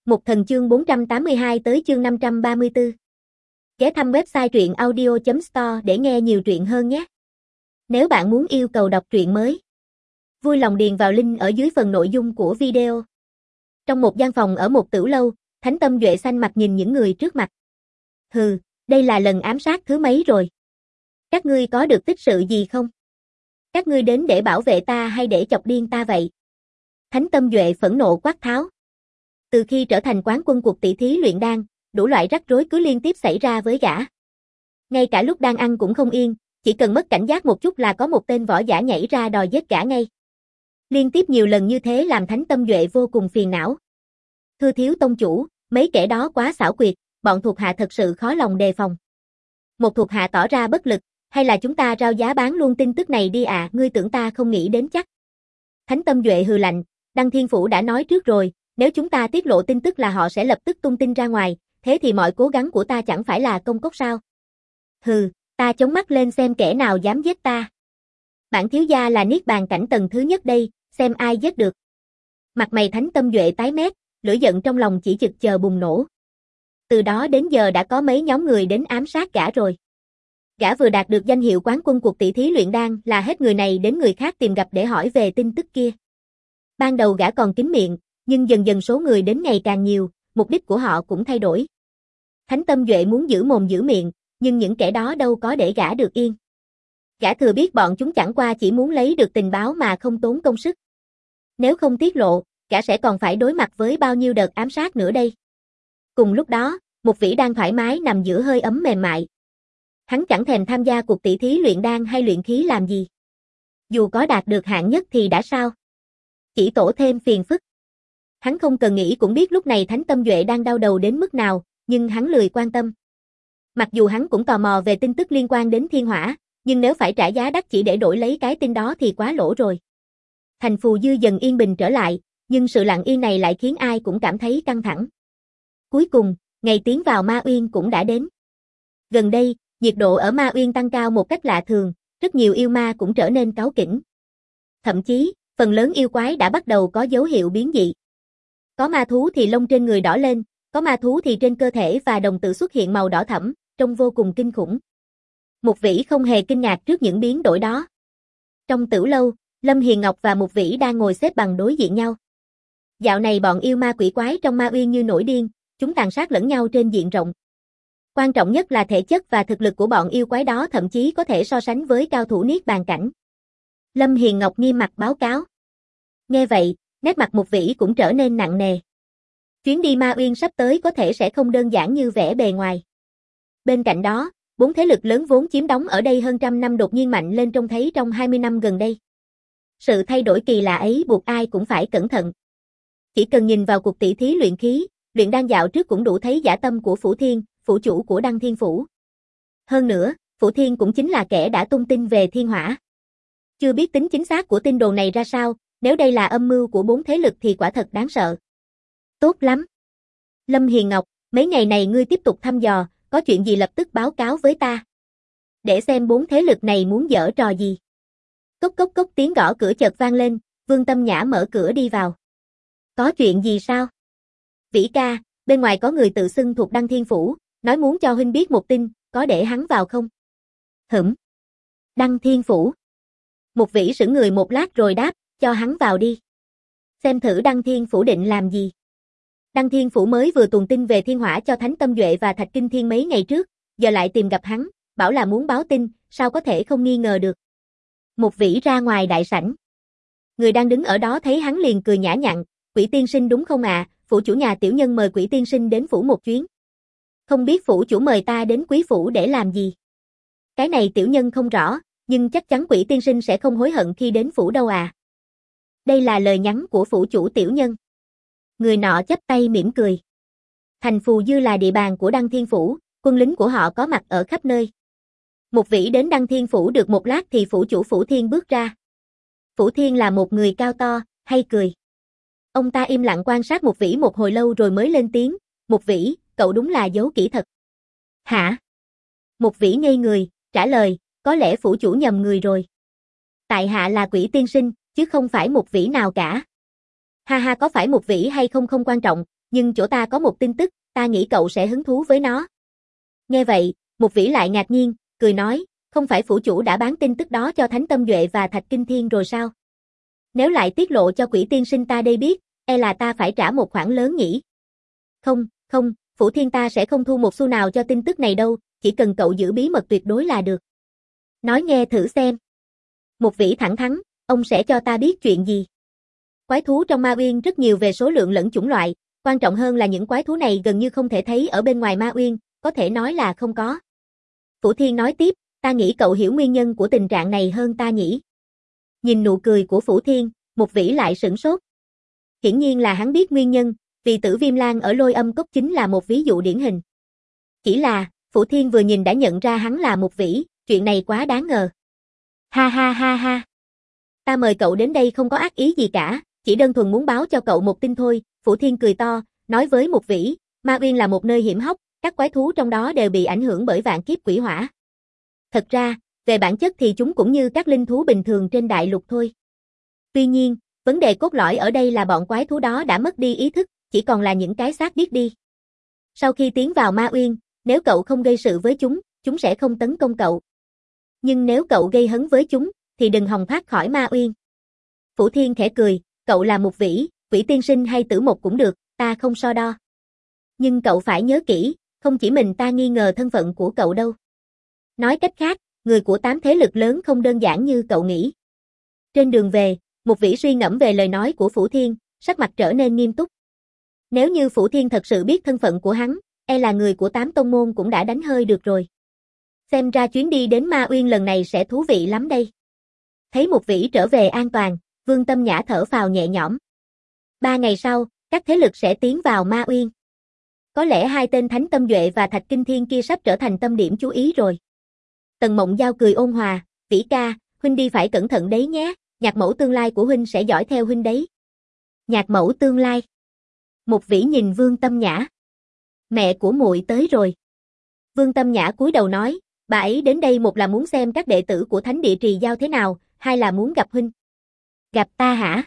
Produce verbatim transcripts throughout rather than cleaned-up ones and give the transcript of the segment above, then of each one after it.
Mục Thần chương bốn trăm tám mươi hai tới chương năm trăm ba mươi tư. Ghé thăm website truyện audio chấm store để nghe nhiều truyện hơn nhé. Nếu bạn muốn yêu cầu đọc truyện mới, vui lòng điền vào link ở dưới phần nội dung của video. Trong một gian phòng ở một tửu lâu, Thánh Tâm Duệ xanh mặt nhìn những người trước mặt. Hừ, đây là lần ám sát thứ mấy rồi? Các ngươi có được tích sự gì không? Các ngươi đến để bảo vệ ta hay để chọc điên ta vậy? Thánh Tâm Duệ phẫn nộ quát tháo. Từ khi trở thành quán quân cuộc tỷ thí luyện đan, đủ loại rắc rối cứ liên tiếp xảy ra với gã. Ngay cả lúc đang ăn cũng không yên, chỉ cần mất cảnh giác một chút là có một tên võ giả nhảy ra đòi giết gã ngay. Liên tiếp nhiều lần như thế làm Thánh Tâm Duệ vô cùng phiền não. Thưa thiếu tông chủ, mấy kẻ đó quá xảo quyệt, bọn thuộc hạ thật sự khó lòng đề phòng. Một thuộc hạ tỏ ra bất lực, hay là chúng ta rao giá bán luôn tin tức này đi à, ngươi tưởng ta không nghĩ đến chắc. Thánh Tâm Duệ hừ lạnh, Đăng Thiên Phủ đã nói trước rồi, nếu chúng ta tiết lộ tin tức là họ sẽ lập tức tung tin ra ngoài, thế thì mọi cố gắng của ta chẳng phải là công cốc sao? Hừ, ta chống mắt lên xem kẻ nào dám giết ta. Bản thiếu gia là niết bàn cảnh tầng thứ nhất đây, xem ai giết được. Mặt mày Thánh Tâm Duệ tái mét, lửa giận trong lòng chỉ chực chờ bùng nổ. Từ đó đến giờ đã có mấy nhóm người đến ám sát gã rồi. Gã vừa đạt được danh hiệu quán quân cuộc tỷ thí luyện đan là hết người này đến người khác tìm gặp để hỏi về tin tức kia. Ban đầu gã còn kín miệng, nhưng dần dần số người đến ngày càng nhiều, mục đích của họ cũng thay đổi. Thánh Tâm Duệ muốn giữ mồm giữ miệng, nhưng những kẻ đó đâu có để gã được yên. Gã thừa biết bọn chúng chẳng qua chỉ muốn lấy được tình báo mà không tốn công sức. Nếu không tiết lộ, gã sẽ còn phải đối mặt với bao nhiêu đợt ám sát nữa đây. Cùng lúc đó, Mục Vĩ đang thoải mái nằm giữa hơi ấm mềm mại. Hắn chẳng thèm tham gia cuộc tỷ thí luyện đan hay luyện khí làm gì. Dù có đạt được hạng nhất thì đã sao? Chỉ tổ thêm phiền phức. Hắn không cần nghĩ cũng biết lúc này Thánh Tâm Duệ đang đau đầu đến mức nào, nhưng hắn lười quan tâm. Mặc dù hắn cũng tò mò về tin tức liên quan đến thiên hỏa, nhưng nếu phải trả giá đắt chỉ để đổi lấy cái tin đó thì quá lỗ rồi. Thành Phù Dư dần yên bình trở lại, nhưng sự lặng yên này lại khiến ai cũng cảm thấy căng thẳng. Cuối cùng, ngày tiến vào Ma Uyên cũng đã đến. Gần đây, nhiệt độ ở Ma Uyên tăng cao một cách lạ thường, rất nhiều yêu ma cũng trở nên cáu kỉnh. Thậm chí, phần lớn yêu quái đã bắt đầu có dấu hiệu biến dị. Có ma thú thì lông trên người đỏ lên, có ma thú thì trên cơ thể và đồng tử xuất hiện màu đỏ thẫm, trông vô cùng kinh khủng. Mục Vĩ không hề kinh ngạc trước những biến đổi đó. Trong tửu lâu, Lâm Hiền Ngọc và Mục Vĩ đang ngồi xếp bằng đối diện nhau. Dạo này bọn yêu ma quỷ quái trong Ma Uyên như nổi điên, chúng tàn sát lẫn nhau trên diện rộng. Quan trọng nhất là thể chất và thực lực của bọn yêu quái đó thậm chí có thể so sánh với cao thủ niết bàn cảnh. Lâm Hiền Ngọc nghiêm mặt báo cáo. Nghe vậy, nét mặt Mục Vĩ cũng trở nên nặng nề. Chuyến đi Ma Uyên sắp tới có thể sẽ không đơn giản như vẻ bề ngoài. Bên cạnh đó, bốn thế lực lớn vốn chiếm đóng ở đây hơn trăm năm đột nhiên mạnh lên trông thấy trong hai mươi năm gần đây. Sự thay đổi kỳ lạ ấy buộc ai cũng phải cẩn thận. Chỉ cần nhìn vào cuộc tỷ thí luyện khí, luyện đan dạo trước cũng đủ thấy dã tâm của Phủ Thiên, phủ chủ của Đăng Thiên Phủ. Hơn nữa, Phủ Thiên cũng chính là kẻ đã tung tin về thiên hỏa. Chưa biết tính chính xác của tin đồn này ra sao, nếu đây là âm mưu của bốn thế lực thì quả thật đáng sợ. Tốt lắm. Lâm Hiền Ngọc, mấy ngày này ngươi tiếp tục thăm dò, có chuyện gì lập tức báo cáo với ta. Để xem bốn thế lực này muốn giở trò gì. Cốc cốc cốc tiếng gõ cửa chợt vang lên, Vương Tâm Nhã mở cửa đi vào. Có chuyện gì sao? Vĩ ca, bên ngoài có người tự xưng thuộc Đăng Thiên Phủ, nói muốn cho huynh biết một tin, có để hắn vào không? Hửm. Đăng Thiên Phủ. Mục Vĩ sững người một lát rồi đáp, cho hắn vào đi. Xem thử Đăng Thiên Phủ định làm gì. Đăng Thiên Phủ mới vừa tuồn tin về thiên hỏa cho Thánh Tâm Duệ và Thạch Kinh Thiên mấy ngày trước, giờ lại tìm gặp hắn, bảo là muốn báo tin, sao có thể không nghi ngờ được. Mục Vĩ ra ngoài đại sảnh. Người đang đứng ở đó thấy hắn liền cười nhã nhặn, Quỷ tiên sinh đúng không ạ, à? Phủ chủ nhà tiểu nhân mời Quỷ tiên sinh đến phủ một chuyến. Không biết phủ chủ mời ta đến quý phủ để làm gì? Cái này tiểu nhân không rõ, nhưng chắc chắn Quỷ tiên sinh sẽ không hối hận khi đến phủ đâu à. Đây là lời nhắn của phủ chủ tiểu nhân. Người nọ chắp tay mỉm cười. Thành Phù Dư là địa bàn của Đăng Thiên Phủ, quân lính của họ có mặt ở khắp nơi. Mục Vĩ đến Đăng Thiên Phủ được một lát thì phủ chủ Phủ Thiên bước ra. Phủ Thiên là một người cao to, hay cười. Ông ta im lặng quan sát Mục Vĩ một hồi lâu rồi mới lên tiếng, Mục Vĩ, cậu đúng là giấu kỹ thật. Hả? Mục Vĩ ngây người, trả lời, có lẽ phủ chủ nhầm người rồi. Tại hạ là Quỷ tiên sinh, chứ không phải Mục Vĩ nào cả. Ha ha, có phải Mục Vĩ hay không không quan trọng, nhưng chỗ ta có một tin tức, ta nghĩ cậu sẽ hứng thú với nó. Nghe vậy, Mục Vĩ lại ngạc nhiên, cười nói, không phải phủ chủ đã bán tin tức đó cho Thánh Tâm Duệ và Thạch Kinh Thiên rồi sao? Nếu lại tiết lộ cho Quỷ tiên sinh ta đây biết, e là ta phải trả một khoản lớn nhỉ? Không, không, Phủ Thiên ta sẽ không thu một xu nào cho tin tức này đâu, chỉ cần cậu giữ bí mật tuyệt đối là được. Nói nghe thử xem. Mục Vĩ thẳng thắn, ông sẽ cho ta biết chuyện gì? Quái thú trong Ma Uyên rất nhiều về số lượng lẫn chủng loại, quan trọng hơn là những quái thú này gần như không thể thấy ở bên ngoài Ma Uyên, có thể nói là không có. Phủ Thiên nói tiếp, ta nghĩ cậu hiểu nguyên nhân của tình trạng này hơn ta nhỉ. Nhìn nụ cười của Phủ Thiên, Mục Vĩ lại sửng sốt. Hiển nhiên là hắn biết nguyên nhân, vì Tử Viêm Lan ở Lôi Âm Cốc chính là một ví dụ điển hình. Chỉ là, Phủ Thiên vừa nhìn đã nhận ra hắn là Mục Vĩ, chuyện này quá đáng ngờ. Ha ha ha ha. Ta mời cậu đến đây không có ác ý gì cả, chỉ đơn thuần muốn báo cho cậu một tin thôi, Phủ Thiên cười to, nói với Mục Vĩ, Ma Uyên là một nơi hiểm hóc, các quái thú trong đó đều bị ảnh hưởng bởi vạn kiếp quỷ hỏa. Thật ra, về bản chất thì chúng cũng như các linh thú bình thường trên đại lục thôi. Tuy nhiên, vấn đề cốt lõi ở đây là bọn quái thú đó đã mất đi ý thức, chỉ còn là những cái xác biết đi. Sau khi tiến vào Ma Uyên, nếu cậu không gây sự với chúng, chúng sẽ không tấn công cậu. Nhưng nếu cậu gây hấn với chúng, thì đừng hòng thoát khỏi Ma Uyên. Phủ Thiên khẽ cười, cậu là Mục Vĩ, Quỷ tiên sinh hay Tử Mộc cũng được, ta không so đo. Nhưng cậu phải nhớ kỹ, không chỉ mình ta nghi ngờ thân phận của cậu đâu. Nói cách khác, người của tám thế lực lớn không đơn giản như cậu nghĩ. Trên đường về, Mục Vĩ suy ngẫm về lời nói của Phủ Thiên, sắc mặt trở nên nghiêm túc. Nếu như Phủ Thiên thật sự biết thân phận của hắn, e là người của tám tông môn cũng đã đánh hơi được rồi. Xem ra chuyến đi đến Ma Uyên lần này sẽ thú vị lắm đây. Thấy Mục Vĩ trở về an toàn, Vương Tâm Nhã thở phào nhẹ nhõm. Ba ngày sau, các thế lực sẽ tiến vào Ma Uyên. Có lẽ hai tên Thánh Tâm Duệ và Thạch Kinh Thiên kia sắp trở thành tâm điểm chú ý rồi. Tần Mộng Giao cười ôn hòa, Vĩ ca, huynh đi phải cẩn thận đấy nhé, nhạc mẫu tương lai của huynh sẽ dõi theo huynh đấy. Nhạc mẫu tương lai. Mục Vĩ nhìn Vương Tâm Nhã. Mẹ của muội tới rồi. Vương Tâm Nhã cúi đầu nói, bà ấy đến đây một là muốn xem các đệ tử của Thánh Địa Trì Giao thế nào, hai là muốn gặp huynh. Gặp ta hả?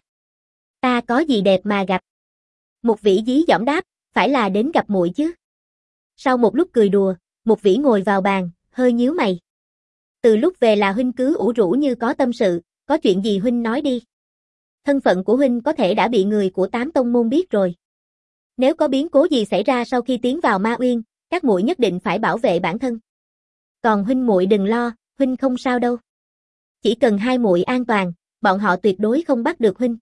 Ta có gì đẹp mà gặp? Mục Vĩ dí dỏm đáp, phải là đến gặp muội chứ. Sau một lúc cười đùa, Mục Vĩ ngồi vào bàn, hơi nhíu mày. Từ lúc về là huynh cứ ủ rũ như có tâm sự, có chuyện gì huynh nói đi. Thân phận của huynh có thể đã bị người của tám tông môn biết rồi. Nếu có biến cố gì xảy ra sau khi tiến vào Ma Uyên, các muội nhất định phải bảo vệ bản thân. Còn huynh muội đừng lo, huynh không sao đâu. Chỉ cần hai muội an toàn, bọn họ tuyệt đối không bắt được huynh.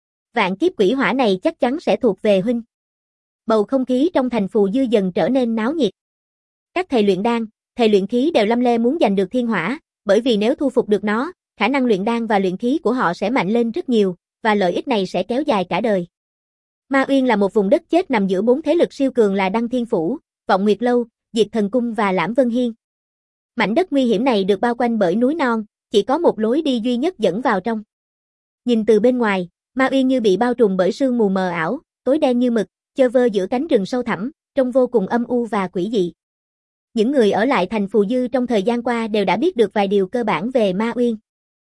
Vạn kiếp quỷ hỏa này chắc chắn sẽ thuộc về huynh. Bầu không khí trong thành Phù Dư dần trở nên náo nhiệt. Các thầy luyện đan, thầy luyện khí đều lăm le muốn giành được thiên hỏa, bởi vì nếu thu phục được nó, khả năng luyện đan và luyện khí của họ sẽ mạnh lên rất nhiều, và lợi ích này sẽ kéo dài cả đời. Ma Uyên là một vùng đất chết nằm giữa bốn thế lực siêu cường là Đăng Thiên Phủ, Vọng Nguyệt Lâu, Diệt Thần Cung và Lãm Vân Hiên. Mảnh đất nguy hiểm này được bao quanh bởi núi non, chỉ có một lối đi duy nhất dẫn vào trong. Nhìn từ bên ngoài, Ma Uyên như bị bao trùm bởi sương mù mờ ảo, tối đen như mực, chơ vơ giữa cánh rừng sâu thẳm, trông vô cùng âm u và quỷ dị. Những người ở lại thành Phù Dư trong thời gian qua đều đã biết được vài điều cơ bản về Ma Uyên.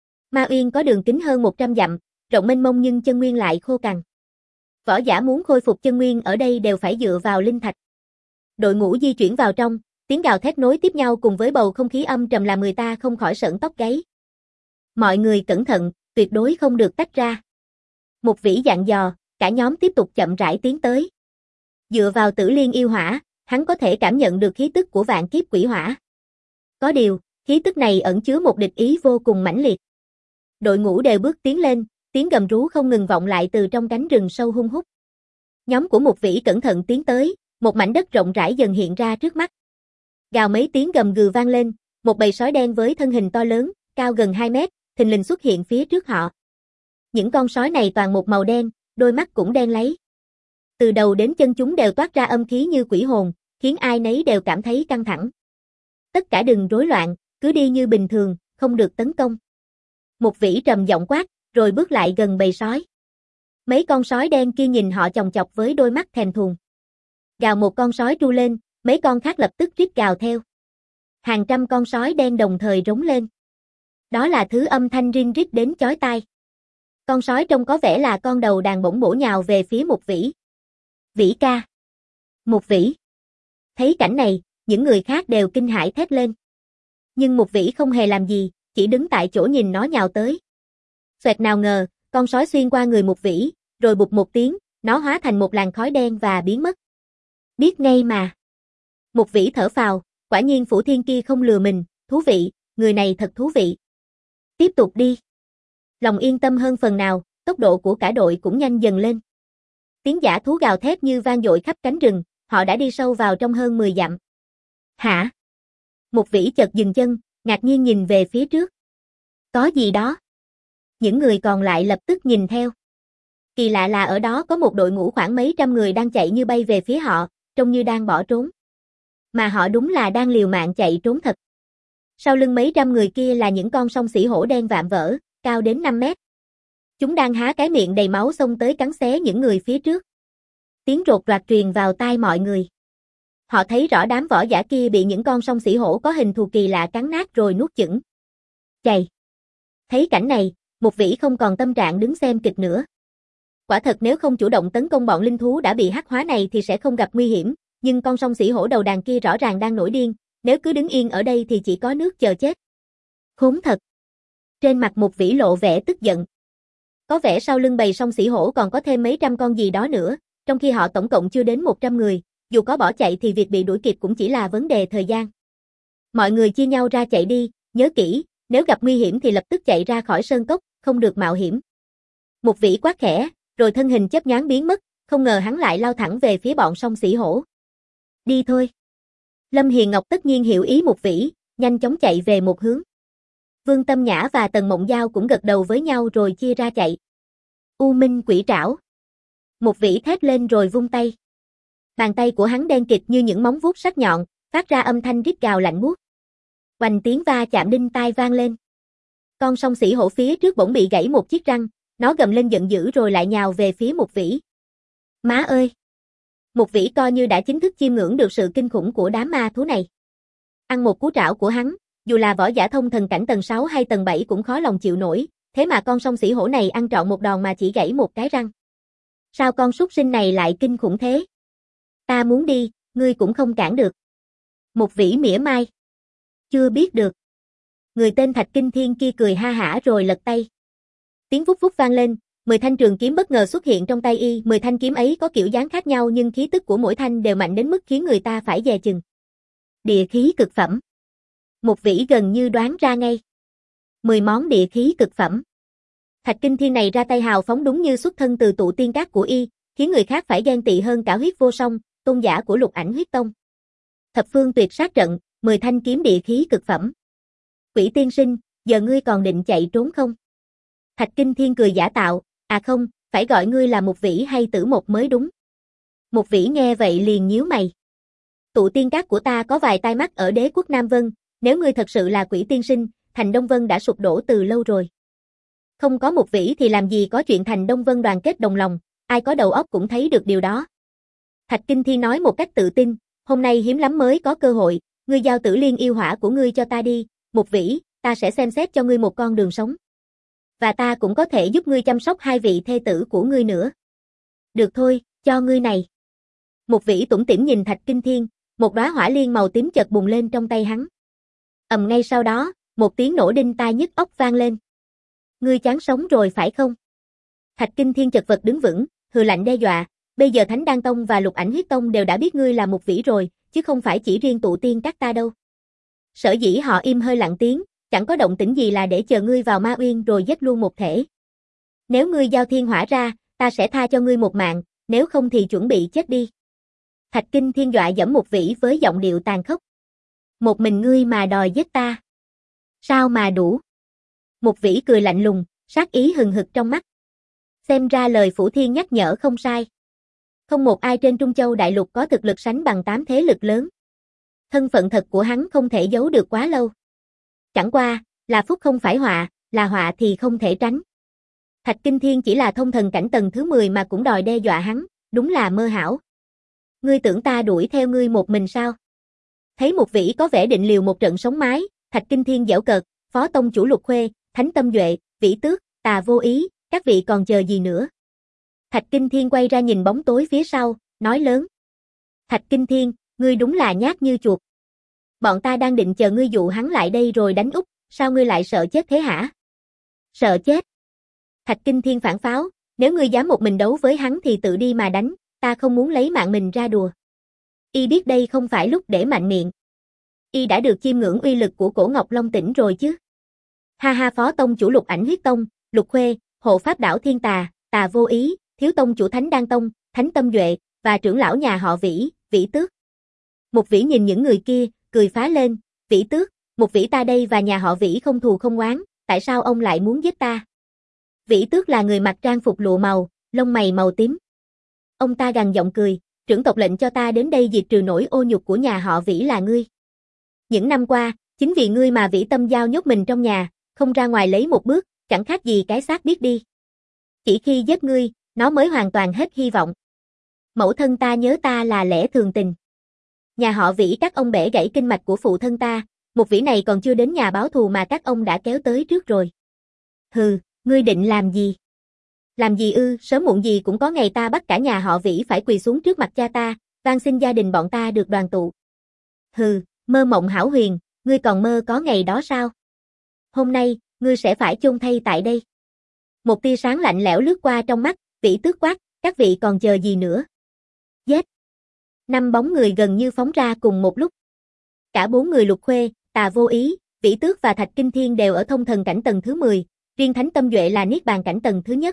Ma Uyên có đường kính hơn một trăm dặm, rộng mênh mông nhưng chân nguyên lại khô cằn. Võ giả muốn khôi phục chân nguyên ở đây đều phải dựa vào linh thạch. Đội ngũ di chuyển vào trong, tiếng gào thét nối tiếp nhau cùng với bầu không khí âm trầm làm người ta không khỏi sởn tóc gáy. Mọi người cẩn thận, tuyệt đối không được tách ra. Mục Vĩ dặn dò, cả nhóm tiếp tục chậm rãi tiến tới. Dựa vào Tử Liên yêu hỏa, hắn có thể cảm nhận được khí tức của vạn kiếp quỷ hỏa. Có điều, khí tức này ẩn chứa một địch ý vô cùng mãnh liệt. Đội ngũ đều bước tiến lên, tiếng gầm rú không ngừng vọng lại từ trong cánh rừng sâu hun hút. Nhóm của Mục Vĩ cẩn thận tiến tới, một mảnh đất rộng rãi dần hiện ra trước mắt. Gào mấy tiếng gầm gừ vang lên, một bầy sói đen với thân hình to lớn, cao gần hai mét, thình lình xuất hiện phía trước họ. Những con sói này toàn một màu đen, đôi mắt cũng đen láy. Từ đầu đến chân chúng đều toát ra âm khí như quỷ hồn, khiến ai nấy đều cảm thấy căng thẳng. Tất cả đừng rối loạn, cứ đi như bình thường, không được tấn công. Mục Vĩ trầm giọng quát, rồi bước lại gần bầy sói. Mấy con sói đen kia nhìn họ chòng chọc với đôi mắt thèm thuồng. Gào một con sói tru lên, mấy con khác lập tức rít gào theo. Hàng trăm con sói đen đồng thời rống lên. Đó là thứ âm thanh rin rít đến chói tai. Con sói trông có vẻ là con đầu đàn bổng bổ nhào về phía Mục Vĩ. Vĩ ca. Một Vĩ. Thấy cảnh này, những người khác đều kinh hãi thét lên. Nhưng Một Vĩ không hề làm gì, chỉ đứng tại chỗ nhìn nó nhào tới. Xoẹt, nào ngờ, con sói xuyên qua người Một Vĩ, rồi bụp một tiếng, nó hóa thành một làn khói đen và biến mất. Biết ngay mà. Một Vĩ thở phào, quả nhiên Phủ Thiên kia không lừa mình, thú vị, người này thật thú vị. Tiếp tục đi. Lòng yên tâm hơn phần nào, tốc độ của cả đội cũng nhanh dần lên. Tiếng dã thú gào thét như vang dội khắp cánh rừng, họ đã đi sâu vào trong hơn mười dặm. Hả? Một Vĩ chợt dừng chân, ngạc nhiên nhìn về phía trước. Có gì đó? Những người còn lại lập tức nhìn theo. Kỳ lạ là ở đó có một đội ngũ khoảng mấy trăm người đang chạy như bay về phía họ, trông như đang bỏ trốn. Mà họ đúng là đang liều mạng chạy trốn thật. Sau lưng mấy trăm người kia là những con song xỉ hổ đen vạm vỡ, cao đến năm mét. Chúng đang há cái miệng đầy máu xông tới cắn xé những người phía trước. Tiếng rột rạc truyền vào tai mọi người. Họ thấy rõ đám võ giả kia bị những con song xỉ hổ có hình thù kỳ lạ cắn nát rồi nuốt chửng. Chày! Thấy cảnh này, Một Vĩ không còn tâm trạng đứng xem kịch nữa. Quả thật nếu không chủ động tấn công bọn linh thú đã bị hắc hóa này thì sẽ không gặp nguy hiểm, nhưng con song xỉ hổ đầu đàn kia rõ ràng đang nổi điên, nếu cứ đứng yên ở đây thì chỉ có nước chờ chết. Khốn thật! Trên mặt Một Vĩ lộ vẻ tức giận. Có vẻ sau lưng bầy song xỉ hổ còn có thêm mấy trăm con gì đó nữa, trong khi họ tổng cộng chưa đến một trăm người, dù có bỏ chạy thì việc bị đuổi kịp cũng chỉ là vấn đề thời gian. Mọi người chia nhau ra chạy đi, nhớ kỹ, nếu gặp nguy hiểm thì lập tức chạy ra khỏi sơn cốc, không được mạo hiểm. Một Vĩ quát khẽ, rồi thân hình chớp nhoáng biến mất, không ngờ hắn lại lao thẳng về phía bọn song xỉ hổ. Đi thôi. Lâm Hiền Ngọc tất nhiên hiểu ý Một Vĩ, nhanh chóng chạy về một hướng. Vương Tâm Nhã và Tần Mộng Giao cũng gật đầu với nhau rồi chia ra chạy. U Minh Quỷ Trảo. Một Vĩ thét lên rồi vung tay. Bàn tay của hắn đen kịt như những móng vuốt sắc nhọn, phát ra âm thanh rít gào lạnh buốt. Oanh, tiếng va chạm đinh tai vang lên. Con song xỉ hổ phía trước bỗng bị gãy một chiếc răng, nó gầm lên giận dữ rồi lại nhào về phía Một Vĩ. Má ơi! Một Vĩ coi như đã chính thức chiêm ngưỡng được sự kinh khủng của đám ma thú này. Ăn một cú trảo của hắn, dù là võ giả thông thần cảnh tầng sáu hay tầng bảy cũng khó lòng chịu nổi, thế mà con song xỉ hổ này ăn trọn một đòn mà chỉ gãy một cái răng. Sao con súc sinh này lại kinh khủng thế? Ta muốn đi, ngươi cũng không cản được. Một Vĩ mỉa mai. Chưa biết được. Người tên Thạch Kinh Thiên kia cười ha hả rồi lật tay. Tiếng vút vút vang lên, mười thanh trường kiếm bất ngờ xuất hiện trong tay y, mười thanh kiếm ấy có kiểu dáng khác nhau nhưng khí tức của mỗi thanh đều mạnh đến mức khiến người ta phải dè chừng. Địa khí cực phẩm. Một Vĩ gần như đoán ra ngay. mười món địa khí cực phẩm. Thạch Kinh Thiên này ra tay hào phóng đúng như xuất thân từ tụ tiên các của y, khiến người khác phải ghen tị hơn cả Huyết Vô Song, tôn giả của Lục Ảnh Huyết Tông. Thập phương tuyệt sát trận, mười thanh kiếm địa khí cực phẩm. Quỷ tiên sinh, giờ ngươi còn định chạy trốn không? Thạch Kinh Thiên cười giả tạo, à không, phải gọi ngươi là Một Vĩ hay Tử Một mới đúng. Một Vĩ nghe vậy liền nhíu mày. Tụ tiên các của ta có vài tai mắt ở đế quốc Nam Vân, nếu ngươi thật sự là quỷ tiên sinh, thành Đông Vân đã sụp đổ từ lâu rồi. Không có Một Vĩ thì làm gì có chuyện thành Đông Vân đoàn kết đồng lòng, ai có đầu óc cũng thấy được điều đó. Thạch Kinh Thiên nói một cách tự tin, hôm nay hiếm lắm mới có cơ hội, ngươi giao Tử Liên yêu hỏa của ngươi cho ta đi, Một Vĩ, ta sẽ xem xét cho ngươi một con đường sống. Và ta cũng có thể giúp ngươi chăm sóc hai vị thê tử của ngươi nữa. Được thôi, cho ngươi này. Một Vĩ tủm tỉm nhìn Thạch Kinh Thiên, một đóa hỏa liên màu tím chợt bùng lên trong tay hắn. Ầm, ngay sau đó, một tiếng nổ đinh tai nhức óc vang lên. Ngươi chán sống rồi phải không? Thạch Kinh Thiên chật vật đứng vững, hừ lạnh đe dọa, bây giờ Thánh Đan Tông và Lục Ảnh Huyết Tông đều đã biết ngươi là Một Vĩ rồi, chứ không phải chỉ riêng tụ tiên các ta đâu. Sở dĩ họ im hơi lặng tiếng, chẳng có động tĩnh gì là để chờ ngươi vào Ma Uyên rồi giết luôn một thể. Nếu ngươi giao thiên hỏa ra, ta sẽ tha cho ngươi một mạng, nếu không thì chuẩn bị chết đi. Thạch Kinh Thiên dọa dẫm Một Vĩ với giọng điệu tàn khốc. Một mình ngươi mà đòi giết ta. Sao mà đủ? Một Vĩ cười lạnh lùng, sát ý hừng hực trong mắt. Xem ra lời Phủ Thiên nhắc nhở không sai. Không một ai trên Trung Châu Đại Lục có thực lực sánh bằng tám thế lực lớn. Thân phận thật của hắn không thể giấu được quá lâu. Chẳng qua, là phúc không phải họa, là họa thì không thể tránh. Thạch Kinh Thiên chỉ là thông thần cảnh tầng thứ mười mà cũng đòi đe dọa hắn, đúng là mơ hão. Ngươi tưởng ta đuổi theo ngươi một mình sao? Thấy Một Vĩ có vẻ định liều một trận sống mái, Thạch Kinh Thiên giễu cợt, Phó Tông chủ Lục Khuê, Thánh Tâm Duệ, Vĩ Tước, Tà Vô Ý, các vị còn chờ gì nữa? Thạch Kinh Thiên quay ra nhìn bóng tối phía sau, nói lớn. Thạch Kinh Thiên, ngươi đúng là nhát như chuột. Bọn ta đang định chờ ngươi dụ hắn lại đây rồi đánh úp, sao ngươi lại sợ chết thế hả? Sợ chết? Thạch Kinh Thiên phản pháo, nếu ngươi dám một mình đấu với hắn thì tự đi mà đánh, ta không muốn lấy mạng mình ra đùa. Y biết đây không phải lúc để mạnh miệng. Y đã được chiêm ngưỡng uy lực của Cổ Ngọc Long Tỉnh rồi chứ. Ha ha, phó tông chủ Lục Ảnh Huyết Tông, Lục Khuê, hộ pháp đảo Thiên Tà, Tà Vô Ý, thiếu tông chủ Thánh Đan Tông, Thánh Tâm Duệ, và trưởng lão nhà họ Vĩ, Vĩ Tước. Một Vĩ nhìn những người kia, cười phá lên, Vĩ Tước, một Vĩ ta đây và nhà họ Vĩ không thù không oán, tại sao ông lại muốn giết ta? Vĩ Tước là người mặc trang phục lụa màu, lông mày màu tím. Ông ta gằn giọng cười, trưởng tộc lệnh cho ta đến đây diệt trừ nỗi ô nhục của nhà họ Vĩ là ngươi. Những năm qua, chính vì ngươi mà Vĩ Tâm Giao nhốt mình trong nhà, không ra ngoài lấy một bước, chẳng khác gì cái xác biết đi. Chỉ khi giết ngươi, nó mới hoàn toàn hết hy vọng. Mẫu thân ta nhớ ta là lẽ thường tình. Nhà họ Vĩ các ông bẻ gãy kinh mạch của phụ thân ta, một Vĩ này còn chưa đến nhà báo thù mà các ông đã kéo tới trước rồi. Hừ, ngươi định làm gì? Làm gì ư, sớm muộn gì cũng có ngày ta bắt cả nhà họ Vĩ phải quỳ xuống trước mặt cha ta, van xin gia đình bọn ta được đoàn tụ. Hừ, mơ mộng hão huyền, ngươi còn mơ có ngày đó sao? Hôm nay, ngươi sẽ phải chôn thay tại đây. Một tia sáng lạnh lẽo lướt qua trong mắt, Vĩ Tước quát, các vị còn chờ gì nữa? Giết! Năm bóng người gần như phóng ra cùng một lúc. Cả bốn người Lục Khuê, Tà Vô Ý, Vĩ Tước và Thạch Kinh Thiên đều ở thông thần cảnh tầng thứ mười, riêng Thánh Tâm Duệ là niết bàn cảnh tầng thứ nhất.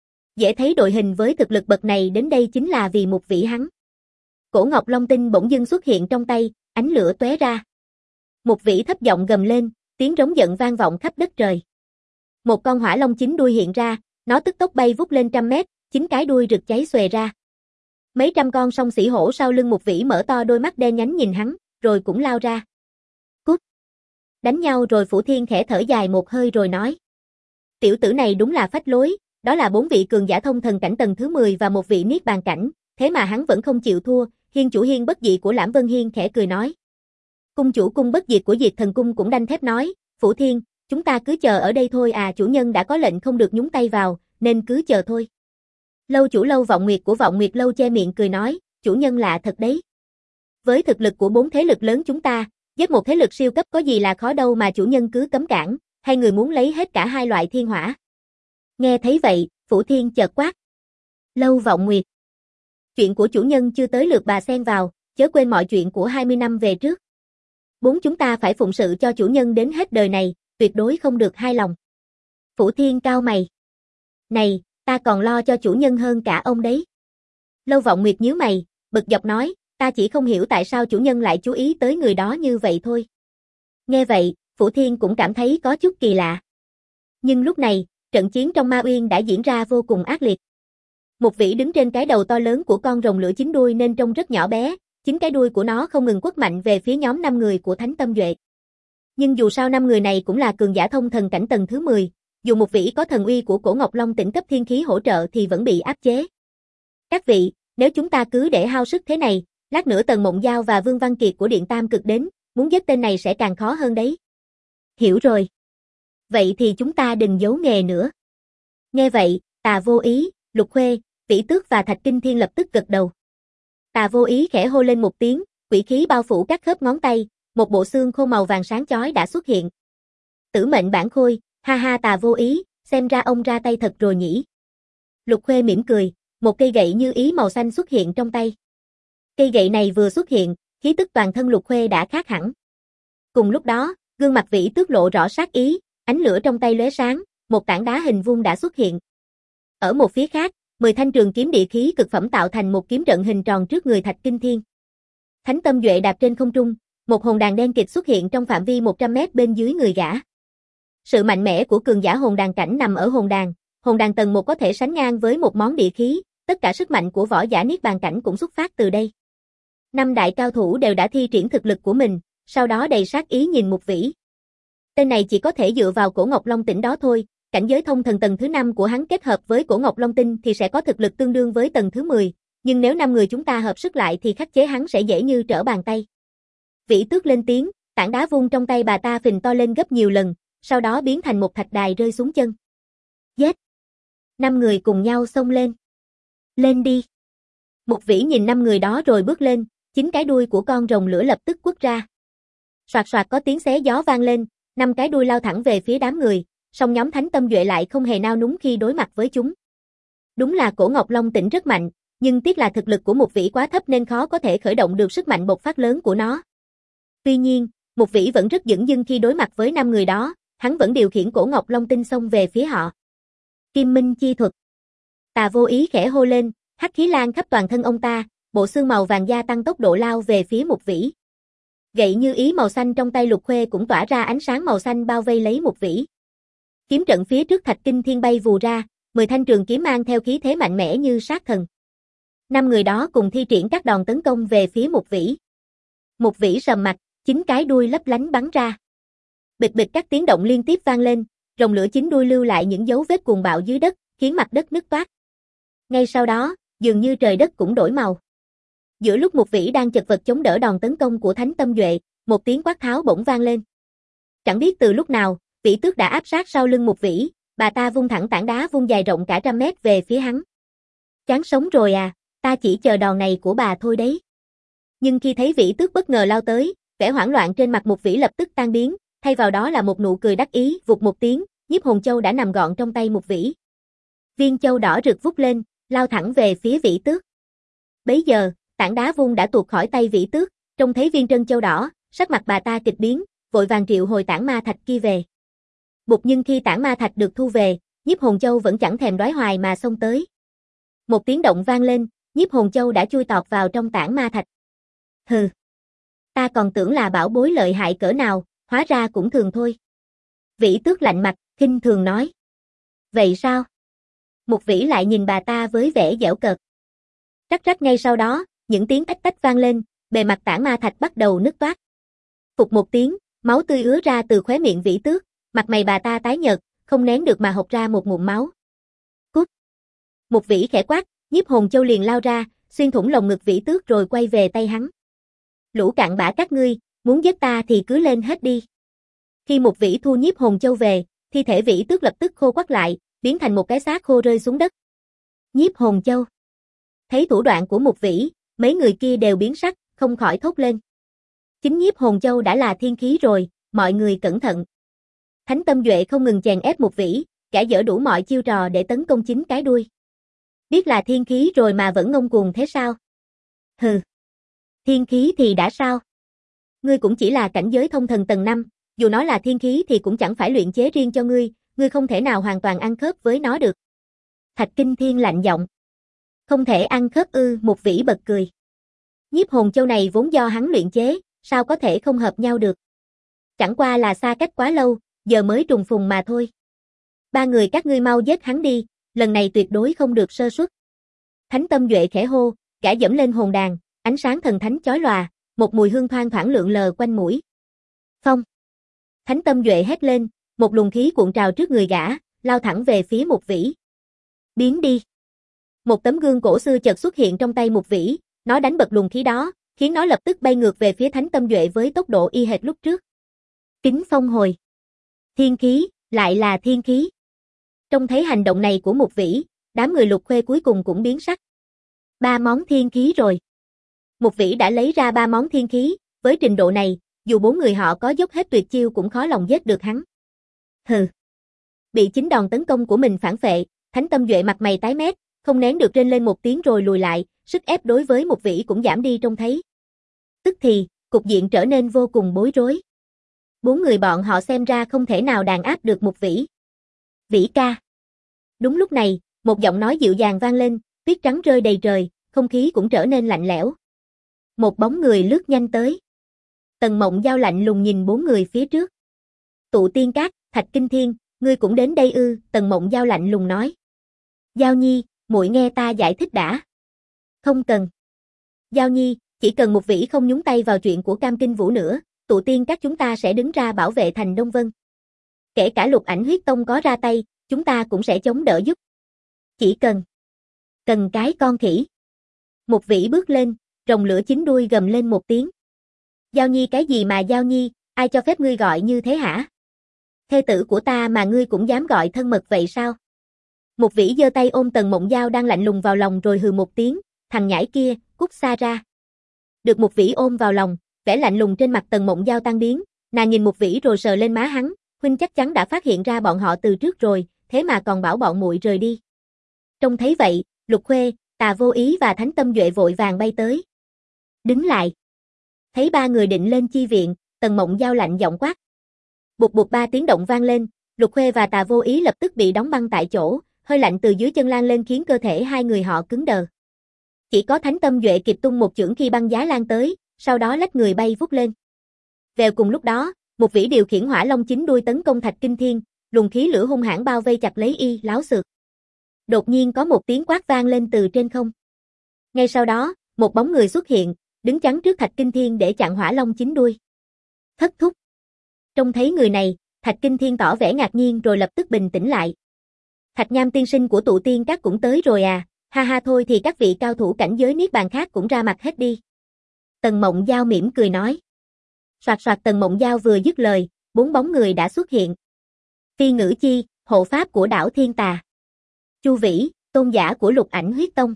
Dễ thấy đội hình với thực lực bậc này đến đây chính là vì một Vĩ hắn. Cổ Ngọc Long Tinh bỗng dưng xuất hiện trong tay, ánh lửa tóe ra. Một Vĩ thấp giọng gầm lên, tiếng rống giận vang vọng khắp đất trời. Một con hỏa long chín đuôi hiện ra, nó tức tốc bay vút lên trăm mét, chín cái đuôi rực cháy xòe ra. Mấy trăm con song xỉ hổ sau lưng một Vĩ mở to đôi mắt đen nhánh nhìn hắn, rồi cũng lao ra. Cút! Đánh nhau rồi Phủ Thiên khẽ thở dài một hơi rồi nói. Tiểu tử này đúng là phách lối, đó là bốn vị cường giả thông thần cảnh tầng thứ mười và một vị niết bàn cảnh, thế mà hắn vẫn không chịu thua. Hiên chủ Hiên Bất Diệt của Lãm Vân Hiên khẽ cười nói. Cung chủ Cung Bất Diệt của Diệt Thần Cung cũng đanh thép nói, Phủ Thiên, chúng ta cứ chờ ở đây thôi à, chủ nhân đã có lệnh không được nhúng tay vào, nên cứ chờ thôi. Lâu chủ Lâu Vọng Nguyệt của Vọng Nguyệt Lâu che miệng cười nói, chủ nhân lạ thật đấy. Với thực lực của bốn thế lực lớn chúng ta, giết một thế lực siêu cấp có gì là khó đâu mà chủ nhân cứ cấm cản, hay người muốn lấy hết cả hai loại thiên hỏa. Nghe thấy vậy, Phủ Thiên chợt quát. Lâu Vọng Nguyệt. Chuyện của chủ nhân chưa tới lượt bà xen vào, chớ quên mọi chuyện của hai mươi năm về trước. Bốn chúng ta phải phụng sự cho chủ nhân đến hết đời này, tuyệt đối không được hai lòng. Phủ Thiên cau mày. Này, ta còn lo cho chủ nhân hơn cả ông đấy. Lâu Vọng Nguyệt nhíu mày, bực dọc nói, ta chỉ không hiểu tại sao chủ nhân lại chú ý tới người đó như vậy thôi. Nghe vậy, Phủ Thiên cũng cảm thấy có chút kỳ lạ. Nhưng lúc này, trận chiến trong Ma Uyên đã diễn ra vô cùng ác liệt. Một Vĩ đứng trên cái đầu to lớn của con rồng lửa chín đuôi nên trông rất nhỏ bé, chính cái đuôi của nó không ngừng quất mạnh về phía nhóm năm người của Thánh Tâm Duệ. Nhưng dù sao năm người này cũng là cường giả thông thần cảnh tầng thứ mười, dù một Vĩ có thần uy của Cổ Ngọc Long Tỉnh cấp thiên khí hỗ trợ thì vẫn bị áp chế. Các vị, nếu chúng ta cứ để hao sức thế này, lát nữa Tần Mộng Giao và Vương Văn Kiệt của Điện Tam Cực đến, muốn giết tên này sẽ càng khó hơn đấy. Hiểu rồi. Vậy thì chúng ta đừng giấu nghề nữa. Nghe vậy, Tà Vô Ý, Lục Khuê, Vĩ Tước và Thạch Kinh Thiên lập tức gật đầu. Tà Vô Ý khẽ hô lên một tiếng, quỷ khí bao phủ các khớp ngón tay, một bộ xương khô màu vàng sáng chói đã xuất hiện. Tử mệnh bản khôi, ha ha Tà Vô Ý, xem ra ông ra tay thật rồi nhỉ. Lục Khuê mỉm cười, một cây gậy như ý màu xanh xuất hiện trong tay. Cây gậy này vừa xuất hiện, khí tức toàn thân Lục Khuê đã khác hẳn. Cùng lúc đó, gương mặt Vĩ Tước lộ rõ sát ý, ánh lửa trong tay lóe sáng, một tảng đá hình vuông đã xuất hiện. Ở một phía khác, mười thanh trường kiếm địa khí cực phẩm tạo thành một kiếm trận hình tròn trước người Thạch Kinh Thiên. Thánh Tâm Duệ đạp trên không trung, một hồn đàn đen kịt xuất hiện trong phạm vi một trăm mét bên dưới người gã. Sự mạnh mẽ của cường giả hồn đàn cảnh nằm ở hồn đàn, hồn đàn tầng một có thể sánh ngang với một món địa khí, tất cả sức mạnh của võ giả niết bàn cảnh cũng xuất phát từ đây. Năm đại cao thủ đều đã thi triển thực lực của mình, sau đó đầy sát ý nhìn Mục Vĩ. Tên này chỉ có thể dựa vào Cổ Ngọc Long Tỉnh đó thôi, cảnh giới thông thần tầng thứ năm của hắn kết hợp với Cổ Ngọc Long Tinh thì sẽ có thực lực tương đương với tầng thứ mười, nhưng nếu năm người chúng ta hợp sức lại thì khắc chế hắn sẽ dễ như trở bàn tay. Vĩ Tước lên tiếng, tảng đá vung trong tay bà ta phình to lên gấp nhiều lần, sau đó biến thành một thạch đài rơi xuống chân. Giết! Năm người cùng nhau xông lên. Lên đi! Mục Vĩ nhìn năm người đó rồi bước lên, chính cái đuôi của con rồng lửa lập tức quất ra. Soạt soạt có tiếng xé gió vang lên, năm cái đuôi lao thẳng về phía đám người, song nhóm Thánh Tâm Duệ lại không hề nao núng khi đối mặt với chúng. Đúng là cổ Ngọc Long Tỉnh rất mạnh, nhưng tiếc là thực lực của Mục Vĩ quá thấp nên khó có thể khởi động được sức mạnh bộc phát lớn của nó. Tuy nhiên, Mục Vĩ vẫn rất dửng dưng khi đối mặt với năm người đó, hắn vẫn điều khiển cổ Ngọc Long Tinh xông về phía họ. Kim Minh chi thuật. Tà vô ý khẽ hô lên, hắc khí lan khắp toàn thân ông ta, bộ xương màu vàng da tăng tốc độ lao về phía Mục Vĩ. Gậy như ý màu xanh trong tay Lục Khuê cũng tỏa ra ánh sáng màu xanh bao vây lấy Mục Vĩ. Kiếm trận phía trước Thạch Kinh Thiên bay vù ra, mười thanh trường kiếm mang theo khí thế mạnh mẽ như sát thần. Năm người đó cùng thi triển các đòn tấn công về phía Mục Vĩ. Mục Vĩ sầm mặt, chính cái đuôi lấp lánh bắn ra. Bịch bịch các tiếng động liên tiếp vang lên, rồng lửa chín đuôi lưu lại những dấu vết cuồng bạo dưới đất, khiến mặt đất nứt toác. Ngay sau đó, dường như trời đất cũng đổi màu. Giữa lúc Mục Vĩ đang chật vật chống đỡ đòn tấn công của Thánh Tâm Duệ, một tiếng quát tháo bỗng vang lên. Chẳng biết từ lúc nào, Vĩ Tước đã áp sát sau lưng Mục Vĩ, bà ta vung thẳng tảng đá vung dài rộng cả trăm mét về phía hắn. Chán sống rồi à, ta chỉ chờ đòn này của bà thôi đấy. Nhưng khi thấy Vĩ Tước bất ngờ lao tới, vẻ hoảng loạn trên mặt Mục Vĩ lập tức tan biến, thay vào đó là một nụ cười đắc ý, vụt một tiếng, Nhiếp Hồn Châu đã nằm gọn trong tay Mục Vĩ. Viên châu đỏ rực vút lên, lao thẳng về phía Vĩ Tước. Bấy giờ, tảng đá vung đã tuột khỏi tay Vĩ Tước, trông thấy viên trân châu đỏ, sắc mặt bà ta kịch biến, vội vàng triệu hồi tảng ma thạch kia về. Bụt nhưng khi tảng ma thạch được thu về, Nhiếp Hồn Châu vẫn chẳng thèm đoái hoài mà xông tới. Một tiếng động vang lên, Nhiếp Hồn Châu đã chui tọt vào trong tảng ma thạch. Hừ, ta còn tưởng là bảo bối lợi hại cỡ nào, hóa ra cũng thường thôi. Vĩ Tước lạnh mặt, khinh thường nói. Vậy sao? Mục Vĩ lại nhìn bà ta với vẻ giễu cợt. Rắc rắc ngay sau đó, những tiếng ách tách vang lên, bề mặt tảng ma thạch bắt đầu nứt toác. Phụt một tiếng, máu tươi ứa ra từ khóe miệng Vĩ Tước, mặt mày bà ta tái nhợt, không nén được mà hộc ra một ngụm máu. Cút! Mục Vĩ khẽ quát, Nhiếp Hồn Châu liền lao ra, xuyên thủng lồng ngực Vĩ Tước rồi quay về tay hắn. Lũ cặn bã các ngươi, muốn giết ta thì cứ lên hết đi. Khi Mục Vĩ thu Nhiếp Hồn Châu về, thi thể Vĩ Tước lập tức khô quắt lại, biến thành một cái xác khô rơi xuống đất. Nhiếp Hồn Châu. Thấy thủ đoạn của Mục Vĩ, mấy người kia đều biến sắc, không khỏi thốt lên. Chính Nhiếp Hồn Châu đã là thiên khí rồi, mọi người cẩn thận. Thánh Tâm Duệ không ngừng chèn ép Mục Vĩ, gã dở đủ mọi chiêu trò để tấn công chính cái đuôi. Biết là thiên khí rồi mà vẫn ngông cuồng thế sao? Hừ. Thiên khí thì đã sao? Ngươi cũng chỉ là cảnh giới thông thần tầng năm, dù nó là thiên khí thì cũng chẳng phải luyện chế riêng cho ngươi, ngươi không thể nào hoàn toàn ăn khớp với nó được. Thạch Kinh Thiên lạnh giọng. Không thể ăn khớp ư? Mục Vĩ bật cười. Nhiếp Hồn Châu này vốn do hắn luyện chế, sao có thể không hợp nhau được? Chẳng qua là xa cách quá lâu, giờ mới trùng phùng mà thôi. Ba người các ngươi mau giết hắn đi, lần này tuyệt đối không được sơ suất. Thánh Tâm Duệ khẽ hô, gã dẫm lên hồn đàn, ánh sáng thần thánh chói lòa, một mùi hương thoang thoảng lượn lờ quanh mũi. Phong! Thánh Tâm Duệ hét lên, một luồng khí cuộn trào trước người gã, lao thẳng về phía Mục Vĩ. Biến đi! Một tấm gương cổ xưa chợt xuất hiện trong tay Mục Vĩ, nó đánh bật luồng khí đó, khiến nó lập tức bay ngược về phía Thánh Tâm Duệ với tốc độ y hệt lúc trước. Kính phong hồi! Thiên khí, lại là thiên khí! Trông thấy hành động này của Mục Vĩ, đám người Lục Khuê cuối cùng cũng biến sắc. Ba món thiên khí rồi. Mục Vĩ đã lấy ra ba món thiên khí, với trình độ này, dù bốn người họ có dốc hết tuyệt chiêu cũng khó lòng giết được hắn. Hừ. Bị chính đòn tấn công của mình phản phệ, Thánh Tâm Duệ mặt mày tái mét, không nén được rên lên một tiếng rồi lùi lại, sức ép đối với Mục Vĩ cũng giảm đi trông thấy. Tức thì, cục diện trở nên vô cùng bối rối. Bốn người bọn họ xem ra không thể nào đàn áp được Mục Vĩ. Vĩ ca. Đúng lúc này, một giọng nói dịu dàng vang lên, tuyết trắng rơi đầy trời, không khí cũng trở nên lạnh lẽo. Một bóng người lướt nhanh tới. Tần Mộng Giao lạnh lùng nhìn bốn người phía trước. Tụ Tiên Các, Thạch Kinh Thiên, ngươi cũng đến đây ư? Tần Mộng Giao lạnh lùng nói. Giao Nhi, muội nghe ta giải thích đã. Không cần. Giao Nhi, chỉ cần Mục Vĩ không nhúng tay vào chuyện của Cam Kinh Vũ nữa, Tụ Tiên Các chúng ta sẽ đứng ra bảo vệ thành Đông Vân. Kể cả Lục Ảnh Huyết Tông có ra tay, chúng ta cũng sẽ chống đỡ giúp. Chỉ cần. Cần cái con khỉ. Mục Vĩ bước lên, rồng lửa chín đuôi gầm lên một tiếng. Giao Nhi cái gì mà Giao Nhi, ai cho phép ngươi gọi như thế hả? Thê tử của ta mà ngươi cũng dám gọi thân mật vậy sao? Mục Vĩ giơ tay ôm Tần Mộng Giao đang lạnh lùng vào lòng rồi hừ một tiếng, thằng nhãi kia, cút xa ra. Được Mục Vĩ ôm vào lòng, vẻ lạnh lùng trên mặt Tần Mộng Giao tan biến, nàng nhìn Mục Vĩ rồi sờ lên má hắn, huynh chắc chắn đã phát hiện ra bọn họ từ trước rồi, thế mà còn bảo bọn muội rời đi. Trông thấy vậy, Lục Khuê, Tà Vô Ý và Thánh Tâm Duệ vội vàng bay tới. Đứng lại. Thấy ba người định lên chi viện, Tần Mộng Giao lạnh giọng quát. Bụt bụt ba tiếng động vang lên, Lục Khuê và Tà Vô Ý lập tức bị đóng băng tại chỗ, hơi lạnh từ dưới chân lan lên khiến cơ thể hai người họ cứng đờ. Chỉ có Thánh Tâm Duệ kịp tung một chưởng khi băng giá lan tới, sau đó lách người bay vút lên. Vèo cùng lúc đó, Mục Vĩ điều khiển Hỏa Long chín đuôi tấn công Thạch Kinh Thiên, luồng khí lửa hung hãn bao vây chặt lấy y, láo xược. Đột nhiên có một tiếng quát vang lên từ trên không. Ngay sau đó, một bóng người xuất hiện, đứng chắn trước Thạch Kinh Thiên để chặn Hỏa Long chín đuôi. Thất thúc. Trông thấy người này, Thạch Kinh Thiên tỏ vẻ ngạc nhiên rồi lập tức bình tĩnh lại. Thạch Nham tiên sinh của tụ tiên các cũng tới rồi à, ha ha thôi thì các vị cao thủ cảnh giới niết bàn khác cũng ra mặt hết đi. Tần Mộng Giao mỉm cười nói. Soạt soạt Tần Mộng Giao vừa dứt lời, bốn bóng người đã xuất hiện. Phi Ngữ Chi, hộ pháp của đảo Thiên Tà. Chu Vĩ, tôn giả của Lục Ảnh Huyết Tông.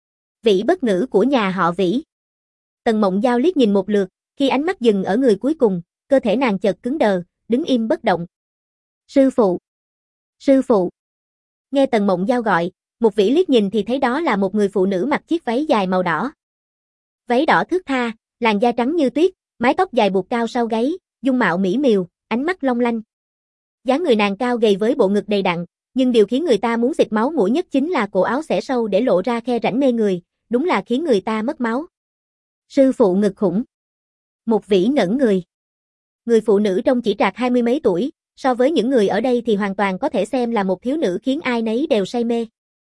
Vĩ Bất Ngữ của nhà họ Vĩ. Tần Mộng Giao liếc nhìn một lượt, khi ánh mắt dừng ở người cuối cùng, cơ thể nàng chợt cứng đờ, đứng im bất động. Sư phụ! Sư phụ! Nghe Tần Mộng Giao gọi, Mục Vĩ liếc nhìn thì thấy đó là một người phụ nữ mặc chiếc váy dài màu đỏ. Váy đỏ thướt tha, làn da trắng như tuyết, mái tóc dài buộc cao sau gáy, dung mạo mỹ miều, ánh mắt long lanh. Dáng người nàng cao gầy với bộ ngực đầy đặn, nhưng điều khiến người ta muốn xịt máu mũi nhất chính là cổ áo xẻ sâu để lộ ra khe rãnh mê người, đúng là khiến người ta mất máu. Sư phụ ngực khủng. Mục Vĩ ngẩn người. Người phụ nữ trông chỉ trạc hai mươi mấy tuổi, so với những người ở đây thì hoàn toàn có thể xem là một thiếu nữ khiến ai nấy đều say mê.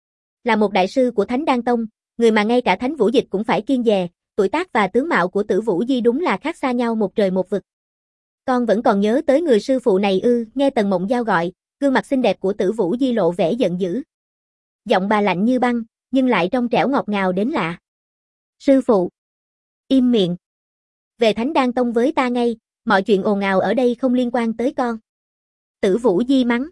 Là một đại sư của Thánh Đan Tông, người mà ngay cả Thánh Vũ Dịch cũng phải kiêng dè, tuổi tác và tướng mạo của Tử Vũ Di đúng là khác xa nhau một trời một vực. Con vẫn còn nhớ tới người sư phụ này ư? Nghe Tần Mộng Giao gọi, gương mặt xinh đẹp của Tử Vũ Di lộ vẻ giận dữ. Giọng bà lạnh như băng, nhưng lại trong trẻo ngọt ngào đến lạ. Sư phụ! Im miệng! Về Thánh Đan Tông với ta ngay, mọi chuyện ồn ào ở đây không liên quan tới con. Tử Vũ Di mắng.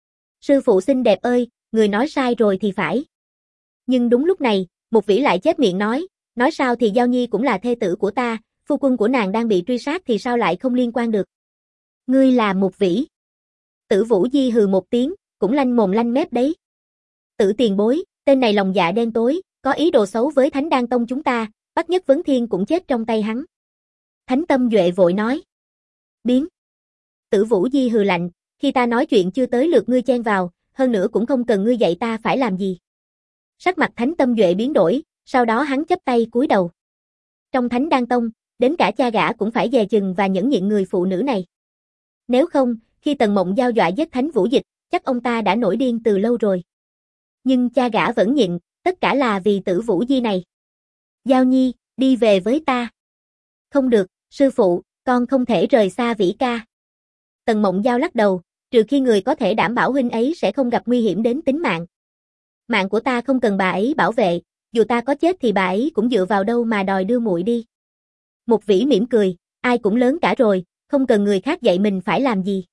Sư phụ xinh đẹp ơi, người nói sai rồi thì phải. Nhưng đúng lúc này, Mục Vĩ lại chép miệng nói, nói sao thì Giao Nhi cũng là thê tử của ta, phu quân của nàng đang bị truy sát thì sao lại không liên quan được. Ngươi là Mục Vĩ. Tử Vũ Di hừ một tiếng, cũng lanh mồm lanh mép đấy. Tử tiền bối, tên này lòng dạ đen tối, có ý đồ xấu với Thánh Đan Tông chúng ta, Bắc Nhất Vấn Thiên cũng chết trong tay hắn. Thánh Tâm Duệ vội nói. Biến. Tử Vũ Di hừ lạnh, khi ta nói chuyện chưa tới lượt ngươi chen vào, hơn nữa cũng không cần ngươi dạy ta phải làm gì. Sắc mặt Thánh Tâm Duệ biến đổi, sau đó hắn chắp tay cúi đầu. Trong Thánh Đan Tông, đến cả cha gã cũng phải dè chừng và nhẫn nhịn người phụ nữ này. Nếu không, khi Tần Mộng Giao dọa giết Thánh Vũ Dịch, chắc ông ta đã nổi điên từ lâu rồi. Nhưng cha gã vẫn nhịn, tất cả là vì Tử Vũ Di này. Giao Nhi, đi về với ta. Không được, sư phụ, con không thể rời xa Vĩ ca. Tần Mộng Giao lắc đầu, trừ khi người có thể đảm bảo huynh ấy sẽ không gặp nguy hiểm đến tính mạng. Mạng của ta không cần bà ấy bảo vệ, dù ta có chết thì bà ấy cũng dựa vào đâu mà đòi đưa muội đi. Mục Vĩ mỉm cười, ai cũng lớn cả rồi, không cần người khác dạy mình phải làm gì.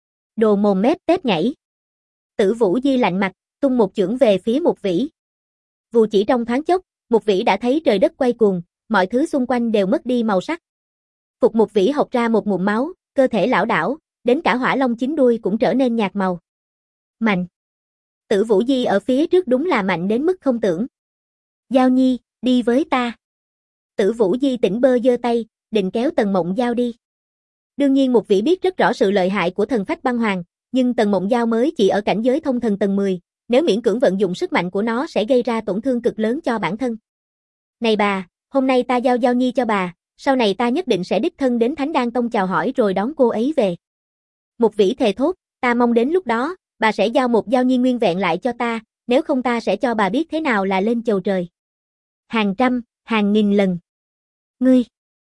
Đồ mồm mép tép nhảy. Tử Vũ Di lạnh mặt, tung một chưởng về phía Mục Vĩ. Vù chỉ trong thoáng chốc, Mục Vĩ đã thấy trời đất quay cuồng, mọi thứ xung quanh đều mất đi màu sắc. Phục Mục Vĩ hộc ra một ngụm máu, cơ thể lảo đảo, đến cả Hỏa Long chín đuôi cũng trở nên nhạt màu. Mạnh. Tử Vũ Di ở phía trước đúng là mạnh đến mức không tưởng. Giao Nhi, đi với ta. Tử Vũ Di tỉnh bơ giơ tay, định kéo Tần Mộng Giao đi. Đương nhiên Mục Vĩ biết rất rõ sự lợi hại của thần phách băng hoàng, nhưng Tần Mộng Giao mới chỉ ở cảnh giới thông thần tầng mười, nếu miễn cưỡng vận dụng sức mạnh của nó sẽ gây ra tổn thương cực lớn cho bản thân. Này bà, hôm nay ta giao Giao Nhi cho bà, sau này ta nhất định sẽ đích thân đến Thánh Đan Tông chào hỏi rồi đón cô ấy về. Mục Vĩ thề thốt, ta mong đến lúc đó, bà sẽ giao một Giao Nhi nguyên vẹn lại cho ta, nếu không ta sẽ cho bà biết thế nào là lên chầu trời. Hàng trăm, hàng nghìn lần. Ngươi.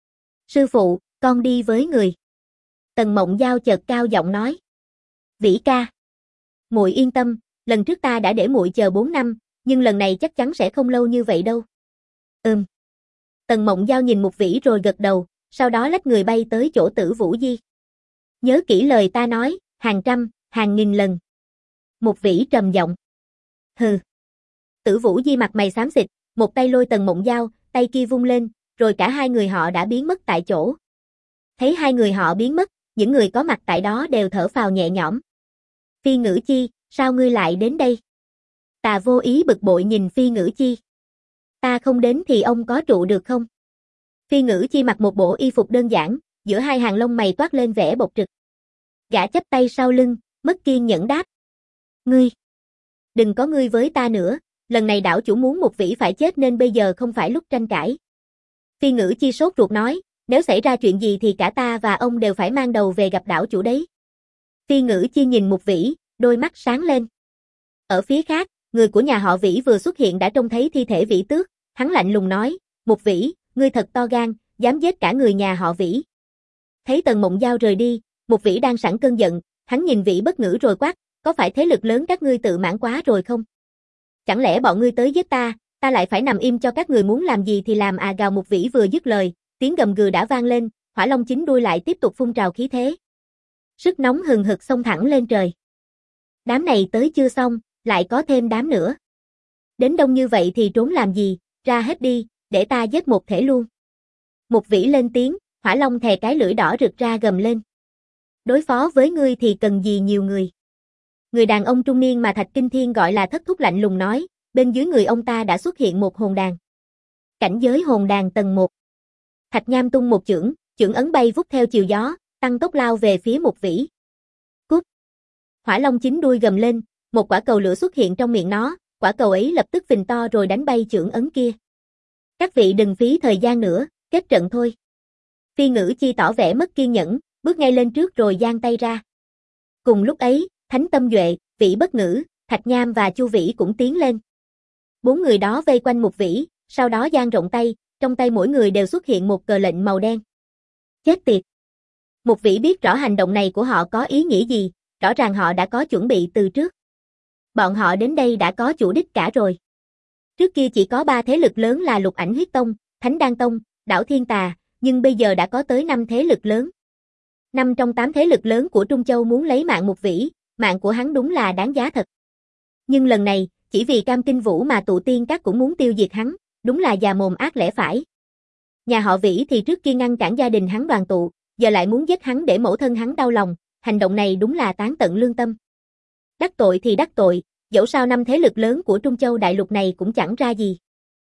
Sư phụ, con đi với người. Tần Mộng Giao chợt cao giọng nói. Vĩ ca. Muội yên tâm, lần trước ta đã để muội chờ bốn năm, nhưng lần này chắc chắn sẽ không lâu như vậy đâu. Ừm. Tần Mộng Giao nhìn Mục Vĩ rồi gật đầu, sau đó lách người bay tới chỗ Tử Vũ Di. Nhớ kỹ lời ta nói, hàng trăm, hàng nghìn lần. Mục Vĩ trầm giọng. Hừ. Tử Vũ Di mặt mày xám xịt, một tay lôi Tần Mộng Giao, tay kia vung lên, rồi cả hai người họ đã biến mất tại chỗ. Thấy hai người họ biến mất, những người có mặt tại đó đều thở phào nhẹ nhõm. Phi Ngữ Chi, sao ngươi lại đến đây? Tà Vô Ý bực bội nhìn Phi Ngữ Chi. Ta không đến thì ông có trụ được không? Phi Ngữ Chi mặc một bộ y phục đơn giản, giữa hai hàng lông mày toát lên vẻ bộc trực. Gã chắp tay sau lưng, mất kiên nhẫn đáp. Ngươi! Đừng có ngươi với ta nữa, lần này đảo chủ muốn Mục Vĩ phải chết nên bây giờ không phải lúc tranh cãi. Phi Ngữ Chi sốt ruột nói, nếu xảy ra chuyện gì thì cả ta và ông đều phải mang đầu về gặp đảo chủ đấy. Phi Ngữ Chi nhìn Mục Vĩ, đôi mắt sáng lên. Ở phía khác, người của nhà họ Vĩ vừa xuất hiện đã trông thấy thi thể Vĩ Tước, hắn lạnh lùng nói, Mục Vĩ, ngươi thật to gan, dám giết cả người nhà họ Vĩ. Thấy Tần Mộng Giao rời đi, Mục Vĩ đang sẵn cơn giận, hắn nhìn Vĩ Bất Ngữ rồi quát, có phải thế lực lớn các ngươi tự mãn quá rồi không? Chẳng lẽ bọn ngươi tới giết ta, ta lại phải nằm im cho các người muốn làm gì thì làm à? Gào. Mục Vĩ vừa dứt lời, tiếng gầm gừ đã vang lên, Hỏa Long chín đuôi lại tiếp tục phun trào khí thế. Sức nóng hừng hực xông thẳng lên trời. Đám này tới chưa xong, lại có thêm đám nữa. Đến đông như vậy thì trốn làm gì, ra hết đi, để ta giết một thể luôn. Mục Vĩ lên tiếng, Hỏa Long thè cái lưỡi đỏ rực ra gầm lên. Đối phó với ngươi thì cần gì nhiều người. Người đàn ông trung niên mà Thạch Kinh Thiên gọi là Thất Thúc lạnh lùng nói, bên dưới người ông ta đã xuất hiện một hồn đàn. Cảnh giới hồn đàn tầng một. Thạch Nham tung một chưởng, chưởng ấn bay vút theo chiều gió, tăng tốc lao về phía Mục Vĩ. Cút! Hỏa Long chín đuôi gầm lên, một quả cầu lửa xuất hiện trong miệng nó, quả cầu ấy lập tức phình to rồi đánh bay chưởng ấn kia. Các vị đừng phí thời gian nữa, kết trận thôi. Phi Ngữ Chi tỏ vẻ mất kiên nhẫn, bước ngay lên trước rồi giang tay ra. Cùng lúc ấy, Thánh Tâm Duệ, Vĩ Bất Ngữ, Thạch Nham và Chu Vĩ cũng tiến lên. Bốn người đó vây quanh Mục Vĩ, sau đó dang rộng tay, trong tay mỗi người đều xuất hiện một cờ lệnh màu đen. Chết tiệt! Mục Vĩ biết rõ hành động này của họ có ý nghĩa gì, rõ ràng họ đã có chuẩn bị từ trước. Bọn họ đến đây đã có chủ đích cả rồi. Trước kia chỉ có ba thế lực lớn là Lục Ảnh Huyết Tông, Thánh Đan Tông, Đảo Thiên Tà, nhưng bây giờ đã có tới năm thế lực lớn. Năm trong tám thế lực lớn của Trung Châu muốn lấy mạng Mục Vĩ, mạng của hắn đúng là đáng giá thật. Nhưng lần này, chỉ vì Cam Kinh Vũ mà tụ tiên các cũng muốn tiêu diệt hắn, đúng là già mồm ác lẽ phải. Nhà họ Vĩ thì trước kia ngăn cản gia đình hắn đoàn tụ, giờ lại muốn giết hắn để mẫu thân hắn đau lòng, hành động này đúng là tán tận lương tâm. Đắc tội thì đắc tội, dẫu sao năm thế lực lớn của Trung Châu đại lục này cũng chẳng ra gì.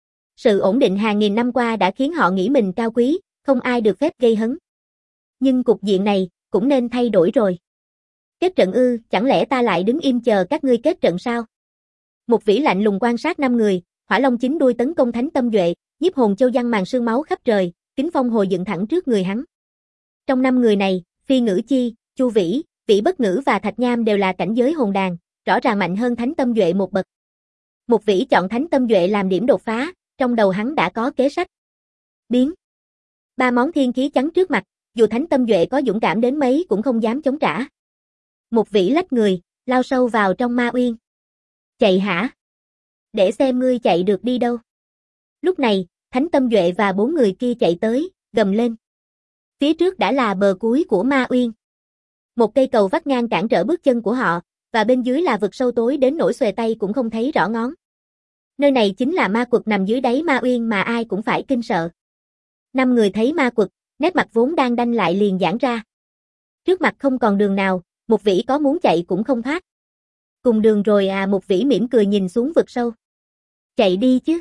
Sự ổn định hàng nghìn năm qua đã khiến họ nghĩ mình cao quý, không ai được phép gây hấn. Nhưng cục diện này, cũng nên thay đổi rồi. Kết trận ư, chẳng lẽ ta lại đứng im chờ các ngươi kết trận sao? Mục Vĩ lạnh lùng quan sát năm người, Hỏa Long chín đuôi tấn công Thánh Tâm Duệ, Nhiếp Hồn Châu giăng màn sương máu khắp trời, Kính Phong hồi dựng thẳng trước người hắn. Trong năm người này, Phi Ngữ Chi, Chu Vĩ, Vĩ Bất Ngữ và Thạch Nham đều là cảnh giới hồn đàn, rõ ràng mạnh hơn Thánh Tâm Duệ một bậc. Mục Vĩ chọn Thánh Tâm Duệ làm điểm đột phá, trong đầu hắn đã có kế sách. Biến. Ba món thiên khí chắn trước mặt, dù Thánh Tâm Duệ có dũng cảm đến mấy cũng không dám chống trả. Mục Vĩ lách người, lao sâu vào trong ma uyên. Chạy hả? Để xem ngươi chạy được đi đâu. Lúc này, Thánh Tâm Duệ và bốn người kia chạy tới, gầm lên. Phía trước đã là bờ cuối của ma uyên. Một cây cầu vắt ngang cản trở bước chân của họ, và bên dưới là vực sâu tối đến nỗi xuề tay cũng không thấy rõ ngón. Nơi này chính là ma quật nằm dưới đáy ma uyên mà ai cũng phải kinh sợ. Năm người thấy ma quật, nét mặt vốn đang đanh lại liền giãn ra. Trước mặt không còn đường nào, Mục Vĩ có muốn chạy cũng không thoát. Cùng đường rồi à? Mục Vĩ mỉm cười nhìn xuống vực sâu. Chạy đi chứ.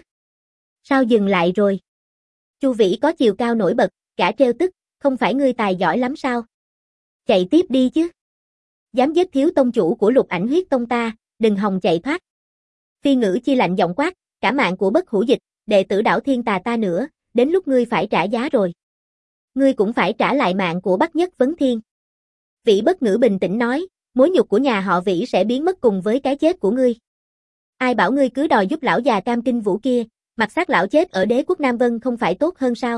Sao dừng lại rồi? Chu Vĩ có chiều cao nổi bật, gã trêu tức, không phải ngươi tài giỏi lắm sao? Chạy tiếp đi chứ. Dám giết thiếu tông chủ của Lục Ảnh Huyết Tông ta, đừng hòng chạy thoát. Phi Ngữ Chi lạnh giọng quát, cả mạng của Bất Hủ Dịch, đệ tử Đảo Thiên Tà ta nữa, đến lúc ngươi phải trả giá rồi. Ngươi cũng phải trả lại mạng của Bắc Nhất Vấn Thiên. Vĩ Bất Ngữ bình tĩnh nói, mối nhục của nhà họ Vĩ sẽ biến mất cùng với cái chết của ngươi. Ai bảo ngươi cứ đòi giúp lão già Cam Kinh Vũ kia, mặc xác lão chết ở đế quốc Nam Vân không phải tốt hơn sao?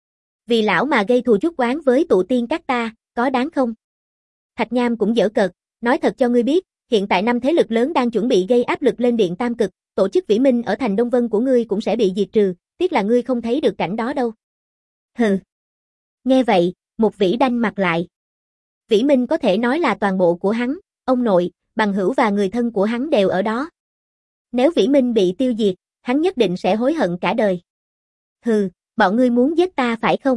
Vì lão mà gây thù chuốc oán với tụ tiên các ta, có đáng không? Thạch Nham cũng giở cợt, nói thật cho ngươi biết, hiện tại năm thế lực lớn đang chuẩn bị gây áp lực lên Điện Tam Cực, tổ chức Vĩ Minh ở thành Đông Vân của ngươi cũng sẽ bị diệt trừ, tiếc là ngươi không thấy được cảnh đó đâu. Hừ. Nghe vậy, Mục Vĩ đanh mặt lại. Vĩ Minh có thể nói là toàn bộ của hắn, ông nội, bằng hữu và người thân của hắn đều ở đó. Nếu Vĩ Minh bị tiêu diệt, hắn nhất định sẽ hối hận cả đời. Hừ, bọn ngươi muốn giết ta phải không?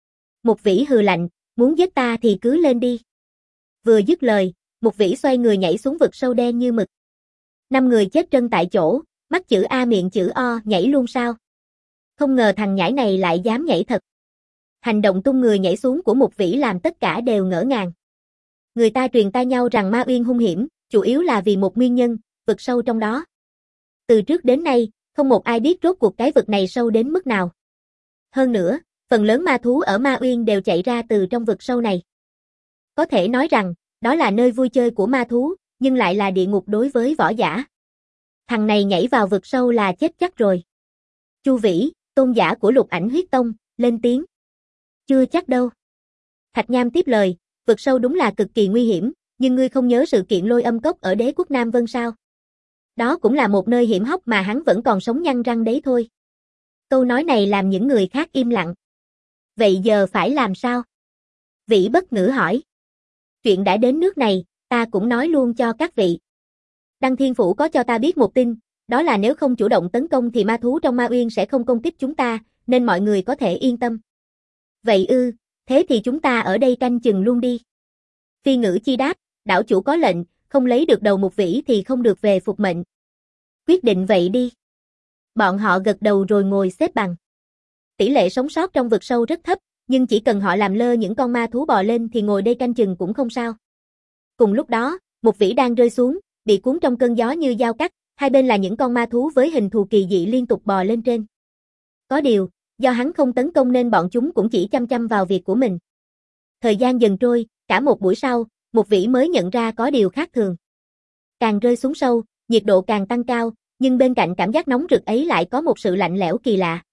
Mục Vĩ hừ lạnh, muốn giết ta thì cứ lên đi. Vừa dứt lời, Mục Vĩ xoay người nhảy xuống vực sâu đen như mực. Năm người chết chân tại chỗ, mắt chữ A miệng chữ O, nhảy luôn sao? Không ngờ thằng nhãi này lại dám nhảy thật. Hành động tung người nhảy xuống của Mục Vĩ làm tất cả đều ngỡ ngàng. Người ta truyền tai nhau rằng Ma Uyên hung hiểm, chủ yếu là vì một nguyên nhân, vực sâu trong đó. Từ trước đến nay, không một ai biết rốt cuộc cái vực này sâu đến mức nào. Hơn nữa, phần lớn ma thú ở Ma Uyên đều chạy ra từ trong vực sâu này. Có thể nói rằng, đó là nơi vui chơi của ma thú, nhưng lại là địa ngục đối với võ giả. Thằng này nhảy vào vực sâu là chết chắc rồi. Chu Vĩ, tôn giả của Lục Ảnh Huyết Tông, lên tiếng. Chưa chắc đâu. Thạch Nham tiếp lời, vực sâu đúng là cực kỳ nguy hiểm, nhưng ngươi không nhớ sự kiện Lôi Âm Cốc ở Đế quốc Nam Vân sao? Đó cũng là một nơi hiểm hóc mà hắn vẫn còn sống nhăn răng đấy thôi. Câu nói này làm những người khác im lặng. Vậy giờ phải làm sao? Vĩ bất ngữ hỏi. Chuyện đã đến nước này, ta cũng nói luôn cho các vị. Đăng Thiên Phủ có cho ta biết một tin, đó là nếu không chủ động tấn công thì ma thú trong Ma Uyên sẽ không công kích chúng ta, nên mọi người có thể yên tâm. Vậy ư, thế thì chúng ta ở đây canh chừng luôn đi. Phi Ngữ Chi đáp, đảo chủ có lệnh, không lấy được đầu Mục Vĩ thì không được về phục mệnh. Quyết định vậy đi. Bọn họ gật đầu rồi ngồi xếp bằng. Tỷ lệ sống sót trong vực sâu rất thấp, nhưng chỉ cần họ làm lơ những con ma thú bò lên thì ngồi đây canh chừng cũng không sao. Cùng lúc đó, Mục Vĩ đang rơi xuống, bị cuốn trong cơn gió như dao cắt, hai bên là những con ma thú với hình thù kỳ dị liên tục bò lên trên. Có điều, do hắn không tấn công nên bọn chúng cũng chỉ chăm chăm vào việc của mình. Thời gian dần trôi, cả một buổi sau, Mục Vĩ mới nhận ra có điều khác thường. Càng rơi xuống sâu, nhiệt độ càng tăng cao, nhưng bên cạnh cảm giác nóng rực ấy lại có một sự lạnh lẽo kỳ lạ.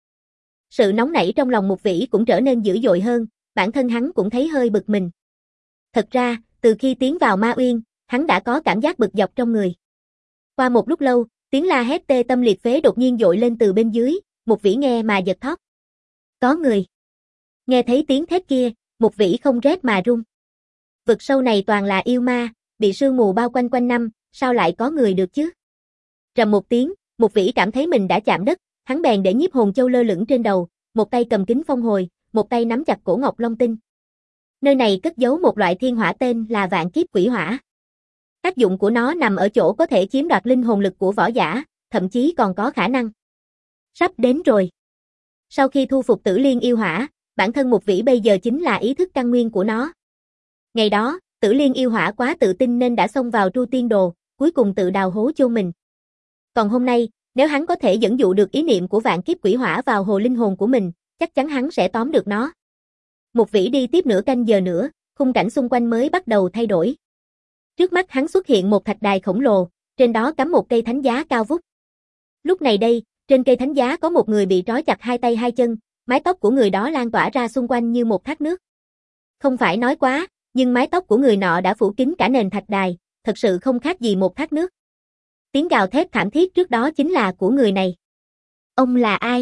Sự nóng nảy trong lòng Mục Vĩ cũng trở nên dữ dội hơn, bản thân hắn cũng thấy hơi bực mình. Thật ra, từ khi tiến vào Ma Uyên, hắn đã có cảm giác bực dọc trong người. Qua một lúc lâu, tiếng la hét tê tâm liệt phế đột nhiên dội lên từ bên dưới, Mục Vĩ nghe mà giật thót. Có người. Nghe thấy tiếng thét kia, Mục Vĩ không rét mà run. Vực sâu này toàn là yêu ma, bị sương mù bao quanh quanh năm, sao lại có người được chứ? Rầm một tiếng, Mục Vĩ cảm thấy mình đã chạm đất, hắn bèn để nhiếp hồn châu lơ lửng trên đầu, một tay cầm kính phong hồi, một tay nắm chặt cổ ngọc long tinh. Nơi này cất giấu một loại thiên hỏa tên là Vạn Kiếp Quỷ Hỏa. Tác dụng của nó nằm ở chỗ có thể chiếm đoạt linh hồn lực của võ giả, thậm chí còn có khả năng. Sắp đến rồi. Sau khi thu phục Tử Liên yêu hỏa, bản thân Mục Vĩ bây giờ chính là ý thức căn nguyên của nó. Ngày đó, Tử Liên yêu hỏa quá tự tin nên đã xông vào Tru Tiên Đồ, cuối cùng tự đào hố chôn mình. Còn hôm nay, nếu hắn có thể dẫn dụ được ý niệm của Vạn Kiếp Quỷ Hỏa vào hồ linh hồn của mình, chắc chắn hắn sẽ tóm được nó. Mục Vĩ đi tiếp nửa canh giờ nữa, khung cảnh xung quanh mới bắt đầu thay đổi. Trước mắt hắn xuất hiện một thạch đài khổng lồ, trên đó cắm một cây thánh giá cao vút. Lúc này đây, trên cây thánh giá có một người bị trói chặt hai tay hai chân, mái tóc của người đó lan tỏa ra xung quanh như một thác nước. Không phải nói quá, nhưng mái tóc của người nọ đã phủ kín cả nền thạch đài, thật sự không khác gì một thác nước. Tiếng gào thét thảm thiết trước đó chính là của người này. Ông là ai?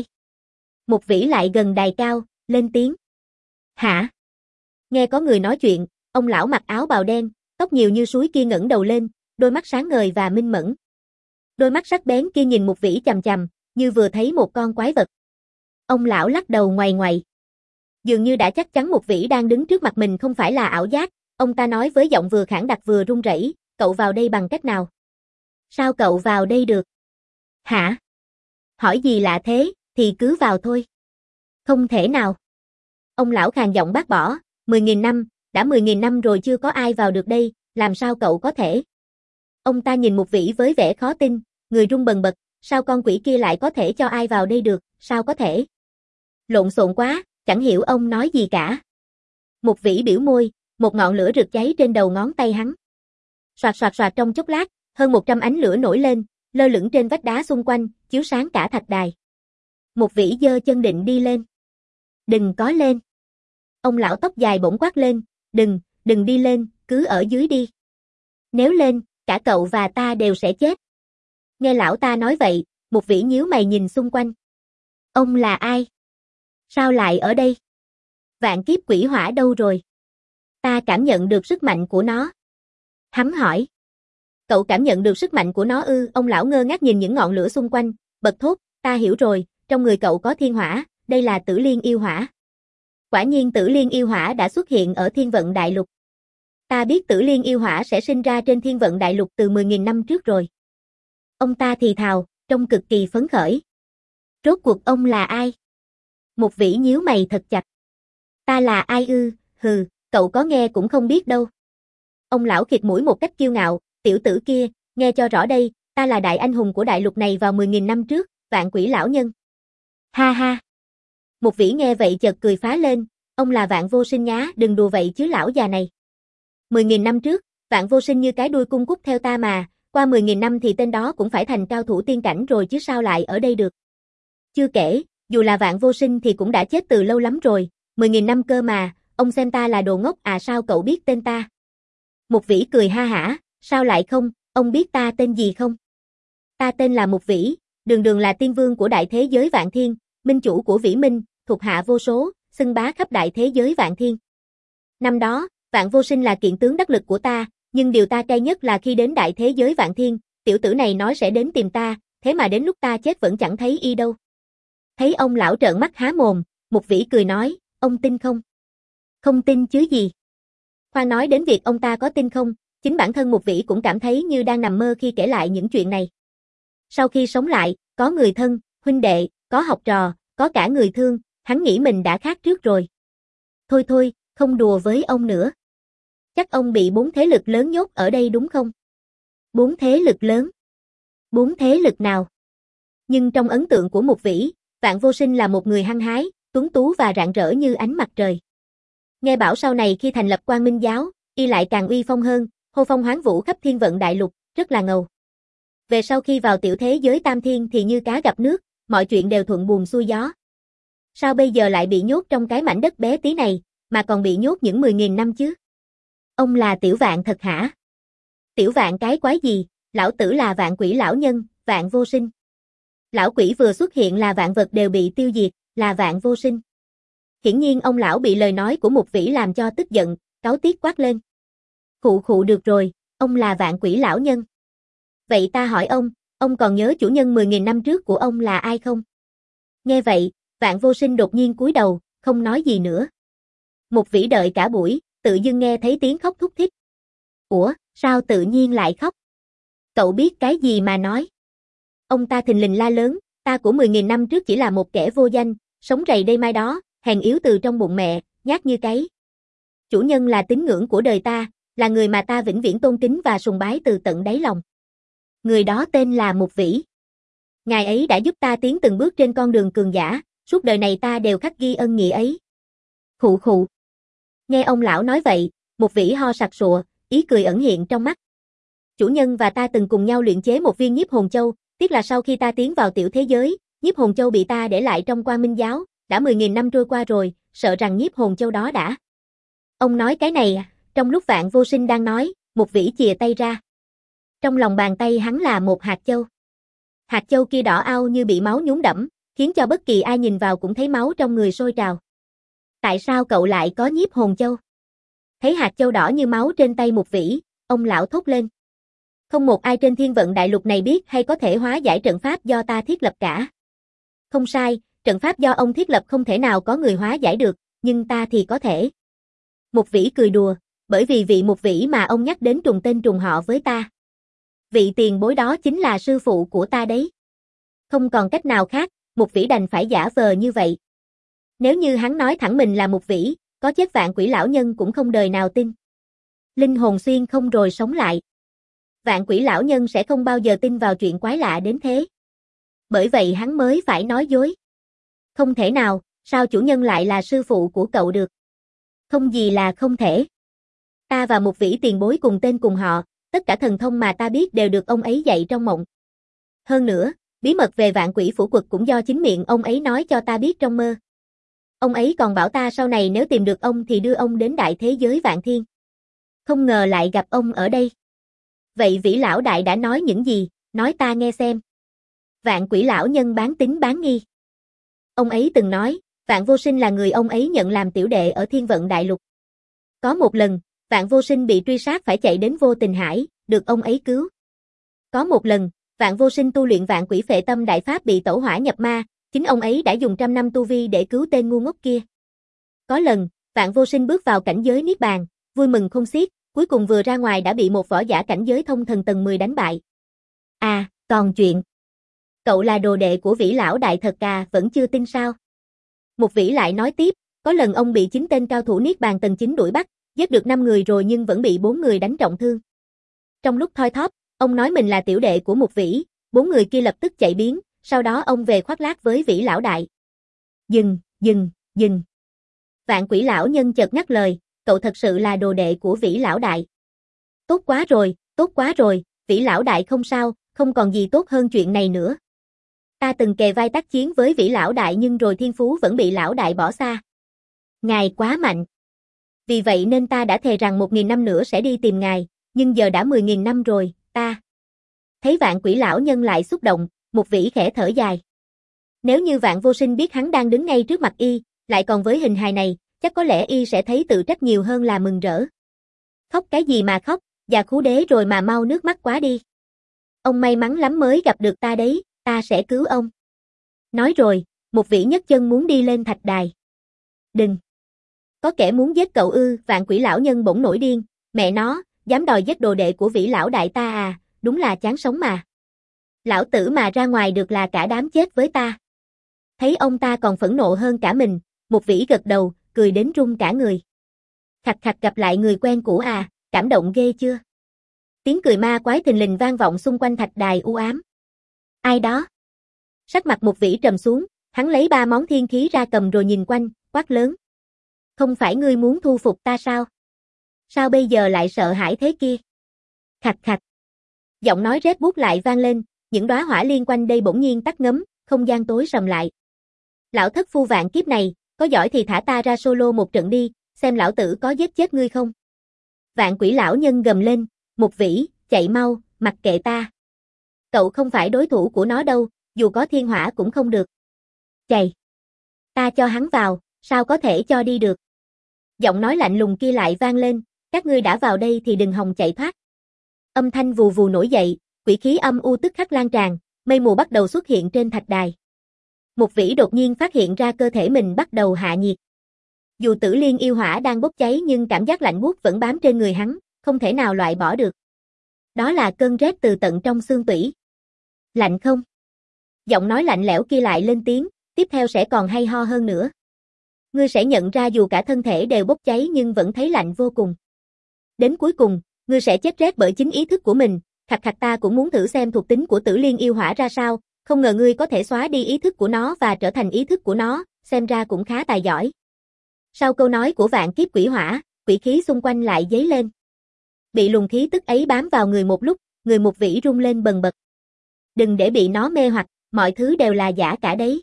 Mục Vĩ lại gần đài cao, lên tiếng. Hả? Nghe có người nói chuyện, ông lão mặc áo bào đen, tóc nhiều như suối kia ngẩng đầu lên, đôi mắt sáng ngời và minh mẫn. Đôi mắt sắc bén kia nhìn Mục Vĩ chằm chằm, như vừa thấy một con quái vật. Ông lão lắc đầu ngoày ngoày. Dường như đã chắc chắn Mục Vĩ đang đứng trước mặt mình không phải là ảo giác, ông ta nói với giọng vừa khản đặc vừa run rẩy, cậu vào đây bằng cách nào? Sao cậu vào đây được? Hả? Hỏi gì lạ thế, thì cứ vào thôi. Không thể nào. Ông lão khàn giọng bác bỏ, mười nghìn năm, đã mười nghìn năm rồi chưa có ai vào được đây, làm sao cậu có thể? Ông ta nhìn Mục Vĩ với vẻ khó tin, người run bần bật, sao con quỷ kia lại có thể cho ai vào đây được, sao có thể? Lộn xộn quá, chẳng hiểu ông nói gì cả. Mục Vĩ biểu môi, một ngọn lửa rực cháy trên đầu ngón tay hắn. Soạt soạt soạt trong chốc lát, hơn một trăm ánh lửa nổi lên, lơ lửng trên vách đá xung quanh, chiếu sáng cả thạch đài. Mục Vĩ giơ chân định đi lên. Đừng có lên. Ông lão tóc dài bỗng quát lên, đừng, đừng đi lên, cứ ở dưới đi. Nếu lên, cả cậu và ta đều sẽ chết. Nghe lão ta nói vậy, Mục Vĩ nhíu mày nhìn xung quanh. Ông là ai? Sao lại ở đây? Vạn Kiếp Quỷ Hỏa đâu rồi? Ta cảm nhận được sức mạnh của nó. Hắn hỏi. Cậu cảm nhận được sức mạnh của nó ư? Ông lão ngơ ngác nhìn những ngọn lửa xung quanh, bật thốt, Ta hiểu rồi, trong người cậu có thiên hỏa, đây là Tử Liên yêu hỏa. Quả nhiên Tử Liên yêu hỏa đã xuất hiện ở Thiên Vận Đại Lục. Ta biết Tử Liên yêu hỏa sẽ sinh ra trên Thiên Vận Đại Lục từ mười nghìn năm trước rồi. Ông ta thì thào, trông cực kỳ phấn khởi. Rốt cuộc ông là ai? Một vĩ nhíu mày thật chặt. Ta là ai ư, hừ, cậu có nghe cũng không biết đâu. Ông lão khịt mũi một cách kiêu ngạo, tiểu tử kia, nghe cho rõ đây, ta là đại anh hùng của đại lục này vào mười nghìn năm trước, Vạn Quỷ lão nhân. Ha ha. Một vĩ nghe vậy chợt cười phá lên, ông là Vạn Vô Sinh nhá, đừng đùa vậy chứ lão già này. Mười nghìn năm trước, Vạn Vô Sinh như cái đuôi cung cút theo ta mà, qua mười nghìn năm thì tên đó cũng phải thành cao thủ tiên cảnh rồi chứ sao lại ở đây được. Chưa kể, dù là Vạn Vô Sinh thì cũng đã chết từ lâu lắm rồi, mười nghìn năm cơ mà, ông xem ta là đồ ngốc à, sao cậu biết tên ta? Một vĩ cười ha hả, sao lại không, ông biết ta tên gì không? Ta tên là Một Vĩ, đường đường là tiên vương của đại thế giới vạn thiên, minh chủ của Vĩ Minh, thuộc hạ vô số, xưng bá khắp đại thế giới vạn thiên. Năm đó, Vạn Vô Sinh là kiện tướng đắc lực của ta, nhưng điều ta cay nhất là khi đến đại thế giới vạn thiên, tiểu tử này nói sẽ đến tìm ta, thế mà đến lúc ta chết vẫn chẳng thấy y đâu. Thấy ông lão trợn mắt há mồm, Một Vĩ cười nói, ông tin không? Không tin chứ gì? Khoan nói đến việc ông ta có tin không, chính bản thân Một Vĩ cũng cảm thấy như đang nằm mơ khi kể lại những chuyện này. Sau khi sống lại, có người thân, huynh đệ, có học trò, có cả người thương, hắn nghĩ mình đã khác trước rồi. Thôi thôi, không đùa với ông nữa. Chắc ông bị bốn thế lực lớn nhốt ở đây đúng không? Bốn thế lực lớn? Bốn thế lực nào? Nhưng trong ấn tượng của Một Vĩ, Vạn Vô Sinh là một người hăng hái, tuấn tú và rạng rỡ như ánh mặt trời. Nghe bảo sau này khi thành lập Quang Minh giáo, y lại càng uy phong hơn, hô phong hoán vũ khắp Thiên Vận Đại Lục, rất là ngầu. Về sau khi vào tiểu thế giới Tam Thiên thì như cá gặp nước, mọi chuyện đều thuận buồm xuôi gió. Sao bây giờ lại bị nhốt trong cái mảnh đất bé tí này, mà còn bị nhốt những mười nghìn năm chứ? Ông là Tiểu Vạn thật hả? Tiểu Vạn cái quái gì, lão tử là Vạn Quỷ lão nhân, Vạn Vô Sinh. Lão quỷ vừa xuất hiện là vạn vật đều bị tiêu diệt, là Vạn Vô Sinh. Hiển nhiên ông lão bị lời nói của Một Vĩ làm cho tức giận, cáu tiết quát lên. Khụ khụ được rồi, ông là Vạn Quỷ lão nhân. Vậy ta hỏi ông, ông còn nhớ chủ nhân mười nghìn năm trước của ông là ai không? Nghe vậy, Vạn Vô Sinh đột nhiên cúi đầu, không nói gì nữa. Một Vĩ đợi cả buổi, tự dưng nghe thấy tiếng khóc thút thít. Ủa, sao tự nhiên lại khóc? Cậu biết cái gì mà nói? Ông ta thình lình la lớn, ta của mười nghìn năm trước chỉ là một kẻ vô danh, sống rầy đây mai đó, hèn yếu từ trong bụng mẹ, nhát như cái. Chủ nhân là tín ngưỡng của đời ta, là người mà ta vĩnh viễn tôn kính và sùng bái từ tận đáy lòng. Người đó tên là Một Vĩ. Ngài ấy đã giúp ta tiến từng bước trên con đường cường giả, suốt đời này ta đều khắc ghi ân nghĩa ấy. Khụ khụ. Nghe ông lão nói vậy, Một Vĩ ho sặc sụa, ý cười ẩn hiện trong mắt. Chủ nhân và ta từng cùng nhau luyện chế một viên nhiếp hồn châu, tiếc là sau khi ta tiến vào tiểu thế giới, nhiếp hồn châu bị ta để lại trong Quang Minh giáo, đã mười nghìn năm trôi qua rồi, sợ rằng nhiếp hồn châu đó đã. Ông nói cái này à, trong lúc Vạn Vô Sinh đang nói, Một Vĩ chìa tay ra. Trong lòng bàn tay hắn là một hạt châu. Hạt châu kia đỏ ao như bị máu nhúng đẫm, khiến cho bất kỳ ai nhìn vào cũng thấy máu trong người sôi trào. Tại sao cậu lại có nhiếp hồn châu? Thấy hạt châu đỏ như máu trên tay Một Vĩ, ông lão thốt lên. Không một ai trên Thiên Vận Đại Lục này biết hay có thể hóa giải trận pháp do ta thiết lập cả. Không sai, trận pháp do ông thiết lập không thể nào có người hóa giải được, nhưng ta thì có thể. Một Vĩ cười đùa, bởi vì vị Một Vĩ mà ông nhắc đến trùng tên trùng họ với ta. Vị tiền bối đó chính là sư phụ của ta đấy. Không còn cách nào khác, Một Vĩ đành phải giả vờ như vậy. Nếu như hắn nói thẳng mình là Một Vĩ, có chết Vạn Quỷ lão nhân cũng không đời nào tin. Linh hồn xuyên không rồi sống lại. Vạn Quỷ lão nhân sẽ không bao giờ tin vào chuyện quái lạ đến thế. Bởi vậy hắn mới phải nói dối. Không thể nào, sao chủ nhân lại là sư phụ của cậu được? Không gì là không thể. Ta và Một Vĩ tiền bối cùng tên cùng họ, tất cả thần thông mà ta biết đều được ông ấy dạy trong mộng. Hơn nữa, bí mật về Vạn Quỷ phủ quật cũng do chính miệng ông ấy nói cho ta biết trong mơ. Ông ấy còn bảo ta sau này nếu tìm được ông thì đưa ông đến đại thế giới vạn thiên. Không ngờ lại gặp ông ở đây. Vậy Vĩ lão đại đã nói những gì, nói ta nghe xem. Vạn Quỷ lão nhân bán tín bán nghi. Ông ấy từng nói, Vạn Vô Sinh là người ông ấy nhận làm tiểu đệ ở Thiên Vận Đại Lục. Có một lần, Vạn Vô Sinh bị truy sát phải chạy đến Vô Tình Hải, được ông ấy cứu. Có một lần, Vạn Vô Sinh tu luyện Vạn Quỷ Phệ Tâm đại pháp bị tẩu hỏa nhập ma, chính ông ấy đã dùng trăm năm tu vi để cứu tên ngu ngốc kia. Có lần, Vạn Vô Sinh bước vào cảnh giới niết bàn, vui mừng không xiết, cuối cùng vừa ra ngoài đã bị một võ giả cảnh giới thông thần tầng mười đánh bại. À, còn chuyện. Cậu là đồ đệ của Vĩ lão đại thật à, vẫn chưa tin sao? Một Vĩ lại nói tiếp, có lần ông bị chín tên cao thủ niết bàn tầng chín đuổi bắt, giết được năm người rồi nhưng vẫn bị bốn người đánh trọng thương. Trong lúc thoi thóp, ông nói mình là tiểu đệ của một Vĩ, bốn người kia lập tức chạy biến, sau đó ông về khoác lác với Vĩ lão đại. Dừng, dừng, dừng. Vạn Quỷ lão nhân chợt ngắt lời, cậu thật sự là đồ đệ của Vĩ lão đại. Tốt quá rồi, tốt quá rồi, Vĩ lão đại không sao, không còn gì tốt hơn chuyện này nữa. Ta từng kề vai tác chiến với Vĩ lão đại nhưng rồi thiên phú vẫn bị lão đại bỏ xa. Ngài quá mạnh. Vì vậy nên ta đã thề rằng một nghìn năm nữa sẽ đi tìm ngài, nhưng giờ đã mười nghìn năm rồi, ta. Thấy Vạn Quỷ lão nhân lại xúc động, một Vĩ khẽ thở dài. Nếu như Vạn Vô Sinh biết hắn đang đứng ngay trước mặt y, lại còn với hình hài này, chắc có lẽ y sẽ thấy tự trách nhiều hơn là mừng rỡ. Khóc cái gì mà khóc, già khú đế rồi mà mau nước mắt quá đi. Ông may mắn lắm mới gặp được ta đấy, ta sẽ cứu ông. Nói rồi, một Vĩ nhấc chân muốn đi lên thạch đài. Đừng. Có kẻ muốn giết cậu ư? Vạn Quỷ lão nhân bỗng nổi điên, mẹ nó, dám đòi giết đồ đệ của Vĩ lão đại ta à, đúng là chán sống mà. Lão tử mà ra ngoài được là cả đám chết với ta. Thấy ông ta còn phẫn nộ hơn cả mình, một Vĩ gật đầu, cười đến run cả người. Khạch khạch, gặp lại người quen cũ à, cảm động ghê chưa? Tiếng cười ma quái thình lình vang vọng xung quanh thạch đài u ám. Ai đó? Sắc mặt một Vĩ trầm xuống, hắn lấy ba món thiên khí ra cầm rồi nhìn quanh, quát lớn. Không phải ngươi muốn thu phục ta sao? Sao bây giờ lại sợ hãi thế kia? Khạch khạch. Giọng nói rét buốt lại vang lên, những đóa hỏa liên quanh đây bỗng nhiên tắt ngấm, không gian tối sầm lại. Lão thất phu vạn kiếp này, có giỏi thì thả ta ra solo một trận đi, xem lão tử có giết chết ngươi không? Vạn Quỷ lão nhân gầm lên, một Vĩ, chạy mau, mặc kệ ta. Cậu không phải đối thủ của nó đâu, dù có thiên hỏa cũng không được. Chạy. Ta cho hắn vào, sao có thể cho đi được? Giọng nói lạnh lùng kia lại vang lên, các ngươi đã vào đây thì đừng hòng chạy thoát. Âm thanh vù vù nổi dậy, quỷ khí âm u tức khắc lan tràn, mây mù bắt đầu xuất hiện trên thạch đài. Một Vĩ đột nhiên phát hiện ra cơ thể mình bắt đầu hạ nhiệt. Dù Tử Liên yêu hỏa đang bốc cháy nhưng cảm giác lạnh buốt vẫn bám trên người hắn, không thể nào loại bỏ được. Đó là cơn rét từ tận trong xương tủy. Lạnh không? Giọng nói lạnh lẽo kia lại lên tiếng, tiếp theo sẽ còn hay ho hơn nữa. Ngươi sẽ nhận ra dù cả thân thể đều bốc cháy nhưng vẫn thấy lạnh vô cùng. Đến cuối cùng, ngươi sẽ chết rét bởi chính ý thức của mình, khạch khạch, ta cũng muốn thử xem thuộc tính của Tử Liên yêu hỏa ra sao, không ngờ ngươi có thể xóa đi ý thức của nó và trở thành ý thức của nó, xem ra cũng khá tài giỏi. Sau câu nói của vạn kiếp quỷ hỏa, quỷ khí xung quanh lại dấy lên. Bị luồng khí tức ấy bám vào người một lúc, người một Vĩ rung lên bần bật. Đừng để bị nó mê hoặc, mọi thứ đều là giả cả đấy.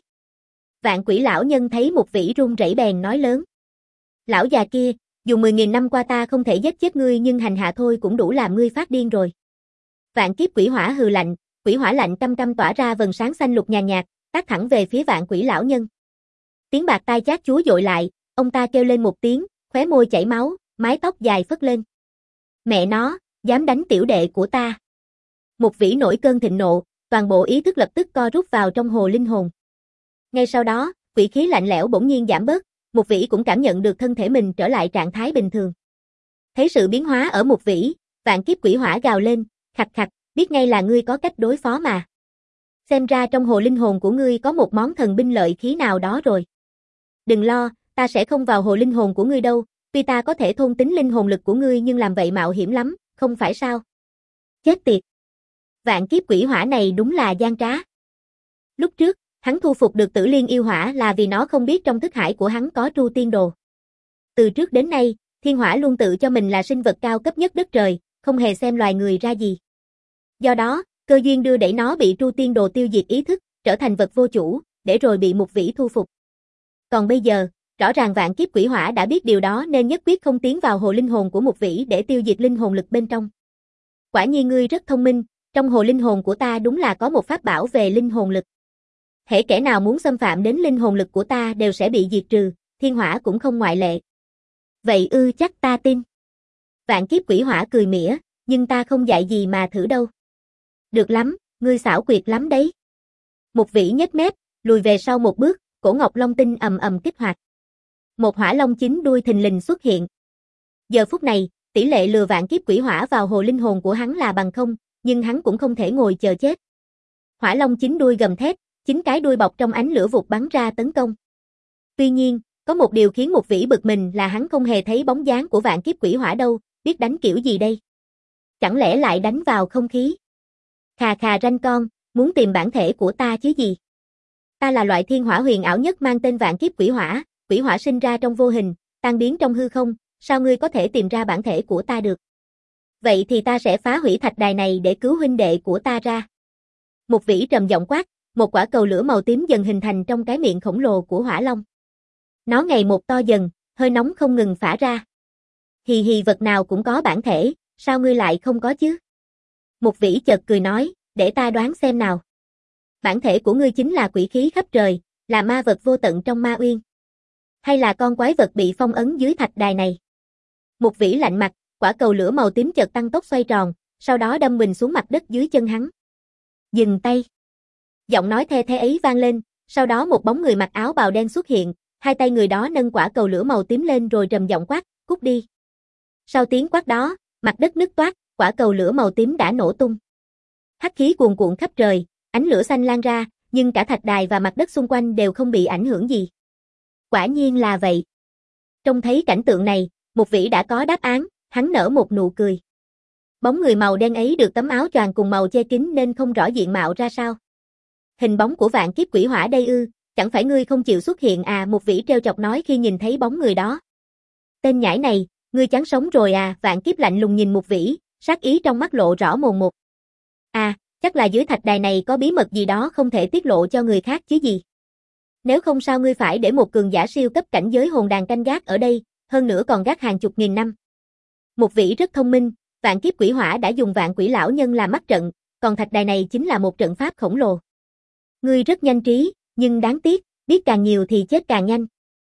Vạn Quỷ lão nhân thấy một Vĩ run rẩy bèn nói lớn. Lão già kia, dù mười nghìn năm qua ta không thể giết chết ngươi nhưng hành hạ thôi cũng đủ làm ngươi phát điên rồi. Vạn kiếp quỷ hỏa hừ lạnh, quỷ hỏa lạnh căm căm tỏa ra vầng sáng xanh lục nhàn nhạt, tác thẳng về phía Vạn Quỷ lão nhân. Tiếng bạc tai chát chúa dội lại, ông ta kêu lên một tiếng, khóe môi chảy máu, mái tóc dài phất lên. Mẹ nó, dám đánh tiểu đệ của ta. Một Vĩ nổi cơn thịnh nộ, toàn bộ ý thức lập tức co rút vào trong hồ linh hồn. Ngay sau đó, quỷ khí lạnh lẽo bỗng nhiên giảm bớt, một Vĩ cũng cảm nhận được thân thể mình trở lại trạng thái bình thường. Thấy sự biến hóa ở một Vĩ, vạn kiếp quỷ hỏa gào lên, khạch khạch, biết ngay là ngươi có cách đối phó mà. Xem ra trong hồ linh hồn của ngươi có một món thần binh lợi khí nào đó rồi. Đừng lo, ta sẽ không vào hồ linh hồn của ngươi đâu, tuy ta có thể thôn tính linh hồn lực của ngươi nhưng làm vậy mạo hiểm lắm, không phải sao? Chết tiệt! Vạn kiếp quỷ hỏa này đúng là gian trá. Lúc trước, hắn thu phục được Tử Liên yêu hỏa là vì nó không biết trong thức hải của hắn có Tru Tiên Đồ. Từ trước đến nay, thiên hỏa luôn tự cho mình là sinh vật cao cấp nhất đất trời, không hề xem loài người ra gì. Do đó, cơ duyên đưa đẩy nó bị Tru Tiên Đồ tiêu diệt ý thức, trở thành vật vô chủ, để rồi bị một Vĩ thu phục. Còn bây giờ, rõ ràng vạn kiếp quỷ hỏa đã biết điều đó nên nhất quyết không tiến vào hồ linh hồn của một Vĩ để tiêu diệt linh hồn lực bên trong. Quả nhiên ngươi rất thông minh, trong hồ linh hồn của ta đúng là có một pháp bảo về linh hồn lực. Hễ kẻ nào muốn xâm phạm đến linh hồn lực của ta đều sẽ bị diệt trừ, thiên hỏa cũng không ngoại lệ. Vậy ư, chắc ta tin. Vạn kiếp quỷ hỏa cười mỉa, nhưng ta không dạy gì mà thử đâu. Được lắm, ngươi xảo quyệt lắm đấy. Một vĩ nhếch mép, lùi về sau một bước, cổ ngọc long tinh ầm ầm kích hoạt. Một hỏa long chín đuôi thình lình xuất hiện. Giờ phút này, tỷ lệ lừa vạn kiếp quỷ hỏa vào hồ linh hồn của hắn là bằng không, nhưng hắn cũng không thể ngồi chờ chết. Hỏa long chín đuôi gầm thét, chín cái đuôi bọc trong ánh lửa vụt bắn ra tấn công. Tuy nhiên, có một điều khiến một vĩ bực mình là hắn không hề thấy bóng dáng của vạn kiếp quỷ hỏa đâu, biết đánh kiểu gì đây? Chẳng lẽ lại đánh vào không khí? Khà khà ranh con, muốn tìm bản thể của ta chứ gì? Ta là loại thiên hỏa huyền ảo nhất mang tên vạn kiếp quỷ hỏa, quỷ hỏa sinh ra trong vô hình, tan biến trong hư không, sao ngươi có thể tìm ra bản thể của ta được? Vậy thì ta sẽ phá hủy thạch đài này để cứu huynh đệ của ta ra. Một vĩ trầm giọng quát, một quả cầu lửa màu tím dần hình thành trong cái miệng khổng lồ của hỏa long. Nó ngày một to dần, hơi nóng không ngừng phả ra. Hì hì, vật nào cũng có bản thể, sao ngươi lại không có chứ? Một vĩ chợt cười nói, để ta đoán xem nào. Bản thể của ngươi chính là quỷ khí khắp trời, là ma vật vô tận trong ma uyên. Hay là con quái vật bị phong ấn dưới thạch đài này? Một vĩ lạnh mặt, quả cầu lửa màu tím chợt tăng tốc xoay tròn, sau đó đâm mình xuống mặt đất dưới chân hắn. Dừng tay. Giọng nói the thế ấy vang lên, sau đó một bóng người mặc áo bào đen xuất hiện, hai tay người đó nâng quả cầu lửa màu tím lên rồi trầm giọng quát, cút đi. Sau tiếng quát đó, mặt đất nứt toác, quả cầu lửa màu tím đã nổ tung. Hắc khí cuồn cuộn khắp trời, ánh lửa xanh lan ra, nhưng cả thạch đài và mặt đất xung quanh đều không bị ảnh hưởng gì. Quả nhiên là vậy. Trông thấy cảnh tượng này, một vĩ đã có đáp án, hắn nở một nụ cười. Bóng người màu đen ấy được tấm áo choàng cùng màu che kín nên không rõ diện mạo ra sao. Hình bóng của vạn kiếp quỷ hỏa đây ư, chẳng phải ngươi không chịu xuất hiện à? Một vĩ trêu chọc nói khi nhìn thấy bóng người đó. Tên nhãi này, ngươi chán sống rồi à? Vạn kiếp lạnh lùng nhìn một vĩ, sát ý trong mắt lộ rõ mồn một. À, chắc là dưới thạch đài này có bí mật gì đó không thể tiết lộ cho người khác chứ gì. Nếu không sao ngươi phải để một cường giả siêu cấp cảnh giới hồn đàn canh gác ở đây, hơn nữa còn gác hàng chục nghìn năm. Một vĩ rất thông minh, vạn kiếp quỷ hỏa đã dùng vạn quỷ lão nhân làm mắt trận, còn thạch đài này chính là một trận pháp khổng lồ. Ngươi rất nhanh trí, nhưng đáng tiếc, biết càng nhiều thì chết càng nhanh.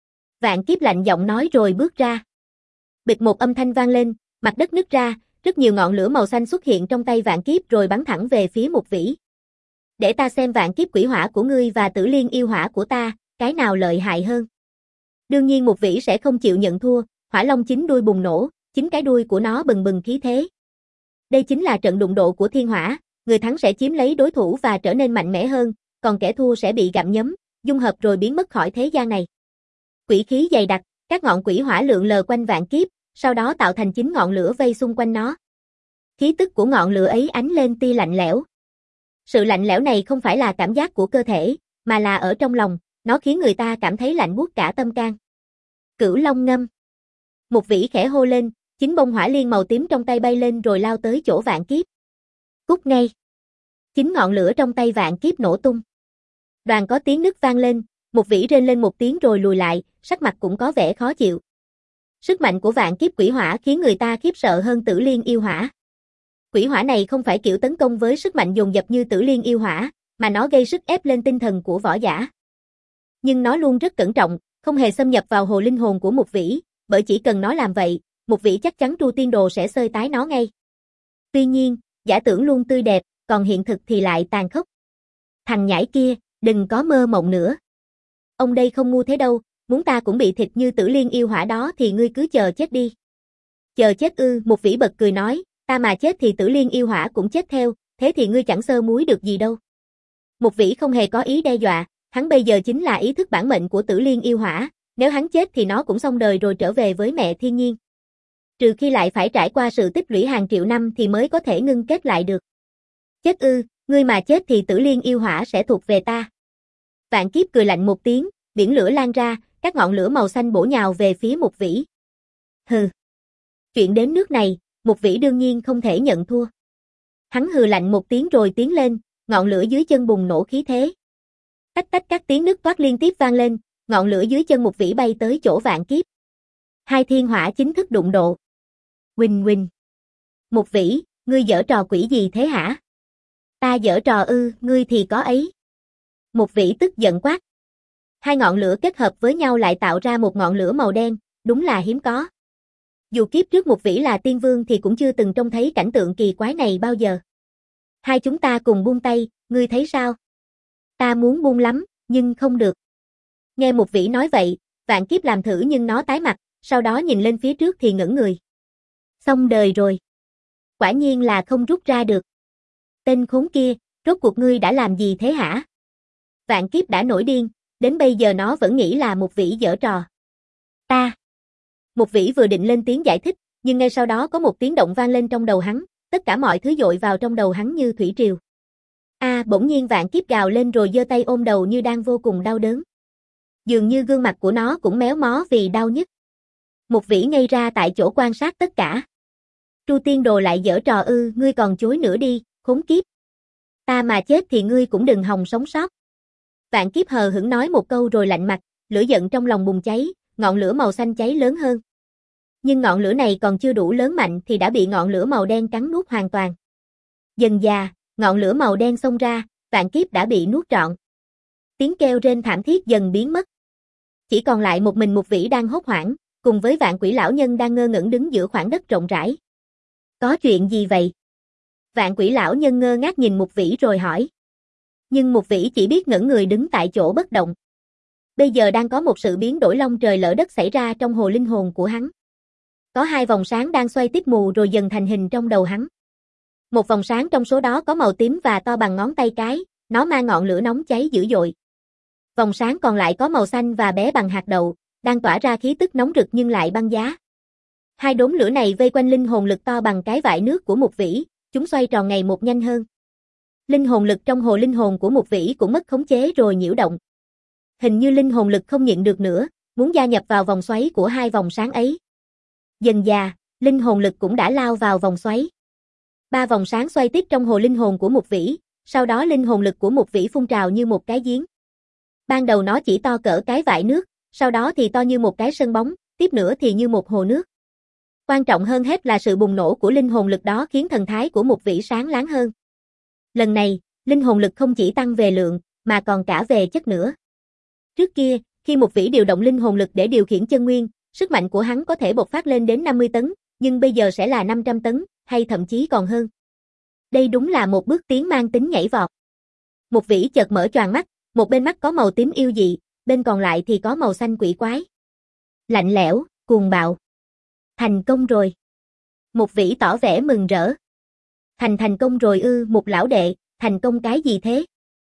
Vạn kiếp lạnh giọng nói rồi bước ra. Bịch một âm thanh vang lên, mặt đất nứt ra, rất nhiều ngọn lửa màu xanh xuất hiện trong tay vạn kiếp rồi bắn thẳng về phía một vĩ. Để ta xem vạn kiếp quỷ hỏa của ngươi và tử liên yêu hỏa của ta, cái nào lợi hại hơn. Đương nhiên một vĩ sẽ không chịu nhận thua, hỏa long chín đuôi bùng nổ, chính cái đuôi của nó bừng bừng khí thế. Đây chính là trận đụng độ của thiên hỏa, người thắng sẽ chiếm lấy đối thủ và trở nên mạnh mẽ hơn, còn kẻ thua sẽ bị gặm nhấm, dung hợp rồi biến mất khỏi thế gian này. Quỷ khí dày đặc, các ngọn quỷ hỏa lượn lờ quanh vạn kiếp, sau đó tạo thành chín ngọn lửa vây xung quanh nó. Khí tức của ngọn lửa ấy ánh lên tia lạnh lẽo. Sự lạnh lẽo này không phải là cảm giác của cơ thể, mà là ở trong lòng, nó khiến người ta cảm thấy lạnh buốt cả tâm can. Cửu Long ngâm. Một vĩ khẽ hô lên, chín bông hỏa liên màu tím trong tay bay lên rồi lao tới chỗ vạn kiếp. Cút ngay. Chín ngọn lửa trong tay vạn kiếp nổ tung. Đoàn có tiếng nứt vang lên, một vĩ rên lên một tiếng rồi lùi lại, sắc mặt cũng có vẻ khó chịu. Sức mạnh của vạn kiếp quỷ hỏa khiến người ta khiếp sợ hơn tử liên yêu hỏa. Quỷ hỏa này không phải kiểu tấn công với sức mạnh dồn dập như tử liên yêu hỏa, mà nó gây sức ép lên tinh thần của võ giả. Nhưng nó luôn rất cẩn trọng, không hề xâm nhập vào hồ linh hồn của một vĩ, bởi chỉ cần nó làm vậy, một vĩ chắc chắn Tru Tiên Đồ sẽ xơi tái nó ngay. Tuy nhiên, giả tưởng luôn tươi đẹp, còn hiện thực thì lại tàn khốc. Thằng nhãi kia, đừng có mơ mộng nữa. Ông đây không ngu thế đâu, muốn ta cũng bị thịt như tử liên yêu hỏa đó thì ngươi cứ chờ chết đi. Chờ chết ư? Một vĩ bật cười nói, ta mà chết thì tử liên yêu hỏa cũng chết theo, thế thì ngươi chẳng sơ muối được gì đâu. Một vĩ không hề có ý đe dọa, hắn bây giờ chính là ý thức bản mệnh của tử liên yêu hỏa, nếu hắn chết thì nó cũng xong đời rồi trở về với mẹ thiên nhiên. Trừ khi lại phải trải qua sự tích lũy hàng triệu năm thì mới có thể ngưng kết lại được. Chết ư, ngươi mà chết thì tử liên yêu hỏa sẽ thuộc về ta. Vạn kiếp cười lạnh một tiếng, biển lửa lan ra, các ngọn lửa màu xanh bổ nhào về phía một vĩ. Hừ. Chuyện đến nước này, một vĩ đương nhiên không thể nhận thua. Hắn hừ lạnh một tiếng rồi tiến lên, ngọn lửa dưới chân bùng nổ khí thế. Tách tách các tiếng nứt toát liên tiếp vang lên, ngọn lửa dưới chân một vĩ bay tới chỗ vạn kiếp. Hai thiên hỏa chính thức đụng độ. Huỳnh huỳnh. Một vĩ, ngươi giở trò quỷ gì thế hả? Ta giở trò ư, ngươi thì có ấy. Một vĩ tức giận quát. Hai ngọn lửa kết hợp với nhau lại tạo ra một ngọn lửa màu đen, đúng là hiếm có. Dù kiếp trước một vĩ là tiên vương thì cũng chưa từng trông thấy cảnh tượng kỳ quái này bao giờ. Hai chúng ta cùng buông tay, ngươi thấy sao? Ta muốn buông lắm, nhưng không được. Nghe Mục Vĩ nói vậy, Vạn Kiếp làm thử nhưng nó tái mặt, sau đó nhìn lên phía trước thì ngẩn người. Xong đời rồi. Quả nhiên là không rút ra được. Tên khốn kia, rốt cuộc ngươi đã làm gì thế hả? Vạn Kiếp đã nổi điên, đến bây giờ nó vẫn nghĩ là Mục Vĩ giở trò. Ta. Mục Vĩ vừa định lên tiếng giải thích, nhưng ngay sau đó có một tiếng động vang lên trong đầu hắn, tất cả mọi thứ dội vào trong đầu hắn như thủy triều. A, à, bỗng nhiên Vạn Kiếp gào lên rồi giơ tay ôm đầu như đang vô cùng đau đớn. Dường như gương mặt của nó cũng méo mó vì đau nhức. Mục Vĩ ngây ra tại chỗ quan sát tất cả. Tru Tiên Đồ lại giở trò ư, ngươi còn chối nữa đi, khốn kiếp. Ta mà chết thì ngươi cũng đừng hòng sống sót. Vạn Kiếp hờ hững nói một câu rồi lạnh mặt, lửa giận trong lòng bùng cháy, ngọn lửa màu xanh cháy lớn hơn. Nhưng ngọn lửa này còn chưa đủ lớn mạnh thì đã bị ngọn lửa màu đen cắn nuốt hoàn toàn. Dần dà, ngọn lửa màu đen xông ra, Vạn Kiếp đã bị nuốt trọn. Tiếng kêu rên thảm thiết dần biến mất. Chỉ còn lại một mình Mục Vĩ đang hốt hoảng, cùng với Vạn Quỷ lão nhân đang ngơ ngẩn đứng giữa khoảng đất rộng rãi. Có chuyện gì vậy? Vạn Quỷ lão nhân ngơ ngác nhìn Mục Vĩ rồi hỏi. Nhưng Mục Vĩ chỉ biết ngẩn người đứng tại chỗ bất động. Bây giờ đang có một sự biến đổi long trời lỡ đất xảy ra trong hồ linh hồn của hắn. Có hai vòng sáng đang xoay tít mù rồi dần thành hình trong đầu hắn. Một vòng sáng trong số đó có màu tím và to bằng ngón tay cái, nó mang ngọn lửa nóng cháy dữ dội. Vòng sáng còn lại có màu xanh và bé bằng hạt đậu, đang tỏa ra khí tức nóng rực nhưng lại băng giá. Hai đốm lửa này vây quanh linh hồn lực to bằng cái vại nước của Mục Vĩ, chúng xoay tròn ngày một nhanh hơn. Linh hồn lực trong hồ linh hồn của Mục Vĩ cũng mất khống chế rồi nhiễu động. Hình như linh hồn lực không nhịn được nữa, muốn gia nhập vào vòng xoáy của hai vòng sáng ấy. Dần dà, linh hồn lực cũng đã lao vào vòng xoáy. Ba vòng sáng xoay tít trong hồ linh hồn của Mục Vĩ, sau đó linh hồn lực của Mục Vĩ phun trào như một cái giếng. Ban đầu nó chỉ to cỡ cái vại nước, sau đó thì to như một cái sân bóng, tiếp nữa thì như một hồ nước. Quan trọng hơn hết là sự bùng nổ của linh hồn lực đó khiến thần thái của Mục Vĩ sáng láng hơn. Lần này, linh hồn lực không chỉ tăng về lượng, mà còn cả về chất nữa. Trước kia, khi Mục Vĩ điều động linh hồn lực để điều khiển chân nguyên, sức mạnh của hắn có thể bộc phát lên đến năm mươi tấn, nhưng bây giờ sẽ là năm trăm tấn, hay thậm chí còn hơn. Đây đúng là một bước tiến mang tính nhảy vọt. Mục Vĩ chợt mở choàng mắt, một bên mắt có màu tím yêu dị, bên còn lại thì có màu xanh quỷ quái. Lạnh lẽo, cuồng bạo. Thành công rồi. Mục Vĩ tỏ vẻ mừng rỡ. Thành thành công rồi ư? Mục lão đệ, thành công cái gì thế?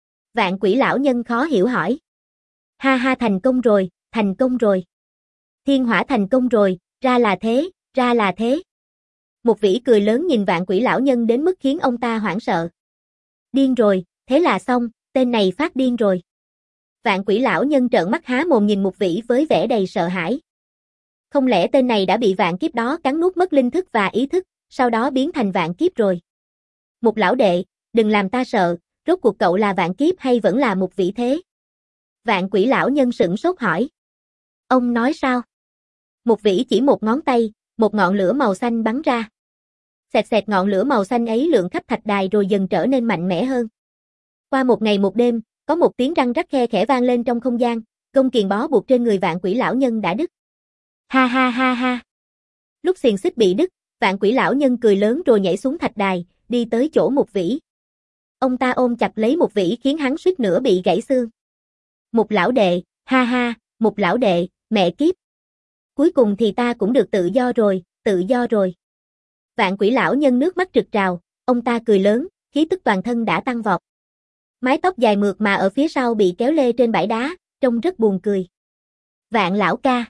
Vạn Quỷ lão nhân khó hiểu hỏi. Ha ha, thành công rồi, thành công rồi. Thiên hỏa thành công rồi, ra là thế, ra là thế. Mục Vĩ cười lớn nhìn Vạn Quỷ lão nhân đến mức khiến ông ta hoảng sợ. Điên rồi, thế là xong, tên này phát điên rồi. Vạn Quỷ lão nhân trợn mắt há mồm nhìn Mục Vĩ với vẻ đầy sợ hãi. Không lẽ tên này đã bị vạn kiếp đó cắn nuốt mất linh thức và ý thức, sau đó biến thành vạn kiếp rồi? Mục lão đệ, đừng làm ta sợ, rốt cuộc cậu là vạn kiếp hay vẫn là Mục Vĩ thế? Vạn Quỷ lão nhân sửng sốt hỏi. Ông nói sao? Mục Vĩ chỉ một ngón tay, một ngọn lửa màu xanh bắn ra. Xẹt xẹt, ngọn lửa màu xanh ấy lượn khắp thạch đài rồi dần trở nên mạnh mẽ hơn. Qua một ngày một đêm, có một tiếng răng rắc khe khẽ vang lên trong không gian, gông kiềng bó buộc trên người Vạn Quỷ lão nhân đã đứt. Ha ha ha ha. Lúc xiềng xích bị đứt, Vạn Quỷ lão nhân cười lớn rồi nhảy xuống thạch đài, đi tới chỗ Mục Vĩ. Ông ta ôm chặt lấy Mục Vĩ khiến hắn suýt nữa bị gãy xương. Mục lão đệ, ha ha, Mục lão đệ, mẹ kiếp. Cuối cùng thì ta cũng được tự do rồi, tự do rồi. Vạn Quỷ lão nhân nước mắt rực trào, ông ta cười lớn, khí tức toàn thân đã tăng vọt. Mái tóc dài mượt mà ở phía sau bị kéo lê trên bãi đá, trông rất buồn cười. Vạn lão ca.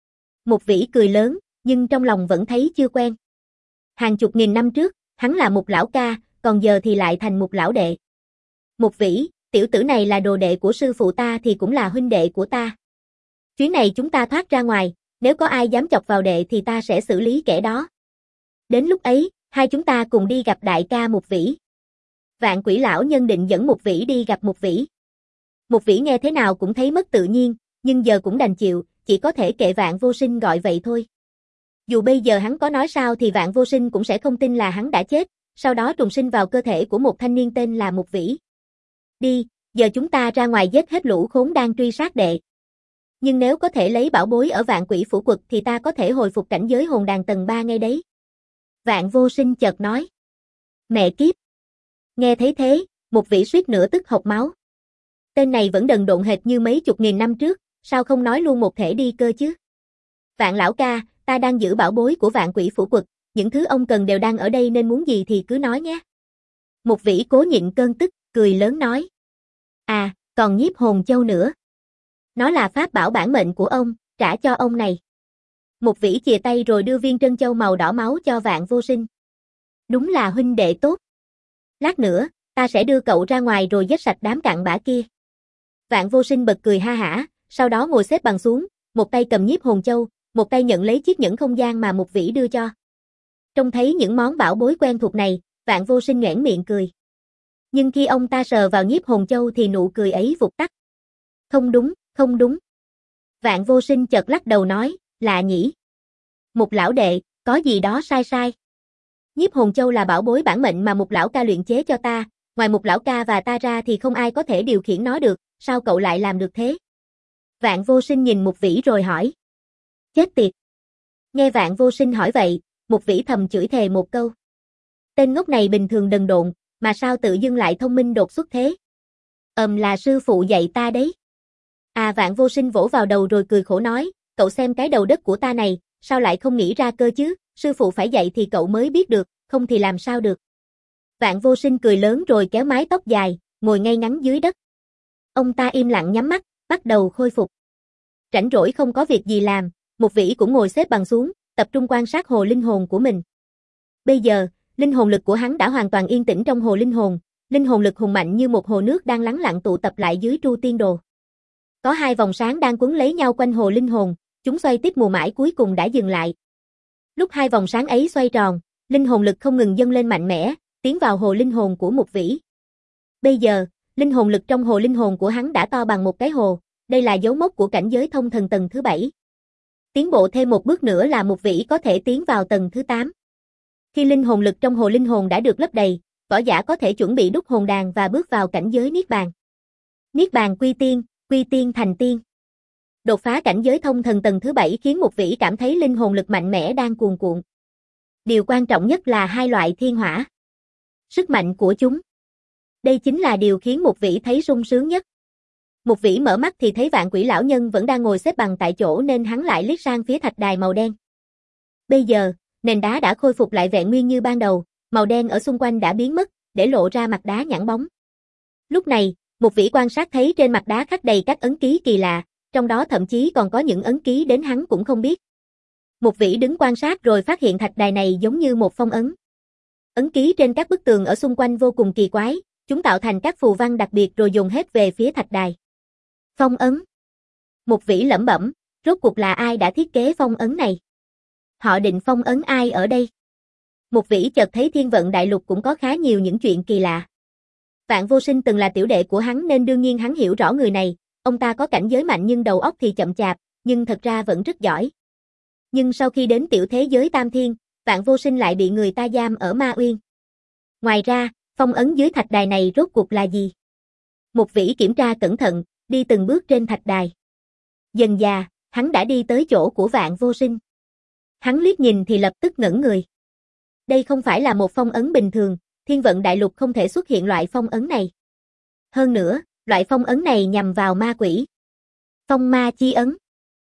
Mục Vĩ cười lớn, nhưng trong lòng vẫn thấy chưa quen. Hàng chục nghìn năm trước, hắn là Mục lão ca, còn giờ thì lại thành Mục lão đệ. Mục Vĩ, tiểu tử này là đồ đệ của sư phụ ta thì cũng là huynh đệ của ta. Chuyến này chúng ta thoát ra ngoài, nếu có ai dám chọc vào đệ thì ta sẽ xử lý kẻ đó. Đến lúc ấy, hai chúng ta cùng đi gặp đại ca Mục Vĩ. Vạn Quỷ lão nhân định dẫn Mục Vĩ đi gặp Mục Vĩ. Mục Vĩ nghe thế nào cũng thấy mất tự nhiên, nhưng giờ cũng đành chịu, chỉ có thể kệ Vạn Vô Sinh gọi vậy thôi. Dù bây giờ hắn có nói sao thì Vạn Vô Sinh cũng sẽ không tin là hắn đã chết, sau đó trùng sinh vào cơ thể của một thanh niên tên là Mục Vĩ. Đi, giờ chúng ta ra ngoài giết hết lũ khốn đang truy sát đệ. Nhưng nếu có thể lấy bảo bối ở Vạn Quỷ phủ quật thì ta có thể hồi phục cảnh giới hồn đàn tầng ba ngay đấy. Vạn Vô Sinh chợt nói. Mẹ kiếp. Nghe thấy thế, một vĩ suýt nữa tức hộc máu. Tên này vẫn đần độn hệt như mấy chục nghìn năm trước, sao không nói luôn một thể đi cơ chứ? Vạn lão ca, ta đang giữ bảo bối của vạn quỷ phủ quật, những thứ ông cần đều đang ở đây nên muốn gì thì cứ nói nhé. Một vĩ cố nhịn cơn tức, cười lớn nói. À, còn nhiếp hồn châu nữa. Nó là pháp bảo bản mệnh của ông, trả cho ông này. Một vĩ chìa tay rồi đưa viên trân châu màu đỏ máu cho Vạn Vô Sinh. Đúng là huynh đệ tốt. Lát nữa, ta sẽ đưa cậu ra ngoài rồi giết sạch đám cặn bã kia. Vạn Vô Sinh bật cười ha hả, sau đó ngồi xếp bằng xuống, một tay cầm nhiếp hồn châu, một tay nhận lấy chiếc nhẫn không gian mà một vĩ đưa cho. Trông thấy những món bảo bối quen thuộc này, Vạn Vô Sinh nhoẻn miệng cười. Nhưng khi ông ta sờ vào nhiếp hồn châu thì nụ cười ấy vụt tắt. Không đúng, không đúng. Vạn Vô Sinh chợt lắc đầu nói, lạ nhỉ. Một lão đệ, có gì đó sai sai. Nhiếp hồn châu là bảo bối bản mệnh mà một lão ca luyện chế cho ta, ngoài một lão ca và ta ra thì không ai có thể điều khiển nó được, sao cậu lại làm được thế? Vạn Vô Sinh nhìn một vĩ rồi hỏi. Chết tiệt. Nghe Vạn Vô Sinh hỏi vậy, một vĩ thầm chửi thề một câu. Tên ngốc này bình thường đần độn, mà sao tự dưng lại thông minh đột xuất thế? Ờm là sư phụ dạy ta đấy. À Vạn Vô Sinh vỗ vào đầu rồi cười khổ nói, cậu xem cái đầu đất của ta này, sao lại không nghĩ ra cơ chứ, sư phụ phải dạy thì cậu mới biết được, không thì làm sao được. Vạn Vô Sinh cười lớn rồi kéo mái tóc dài, ngồi ngay ngắn dưới đất. Ông ta im lặng nhắm mắt, bắt đầu khôi phục. Rảnh rỗi không có việc gì làm, một vĩ cũng ngồi xếp bằng xuống, tập trung quan sát hồ linh hồn của mình. Bây giờ, linh hồn lực của hắn đã hoàn toàn yên tĩnh trong hồ linh hồn, linh hồn lực hùng mạnh như một hồ nước đang lắng lặng tụ tập lại dưới tru tiên đồ. Có hai vòng sáng đang quấn lấy nhau quanh hồ linh hồn, chúng xoay tiếp mù mãi cuối cùng đã dừng lại. Lúc hai vòng sáng ấy xoay tròn, linh hồn lực không ngừng dâng lên mạnh mẽ, tiến vào hồ linh hồn của một vĩ. Bây giờ, linh hồn lực trong hồ linh hồn của hắn đã to bằng một cái hồ, đây là dấu mốc của cảnh giới thông thần tầng thứ bảy. Tiến bộ thêm một bước nữa là một vĩ có thể tiến vào tầng thứ tám. Khi linh hồn lực trong hồ linh hồn đã được lấp đầy, võ giả có thể chuẩn bị đúc hồn đàn và bước vào cảnh giới niết bàn. Niết bàn quy tiên, quy tiên thành tiên. Đột phá cảnh giới thông thần tầng thứ bảy khiến một vĩ cảm thấy linh hồn lực mạnh mẽ đang cuồn cuộn. Điều quan trọng nhất là hai loại thiên hỏa. Sức mạnh của chúng. Đây chính là điều khiến một vĩ thấy sung sướng nhất. Một vĩ mở mắt thì thấy Vạn Quỷ lão nhân vẫn đang ngồi xếp bằng tại chỗ nên hắn lại liếc sang phía thạch đài màu đen. Bây giờ, nền đá đã khôi phục lại vẹn nguyên như ban đầu, màu đen ở xung quanh đã biến mất, để lộ ra mặt đá nhẵn bóng. Lúc này, một vĩ quan sát thấy trên mặt đá khắc đầy các ấn ký kỳ lạ, trong đó thậm chí còn có những ấn ký đến hắn cũng không biết. Một vĩ đứng quan sát rồi phát hiện thạch đài này giống như một phong ấn. Ấn ký trên các bức tường ở xung quanh vô cùng kỳ quái, chúng tạo thành các phù văn đặc biệt rồi dồn hết về phía thạch đài. Phong ấn. Một vĩ lẩm bẩm, rốt cuộc là ai đã thiết kế phong ấn này? Họ định phong ấn ai ở đây? Một vĩ chợt thấy thiên vận đại lục cũng có khá nhiều những chuyện kỳ lạ. Vạn Vô Sinh từng là tiểu đệ của hắn nên đương nhiên hắn hiểu rõ người này, ông ta có cảnh giới mạnh nhưng đầu óc thì chậm chạp, nhưng thật ra vẫn rất giỏi. Nhưng sau khi đến tiểu thế giới Tam Thiên, Vạn Vô Sinh lại bị người ta giam ở Ma Uyên. Ngoài ra, phong ấn dưới thạch đài này rốt cuộc là gì? Một vĩ kiểm tra cẩn thận, đi từng bước trên thạch đài. Dần dà, hắn đã đi tới chỗ của Vạn Vô Sinh. Hắn liếc nhìn thì lập tức ngẩn người. Đây không phải là một phong ấn bình thường, thiên vận đại lục không thể xuất hiện loại phong ấn này. Hơn nữa, loại phong ấn này nhằm vào ma quỷ. Phong ma chi ấn.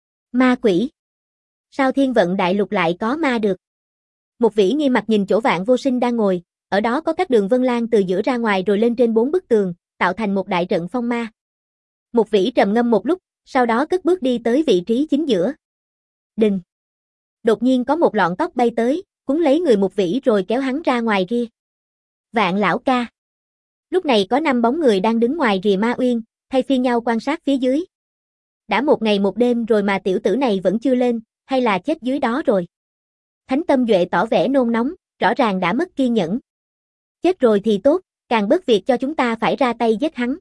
Ma quỷ. Sao thiên vận đại lục lại có ma được? Một vĩ nghiêm mặt nhìn chỗ Vạn Vô Sinh đang ngồi, ở đó có các đường vân lan từ giữa ra ngoài rồi lên trên bốn bức tường, tạo thành một đại trận phong ma. Một vĩ trầm ngâm một lúc, sau đó cất bước đi tới vị trí chính giữa. Đừng! Đột nhiên có một lọn tóc bay tới, cuốn lấy người một vĩ rồi kéo hắn ra ngoài ria. Vạn lão ca! Lúc này có năm bóng người đang đứng ngoài rìa Ma Uyên, thay phiên nhau quan sát phía dưới. Đã một ngày một đêm rồi mà tiểu tử này vẫn chưa lên, hay là chết dưới đó rồi? Thánh Tâm Duệ tỏ vẻ nôn nóng, rõ ràng đã mất kiên nhẫn. Chết rồi thì tốt, càng bớt việc cho chúng ta phải ra tay giết hắn.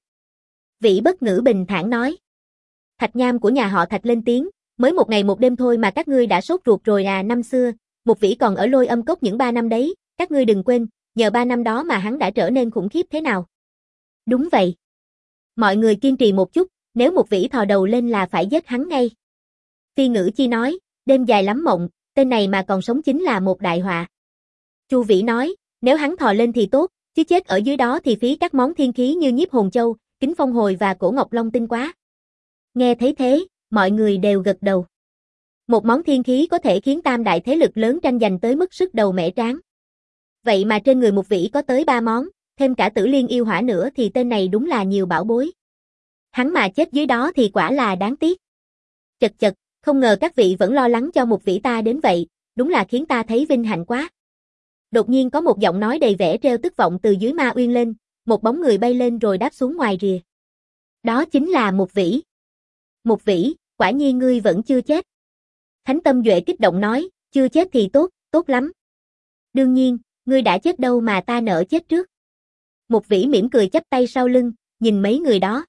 Vĩ Bất Ngữ bình thản nói. Thạch Nham của nhà họ Thạch lên tiếng, mới một ngày một đêm thôi mà các ngươi đã sốt ruột rồi à. Năm xưa, một vĩ còn ở Lôi Âm Cốc những ba năm đấy, các ngươi đừng quên, nhờ ba năm đó mà hắn đã trở nên khủng khiếp thế nào. Đúng vậy. Mọi người kiên trì một chút, nếu một vĩ thò đầu lên là phải giết hắn ngay. Phi Ngữ Chi nói, đêm dài lắm mộng, tên này mà còn sống chính là một đại họa. Chu Vĩ nói, nếu hắn thò lên thì tốt, chứ chết ở dưới đó thì phí các món thiên khí như nhiếp hồn châu, kính phong hồi và cổ ngọc long tinh quá. Nghe thấy thế, mọi người đều gật đầu. Một món thiên khí có thể khiến tam đại thế lực lớn tranh giành tới mức sức đầu mẻ trán. Vậy mà trên người Mục Vĩ có tới ba món, thêm cả Tử Liên yêu hỏa nữa thì tên này đúng là nhiều bảo bối. Hắn mà chết dưới đó thì quả là đáng tiếc. Chật chật, không ngờ các vị vẫn lo lắng cho Mục Vĩ ta đến vậy, đúng là khiến ta thấy vinh hạnh quá. Đột nhiên có một giọng nói đầy vẻ trêu tức vọng từ dưới ma uyên lên, một bóng người bay lên rồi đáp xuống ngoài rìa. Đó chính là Mục Vĩ. Mục Vĩ, quả nhiên ngươi vẫn chưa chết. Thánh Tâm Duệ kích động nói, chưa chết thì tốt, tốt lắm. Đương nhiên, ngươi đã chết đâu mà ta nỡ chết trước. Mục Vĩ mỉm cười chắp tay sau lưng, nhìn mấy người đó.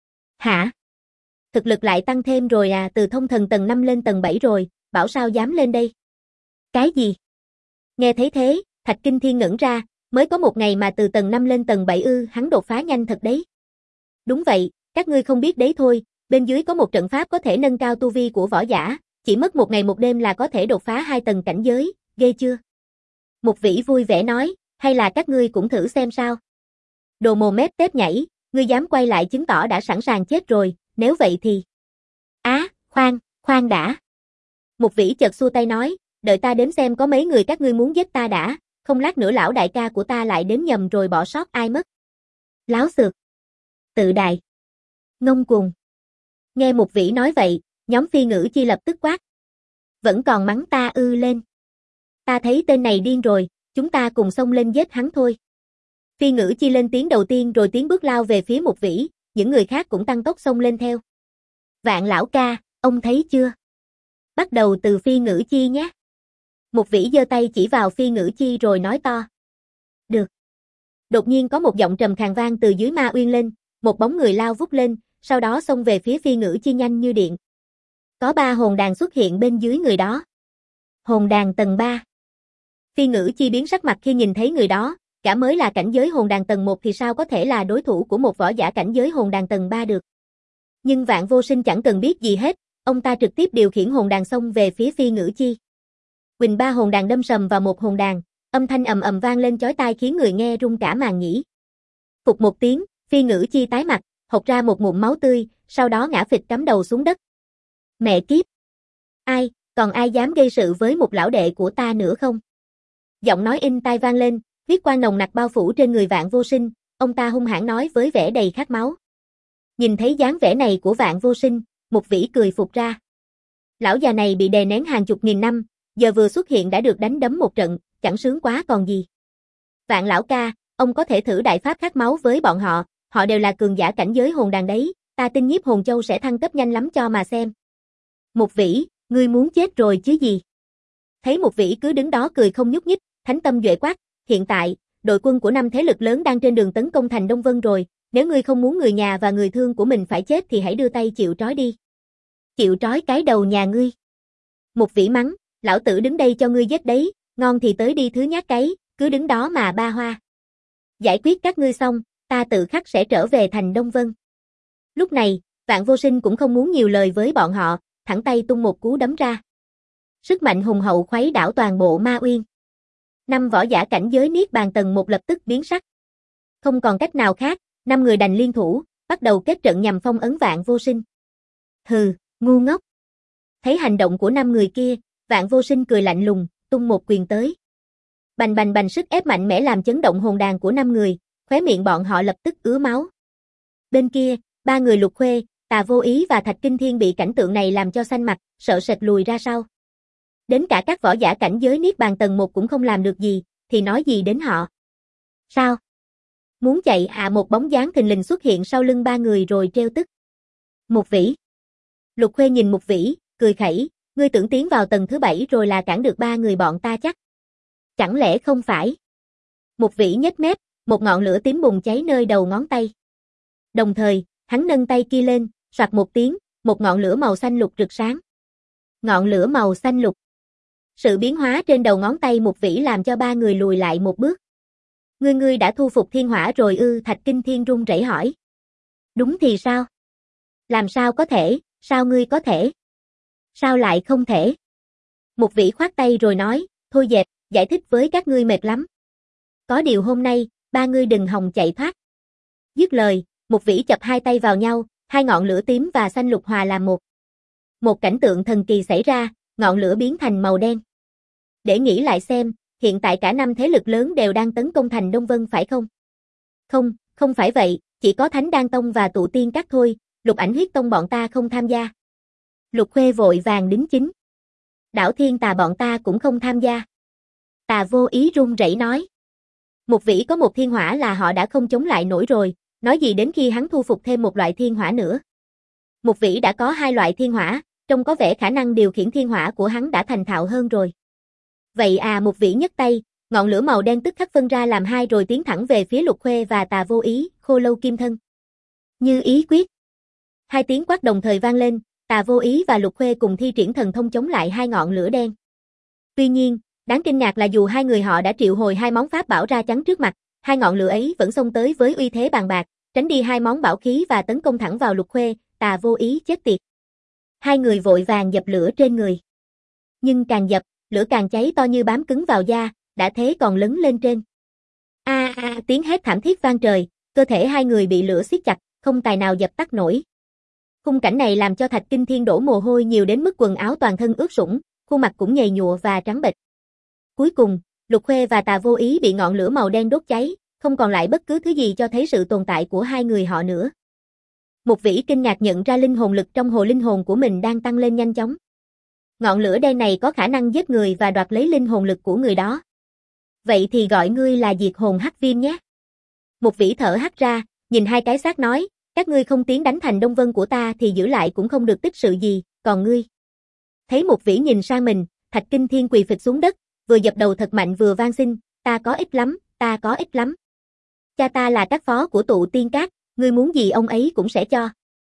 Hả? Thực lực lại tăng thêm rồi à, từ thông thần tầng năm lên tầng bảy rồi, bảo sao dám lên đây? Cái gì? Nghe thấy thế, Thạch Kinh Thiên ngẩn ra, mới có một ngày mà từ tầng năm lên tầng bảy ư, hắn đột phá nhanh thật đấy. Đúng vậy, các ngươi không biết đấy thôi, bên dưới có một trận pháp có thể nâng cao tu vi của võ giả, chỉ mất một ngày một đêm là có thể đột phá hai tầng cảnh giới, ghê chưa? Mục Vĩ vui vẻ nói, hay là các ngươi cũng thử xem sao? Đồ mồm mép tép nhảy, ngươi dám quay lại chứng tỏ đã sẵn sàng chết rồi, nếu vậy thì... Á, à, khoan, khoan đã. Mục Vĩ chợt xua tay nói, đợi ta đếm xem có mấy người các ngươi muốn giết ta đã, không lát nữa lão đại ca của ta lại đếm nhầm rồi bỏ sót ai mất. Láo xược. Tự đại. Ngông cuồng. Nghe Mục Vĩ nói vậy, nhóm Phi Ngữ Chi lập tức quát. Vẫn còn mắng ta ư lên. Ta thấy tên này điên rồi, chúng ta cùng xông lên giết hắn thôi. Phi Ngữ Chi lên tiếng đầu tiên rồi tiến bước lao về phía Mục Vĩ, những người khác cũng tăng tốc xông lên theo. Vạn lão ca, ông thấy chưa? Bắt đầu từ Phi Ngữ Chi nhé. Mục Vĩ giơ tay chỉ vào Phi Ngữ Chi rồi nói to. Được. Đột nhiên có một giọng trầm khàn vang từ dưới ma uyên lên, một bóng người lao vút lên, sau đó xông về phía Phi Ngữ Chi nhanh như điện. Có ba hồn đàn xuất hiện bên dưới người đó. Hồn đàn tầng ba. Phi Ngữ Chi biến sắc mặt khi nhìn thấy người đó, cả mới là cảnh giới hồn đàn tầng một thì sao có thể là đối thủ của một võ giả cảnh giới hồn đàn tầng ba được. Nhưng Vạn Vô Sinh chẳng cần biết gì hết, ông ta trực tiếp điều khiển hồn đàn xông về phía Phi Ngữ Chi. Quỳnh ba hồn đàn đâm sầm vào một hồn đàn, âm thanh ầm ầm vang lên chói tai khiến người nghe rung cả màng nhĩ. Phụt một tiếng, Phi Ngữ Chi tái mặt, hộc ra một ngụm máu tươi, sau đó ngã phịch cắm đầu xuống đất. Mẹ kiếp! Ai, còn ai dám gây sự với một lão đệ của ta nữa không? Giọng nói in tai vang lên, huyết quang nồng nặc bao phủ trên người Vạn Vô Sinh, ông ta hung hãn nói với vẻ đầy khát máu. Nhìn thấy dáng vẻ này của Vạn Vô Sinh, Mục Vĩ cười phụt ra. Lão già này bị đè nén hàng chục nghìn năm, giờ vừa xuất hiện đã được đánh đấm một trận, chẳng sướng quá còn gì. Vạn lão ca, ông có thể thử đại pháp khát máu với bọn họ, họ đều là cường giả cảnh giới hồn đàn đấy, ta tin nhiếp hồn châu sẽ thăng cấp nhanh lắm cho mà xem. Mục Vĩ, ngươi muốn chết rồi chứ gì? Thấy Mục Vĩ cứ đứng đó cười không nhúc nhích, Thánh Tâm Duệ quát, hiện tại, đội quân của năm thế lực lớn đang trên đường tấn công thành Đông Vân rồi, nếu ngươi không muốn người nhà và người thương của mình phải chết thì hãy đưa tay chịu trói đi. Chịu trói cái đầu nhà ngươi. Mục Vĩ mắng, lão tử đứng đây cho ngươi giết đấy, ngon thì tới đi thứ nhát cái, cứ đứng đó mà ba hoa. Giải quyết các ngươi xong, ta tự khắc sẽ trở về thành Đông Vân. Lúc này, Vạn Vô Sinh cũng không muốn nhiều lời với bọn họ, thẳng tay tung một cú đấm ra. Sức mạnh hùng hậu khuấy đảo toàn bộ ma uyên. Năm võ giả cảnh giới niết bàn tầng một lập tức biến sắc. Không còn cách nào khác, năm người đành liên thủ, bắt đầu kết trận nhằm phong ấn Vạn Vô Sinh. Hừ, ngu ngốc. Thấy hành động của năm người kia, Vạn Vô Sinh cười lạnh lùng, tung một quyền tới. Bành bành bành, sức ép mạnh mẽ làm chấn động hồn đàn của năm người, khóe miệng bọn họ lập tức ứa máu. Bên kia, ba người Lục Khuê, Tà Vô Ý và Thạch Kinh Thiên bị cảnh tượng này làm cho xanh mặt, sợ sệt lùi ra sau. Đến cả các võ giả cảnh giới niết bàn tầng một cũng không làm được gì, thì nói gì đến họ. Sao? Muốn chạy à? Một bóng dáng thình lình xuất hiện sau lưng ba người rồi trêu tức. Mục Vĩ. Lục Khuê nhìn Mục Vĩ, cười khẩy, ngươi tưởng tiến vào tầng thứ bảy rồi là cản được ba người bọn ta chắc. Chẳng lẽ không phải? Mục Vĩ nhếch mép, một ngọn lửa tím bùng cháy nơi đầu ngón tay. Đồng thời, hắn nâng tay kia lên, soạt một tiếng, một ngọn lửa màu xanh lục rực sáng. Ngọn lửa màu xanh lục. Sự biến hóa trên đầu ngón tay Mục Vĩ làm cho ba người lùi lại một bước. Ngươi ngươi đã thu phục thiên hỏa rồi ư? Thạch Kinh Thiên run rẩy hỏi. Đúng thì sao? Làm sao có thể, sao ngươi có thể? Sao lại không thể? Mục Vĩ khoát tay rồi nói, thôi dẹp, giải thích với các ngươi mệt lắm. Có điều hôm nay, ba ngươi đừng hòng chạy thoát. Dứt lời, Mục Vĩ chập hai tay vào nhau, hai ngọn lửa tím và xanh lục hòa làm một. Một cảnh tượng thần kỳ xảy ra, ngọn lửa biến thành màu đen. Để nghĩ lại xem, hiện tại cả năm thế lực lớn đều đang tấn công thành Đông Vân phải không? Không, không phải vậy, chỉ có Thánh Đan Tông và Tụ Tiên Các thôi, Lục Ảnh Huyết Tông bọn ta không tham gia. Lục Khuê vội vàng đính chính. Đảo Thiên Tà bọn ta cũng không tham gia. Tà Vô Ý run rẩy nói. Mục Vĩ có một thiên hỏa là họ đã không chống lại nổi rồi, nói gì đến khi hắn thu phục thêm một loại thiên hỏa nữa. Mục Vĩ đã có hai loại thiên hỏa, trông có vẻ khả năng điều khiển thiên hỏa của hắn đã thành thạo hơn rồi. Vậy à, Mục Vĩ nhấc tay, ngọn lửa màu đen tức khắc phân ra làm hai rồi tiến thẳng về phía Lục Khuê và Tà Vô Ý, Khô Lâu Kim Thân. Như ý quyết. Hai tiếng quát đồng thời vang lên, Tà Vô Ý và Lục Khuê cùng thi triển thần thông chống lại hai ngọn lửa đen. Tuy nhiên, đáng kinh ngạc là dù hai người họ đã triệu hồi hai món pháp bảo ra chắn trước mặt, hai ngọn lửa ấy vẫn xông tới với uy thế bàn bạc, tránh đi hai món bảo khí và tấn công thẳng vào Lục Khuê. Tà Vô Ý chết tiệt. Hai người vội vàng dập lửa trên người. Nhưng càng dập, lửa càng cháy to như bám cứng vào da, đã thế còn lấn lên trên. A a, tiếng hét thảm thiết vang trời, cơ thể hai người bị lửa siết chặt, không tài nào dập tắt nổi. Khung cảnh này làm cho Thạch Kinh Thiên đổ mồ hôi nhiều đến mức quần áo toàn thân ướt sũng, khuôn mặt cũng nhầy nhụa và trắng bệch. Cuối cùng, Lục Khuê và Tà Vô Ý bị ngọn lửa màu đen đốt cháy, không còn lại bất cứ thứ gì cho thấy sự tồn tại của hai người họ nữa. Mục Vĩ kinh ngạc nhận ra linh hồn lực trong hồ linh hồn của mình đang tăng lên nhanh chóng. Ngọn lửa đen này có khả năng giết người và đoạt lấy linh hồn lực của người đó. Vậy thì gọi ngươi là diệt hồn hắc viêm nhé. Mục Vĩ thở hắt ra, nhìn hai cái xác nói, các ngươi không tiến đánh thành Đông Vân của ta thì giữ lại cũng không được tích sự gì, còn ngươi. Thấy Mục Vĩ nhìn sang mình, Thạch Kinh Thiên quỳ phịch xuống đất, vừa dập đầu thật mạnh vừa van xin, ta có ít lắm, ta có ít lắm. Cha ta là các phó của Tụ Tiên Các, ngươi muốn gì ông ấy cũng sẽ cho.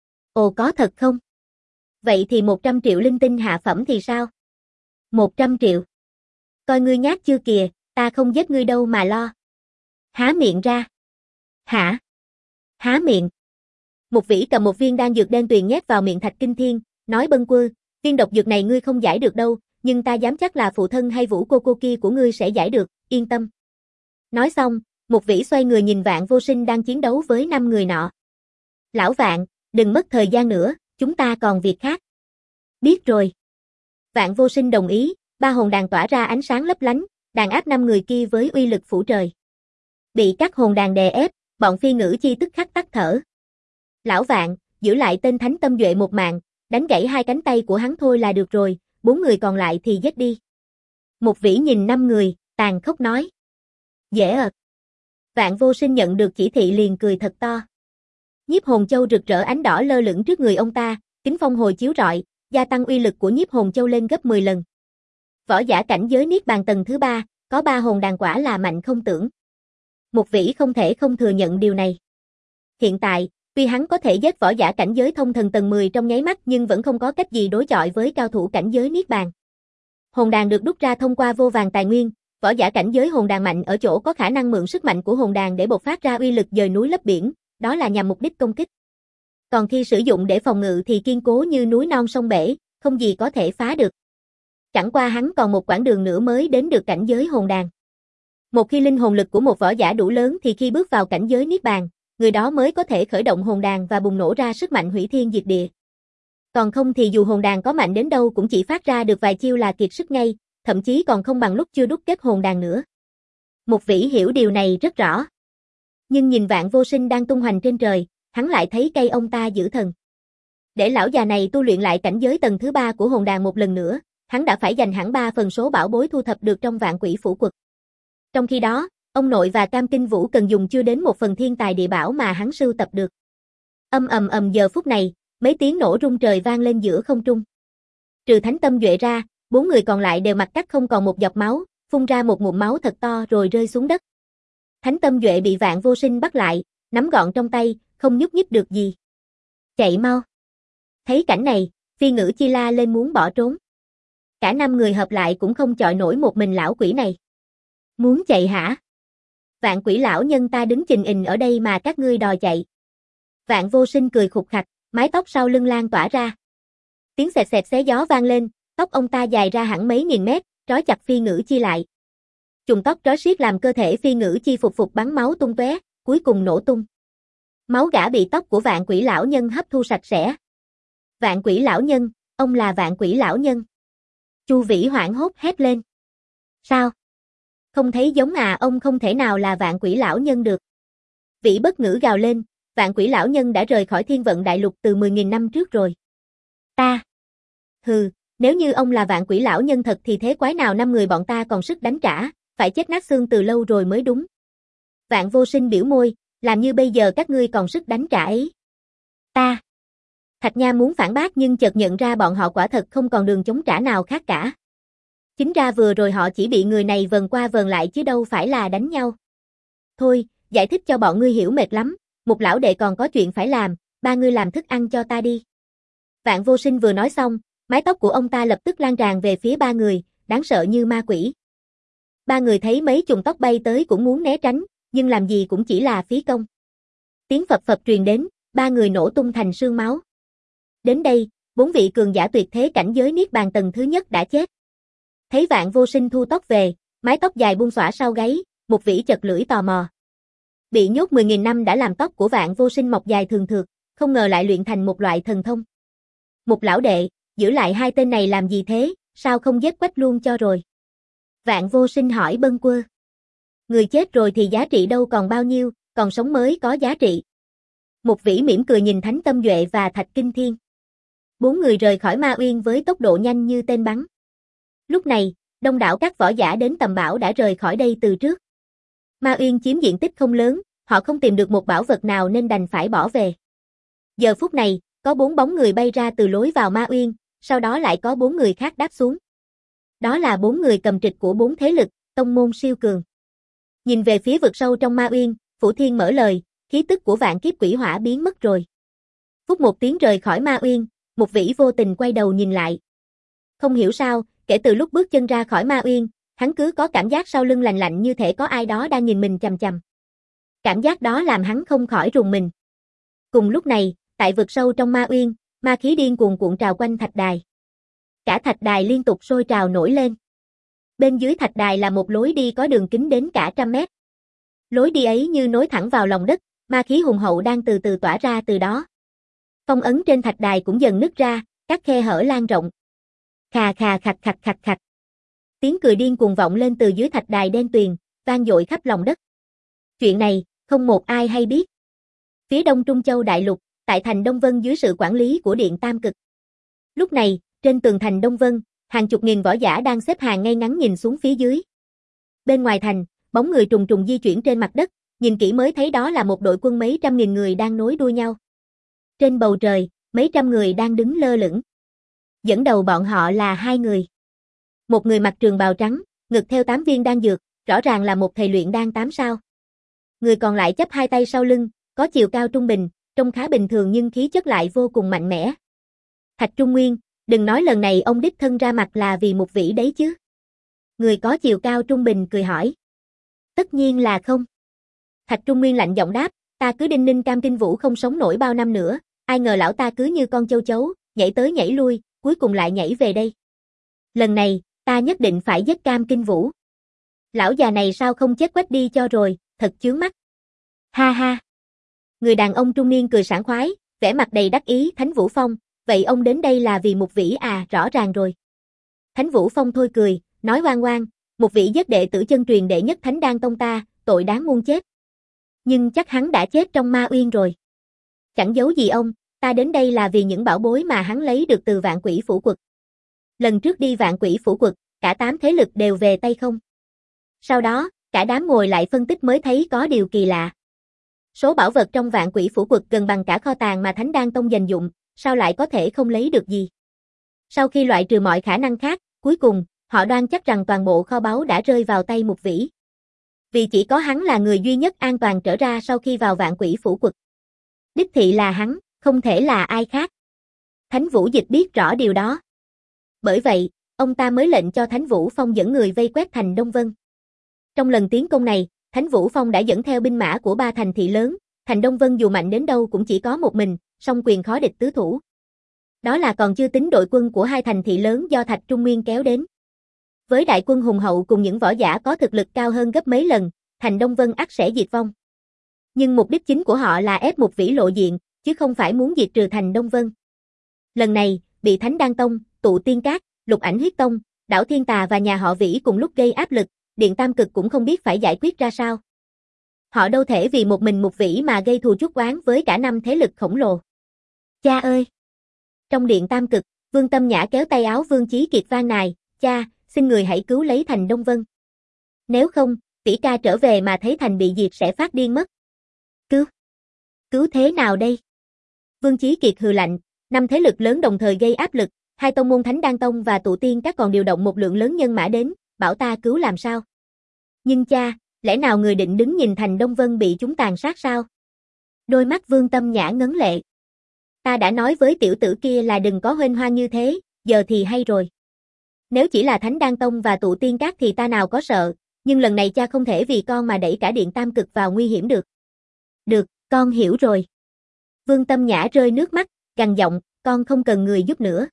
Ồ có thật không? Vậy thì một trăm triệu linh tinh hạ phẩm thì sao? một trăm triệu. Coi ngươi nhát chưa kìa, ta không giết ngươi đâu mà lo. Há miệng ra. Hả? Há miệng. Mục Vĩ cầm một viên đan dược đen tuyền nhét vào miệng Thạch Kinh Thiên, nói bâng quơ, viên độc dược này ngươi không giải được đâu, nhưng ta dám chắc là phụ thân hay vũ cô cô kia của ngươi sẽ giải được, yên tâm. Nói xong, Mục Vĩ xoay người nhìn Vạn Vô Sinh đang chiến đấu với năm người nọ. Lão Vạn, đừng mất thời gian nữa, chúng ta còn việc khác. Biết rồi. Vạn Vô Sinh đồng ý, ba hồn đàn tỏa ra ánh sáng lấp lánh, đàn áp năm người kia với uy lực phủ trời. Bị các hồn đàn đè ép, bọn phi ngữ chi tức khắc tắt thở. Lão Vạn, giữ lại tên Thánh Tâm Duệ một mạng, đánh gãy hai cánh tay của hắn thôi là được rồi, bốn người còn lại thì giết đi. Mục Vĩ nhìn năm người, tàn khốc nói. Dễ ợt. Vạn Vô Sinh nhận được chỉ thị liền cười thật to. Nhiếp hồn châu rực rỡ ánh đỏ lơ lửng trước người ông ta, kính phong hồi chiếu rọi, gia tăng uy lực của nhiếp hồn châu lên gấp mười lần. Võ giả cảnh giới niết bàn tầng thứ ba, có ba hồn đàn quả là mạnh không tưởng. Mục Vĩ không thể không thừa nhận điều này. Hiện tại, tuy hắn có thể giết võ giả cảnh giới thông thần tầng mười trong nháy mắt nhưng vẫn không có cách gì đối chọi với cao thủ cảnh giới niết bàn. Hồn đàn được đúc ra thông qua vô vàn tài nguyên, võ giả cảnh giới hồn đàn mạnh ở chỗ có khả năng mượn sức mạnh của hồn đàn để bộc phát ra uy lực dời núi lấp biển, đó là nhằm mục đích công kích. Còn khi sử dụng để phòng ngự thì kiên cố như núi non sông bể, không gì có thể phá được. Chẳng qua hắn còn một quãng đường nữa mới đến được cảnh giới hồn đàn. Một khi linh hồn lực của một võ giả đủ lớn thì khi bước vào cảnh giới niết bàn, người đó mới có thể khởi động hồn đàn và bùng nổ ra sức mạnh hủy thiên diệt địa. Còn không thì dù hồn đàn có mạnh đến đâu cũng chỉ phát ra được vài chiêu là kiệt sức ngay, thậm chí còn không bằng lúc chưa đúc kết hồn đàn nữa. Mục Vĩ hiểu điều này rất rõ. Nhưng nhìn Vạn Vô Sinh đang tung hoành trên trời, hắn lại thấy cây ông ta giữ thần. Để lão già này tu luyện lại cảnh giới tầng thứ ba của hồn đàn một lần nữa, hắn đã phải dành hẳn ba phần số bảo bối thu thập được trong Vạn Quỷ Phủ Quật. Trong khi đó, ông nội và Cam Kinh Vũ cần dùng chưa đến một phần thiên tài địa bảo mà hắn sưu tập được. Âm ầm ầm giờ phút này, mấy tiếng nổ rung trời vang lên giữa không trung. Trừ Thánh Tâm Duệ ra, bốn người còn lại đều mặt cắt không còn một giọt máu, phun ra một ngụm máu thật to rồi rơi xuống đất. Thánh Tâm Duệ bị Vạn Vô Sinh bắt lại, nắm gọn trong tay, không nhúc nhích được gì. Chạy mau. Thấy cảnh này, phi ngữ chi la lên muốn bỏ trốn. Cả năm người hợp lại cũng không chọi nổi một mình lão quỷ này. Muốn chạy hả? Vạn quỷ lão nhân ta đứng chình ình ở đây mà các ngươi đòi chạy. Vạn Vô Sinh cười khục khặc, mái tóc sau lưng lan tỏa ra. Tiếng xẹt xẹt xé gió vang lên, tóc ông ta dài ra hẳn mấy nghìn mét, trói chặt phi ngữ chi lại. Trùng tóc trói xiết làm cơ thể phi ngữ chi phục phục bắn máu tung tóe, cuối cùng nổ tung. Máu gã bị tóc của Vạn Quỷ lão nhân hấp thu sạch sẽ. Vạn Quỷ lão nhân, ông là Vạn Quỷ lão nhân. Chu Vĩ hoảng hốt hét lên. Sao? Không thấy giống à, ông không thể nào là Vạn Quỷ lão nhân được. Vĩ bất ngữ gào lên, Vạn Quỷ lão nhân đã rời khỏi Thiên Vận Đại Lục từ mười nghìn năm trước rồi. Ta. Hừ, nếu như ông là Vạn Quỷ lão nhân thật thì thế quái nào năm người bọn ta còn sức đánh trả, phải chết nát xương từ lâu rồi mới đúng. Vạn Vô Sinh biểu môi, làm như bây giờ các ngươi còn sức đánh trả ấy. Ta. Thạch Nha muốn phản bác nhưng chợt nhận ra bọn họ quả thật không còn đường chống trả nào khác cả. Chính ra vừa rồi họ chỉ bị người này vần qua vần lại chứ đâu phải là đánh nhau. Thôi, giải thích cho bọn ngươi hiểu mệt lắm, một lão đệ còn có chuyện phải làm, ba ngươi làm thức ăn cho ta đi. Vạn Vô Sinh vừa nói xong, mái tóc của ông ta lập tức lan tràn về phía ba người, đáng sợ như ma quỷ. Ba người thấy mấy chùm tóc bay tới cũng muốn né tránh, nhưng làm gì cũng chỉ là phí công. Tiếng phập phập truyền đến, ba người nổ tung thành sương máu. Đến đây, bốn vị cường giả tuyệt thế cảnh giới niết bàn tầng thứ nhất đã chết. Thấy Vạn Vô Sinh thu tóc về, mái tóc dài buông xõa sau gáy, một vĩ chật lưỡi tò mò. Bị nhốt mười nghìn năm đã làm tóc của Vạn Vô Sinh mọc dài thường thượt, không ngờ lại luyện thành một loại thần thông. Một lão đệ, giữ lại hai tên này làm gì thế, sao không giết quách luôn cho rồi? Vạn Vô Sinh hỏi bâng quơ. Người chết rồi thì giá trị đâu còn bao nhiêu, còn sống mới có giá trị. Một vĩ mỉm cười nhìn Thánh Tâm Duệ và Thạch Kinh Thiên. Bốn người rời khỏi Ma Uyên với tốc độ nhanh như tên bắn. Lúc này, đông đảo các võ giả đến tầm bảo đã rời khỏi đây từ trước. Ma Uyên chiếm diện tích không lớn, họ không tìm được một bảo vật nào nên đành phải bỏ về. Giờ phút này, có bốn bóng người bay ra từ lối vào Ma Uyên, sau đó lại có bốn người khác đáp xuống. Đó là bốn người cầm trịch của bốn thế lực, tông môn siêu cường. Nhìn về phía vực sâu trong Ma Uyên, Phủ Thiên mở lời, khí tức của vạn kiếp quỷ hỏa biến mất rồi. Phút một tiếng rời khỏi Ma Uyên, một vĩ vô tình quay đầu nhìn lại. Không hiểu sao, kể từ lúc bước chân ra khỏi Ma Uyên, hắn cứ có cảm giác sau lưng lạnh lạnh như thể có ai đó đang nhìn mình chằm chằm. Cảm giác đó làm hắn không khỏi rùng mình. Cùng lúc này, tại vực sâu trong Ma Uyên, ma khí điên cuồn cuộn trào quanh thạch đài. Cả thạch đài liên tục sôi trào nổi lên. Bên dưới thạch đài là một lối đi có đường kính đến cả trăm mét. Lối đi ấy như nối thẳng vào lòng đất, ma khí hùng hậu đang từ từ tỏa ra từ đó. Phong ấn trên thạch đài cũng dần nứt ra, các khe hở lan rộng. Khà khà khạch khạch khạch khạch. Tiếng cười điên cuồng vọng lên từ dưới thạch đài đen tuyền, vang dội khắp lòng đất. Chuyện này, không một ai hay biết. Phía đông Trung Châu Đại Lục, tại thành Đông Vân dưới sự quản lý của Điện Tam Cực. Lúc này, trên tường thành Đông Vân, hàng chục nghìn võ giả đang xếp hàng ngay ngắn nhìn xuống phía dưới. Bên ngoài thành, bóng người trùng trùng di chuyển trên mặt đất, nhìn kỹ mới thấy đó là một đội quân mấy trăm nghìn người đang nối đuôi nhau. Trên bầu trời, mấy trăm người đang đứng lơ lửng. Dẫn đầu bọn họ là hai người. Một người mặc trường bào trắng, ngực theo tám viên đan dược, rõ ràng là một thầy luyện đan tám sao. Người còn lại chắp hai tay sau lưng, có chiều cao trung bình, trông khá bình thường nhưng khí chất lại vô cùng mạnh mẽ. Thạch Trung Nguyên, đừng nói lần này ông đích thân ra mặt là vì một vĩ đấy chứ. Người có chiều cao trung bình cười hỏi. Tất nhiên là không. Thạch Trung Nguyên lạnh giọng đáp, ta cứ đinh ninh Cam Kinh Vũ không sống nổi bao năm nữa, ai ngờ lão ta cứ như con châu chấu, nhảy tới nhảy lui, cuối cùng lại nhảy về đây. Lần này, ta nhất định phải giết Cam Kinh Vũ. Lão già này sao không chết quách đi cho rồi, thật chướng mắt. Ha ha. Người đàn ông trung niên cười sảng khoái, vẻ mặt đầy đắc ý. Thánh Vũ Phong, vậy ông đến đây là vì một vĩ à, rõ ràng rồi. Thánh Vũ Phong thôi cười, nói oan oan, một vĩ giết đệ tử chân truyền đệ nhất Thánh Đan Tông ta, tội đáng muôn chết. Nhưng chắc hắn đã chết trong Ma Uyên rồi. Chẳng giấu gì ông, ta đến đây là vì những bảo bối mà hắn lấy được từ Vạn Quỷ Phủ Quật. Lần trước đi Vạn Quỷ Phủ Quật, cả tám thế lực đều về tay không. Sau đó, cả đám ngồi lại phân tích mới thấy có điều kỳ lạ. Số bảo vật trong Vạn Quỷ Phủ Quật gần bằng cả kho tàng mà Thánh Đan Tông dành dụng, sao lại có thể không lấy được gì? Sau khi loại trừ mọi khả năng khác, cuối cùng, họ đoan chắc rằng toàn bộ kho báu đã rơi vào tay Mục Vĩ. Vì chỉ có hắn là người duy nhất an toàn trở ra sau khi vào Vạn Quỷ Phủ Quật. Đích thị là hắn, không thể là ai khác. Thánh Vũ Dịch biết rõ điều đó. Bởi vậy, ông ta mới lệnh cho Thánh Vũ Phong dẫn người vây quét thành Đông Vân. Trong lần tiến công này, Thánh Vũ Phong đã dẫn theo binh mã của ba thành thị lớn, thành Đông Vân dù mạnh đến đâu cũng chỉ có một mình, song quyền khó địch tứ thủ. Đó là còn chưa tính đội quân của hai thành thị lớn do Thạch Trung Nguyên kéo đến. Với đại quân hùng hậu cùng những võ giả có thực lực cao hơn gấp mấy lần, thành Đông Vân ắt sẽ diệt vong. Nhưng mục đích chính của họ là ép Mục Vĩ lộ diện, chứ không phải muốn diệt trừ thành Đông Vân. Lần này, bị Thánh Đan Tông, Tụ Tiên Các, Lục Ảnh Huyết Tông, Đảo Thiên Tà và nhà họ Vĩ cùng lúc gây áp lực, Điện Tam Cực cũng không biết phải giải quyết ra sao. Họ đâu thể vì một mình Mục Vĩ mà gây thù chuốc oán với cả năm thế lực khổng lồ. Cha ơi! Trong Điện Tam Cực, Vương Tâm Nhã kéo tay áo Vương Chí Kiệt van nài, cha, xin người hãy cứu lấy thành Đông Vân. Nếu không, tỷ ca trở về mà thấy thành bị diệt sẽ phát điên mất. Cứu? Cứu thế nào đây? Vương Chí Kiệt hừ lạnh, năm thế lực lớn đồng thời gây áp lực, hai tông môn Thánh Đan Tông và Tụ Tiên Các còn điều động một lượng lớn nhân mã đến, bảo ta cứu làm sao? Nhưng cha, lẽ nào người định đứng nhìn thành Đông Vân bị chúng tàn sát sao? Đôi mắt Vương Tâm Nhã ngấn lệ. Ta đã nói với tiểu tử kia là đừng có huênh hoang như thế, giờ thì hay rồi. Nếu chỉ là Thánh Đan Tông và Tụ Tiên Các thì ta nào có sợ, nhưng lần này cha không thể vì con mà đẩy cả Điện Tam Cực vào nguy hiểm được. Được, con hiểu rồi. Vương Tâm Nhã rơi nước mắt, gằn giọng, con không cần người giúp nữa.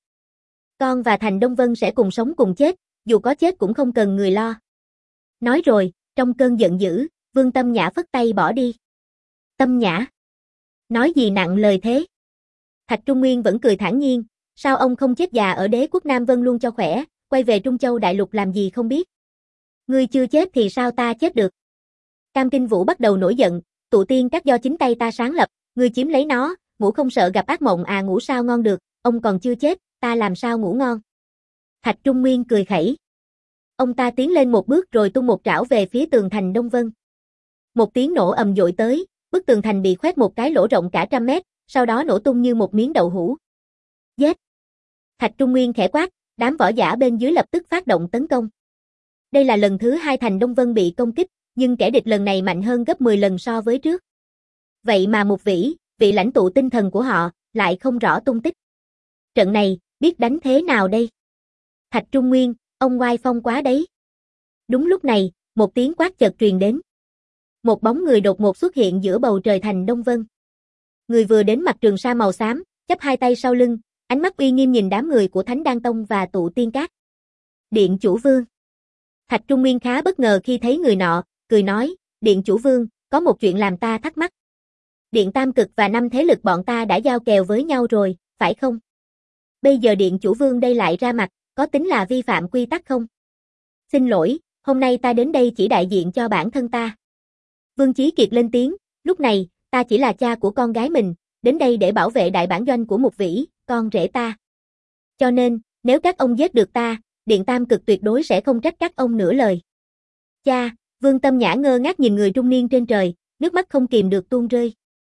Con và thành Đông Vân sẽ cùng sống cùng chết, dù có chết cũng không cần người lo. Nói rồi, trong cơn giận dữ, Vương Tâm Nhã phất tay bỏ đi. Tâm Nhã! Nói gì nặng lời thế? Thạch Trung Nguyên vẫn cười thản nhiên, sao ông không chết già ở Đế quốc Nam Vân luôn cho khỏe, quay về Trung Châu Đại Lục làm gì không biết. Ngươi chưa chết thì sao ta chết được? Cam Kinh Vũ bắt đầu nổi giận, Tụ Tiên Các do chính tay ta sáng lập, ngươi chiếm lấy nó, ngủ không sợ gặp ác mộng à, ngủ sao ngon được, ông còn chưa chết, ta làm sao ngủ ngon. Thạch Trung Nguyên cười khẩy. Ông ta tiến lên một bước rồi tung một trảo về phía tường thành Đông Vân. Một tiếng nổ ầm dội tới, bức tường thành bị khoét một cái lỗ rộng cả trăm mét, sau đó nổ tung như một miếng đậu hũ. Giết! Thạch Trung Nguyên khẽ quát, đám võ giả bên dưới lập tức phát động tấn công. Đây là lần thứ hai thành Đông Vân bị công kích, nhưng kẻ địch lần này mạnh hơn gấp mười lần so với trước. Vậy mà Mục Vĩ, vị lãnh tụ tinh thần của họ, lại không rõ tung tích. Trận này, biết đánh thế nào đây? Thạch Trung Nguyên, ông oai phong quá đấy. Đúng lúc này, một tiếng quát chợt truyền đến. Một bóng người đột ngột xuất hiện giữa bầu trời thành Đông Vân. Người vừa đến mặc trường sa màu xám, chắp hai tay sau lưng, ánh mắt uy nghiêm nhìn đám người của Thánh Đan Tông và Tụ Tiên Các. Điện chủ vương. Thạch Trung Nguyên khá bất ngờ khi thấy người nọ, cười nói, Điện chủ vương, có một chuyện làm ta thắc mắc. Điện Tam Cực và năm thế lực bọn ta đã giao kèo với nhau rồi, phải không? Bây giờ Điện chủ vương đây lại ra mặt, có tính là vi phạm quy tắc không? Xin lỗi, hôm nay ta đến đây chỉ đại diện cho bản thân ta. Vương Chí Kiệt lên tiếng, lúc này, ta chỉ là cha của con gái mình, đến đây để bảo vệ đại bản doanh của Mục Vĩ, con rể ta. Cho nên, nếu các ông giết được ta, Điện Tam Cực tuyệt đối sẽ không trách các ông nửa lời. Cha, Vương Tâm Nhã ngơ ngác nhìn người trung niên trên trời, nước mắt không kìm được tuôn rơi.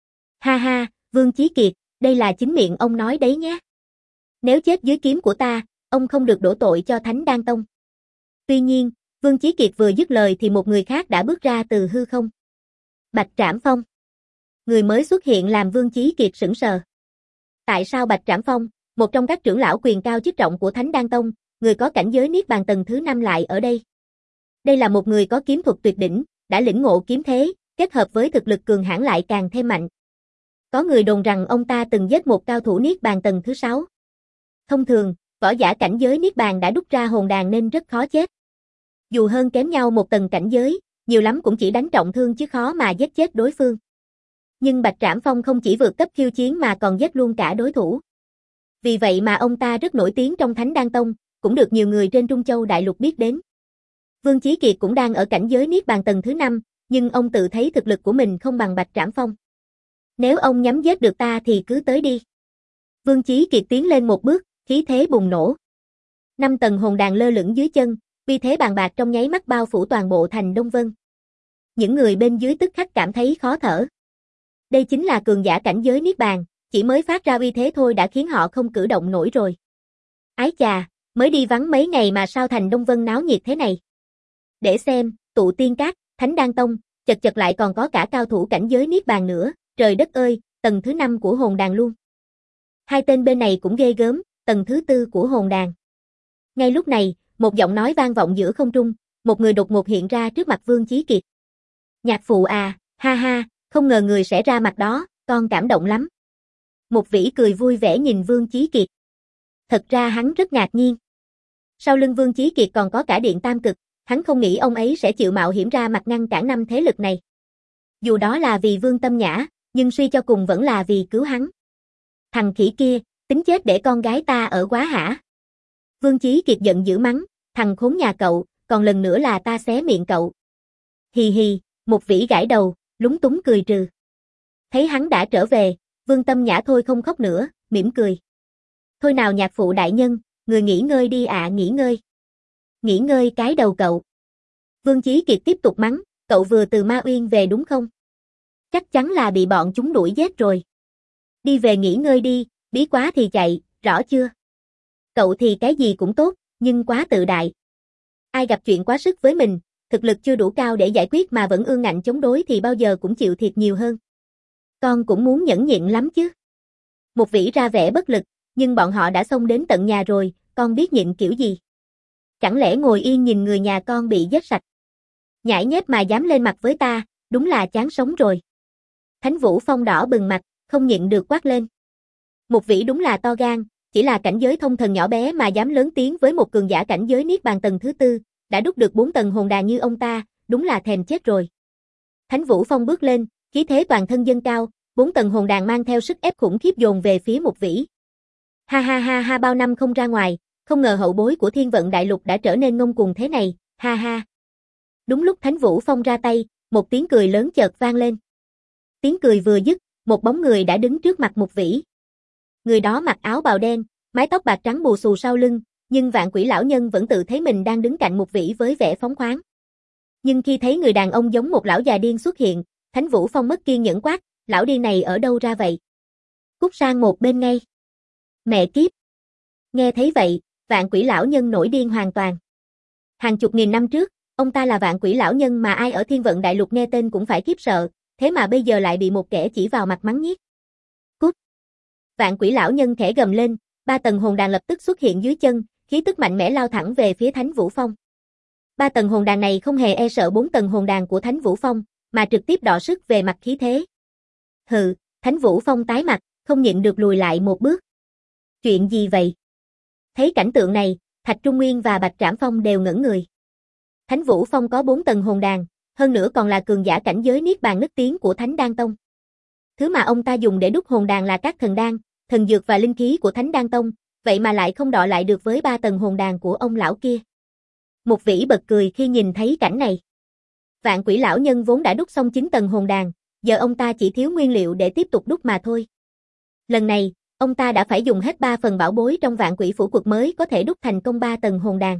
Ha ha, Vương Chí Kiệt, đây là chính miệng ông nói đấy nhé. Nếu chết dưới kiếm của ta, ông không được đổ tội cho Thánh Đan Tông. Tuy nhiên, Vương Chí Kiệt vừa dứt lời thì một người khác đã bước ra từ hư không. Bạch Trảm Phong. Người mới xuất hiện làm Vương Chí Kiệt sững sờ. Tại sao Bạch Trảm Phong, một trong các trưởng lão quyền cao chức trọng của Thánh Đan Tông, người có cảnh giới Niết Bàn tầng thứ năm lại ở đây? Đây là một người có kiếm thuật tuyệt đỉnh, đã lĩnh ngộ kiếm thế, kết hợp với thực lực cường hãn lại càng thêm mạnh. Có người đồn rằng ông ta từng giết một cao thủ Niết Bàn tầng thứ sáu. Thông thường, võ giả cảnh giới Niết Bàn đã đúc ra hồn đàn nên rất khó chết. Dù hơn kém nhau một tầng cảnh giới, nhiều lắm cũng chỉ đánh trọng thương chứ khó mà giết chết đối phương. Nhưng Bạch Trảm Phong không chỉ vượt cấp khiêu chiến mà còn giết luôn cả đối thủ. Vì vậy mà ông ta rất nổi tiếng trong Thánh Đan Tông, cũng được nhiều người trên Trung Châu Đại Lục biết đến. Vương Chí Kiệt cũng đang ở cảnh giới Niết Bàn tầng thứ năm, nhưng ông tự thấy thực lực của mình không bằng Bạch Trảm Phong. Nếu ông nhắm giết được ta thì cứ tới đi. Vương Chí Kiệt tiến lên một bước, khí thế bùng nổ. Năm tầng hồn đàn lơ lửng dưới chân, uy thế bàn bạc trong nháy mắt bao phủ toàn bộ thành Đông Vân. Những người bên dưới tức khắc cảm thấy khó thở. Đây chính là cường giả cảnh giới Niết Bàn, chỉ mới phát ra uy thế thôi đã khiến họ không cử động nổi rồi. Ái chà, mới đi vắng mấy ngày mà sao thành Đông Vân náo nhiệt thế này. Để xem, Tụ Tiên Các, Thánh Đan Tông, chật chật lại còn có cả cao thủ cảnh giới Niết Bàn nữa, trời đất ơi, tầng thứ năm của hồn đàn luôn. Hai tên bên này cũng ghê gớm, tầng thứ tư của hồn đàn. Ngay lúc này, một giọng nói vang vọng giữa không trung, một người đột ngột hiện ra trước mặt Vương Chí Kiệt. Nhạc phụ à, ha ha, không ngờ người sẽ ra mặt đó, con cảm động lắm. Mục Vĩ cười vui vẻ nhìn Vương Chí Kiệt. Thật ra hắn rất ngạc nhiên. Sau lưng Vương Chí Kiệt còn có cả Điện Tam Cực, hắn không nghĩ ông ấy sẽ chịu mạo hiểm ra mặt ngăn cản năm thế lực này. Dù đó là vì Vương Tâm Nhã, nhưng suy cho cùng vẫn là vì cứu hắn. Thằng khỉ kia, tính chết để con gái ta ở quá hả? Vương Chí Kiệt giận dữ mắng, thằng khốn nhà cậu, còn lần nữa là ta xé miệng cậu. Hì hì, Một Vĩ gãi đầu, lúng túng cười trừ. Thấy hắn đã trở về, Vương Tâm Nhã thôi không khóc nữa, mỉm cười. Thôi nào nhạc phụ đại nhân, người nghỉ ngơi đi ạ, nghỉ ngơi. Nghỉ ngơi cái đầu cậu. Vương Chí Kiệt tiếp tục mắng, cậu vừa từ Ma Uyên về đúng không? Chắc chắn là bị bọn chúng đuổi giết rồi. Đi về nghỉ ngơi đi, bí quá thì chạy, rõ chưa? Cậu thì cái gì cũng tốt, nhưng quá tự đại. Ai gặp chuyện quá sức với mình, thực lực chưa đủ cao để giải quyết mà vẫn ương ngạnh chống đối thì bao giờ cũng chịu thiệt nhiều hơn. Con cũng muốn nhẫn nhịn lắm chứ. Một Vĩ ra vẻ bất lực, nhưng bọn họ đã xông đến tận nhà rồi, con biết nhịn kiểu gì? Chẳng lẽ ngồi yên nhìn người nhà con bị giết sạch? Nhãi nhép mà dám lên mặt với ta, đúng là chán sống rồi. Thánh Vũ Phong đỏ bừng mặt, không nhịn được quát lên. Một Vĩ đúng là to gan, chỉ là cảnh giới thông thần nhỏ bé mà dám lớn tiếng với một cường giả cảnh giới niết bàn tầng thứ tư, đã đúc được bốn tầng hồn đàn như ông ta, đúng là thèm chết rồi. Thánh Vũ Phong bước lên, khí thế toàn thân dâng cao, bốn tầng hồn đàn mang theo sức ép khủng khiếp dồn về phía Một Vĩ. Ha ha ha ha, bao năm không ra ngoài, không ngờ hậu bối của Thiên Vận Đại Lục đã trở nên ngông cuồng thế này, ha ha. Đúng lúc Thánh Vũ Phong ra tay, một tiếng cười lớn chợt vang lên. Tiếng cười vừa dứt, một bóng người đã đứng trước mặt Một Vĩ. Người đó mặc áo bào đen, mái tóc bạc trắng bù xù sau lưng, nhưng Vạn Quỷ lão nhân vẫn tự thấy mình đang đứng cạnh Một Vĩ với vẻ phóng khoáng. Nhưng khi thấy người đàn ông giống một lão già điên xuất hiện, Thánh Vũ Phong mất kiên nhẫn quát, lão điên này ở đâu ra vậy? Cút sang một bên ngay. Mẹ kiếp. Nghe thấy vậy, Vạn Quỷ lão nhân nổi điên hoàn toàn. Hàng chục nghìn năm trước, ông ta là Vạn Quỷ lão nhân mà ai ở Thiên Vận Đại Lục nghe tên cũng phải khiếp sợ, thế mà bây giờ lại bị một kẻ chỉ vào mặt mắng nhiếc. Cút. Vạn Quỷ lão nhân khẽ gầm lên, ba tầng hồn đàn lập tức xuất hiện dưới chân, khí tức mạnh mẽ lao thẳng về phía Thánh Vũ Phong. Ba tầng hồn đàn này không hề e sợ bốn tầng hồn đàn của Thánh Vũ Phong, mà trực tiếp đọ sức về mặt khí thế. Hừ, Thánh Vũ Phong tái mặt, không nhịn được lùi lại một bước. Chuyện gì vậy? Thấy cảnh tượng này, Thạch Trung Nguyên và Bạch Trảm Phong đều ngẩn người. Thánh Vũ Phong có bốn tầng hồn đàn, hơn nữa còn là cường giả cảnh giới niết bàn nức tiếng của Thánh Đan Tông. Thứ mà ông ta dùng để đúc hồn đàn là các thần đan, thần dược và linh khí của Thánh Đan Tông, vậy mà lại không đọ lại được với ba tầng hồn đàn của ông lão kia. Một Vĩ bật cười khi nhìn thấy cảnh này. Vạn Quỷ lão nhân vốn đã đúc xong chín tầng hồn đàn, giờ ông ta chỉ thiếu nguyên liệu để tiếp tục đúc mà thôi. Lần này, ông ta đã phải dùng hết ba phần bảo bối trong Vạn Quỷ phủ quật mới có thể đúc thành công ba tầng hồn đàn.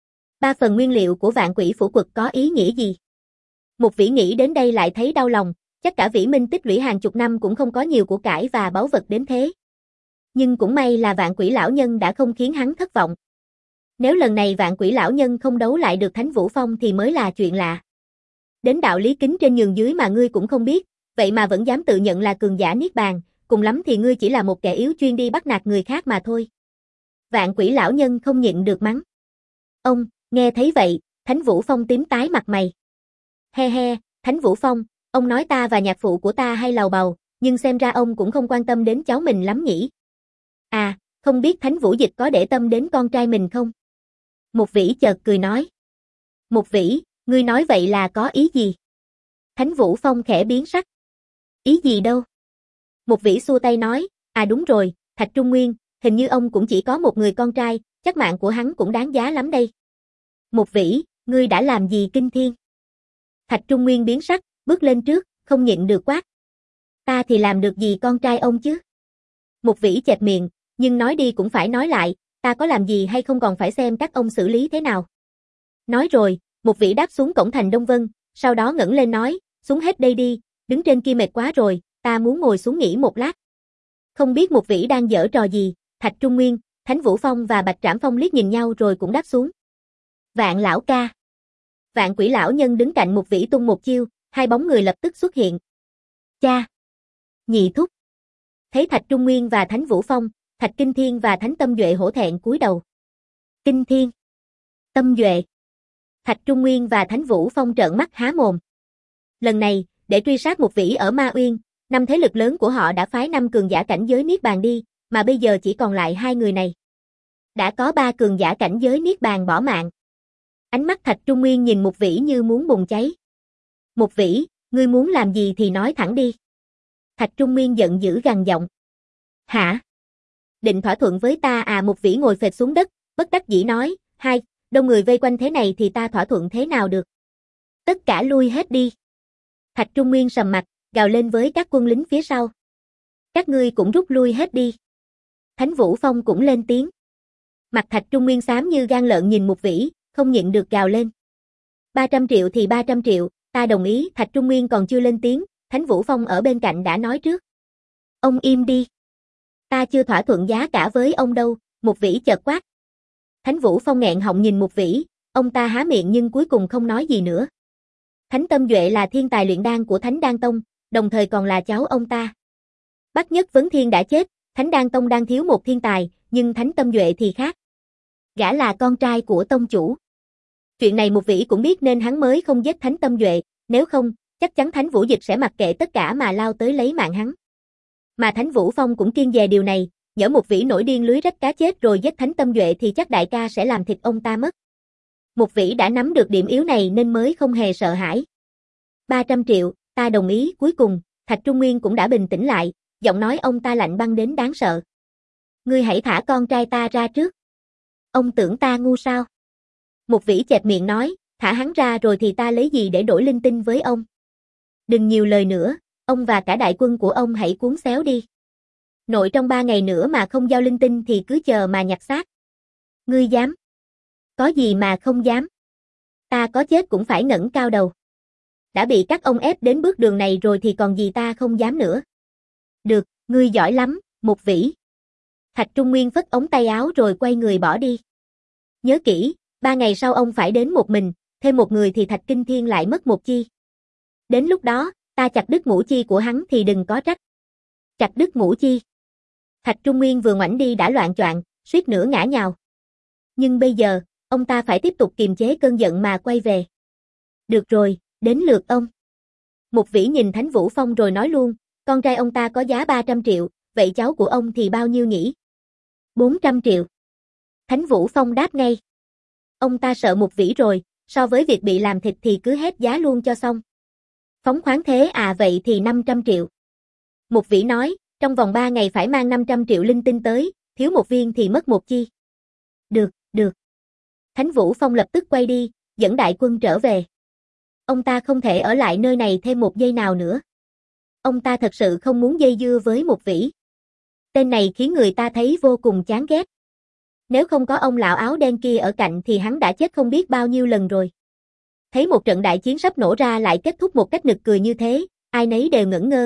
Ba phần nguyên liệu của Vạn Quỷ phủ quật có ý nghĩa gì? Một Vĩ nghĩ đến đây lại thấy đau lòng, chắc cả Vĩ Minh tích lũy hàng chục năm cũng không có nhiều của cải và báu vật đến thế. Nhưng cũng may là Vạn Quỷ lão nhân đã không khiến hắn thất vọng. Nếu lần này Vạn Quỷ lão nhân không đấu lại được Thánh Vũ Phong thì mới là chuyện lạ. Đến đạo lý kính trên nhường dưới mà ngươi cũng không biết, vậy mà vẫn dám tự nhận là cường giả niết bàn, cùng lắm thì ngươi chỉ là một kẻ yếu chuyên đi bắt nạt người khác mà thôi. Vạn Quỷ lão nhân không nhịn được mắng. Ông, nghe thấy vậy, Thánh Vũ Phong tím tái mặt mày. He he, Thánh Vũ Phong, ông nói ta và nhạc phụ của ta hay lầu bầu, nhưng xem ra ông cũng không quan tâm đến cháu mình lắm nhỉ. À, không biết Thánh Vũ Dịch có để tâm đến con trai mình không? Một Vĩ chợt cười nói. Một Vĩ, ngươi nói vậy là có ý gì? Thánh Vũ Phong khẽ biến sắc. Ý gì đâu? Một Vĩ xua tay nói, à đúng rồi, Thạch Trung Nguyên, hình như ông cũng chỉ có một người con trai, chắc mạng của hắn cũng đáng giá lắm đây. Một Vĩ, ngươi đã làm gì kinh thiên? Thạch Trung Nguyên biến sắc, bước lên trước, không nhịn được quát. Ta thì làm được gì con trai ông chứ? Một Vĩ chẹp miệng, nhưng nói đi cũng phải nói lại, ta có làm gì hay không còn phải xem các ông xử lý thế nào. Nói rồi, Một Vĩ đáp xuống cổng thành Đông Vân, sau đó ngẩng lên nói, xuống hết đây đi, đứng trên kia mệt quá rồi, ta muốn ngồi xuống nghỉ một lát. Không biết Một Vĩ đang giở trò gì, Thạch Trung Nguyên, Thánh Vũ Phong và Bạch Trảm Phong liếc nhìn nhau rồi cũng đáp xuống. Vạn lão ca. Vạn Quỷ lão nhân đứng cạnh Một Vĩ tung một chiêu, hai bóng người lập tức xuất hiện. Cha. Nhị thúc. Thấy Thạch Trung Nguyên và Thánh Vũ Phong, Thạch Kinh Thiên và Thánh Tâm Duệ hổ thẹn cúi đầu. Kinh Thiên. Tâm Duệ. Thạch Trung Nguyên và Thánh Vũ Phong trợn mắt há mồm. Lần này, để truy sát Một Vĩ ở Ma Uyên, năm thế lực lớn của họ đã phái năm cường giả cảnh giới niết bàn đi, mà bây giờ chỉ còn lại hai người này. Đã có ba cường giả cảnh giới niết bàn bỏ mạng. Ánh mắt Thạch Trung Nguyên nhìn Mục Vĩ như muốn bùng cháy. Mục Vĩ, ngươi muốn làm gì thì nói thẳng đi. Thạch Trung Nguyên giận dữ gằn giọng. Hả? Định thỏa thuận với ta à? Mục Vĩ ngồi phệt xuống đất, bất đắc dĩ nói, hai, đông người vây quanh thế này thì ta thỏa thuận thế nào được. Tất cả lui hết đi. Thạch Trung Nguyên sầm mặt, gào lên với các quân lính phía sau. Các ngươi cũng rút lui hết đi. Thánh Vũ Phong cũng lên tiếng. Mặt Thạch Trung Nguyên xám như gan lợn nhìn Mục Vĩ, không nhịn được gào lên. ba trăm triệu thì ba trăm triệu, ta đồng ý. Thạch Trung Nguyên còn chưa lên tiếng, Thánh Vũ Phong ở bên cạnh đã nói trước. Ông im đi. Ta chưa thỏa thuận giá cả với ông đâu, Mục Vĩ chợt quát. Thánh Vũ Phong nghẹn họng nhìn Mục Vĩ, ông ta há miệng nhưng cuối cùng không nói gì nữa. Thánh Tâm Duệ là thiên tài luyện đan của Thánh Đan Tông, đồng thời còn là cháu ông ta. Bắc Nhất Vấn Thiên đã chết, Thánh Đan Tông đang thiếu một thiên tài, nhưng Thánh Tâm Duệ thì khác. Gã là con trai của tông chủ. Chuyện này Mục Vĩ cũng biết nên hắn mới không giết Thánh Tâm Duệ, nếu không, chắc chắn Thánh Vũ Dịch sẽ mặc kệ tất cả mà lao tới lấy mạng hắn. Mà Thánh Vũ Phong cũng kiêng dè điều này, nhỡ Mục Vĩ nổi điên lưới rách cá chết rồi giết Thánh Tâm Duệ thì chắc đại ca sẽ làm thịt ông ta mất. Mục Vĩ đã nắm được điểm yếu này nên mới không hề sợ hãi. ba trăm triệu, ta đồng ý. Cuối cùng, Thạch Trung Nguyên cũng đã bình tĩnh lại, giọng nói ông ta lạnh băng đến đáng sợ. Ngươi hãy thả con trai ta ra trước. Ông tưởng ta ngu sao? Mục Vĩ chẹp miệng nói, thả hắn ra rồi thì ta lấy gì để đổi linh tinh với ông? Đừng nhiều lời nữa, ông và cả đại quân của ông hãy cuốn xéo đi. Nội trong ba ngày nữa mà không giao linh tinh thì cứ chờ mà nhặt xác. Ngươi dám? Có gì mà không dám? Ta có chết cũng phải ngẩng cao đầu. Đã bị các ông ép đến bước đường này rồi thì còn gì ta không dám nữa. Được, ngươi giỏi lắm, Mục Vĩ. Thạch Trung Nguyên phất ống tay áo rồi quay người bỏ đi. Nhớ kỹ, ba ngày sau ông phải đến một mình, thêm một người thì Thạch Kinh Thiên lại mất một chi. Đến lúc đó, ta chặt đứt ngũ chi của hắn thì đừng có trách. Chặt đứt ngũ chi. Thạch Trung Nguyên vừa ngoảnh đi đã loạng choạng, suýt nữa ngã nhào. Nhưng bây giờ, ông ta phải tiếp tục kiềm chế cơn giận mà quay về. Được rồi, đến lượt ông. Mục Vĩ nhìn Thánh Vũ Phong rồi nói luôn, con trai ông ta có giá ba trăm triệu, vậy cháu của ông thì bao nhiêu nhỉ? bốn trăm triệu. Thánh Vũ Phong đáp ngay. Ông ta sợ Mục Vĩ rồi, so với việc bị làm thịt thì cứ hét giá luôn cho xong. Phóng khoáng thế à? Vậy thì năm trăm triệu. Mục Vĩ nói, trong vòng ba ngày phải mang năm trăm triệu linh tinh tới, thiếu một viên thì mất một chi. Được, được. Thánh Vũ Phong lập tức quay đi, dẫn đại quân trở về. Ông ta không thể ở lại nơi này thêm một giây nào nữa. Ông ta thật sự không muốn dây dưa với Mục Vĩ. Tên này khiến người ta thấy vô cùng chán ghét. Nếu không có ông lão áo đen kia ở cạnh thì hắn đã chết không biết bao nhiêu lần rồi. Thấy một trận đại chiến sắp nổ ra lại kết thúc một cách nực cười như thế, ai nấy đều ngẩn ngơ.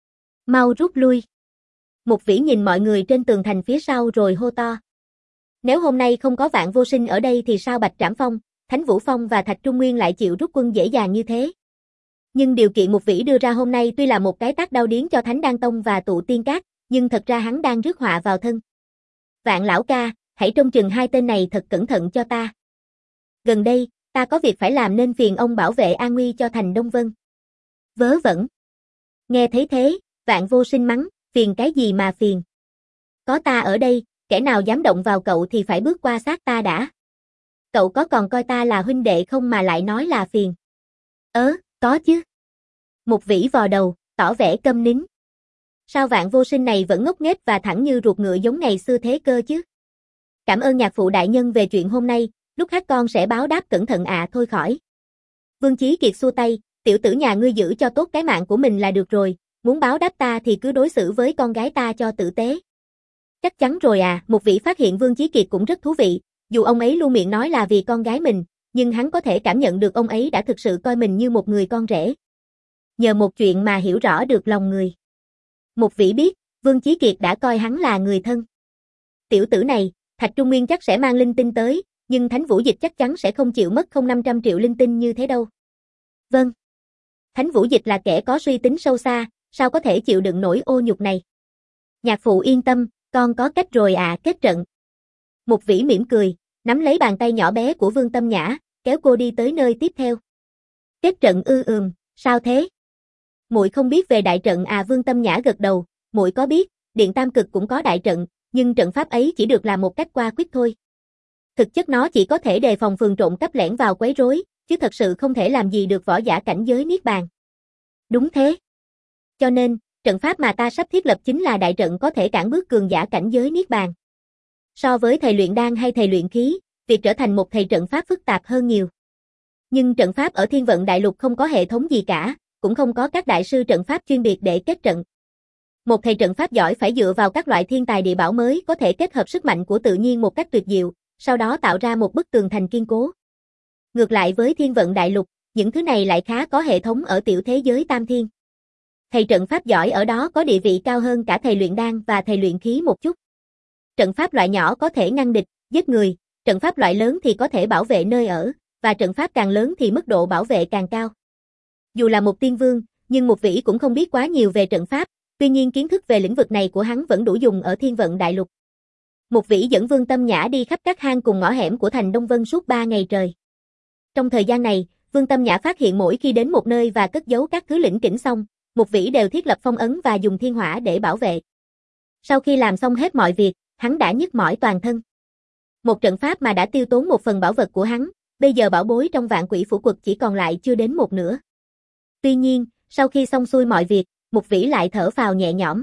Mau rút lui. Mục Vĩ nhìn mọi người trên tường thành phía sau rồi hô to. Nếu hôm nay không có Vạn Vô Sinh ở đây thì sao Bạch Trảm Phong, Thánh Vũ Phong và Thạch Trung Nguyên lại chịu rút quân dễ dàng như thế? Nhưng điều kiện Mục Vĩ đưa ra hôm nay tuy là một cái tát đau điếng cho Thánh Đan Tông và Tụ Tiên Các, nhưng thật ra hắn đang rước họa vào thân. Vạn lão ca, hãy trông chừng hai tên này thật cẩn thận cho ta. Gần đây, ta có việc phải làm nên phiền ông bảo vệ an nguy cho thành Đông Vân. Vớ vẩn. Nghe thấy thế, Vạn Vô Sinh mắng, phiền cái gì mà phiền. Có ta ở đây, kẻ nào dám động vào cậu thì phải bước qua xác ta đã. Cậu có còn coi ta là huynh đệ không mà lại nói là phiền? Ớ, có chứ. Mục Vĩ vò đầu, tỏ vẻ câm nín. Sao Vạn Vô Sinh này vẫn ngốc nghếch và thẳng như ruột ngựa giống ngày xưa thế cơ chứ? Cảm ơn nhạc phụ đại nhân về chuyện hôm nay, lúc khác con sẽ báo đáp cẩn thận ạ. À, thôi khỏi. Vương Chí Kiệt xua tay, tiểu tử nhà ngươi giữ cho tốt cái mạng của mình là được rồi, muốn báo đáp ta thì cứ đối xử với con gái ta cho tử tế. Chắc chắn rồi à. Mục Vĩ phát hiện Vương Chí Kiệt cũng rất thú vị, dù ông ấy luôn miệng nói là vì con gái mình, nhưng hắn có thể cảm nhận được ông ấy đã thực sự coi mình như một người con rể. Nhờ một chuyện mà hiểu rõ được lòng người. Mục Vĩ biết, Vương Chí Kiệt đã coi hắn là người thân. Tiểu tử này, Thạch Trung Nguyên chắc sẽ mang linh tinh tới, nhưng Thánh Vũ Dịch chắc chắn sẽ không chịu mất không năm trăm triệu linh tinh như thế đâu. Vâng. Thánh Vũ Dịch là kẻ có suy tính sâu xa, sao có thể chịu đựng nổi ô nhục này. Nhạc phụ yên tâm, con có cách rồi ạ. À, kết trận. Mục Vĩ mỉm cười, nắm lấy bàn tay nhỏ bé của Vương Tâm Nhã, kéo cô đi tới nơi tiếp theo. Kết trận ư? Ừm, sao thế? Muội không biết về đại trận à? Vương Tâm Nhã gật đầu, muội có biết, Điện Tam Cực cũng có đại trận, nhưng trận pháp ấy chỉ được làm một cách qua quyết thôi. Thực chất nó chỉ có thể đề phòng phường trộm cắp lẻn vào quấy rối, chứ thật sự không thể làm gì được võ giả cảnh giới niết bàn. Đúng thế. Cho nên, trận pháp mà ta sắp thiết lập chính là đại trận có thể cản bước cường giả cảnh giới niết bàn. So với thầy luyện đan hay thầy luyện khí, việc trở thành một thầy trận pháp phức tạp hơn nhiều. Nhưng trận pháp ở Thiên Vận Đại Lục không có hệ thống gì cả, cũng không có các đại sư trận pháp chuyên biệt để kết trận. Một thầy trận pháp giỏi phải dựa vào các loại thiên tài địa bảo mới có thể kết hợp sức mạnh của tự nhiên một cách tuyệt diệu, sau đó tạo ra một bức tường thành kiên cố. Ngược lại với Thiên Vận Đại Lục, những thứ này lại khá có hệ thống ở tiểu thế giới Tam Thiên. Thầy trận pháp giỏi ở đó có địa vị cao hơn cả thầy luyện đan và thầy luyện khí một chút. Trận pháp loại nhỏ có thể ngăn địch, giết người, trận pháp loại lớn thì có thể bảo vệ nơi ở, và trận pháp càng lớn thì mức độ bảo vệ càng cao. Dù là một tiên vương, nhưng Mục Vĩ cũng không biết quá nhiều về trận pháp, tuy nhiên kiến thức về lĩnh vực này của hắn vẫn đủ dùng ở Thiên Vận Đại Lục. Mục Vĩ dẫn Vương Tâm Nhã đi khắp các hang cùng ngõ hẻm của thành Đông Vân suốt ba ngày trời. Trong thời gian này, Vương Tâm Nhã phát hiện mỗi khi đến một nơi và cất giấu các thứ lĩnh kỉnh xong, Mục Vĩ đều thiết lập phong ấn và dùng thiên hỏa để bảo vệ. Sau khi làm xong hết mọi việc, hắn đã nhức mỏi toàn thân. Một trận pháp mà đã tiêu tốn một phần bảo vật của hắn, bây giờ bảo bối trong Vạn Quỷ Phủ Quật chỉ còn lại chưa đến một nửa. Tuy nhiên, sau khi xong xuôi mọi việc, Mục Vĩ lại thở phào nhẹ nhõm.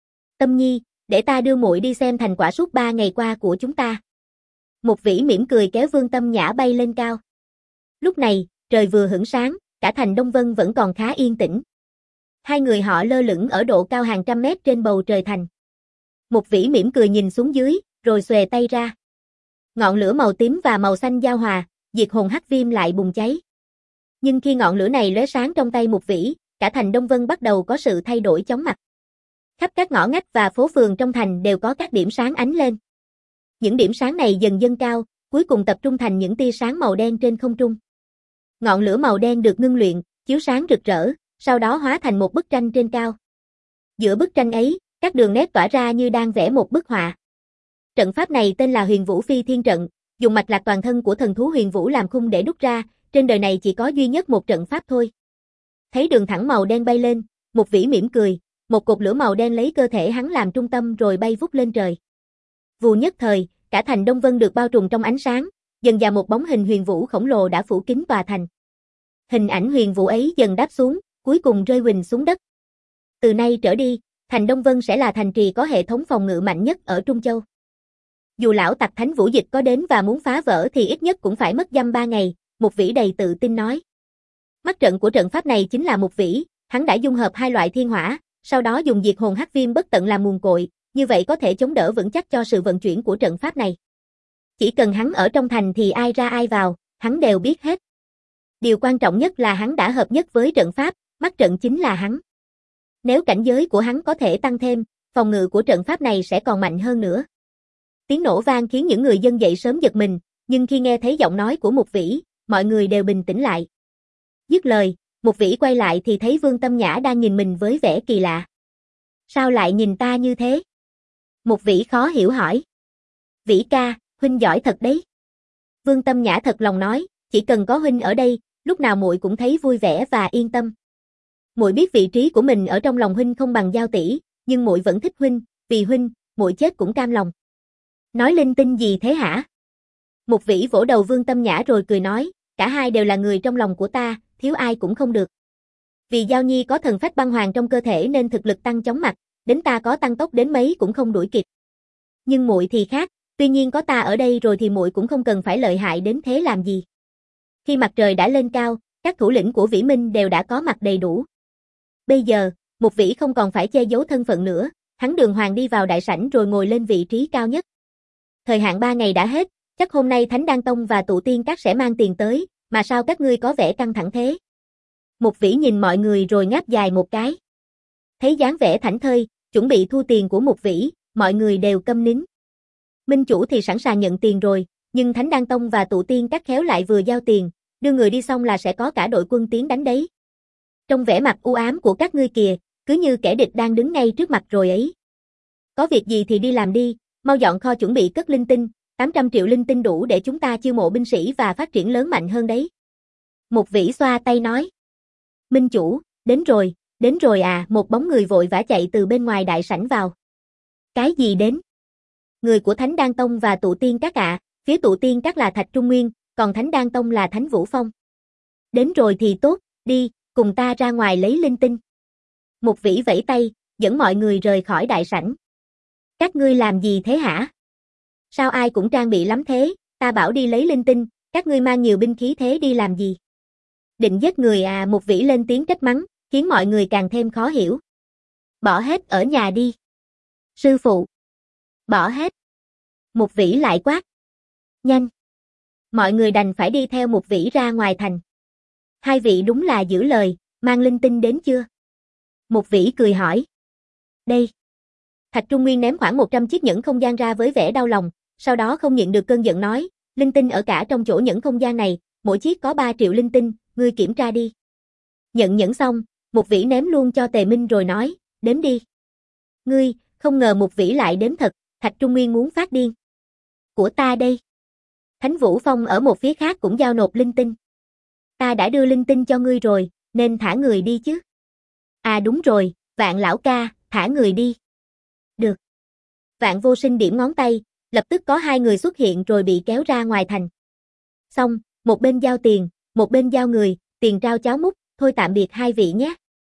Tâm Nhi, để ta đưa muội đi xem thành quả suốt ba ngày qua của chúng ta. Mục Vĩ mỉm cười kéo Vương Tâm Nhã bay lên cao. Lúc này, trời vừa hửng sáng, cả thành Đông Vân vẫn còn khá yên tĩnh. Hai người họ lơ lửng ở độ cao hàng trăm mét trên bầu trời thành. Mục Vĩ mỉm cười nhìn xuống dưới, rồi xuề tay ra. Ngọn lửa màu tím và màu xanh giao hòa, diệt hồn hắc viêm lại bùng cháy. Nhưng khi ngọn lửa này lóe sáng trong tay Mục Vĩ, cả thành Đông Vân bắt đầu có sự thay đổi chóng mặt. Khắp các ngõ ngách và phố phường trong thành đều có các điểm sáng ánh lên. Những điểm sáng này dần dâng cao, cuối cùng tập trung thành những tia sáng màu đen trên không trung. Ngọn lửa màu đen được ngưng luyện, chiếu sáng rực rỡ, sau đó hóa thành một bức tranh trên cao. Giữa bức tranh ấy, các đường nét tỏa ra như đang vẽ một bức họa. Trận pháp này tên là Huyền Vũ Phi Thiên Trận, dùng mạch lạc toàn thân của thần thú Huyền Vũ làm khung để đúc ra, trên đời này chỉ có duy nhất một trận pháp thôi. Thấy đường thẳng màu đen bay lên, Mục Vĩ mỉm cười, một cột lửa màu đen lấy cơ thể hắn làm trung tâm rồi bay vút lên trời. Vù nhất thời, cả thành Đông Vân được bao trùm trong ánh sáng, dần dà một bóng hình Huyền Vũ khổng lồ đã phủ kín tòa thành. Hình ảnh Huyền Vũ ấy dần đáp xuống, cuối cùng rơi huỳnh xuống đất. Từ nay trở đi, thành Đông Vân sẽ là thành trì có hệ thống phòng ngự mạnh nhất ở Trung Châu. Dù lão tặc Thánh Vũ Dịch có đến và muốn phá vỡ thì ít nhất cũng phải mất dăm ba ngày, Mục Vĩ đầy tự tin nói. Mắt trận của trận pháp này chính là Mục Vĩ, hắn đã dung hợp hai loại thiên hỏa, sau đó dùng diệt hồn hắc viêm bất tận làm nguồn cội, như vậy có thể chống đỡ vững chắc cho sự vận chuyển của trận pháp này. Chỉ cần hắn ở trong thành thì ai ra ai vào, hắn đều biết hết. Điều quan trọng nhất là hắn đã hợp nhất với trận pháp, mắt trận chính là hắn. Nếu cảnh giới của hắn có thể tăng thêm, phòng ngự của trận pháp này sẽ còn mạnh hơn nữa. Tiếng nổ vang khiến những người dân dậy sớm giật mình, nhưng khi nghe thấy giọng nói của Mục Vĩ, mọi người đều bình tĩnh lại. Dứt lời, Mục Vĩ quay lại thì thấy Vương Tâm Nhã đang nhìn mình với vẻ kỳ lạ. Sao lại nhìn ta như thế? Mục Vĩ khó hiểu hỏi. Vĩ ca, huynh giỏi thật đấy. Vương Tâm Nhã thật lòng nói, chỉ cần có huynh ở đây, lúc nào muội cũng thấy vui vẻ và yên tâm. Muội biết vị trí của mình ở trong lòng huynh không bằng Giao tỷ, nhưng muội vẫn thích huynh, vì huynh, muội chết cũng cam lòng. Nói linh tinh gì thế hả? Mục Vĩ vỗ đầu Vương Tâm Nhã rồi cười nói, cả hai đều là người trong lòng của ta, thiếu ai cũng không được. Vì Giao Nhi có thần phách băng hoàng trong cơ thể nên thực lực tăng chóng mặt, đến ta có tăng tốc đến mấy cũng không đuổi kịp. Nhưng muội thì khác, tuy nhiên có ta ở đây rồi thì muội cũng không cần phải lợi hại đến thế làm gì. Khi mặt trời đã lên cao, các thủ lĩnh của Vĩ Minh đều đã có mặt đầy đủ. Bây giờ, Mục Vĩ không còn phải che giấu thân phận nữa, hắn đường hoàng đi vào đại sảnh rồi ngồi lên vị trí cao nhất. Thời hạn ba ngày đã hết, chắc hôm nay Thánh Đan Tông và Tụ Tiên Các sẽ mang tiền tới, mà sao các ngươi có vẻ căng thẳng thế? Mục Vĩ nhìn mọi người rồi ngáp dài một cái. Thấy dáng vẻ thảnh thơi, chuẩn bị thu tiền của Mục Vĩ, mọi người đều câm nín. Minh chủ thì sẵn sàng nhận tiền rồi, nhưng Thánh Đan Tông và Tụ Tiên Các khéo lại vừa giao tiền, đưa người đi xong là sẽ có cả đội quân tiến đánh đấy. Trong vẻ mặt u ám của các ngươi kìa, cứ như kẻ địch đang đứng ngay trước mặt rồi ấy. Có việc gì thì đi làm đi, mau dọn kho chuẩn bị cất linh tinh, tám trăm triệu linh tinh đủ để chúng ta chiêu mộ binh sĩ và phát triển lớn mạnh hơn đấy. Mục Vĩ xoa tay nói. Minh chủ, đến rồi, đến rồi à, một bóng người vội vã chạy từ bên ngoài đại sảnh vào. Cái gì đến? Người của Thánh Đan Tông và Tụ Tiên Các ạ, phía Tụ Tiên Các là Thạch Trung Nguyên, còn Thánh Đan Tông là Thánh Vũ Phong. Đến rồi thì tốt, đi, cùng ta ra ngoài lấy linh tinh. Mục Vĩ vẫy tay, dẫn mọi người rời khỏi đại sảnh. Các ngươi làm gì thế hả? Sao ai cũng trang bị lắm thế, ta bảo đi lấy linh tinh, các ngươi mang nhiều binh khí thế đi làm gì? Định giết người à? Mục Vĩ lên tiếng trách mắng, khiến mọi người càng thêm khó hiểu. Bỏ hết ở nhà đi. Sư phụ. Bỏ hết. Mục Vĩ lại quát. Nhanh. Mọi người đành phải đi theo Mục Vĩ ra ngoài thành. Hai vị đúng là giữ lời, mang linh tinh đến chưa? Mục Vĩ cười hỏi. Đây. Thạch Trung Nguyên ném khoảng một trăm chiếc nhẫn không gian ra với vẻ đau lòng, sau đó không nhịn được cơn giận nói, linh tinh ở cả trong chỗ nhẫn không gian này, mỗi chiếc có ba triệu linh tinh, ngươi kiểm tra đi. Nhận nhẫn xong, Mục Vĩ ném luôn cho Tề Minh rồi nói, đếm đi. Ngươi, không ngờ Mục Vĩ lại đếm thật, Thạch Trung Nguyên muốn phát điên. Của ta đây. Thánh Vũ Phong ở một phía khác cũng giao nộp linh tinh. Ta đã đưa linh tinh cho ngươi rồi, nên thả người đi chứ. À đúng rồi, Vạn lão ca, thả người đi. Được. Vạn Vô Sinh điểm ngón tay, lập tức có hai người xuất hiện rồi bị kéo ra ngoài thành. Xong, một bên giao tiền, một bên giao người, tiền trao cháo múc, thôi tạm biệt hai vị nhé.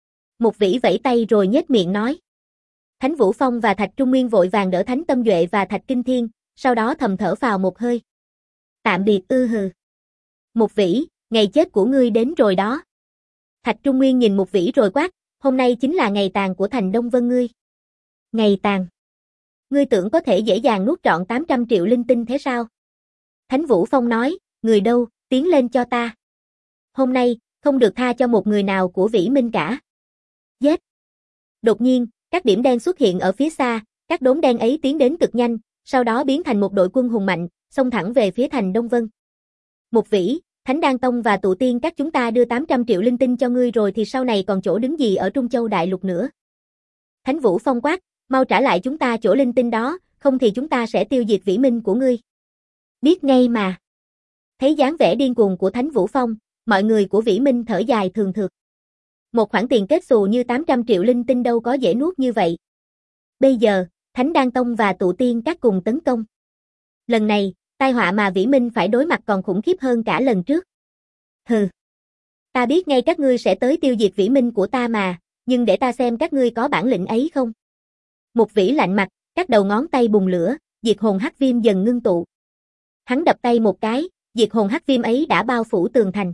Mục Vĩ vẫy tay rồi nhếch miệng nói. Thánh Vũ Phong và Thạch Trung Nguyên vội vàng đỡ Thánh Tâm Duệ và Thạch Kinh Thiên, sau đó thầm thở phào một hơi. Tạm biệt ư hừ. Mục Vĩ, ngày chết của ngươi đến rồi đó. Thạch Trung Nguyên nhìn Mục Vĩ rồi quát, hôm nay chính là ngày tàn của thành Đông Vân ngươi. Ngày tàn. Ngươi tưởng có thể dễ dàng nuốt trọn tám trăm triệu linh tinh thế sao? Thánh Vũ Phong nói, người đâu, tiến lên cho ta. Hôm nay, không được tha cho một người nào của Vĩ Minh cả. Giết. Đột nhiên, các điểm đen xuất hiện ở phía xa, các đốm đen ấy tiến đến cực nhanh, sau đó biến thành một đội quân hùng mạnh, xông thẳng về phía thành Đông Vân. Mục Vĩ, Thánh Đan Tông và Tụ Tiên Các chúng ta đưa tám trăm triệu linh tinh cho ngươi rồi thì sau này còn chỗ đứng gì ở Trung Châu Đại Lục nữa. Thánh Vũ Phong quát, mau trả lại chúng ta chỗ linh tinh đó, không thì chúng ta sẽ tiêu diệt Vĩ Minh của ngươi. Biết ngay mà. Thấy dáng vẻ điên cuồng của Thánh Vũ Phong, mọi người của Vĩ Minh thở dài thường thượt. Một khoản tiền kết xù như tám trăm triệu linh tinh đâu có dễ nuốt như vậy. Bây giờ, Thánh Đan Tông và Tụ Tiên Các cùng tấn công. Lần này, tai họa mà Vĩ Minh phải đối mặt còn khủng khiếp hơn cả lần trước. Hừ. Ta biết ngay các ngươi sẽ tới tiêu diệt Vĩ Minh của ta mà, nhưng để ta xem các ngươi có bản lĩnh ấy không. Mục Vĩ lạnh mặt, các đầu ngón tay bùng lửa, diệt hồn hắc viêm dần ngưng tụ. Hắn đập tay một cái, diệt hồn hắc viêm ấy đã bao phủ tường thành.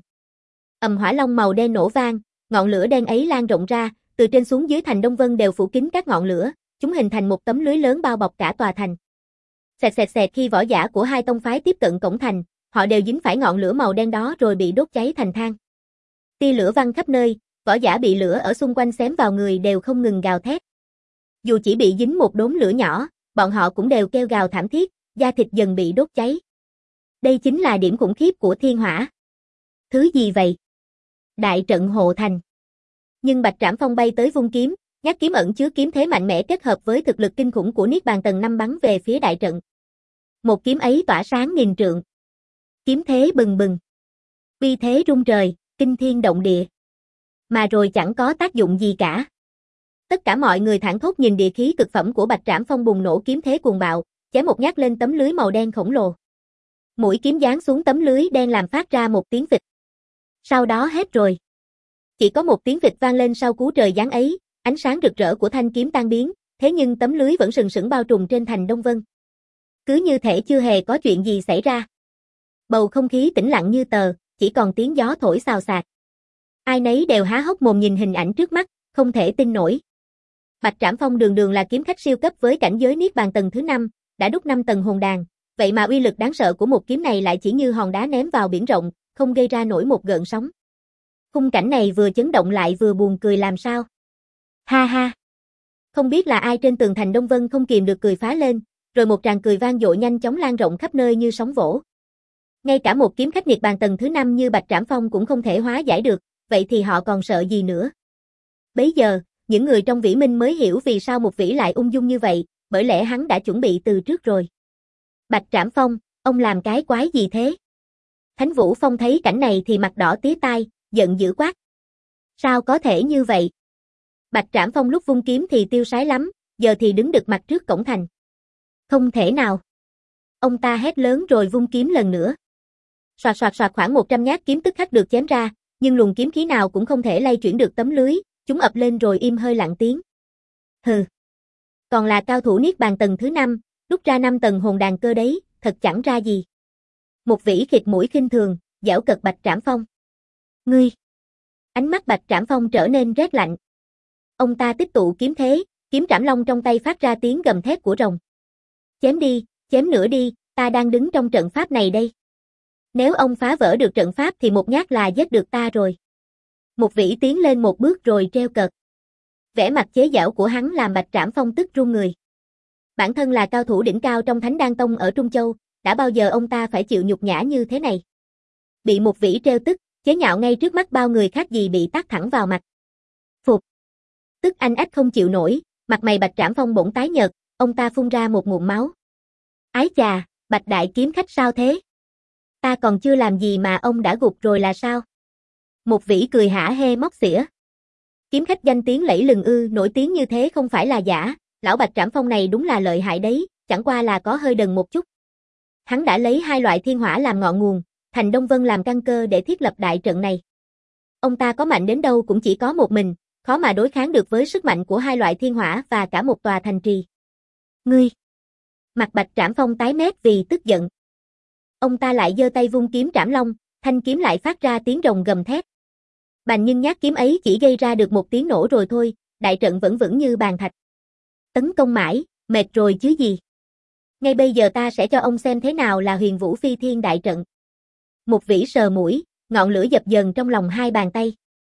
Ầm hỏa long màu đen nổ vang, ngọn lửa đen ấy lan rộng ra, từ trên xuống dưới thành Đông Vân đều phủ kín các ngọn lửa, chúng hình thành một tấm lưới lớn bao bọc cả tòa thành. Xẹt xẹt xẹt khi võ giả của hai tông phái tiếp cận cổng thành, họ đều dính phải ngọn lửa màu đen đó rồi bị đốt cháy thành than. Tia lửa văng khắp nơi, võ giả bị lửa ở xung quanh xém vào người đều không ngừng gào thét. Dù chỉ bị dính một đốm lửa nhỏ, bọn họ cũng đều kêu gào thảm thiết, da thịt dần bị đốt cháy. Đây chính là điểm khủng khiếp của thiên hỏa. Thứ gì vậy? Đại trận hộ thành. Nhưng Bạch Trảm Phong bay tới vung kiếm, nhát kiếm ẩn chứa kiếm thế mạnh mẽ kết hợp với thực lực kinh khủng của Niết Bàn tầng năm bắn về phía đại trận. Một kiếm ấy tỏa sáng nghìn trượng. Kiếm thế bừng bừng. Uy thế rung trời, kinh thiên động địa. Mà rồi chẳng có tác dụng gì cả. Tất cả mọi người thảng thốt nhìn địa khí cực phẩm của Bạch Trảm Phong bùng nổ kiếm thế cuồng bạo, chém một nhát lên tấm lưới màu đen khổng lồ. Mũi kiếm giáng xuống tấm lưới đen làm phát ra một tiếng phịch. Sau đó hết rồi. Chỉ có một tiếng phịch vang lên sau cú trời giáng ấy, ánh sáng rực rỡ của thanh kiếm tan biến, thế nhưng tấm lưới vẫn sừng sững bao trùm trên thành Đông Vân. Cứ như thể chưa hề có chuyện gì xảy ra. Bầu không khí tĩnh lặng như tờ, chỉ còn tiếng gió thổi xào xạc. Ai nấy đều há hốc mồm nhìn hình ảnh trước mắt, không thể tin nổi. Bạch Trảm Phong đường đường là kiếm khách siêu cấp với cảnh giới Niết Bàn tầng thứ năm, đã đúc năm tầng hồn đàn, vậy mà uy lực đáng sợ của một kiếm này lại chỉ như hòn đá ném vào biển rộng, không gây ra nổi một gợn sóng. Khung cảnh này vừa chấn động lại vừa buồn cười làm sao. Ha ha. Không biết là ai trên tường thành Đông Vân không kìm được cười phá lên, rồi một tràng cười vang dội nhanh chóng lan rộng khắp nơi như sóng vỗ. Ngay cả một kiếm khách Niết Bàn tầng thứ năm như Bạch Trảm Phong cũng không thể hóa giải được, vậy thì họ còn sợ gì nữa. Bấy giờ, những người trong Vĩ Minh mới hiểu vì sao Mục Vĩ lại ung dung như vậy, bởi lẽ hắn đã chuẩn bị từ trước rồi. Bạch Trảm Phong, ông làm cái quái gì thế? Thánh Vũ Phong thấy cảnh này thì mặt đỏ tía tai, giận dữ quát. Sao có thể như vậy? Bạch Trảm Phong lúc vung kiếm thì tiêu sái lắm, giờ thì đứng đực mặt trước cổng thành. Không thể nào. Ông ta hét lớn rồi vung kiếm lần nữa. Soạt soạt soạt, khoảng một trăm nhát kiếm tức khắc được chém ra, nhưng luồng kiếm khí nào cũng không thể lay chuyển được tấm lưới, chúng ập lên rồi im hơi lặng tiếng. Hừ. Còn là cao thủ niết bàn tầng thứ năm, đúc ra năm tầng hồn đàn cơ đấy, thật chẳng ra gì. Một vĩ khịt mũi khinh thường, giễu cợt Bạch Trảm Phong. Ngươi. Ánh mắt Bạch Trảm Phong trở nên rét lạnh. Ông ta tích tụ kiếm thế, kiếm trảm long trong tay phát ra tiếng gầm thét của rồng. Chém đi, chém nữa đi, ta đang đứng trong trận pháp này đây. Nếu ông phá vỡ được trận pháp thì một nhát là giết được ta rồi. Một vĩ tiến lên một bước rồi treo cợt. Vẻ mặt chế giễu của hắn làm Bạch Trảm Phong tức run người. Bản thân là cao thủ đỉnh cao trong Thánh Đan Tông ở Trung Châu, đã bao giờ ông ta phải chịu nhục nhã như thế này. Bị một vĩ treo tức, chế nhạo ngay trước mắt bao người khác gì bị tát thẳng vào mặt. Phục. Tức anh ách không chịu nổi, mặt mày Bạch Trảm Phong bỗng tái nhợt, ông ta phun ra một ngụm máu. Ái chà, Bạch đại kiếm khách sao thế? Ta còn chưa làm gì mà ông đã gục rồi là sao? Một vĩ cười hả hê móc xỉa. Kiếm khách danh tiếng lẫy lừng ư, nổi tiếng như thế không phải là giả, lão Bạch Trảm Phong này đúng là lợi hại đấy, chẳng qua là có hơi đần một chút. Hắn đã lấy hai loại thiên hỏa làm ngọn nguồn, thành Đông Vân làm căn cơ để thiết lập đại trận này. Ông ta có mạnh đến đâu cũng chỉ có một mình, khó mà đối kháng được với sức mạnh của hai loại thiên hỏa và cả một tòa thành trì. Ngươi! Mặt Bạch Trảm Phong tái mét vì tức giận. Ông ta lại giơ tay vung kiếm trảm long, thanh kiếm lại phát ra tiếng rồng gầm thét. Bành, nhưng nhát kiếm ấy chỉ gây ra được một tiếng nổ rồi thôi, đại trận vẫn vững như bàn thạch. Tấn công mãi, mệt rồi chứ gì. Ngay bây giờ ta sẽ cho ông xem thế nào là Huyền Vũ Phi Thiên đại trận. Một vĩ sờ mũi, ngọn lửa dập dờn trong lòng hai bàn tay.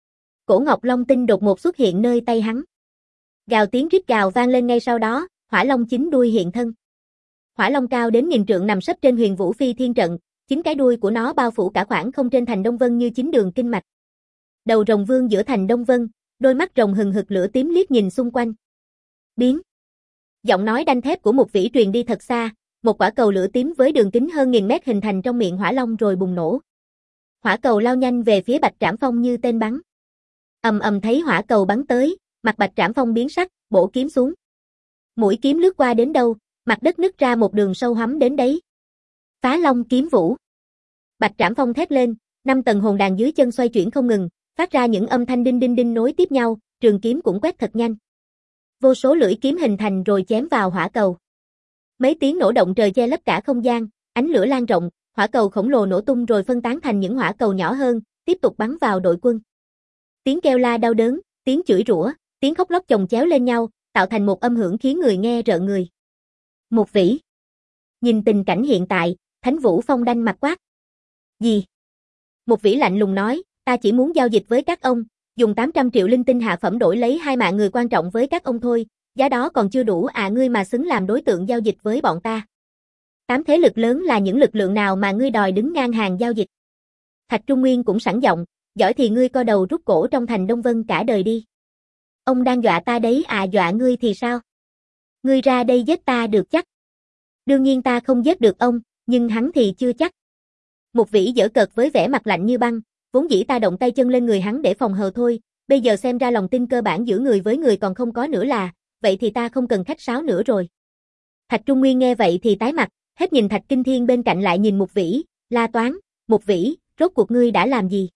Cổ ngọc long tinh đột ngột xuất hiện nơi tay hắn. Gào tiếng rít gào vang lên ngay sau đó, hỏa long chín đuôi hiện thân. Hỏa long cao đến nghìn trượng nằm sấp trên Huyền Vũ Phi Thiên trận, chính cái đuôi của nó bao phủ cả khoảng không trên thành Đông Vân như chín đường kinh mạch. Đầu rồng vương giữa thành Đông Vân, đôi mắt rồng hừng hực lửa tím liếc nhìn xung quanh. Biến. Giọng nói đanh thép của một vĩ truyền đi thật xa, một quả cầu lửa tím với đường kính hơn nghìn mét hình thành trong miệng hỏa long rồi bùng nổ. Hỏa cầu lao nhanh về phía Bạch Trảm Phong như tên bắn. Ầm ầm, thấy hỏa cầu bắn tới, mặt Bạch Trảm Phong biến sắc, bổ kiếm xuống. Mũi kiếm lướt qua đến đâu, mặt đất nứt ra một đường sâu hoắm đến đấy. Phá Long kiếm vũ. Bạch Trảm Phong thét lên, năm tầng hồn đàn dưới chân xoay chuyển không ngừng, phát ra những âm thanh đinh đinh đinh nối tiếp nhau, trường kiếm cũng quét thật nhanh. Vô số lưỡi kiếm hình thành rồi chém vào hỏa cầu. Mấy tiếng nổ động trời che lấp cả không gian, ánh lửa lan rộng, hỏa cầu khổng lồ nổ tung rồi phân tán thành những hỏa cầu nhỏ hơn, tiếp tục bắn vào đội quân. Tiếng kêu la đau đớn, tiếng chửi rủa, tiếng khóc lóc chồng chéo lên nhau, tạo thành một âm hưởng khiến người nghe rợn người. Một vĩ. Nhìn tình cảnh hiện tại, Thánh Vũ Phong đanh mặt quát. Gì? Một vĩ lạnh lùng nói, ta chỉ muốn giao dịch với các ông, dùng tám trăm triệu linh tinh hạ phẩm đổi lấy hai mạng người quan trọng với các ông thôi, giá đó còn chưa đủ à, ngươi mà xứng làm đối tượng giao dịch với bọn ta. Tám thế lực lớn là những lực lượng nào mà ngươi đòi đứng ngang hàng giao dịch? Thạch Trung Nguyên cũng sẵn giọng, giỏi thì ngươi co đầu rút cổ trong thành Đông Vân cả đời đi. Ông đang dọa ta đấy à, dọa ngươi thì sao? Ngươi ra đây giết ta được chắc? Đương nhiên ta không giết được ông, nhưng hắn thì chưa chắc. Một vĩ giở cợt với vẻ mặt lạnh như băng, vốn dĩ ta động tay chân lên người hắn để phòng hờ thôi, bây giờ xem ra lòng tin cơ bản giữa người với người còn không có nữa là, vậy thì ta không cần khách sáo nữa rồi. Thạch Trung Nguyên nghe vậy thì tái mặt, hết nhìn Thạch Kinh Thiên bên cạnh lại nhìn Một vĩ, la toán, Một vĩ, rốt cuộc ngươi đã làm gì?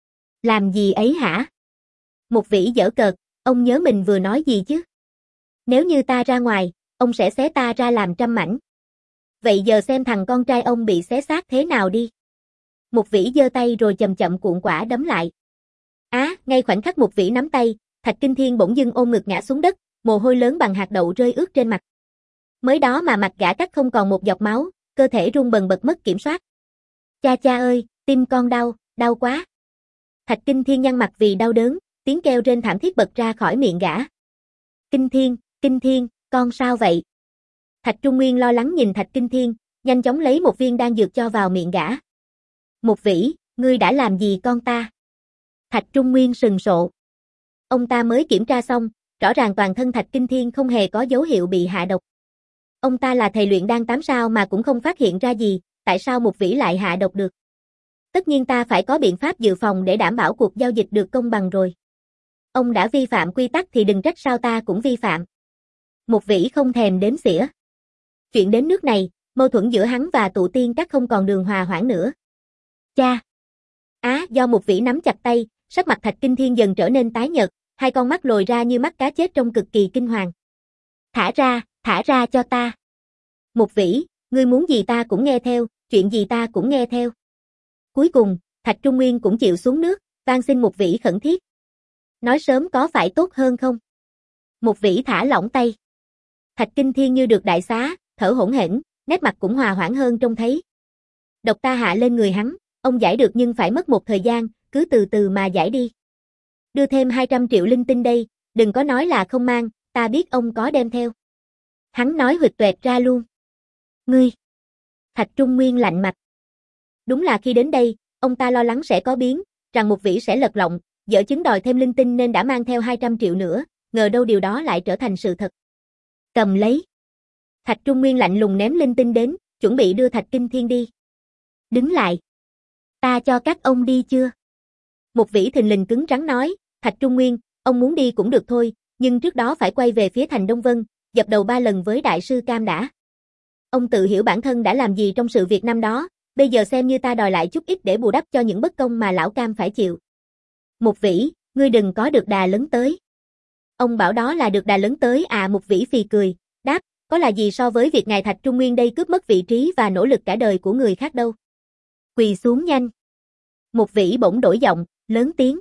Làm gì ấy hả? Một vĩ giở cợt, ông nhớ mình vừa nói gì chứ? Nếu như ta ra ngoài, ông sẽ xé ta ra làm trăm mảnh. Vậy giờ xem thằng con trai ông bị xé xác thế nào đi. Một vĩ giơ tay rồi chậm chậm cuộn quả đấm lại. Á, à, ngay khoảnh khắc Một vĩ nắm tay, Thạch Kinh Thiên bỗng dưng ôm ngực ngã xuống đất, mồ hôi lớn bằng hạt đậu rơi ướt trên mặt. Mới đó mà mặt gã cắt không còn một giọt máu, cơ thể run bần bật mất kiểm soát. Cha cha ơi, tim con đau, đau quá. Thạch Kinh Thiên nhăn mặt vì đau đớn, tiếng kêu rên thảm thiết bật ra khỏi miệng gã. Kinh Thiên, Kinh Thiên, con sao vậy? Thạch Trung Nguyên lo lắng nhìn Thạch Kinh Thiên, nhanh chóng lấy một viên đan dược cho vào miệng gã. Một vĩ, ngươi đã làm gì con ta? Thạch Trung Nguyên sừng sộ. Ông ta mới kiểm tra xong, rõ ràng toàn thân Thạch Kinh Thiên không hề có dấu hiệu bị hạ độc. Ông ta là thầy luyện đan tám sao mà cũng không phát hiện ra gì, tại sao Một vĩ lại hạ độc được? Tất nhiên ta phải có biện pháp dự phòng để đảm bảo cuộc giao dịch được công bằng rồi. Ông đã vi phạm quy tắc thì đừng trách sao ta cũng vi phạm. Một vĩ không thèm đếm xỉa. Chuyện đến nước này, mâu thuẫn giữa hắn và tụ tiên các không còn đường hòa hoãn nữa. Cha! Á, do Mục Vĩ nắm chặt tay, sắc mặt Thạch Kinh Thiên dần trở nên tái nhợt, hai con mắt lồi ra như mắt cá chết trông cực kỳ kinh hoàng. Thả ra, thả ra cho ta. Mục Vĩ, ngươi muốn gì ta cũng nghe theo, chuyện gì ta cũng nghe theo. Cuối cùng, Thạch Trung Nguyên cũng chịu xuống nước, van xin Mục Vĩ khẩn thiết. Nói sớm có phải tốt hơn không? Mục Vĩ thả lỏng tay. Thạch Kinh Thiên như được đại xá, thở hổn hển, nét mặt cũng hòa hoãn hơn trông thấy. Độc ta hạ lên người hắn, ông giải được nhưng phải mất một thời gian, cứ từ từ mà giải đi. Đưa thêm hai trăm triệu linh tinh đây, đừng có nói là không mang, ta biết ông có đem theo. Hắn nói huỵch toẹt ra luôn. Ngươi! Thạch Trung Nguyên lạnh mặt. Đúng là khi đến đây, ông ta lo lắng sẽ có biến, rằng Mục Vĩ sẽ lật lọng, dở chứng đòi thêm linh tinh nên đã mang theo hai trăm triệu nữa, ngờ đâu điều đó lại trở thành sự thật. Cầm lấy. Thạch Trung Nguyên lạnh lùng ném linh tinh đến, chuẩn bị đưa Thạch Kinh Thiên đi. Đứng lại. Ta cho các ông đi chưa? Mục Vĩ thình lình cứng rắn nói, Thạch Trung Nguyên, ông muốn đi cũng được thôi, nhưng trước đó phải quay về phía thành Đông Vân, dập đầu ba lần với Đại sư Cam đã. Ông tự hiểu bản thân đã làm gì trong sự việc năm đó, bây giờ xem như ta đòi lại chút ít để bù đắp cho những bất công mà lão Cam phải chịu. Mục Vĩ, ngươi đừng có được đà lớn tới. Ông bảo đó là được đà lớn tới à? Mục Vĩ phì cười, đáp, có là gì so với việc ngài Thạch Trung Nguyên đây cướp mất vị trí và nỗ lực cả đời của người khác đâu. Quỳ xuống nhanh. Mục Vĩ bỗng đổi giọng, lớn tiếng.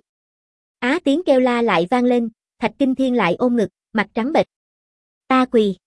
Á, tiếng kêu la lại vang lên, Thạch Kinh Thiên lại ôm ngực, mặt trắng bệch. Ta quỳ.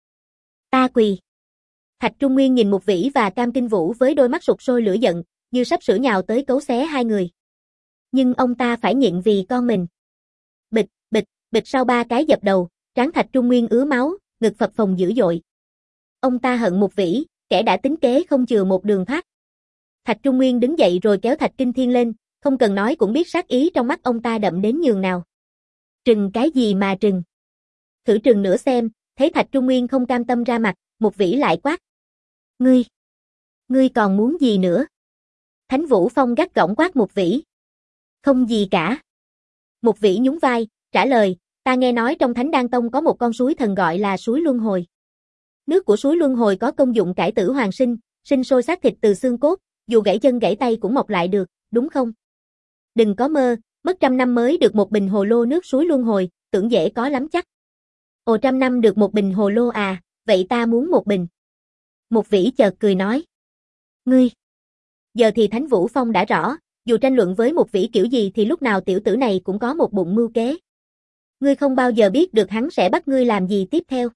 Ta quỳ. Thạch Trung Nguyên nhìn Mục Vĩ và Cam Kinh Vũ với đôi mắt sục sôi lửa giận, như sắp sửa nhào tới cấu xé hai người. Nhưng ông ta phải nhịn vì con mình. Bịch, bịch, bịch sau ba cái dập đầu, trán Thạch Trung Nguyên ứa máu, ngực phập phồng dữ dội. Ông ta hận Mục Vĩ, kẻ đã tính kế không chừa một đường thoát. Thạch Trung Nguyên đứng dậy rồi kéo Thạch Kinh Thiên lên, không cần nói cũng biết sát ý trong mắt ông ta đậm đến nhường nào. Trừng cái gì mà trừng? Thử trừng nữa xem, thấy Thạch Trung Nguyên không cam tâm ra mặt, Mục Vĩ lại quát. Ngươi! Ngươi còn muốn gì nữa? Thánh Vũ Phong gắt gỏng quát Mục Vĩ. Không gì cả. Mục Vĩ nhún vai, trả lời, ta nghe nói trong Thánh Đan Tông có một con suối thần gọi là suối Luân Hồi. Nước của suối Luân Hồi có công dụng cải tử hoàn sinh, sinh sôi xác thịt từ xương cốt, dù gãy chân gãy tay cũng mọc lại được, đúng không? Đừng có mơ, mất trăm năm mới được một bình hồ lô nước suối Luân Hồi, tưởng dễ có lắm chắc. Ồ, trăm năm được một bình hồ lô à, vậy ta muốn một bình. Mục Vĩ chợt cười nói. Ngươi! Giờ thì Thánh Vũ Phong đã rõ, dù tranh luận với Mục Vĩ kiểu gì thì lúc nào tiểu tử này cũng có một bụng mưu kế. Ngươi không bao giờ biết được hắn sẽ bắt ngươi làm gì tiếp theo.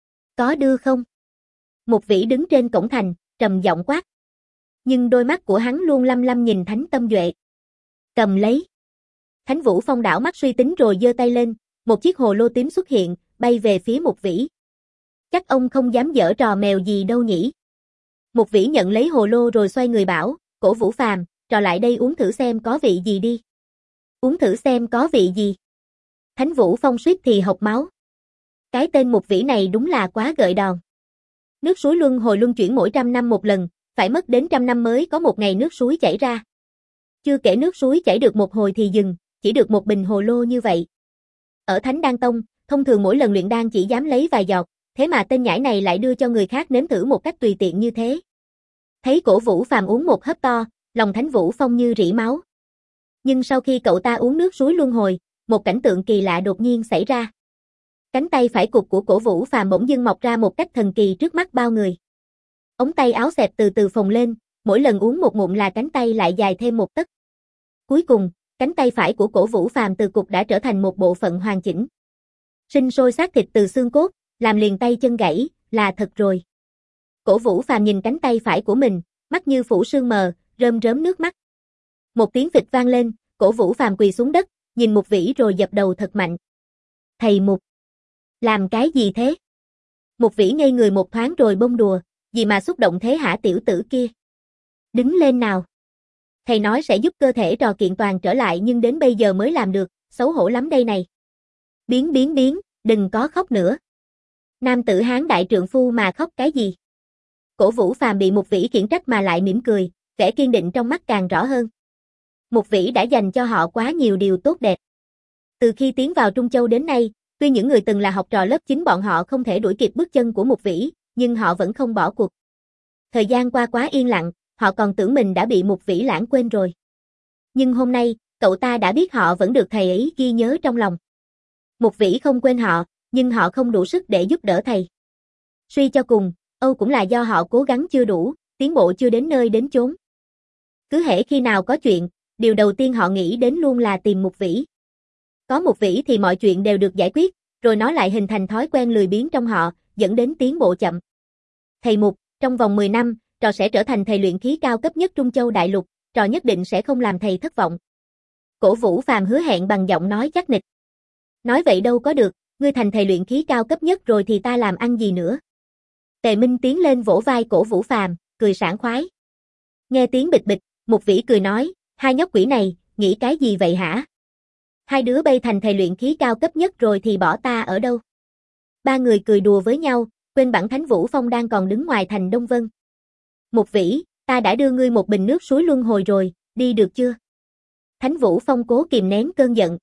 Có đưa không? Mục Vĩ đứng trên cổng thành, trầm giọng quát. Nhưng đôi mắt của hắn luôn lăm lăm nhìn Thánh Tâm Duệ. Cầm lấy. Thánh Vũ Phong đảo mắt suy tính rồi giơ tay lên, một chiếc hồ lô tím xuất hiện, bay về phía Mục Vĩ. Chắc ông không dám giở trò mèo gì đâu nhỉ. Mục Vĩ nhận lấy hồ lô rồi xoay người bảo, Cổ Vũ Phàm, trò lại đây uống thử xem có vị gì đi. Uống thử xem có vị gì. Thánh Vũ Phong suýt thì hộc máu. Cái tên Mục Vĩ này đúng là quá gợi đòn. Nước suối Luân Hồi luân chuyển mỗi trăm năm một lần, phải mất đến trăm năm mới có một ngày nước suối chảy ra. Chưa kể nước suối chảy được một hồi thì dừng, chỉ được một bình hồ lô như vậy. Ở Thánh Đan Tông, thông thường mỗi lần luyện đan chỉ dám lấy vài giọt, thế mà tên nhãi này lại đưa cho người khác nếm thử một cách tùy tiện như thế. Thấy Cổ Vũ Phàm uống một hớp to, lòng Thánh Vũ Phong như rỉ máu. Nhưng sau khi cậu ta uống nước suối Luân Hồi, một cảnh tượng kỳ lạ đột nhiên xảy ra. Cánh tay phải cụt của Cổ Vũ Phàm bỗng dưng mọc ra một cách thần kỳ trước mắt bao người. Ống tay áo xẹp từ từ phồng lên, mỗi lần uống một ngụm là cánh tay lại dài thêm một tấc. Cuối cùng, cánh tay phải của Cổ Vũ Phàm từ cụt đã trở thành một bộ phận hoàn chỉnh. Sinh sôi xác thịt từ xương cốt, làm liền tay chân gãy, là thật rồi. Cổ Vũ Phàm nhìn cánh tay phải của mình, mắt như phủ sương mờ, rơm rớm nước mắt. Một tiếng phịch vang lên, Cổ Vũ Phàm quỳ xuống đất, nhìn Mục Vĩ rồi dập đầu thật mạnh. Thầy Mục! Làm cái gì thế? Mục Vĩ ngây người một thoáng rồi bông đùa, gì mà xúc động thế hả tiểu tử kia? Đứng lên nào! Thầy nói sẽ giúp cơ thể trò kiện toàn trở lại nhưng đến bây giờ mới làm được, xấu hổ lắm đây này. Biến biến biến, đừng có khóc nữa. Nam tử Hán đại trượng phu mà khóc cái gì? Cổ Vũ Phàm bị Mục Vĩ khiển trách mà lại mỉm cười, vẻ kiên định trong mắt càng rõ hơn. Mục Vĩ đã dành cho họ quá nhiều điều tốt đẹp. Từ khi tiến vào Trung Châu đến nay, tuy những người từng là học trò lớp chín bọn họ không thể đuổi kịp bước chân của Mục Vĩ, nhưng họ vẫn không bỏ cuộc. Thời gian qua quá yên lặng, họ còn tưởng mình đã bị Mục Vĩ lãng quên rồi. Nhưng hôm nay, cậu ta đã biết họ vẫn được thầy ấy ghi nhớ trong lòng. Mục Vĩ không quên họ, nhưng họ không đủ sức để giúp đỡ thầy. Suy cho cùng, Âu cũng là do họ cố gắng chưa đủ, tiến bộ chưa đến nơi đến chốn. Cứ hễ khi nào có chuyện, điều đầu tiên họ nghĩ đến luôn là tìm Mục Vĩ. Có Mục Vĩ thì mọi chuyện đều được giải quyết, rồi nó lại hình thành thói quen lười biếng trong họ, dẫn đến tiến bộ chậm. Thầy Mục, trong vòng mười năm, trò sẽ trở thành thầy luyện khí cao cấp nhất Trung Châu Đại Lục, trò nhất định sẽ không làm thầy thất vọng. Cổ Vũ Phàm hứa hẹn bằng giọng nói chắc nịch. Nói vậy đâu có được, ngươi thành thầy luyện khí cao cấp nhất rồi thì ta làm ăn gì nữa. Tề Minh tiến lên vỗ vai Cổ Vũ Phàm, cười sảng khoái. Nghe tiếng bịch bịch, Mục Vĩ cười nói, hai nhóc quỷ này, nghĩ cái gì vậy hả? Hai đứa bay thành thầy luyện khí cao cấp nhất rồi thì bỏ ta ở đâu? Ba người cười đùa với nhau, quên bản Thánh Vũ Phong đang còn đứng ngoài thành Đông Vân. Mục Vĩ, ta đã đưa ngươi một bình nước suối luân hồi rồi, đi được chưa? Thánh Vũ Phong cố kìm nén cơn giận.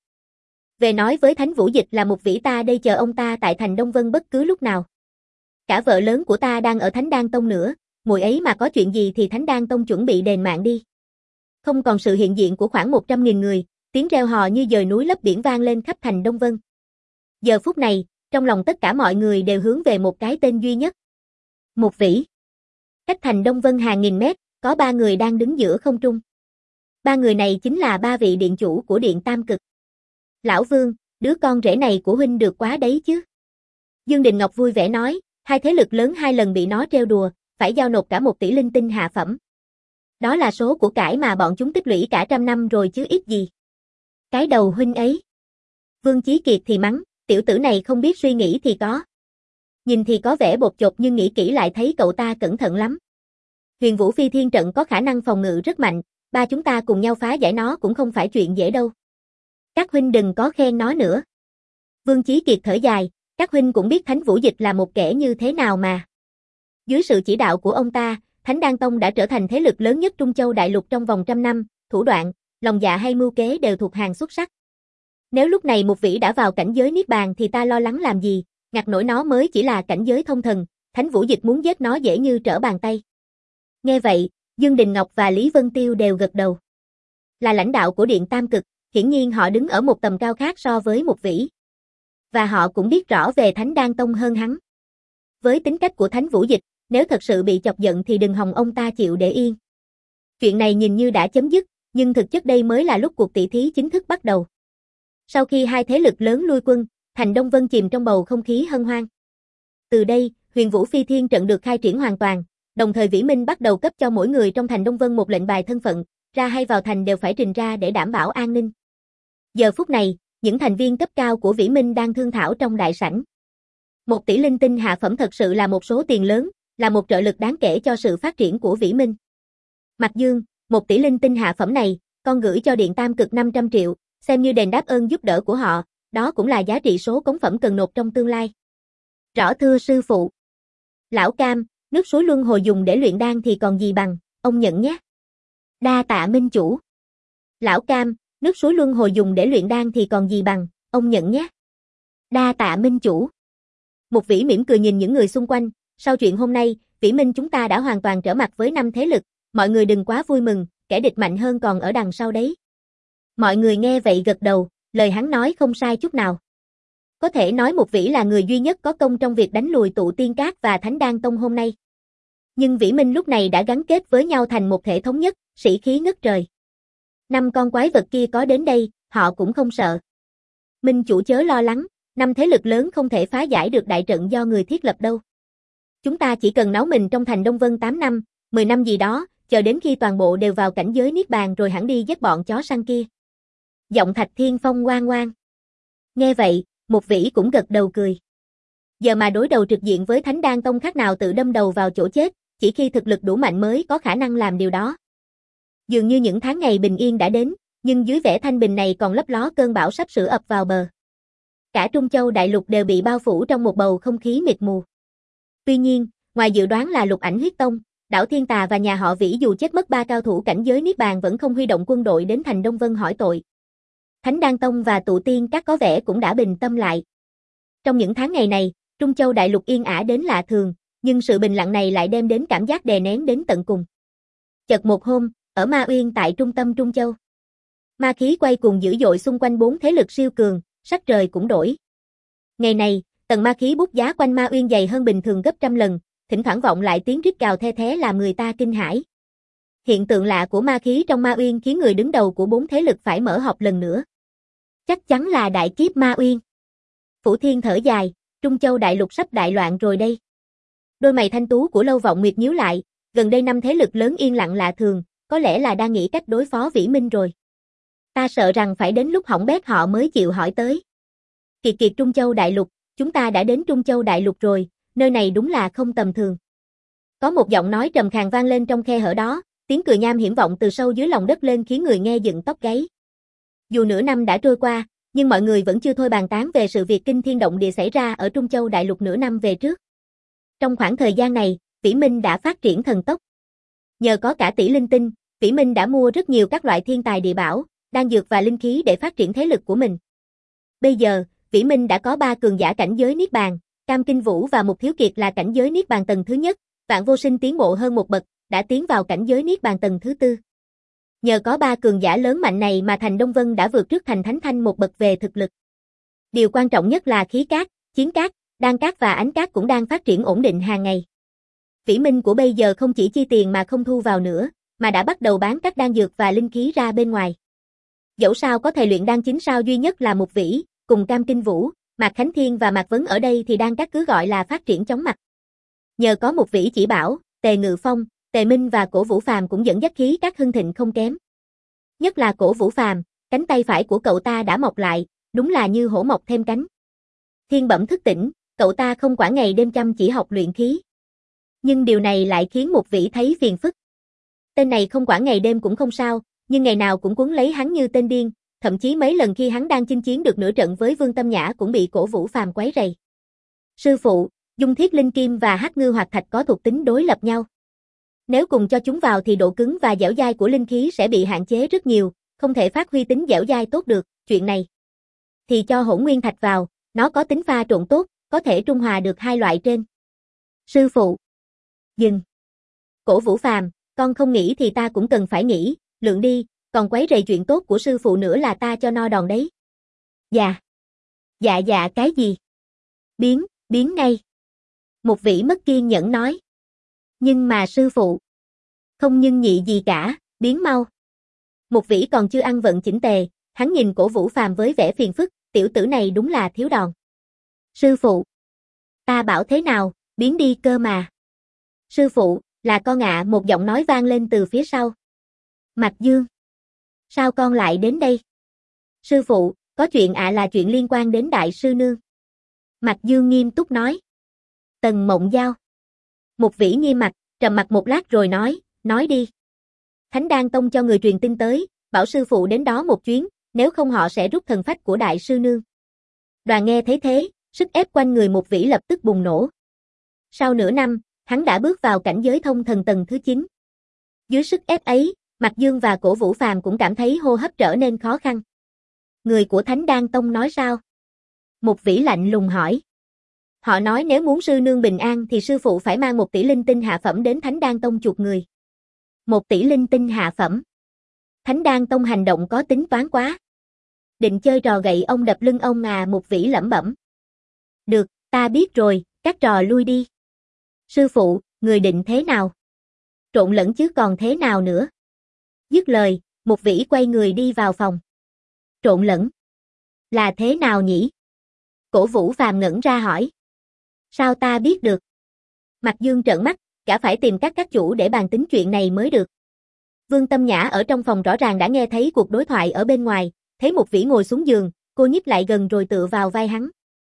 Về nói với Thánh Vũ Dịch là Mục Vĩ ta đây chờ ông ta tại thành Đông Vân bất cứ lúc nào. Cả vợ lớn của ta đang ở Thánh Đan Tông nữa, muội ấy mà có chuyện gì thì Thánh Đan Tông chuẩn bị đền mạng đi. Không còn sự hiện diện của khoảng một trăm nghìn người, tiếng reo hò như dời núi lấp biển vang lên khắp thành Đông Vân. Giờ phút này, trong lòng tất cả mọi người đều hướng về một cái tên duy nhất. Mục Vĩ. Cách thành Đông Vân hàng nghìn mét, có ba người đang đứng giữa không trung. Ba người này chính là ba vị điện chủ của Điện Tam Cực. Lão Vương, đứa con rể này của huynh được quá đấy chứ. Dương Đình Ngọc vui vẻ nói, hai thế lực lớn hai lần bị nó trêu đùa, phải giao nộp cả một tỷ linh tinh hạ phẩm. Đó là số của cải mà bọn chúng tích lũy cả trăm năm rồi chứ ít gì. Cái đầu huynh ấy. Vương Chí Kiệt thì mắng, tiểu tử này không biết suy nghĩ thì có. Nhìn thì có vẻ bột chột nhưng nghĩ kỹ lại thấy cậu ta cẩn thận lắm. Huyền Vũ Phi Thiên trận có khả năng phòng ngự rất mạnh, ba chúng ta cùng nhau phá giải nó cũng không phải chuyện dễ đâu. Các huynh đừng có khen nó nữa. Vương Chí Kiệt thở dài, các huynh cũng biết Thánh Vũ Dịch là một kẻ như thế nào mà. Dưới sự chỉ đạo của ông ta, Thánh Đan Tông đã trở thành thế lực lớn nhất Trung Châu Đại Lục trong vòng trăm năm, thủ đoạn, lòng dạ hay mưu kế đều thuộc hàng xuất sắc. Nếu lúc này Mục Vĩ đã vào cảnh giới Niết Bàn thì ta lo lắng làm gì, ngặt nổi nó mới chỉ là cảnh giới thông thần, Thánh Vũ Dịch muốn giết nó dễ như trở bàn tay. Nghe vậy, Dương Đình Ngọc và Lý Vân Tiêu đều gật đầu. Là lãnh đạo của Điện Tam Cực, hiển nhiên họ đứng ở một tầm cao khác so với Mục Vĩ. Và họ cũng biết rõ về Thánh Đan Tông hơn hắn. Với tính cách của Thánh Vũ Dịch, nếu thật sự bị chọc giận thì đừng hòng ông ta chịu để yên. Chuyện này nhìn như đã chấm dứt, nhưng thực chất đây mới là lúc cuộc tỷ thí chính thức bắt đầu. Sau khi hai thế lực lớn lui quân, thành Đông Vân chìm trong bầu không khí hân hoan. Từ đây, Huyền Vũ Phi Thiên trận được khai triển hoàn toàn, đồng thời Vĩ Minh bắt đầu cấp cho mỗi người trong thành Đông Vân một lệnh bài thân phận, ra hay vào thành đều phải trình ra để đảm bảo an ninh. Giờ phút này, những thành viên cấp cao của Vĩ Minh đang thương thảo trong đại sảnh. Một tỷ linh tinh hạ phẩm thật sự là một số tiền lớn, là một trợ lực đáng kể cho sự phát triển của Vĩ Minh. Mạc Dương, một tỷ linh tinh hạ phẩm này, con gửi cho Điện Tam Cực năm trăm triệu, xem như đền đáp ơn giúp đỡ của họ, đó cũng là giá trị số cống phẩm cần nộp trong tương lai. Rõ thưa sư phụ. Lão Cam, nước suối luân hồi dùng để luyện đan thì còn gì bằng, ông nhận nhé. Đa tạ minh chủ. Lão Cam, nước suối luân hồi dùng để luyện đan thì còn gì bằng, ông nhận nhé. Đa tạ minh chủ. Mục Vĩ mỉm cười nhìn những người xung quanh, sau chuyện hôm nay, Vĩ Minh chúng ta đã hoàn toàn trở mặt với năm thế lực, mọi người đừng quá vui mừng, kẻ địch mạnh hơn còn ở đằng sau đấy. Mọi người nghe vậy gật đầu, lời hắn nói không sai chút nào. Có thể nói Mục Vĩ là người duy nhất có công trong việc đánh lùi Tụ Tiên Các và Thánh Đan Tông hôm nay. Nhưng Vĩ Minh lúc này đã gắn kết với nhau thành một thể thống nhất, sĩ khí ngất trời. Năm con quái vật kia có đến đây, họ cũng không sợ. Minh chủ chớ lo lắng, năm thế lực lớn không thể phá giải được đại trận do người thiết lập đâu. Chúng ta chỉ cần náo mình trong thành Đông Vân tám năm, mười năm gì đó, chờ đến khi toàn bộ đều vào cảnh giới Niết Bàn rồi hẳn đi giết bọn chó săn kia. Giọng Thạch Thiên Phong ngoan ngoan. Nghe vậy, Mục Vĩ cũng gật đầu cười. Giờ mà đối đầu trực diện với Thánh Đan Tông khác nào tự đâm đầu vào chỗ chết, chỉ khi thực lực đủ mạnh mới có khả năng làm điều đó. Dường như những tháng ngày bình yên đã đến, nhưng dưới vẻ thanh bình này còn lấp ló cơn bão sắp sửa ập vào bờ. Cả Trung Châu Đại Lục đều bị bao phủ trong một bầu không khí mịt mù. Tuy nhiên, ngoài dự đoán là Lục Ảnh Huyết Tông, Đảo Thiên Tà và nhà họ Vĩ dù chết mất ba cao thủ cảnh giới Niết Bàn vẫn không huy động quân đội đến thành Đông Vân hỏi tội. Thánh Đan Tông và Tụ Tiên Các có vẻ cũng đã bình tâm lại. Trong những tháng ngày này, Trung Châu Đại Lục yên ả đến lạ thường, nhưng sự bình lặng này lại đem đến cảm giác đè nén đến tận cùng. Chợt một hôm, ở Ma Uyên tại trung tâm Trung Châu, ma khí quay cuồng dữ dội xung quanh bốn thế lực siêu cường, sắc trời cũng đổi. Ngày này, tầng ma khí bút giá quanh Ma Uyên dày hơn bình thường gấp trăm lần, thỉnh thoảng vọng lại tiếng rít gào the thé làm người ta kinh hãi. Hiện tượng lạ của ma khí trong Ma Uyên khiến người đứng đầu của bốn thế lực phải mở họp lần nữa. Chắc chắn là đại kiếp Ma Uyên. Phủ Thiên thở dài, Trung Châu đại lục sắp đại loạn rồi đây. Đôi mày thanh tú của Lâu Vọng Nguyệt nhíu lại, gần đây năm thế lực lớn yên lặng lạ thường, có lẽ là đang nghĩ cách đối phó Vĩ Minh rồi. Ta sợ rằng phải đến lúc hỏng bét họ mới chịu hỏi tới. Kiệt kiệt Trung Châu đại lục, chúng ta đã đến Trung Châu đại lục rồi, nơi này đúng là không tầm thường. Có một giọng nói trầm khàn vang lên trong khe hở đó, tiếng cười nham hiểm vọng từ sâu dưới lòng đất lên khiến người nghe dựng tóc gáy. Dù nửa năm đã trôi qua, nhưng mọi người vẫn chưa thôi bàn tán về sự việc kinh thiên động địa xảy ra ở Trung Châu đại lục nửa năm về trước. Trong khoảng thời gian này, Vĩ Minh đã phát triển thần tốc. Nhờ có cả tỷ linh tinh, Vĩ Minh đã mua rất nhiều các loại thiên tài địa bảo, đan dược và linh khí để phát triển thế lực của mình. Bây giờ, Vĩ Minh đã có ba cường giả cảnh giới Niết Bàn, Cam Kinh Vũ và Mục Thiếu Kiệt là cảnh giới Niết Bàn tầng thứ nhất, Vạn Vô Sinh tiến bộ hơn một bậc, đã tiến vào cảnh giới Niết Bàn tầng thứ tư. Nhờ có ba cường giả lớn mạnh này mà Thành Đông Vân đã vượt trước Thành Thánh Thanh một bậc về thực lực. Điều quan trọng nhất là khí cát, chiến cát, đan cát và ánh cát cũng đang phát triển ổn định hàng ngày. Vĩ Minh của bây giờ không chỉ chi tiền mà không thu vào nữa, mà đã bắt đầu bán các đan dược và linh khí ra bên ngoài. Dẫu sao có thầy luyện đan chính sao duy nhất là Mục Vĩ, cùng Cam Kinh Vũ, Mạc Khánh Thiên và Mạc Vấn ở đây thì đan cát cứ gọi là phát triển chóng mặt. Nhờ có Mục Vĩ chỉ bảo, Tề Ngự Phong, Tề Minh và Cổ Vũ Phàm cũng dẫn dắt khí các hưng thịnh không kém. Nhất là Cổ Vũ Phàm, cánh tay phải của cậu ta đã mọc lại, đúng là như hổ mọc thêm cánh. Thiên bẩm thức tỉnh, cậu ta không quản ngày đêm chăm chỉ học luyện khí. Nhưng điều này lại khiến Mục Vĩ thấy phiền phức. Tên này không quản ngày đêm cũng không sao, nhưng ngày nào cũng quấn lấy hắn như tên điên, thậm chí mấy lần khi hắn đang chinh chiến được nửa trận với Vương Tâm Nhã cũng bị Cổ Vũ Phàm quấy rầy. Sư phụ, Dung Thiết Linh Kim và Hắc Ngư Hoạt Thạch có thuộc tính đối lập nhau. Nếu cùng cho chúng vào thì độ cứng và dẻo dai của linh khí sẽ bị hạn chế rất nhiều, không thể phát huy tính dẻo dai tốt được, chuyện này. Thì cho Hỗn Nguyên Thạch vào, nó có tính pha trộn tốt, có thể trung hòa được hai loại trên. Sư phụ. Dừng. Cổ Vũ Phàm, con không nghĩ thì ta cũng cần phải nghĩ, lượng đi, còn quấy rầy chuyện tốt của sư phụ nữa là ta cho no đòn đấy. Dạ. Dạ dạ cái gì? Biến, biến ngay. Mục Vĩ mất kiên nhẫn nói. Nhưng mà sư phụ. Không nhưng nhị gì cả, biến mau. Mục Vĩ còn chưa ăn vận chỉnh tề, hắn nhìn Cổ Vũ Phàm với vẻ phiền phức, tiểu tử này đúng là thiếu đòn. Sư phụ. Ta bảo thế nào, biến đi cơ mà. Sư phụ, là con ạ, một giọng nói vang lên từ phía sau. Mạc Dương. Sao con lại đến đây? Sư phụ, có chuyện ạ là chuyện liên quan đến đại sư nương. Mạc Dương nghiêm túc nói. Tần Mộng Giao. Mục Vĩ nghiêm mặt, trầm mặt một lát rồi nói, nói đi. Thánh Đan Tông cho người truyền tin tới, bảo sư phụ đến đó một chuyến, nếu không họ sẽ rút thần phách của đại sư nương. Đoàn nghe thấy thế, sức ép quanh người Mục Vĩ lập tức bùng nổ. Sau nửa năm, hắn đã bước vào cảnh giới thông thần tầng thứ chín. Dưới sức ép ấy, Mạc Dương và Cổ Vũ Phàm cũng cảm thấy hô hấp trở nên khó khăn. Người của Thánh Đan Tông nói sao? Mục Vĩ lạnh lùng hỏi. Họ nói nếu muốn sư nương bình an thì sư phụ phải mang một tỷ linh tinh hạ phẩm đến Thánh Đan Tông chuộc người. Một tỷ linh tinh hạ phẩm. Thánh Đan Tông hành động có tính toán quá. Định chơi trò gậy ông đập lưng ông à, Mục Vĩ lẩm bẩm. Được, ta biết rồi, các trò lui đi. Sư phụ, người định thế nào? Trộn lẫn chứ còn thế nào nữa? Dứt lời, Mục Vĩ quay người đi vào phòng. Trộn lẫn? Là thế nào nhỉ? Cổ Vũ Phàm ngẩn ra hỏi. Sao ta biết được? Mạc Dương trợn mắt, cả phải tìm các các chủ để bàn tính chuyện này mới được. Vương Tâm Nhã ở trong phòng rõ ràng đã nghe thấy cuộc đối thoại ở bên ngoài, thấy Mục Vĩ ngồi xuống giường, cô nhích lại gần rồi tựa vào vai hắn.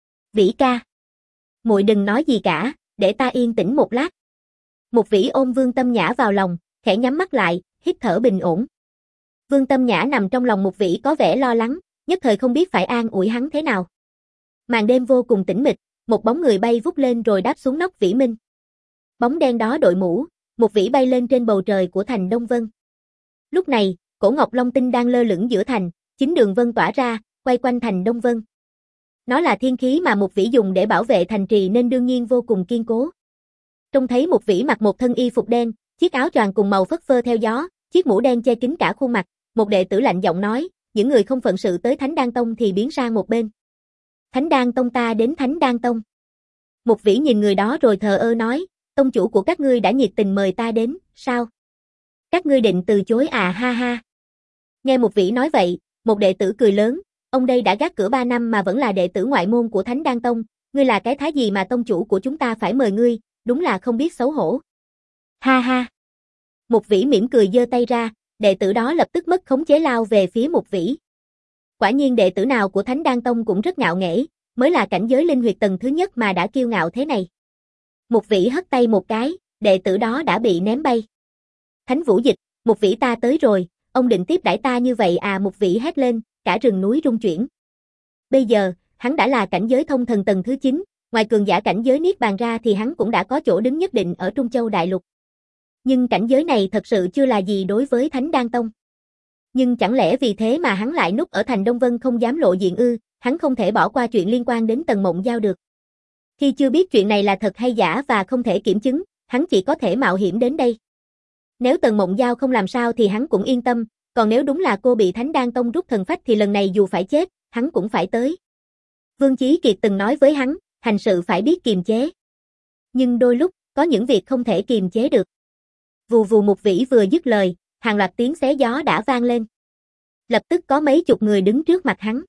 Vĩ ca. Muội đừng nói gì cả, để ta yên tĩnh một lát. Mục Vĩ ôm Vương Tâm Nhã vào lòng, khẽ nhắm mắt lại, hít thở bình ổn. Vương Tâm Nhã nằm trong lòng Mục Vĩ có vẻ lo lắng, nhất thời không biết phải an ủi hắn thế nào. Màn đêm vô cùng tĩnh mịch, một bóng người bay vút lên rồi đáp xuống nóc Vĩ Minh. Bóng đen đó đội mũ, Mục Vĩ bay lên trên bầu trời của thành Đông Vân. Lúc này, cổ Ngọc Long Tinh đang lơ lửng giữa thành, chính đường vân tỏa ra, quay quanh thành Đông Vân. Nó là thiên khí mà Mục Vĩ dùng để bảo vệ thành trì nên đương nhiên vô cùng kiên cố. Trông thấy Mục Vĩ mặc một thân y phục đen, chiếc áo choàng cùng màu phất phơ theo gió, chiếc mũ đen che kín cả khuôn mặt, một đệ tử lạnh giọng nói, những người không phận sự tới Thánh Đan Tông thì biến sang một bên. Thánh Đan Tông ta đến Thánh Đan Tông. Mục Vĩ nhìn người đó rồi thờ ơ nói, tông chủ của các ngươi đã nhiệt tình mời ta đến, sao? Các ngươi định từ chối à ha ha. Nghe Mục Vĩ nói vậy, một đệ tử cười lớn, ông đây đã gác cửa ba năm mà vẫn là đệ tử ngoại môn của Thánh Đan Tông, ngươi là cái thá gì mà tông chủ của chúng ta phải mời ngươi, đúng là không biết xấu hổ. Ha ha. Mục Vĩ mỉm cười giơ tay ra, đệ tử đó lập tức mất khống chế lao về phía Mục Vĩ. Quả nhiên đệ tử nào của Thánh Đan Tông cũng rất ngạo nghễ, mới là cảnh giới linh huyệt tầng thứ nhất mà đã kiêu ngạo thế này. Mục Vĩ hất tay một cái, đệ tử đó đã bị ném bay. Thánh Vũ Dịch, Mục Vĩ ta tới rồi, ông định tiếp đãi ta như vậy à? Mục Vĩ hét lên, cả rừng núi rung chuyển. Bây giờ, hắn đã là cảnh giới thông thần tầng thứ chín, ngoài cường giả cảnh giới Niết Bàn ra thì hắn cũng đã có chỗ đứng nhất định ở Trung Châu Đại Lục. Nhưng cảnh giới này thật sự chưa là gì đối với Thánh Đan Tông. Nhưng chẳng lẽ vì thế mà hắn lại núp ở thành Đông Vân không dám lộ diện ư? Hắn không thể bỏ qua chuyện liên quan đến Tần Mộng Giao được. Khi chưa biết chuyện này là thật hay giả và không thể kiểm chứng, hắn chỉ có thể mạo hiểm đến đây. Nếu Tần Mộng Giao không làm sao thì hắn cũng yên tâm, còn nếu đúng là cô bị Thánh Đan Tông rút thần phách thì lần này dù phải chết, hắn cũng phải tới. Vương Chí Kiệt từng nói với hắn, hành sự phải biết kiềm chế. Nhưng đôi lúc, có những việc không thể kiềm chế được. Vù vù. Mục Vĩ vừa dứt lời, hàng loạt tiếng xé gió đã vang lên. Lập tức có mấy chục người đứng trước mặt hắn.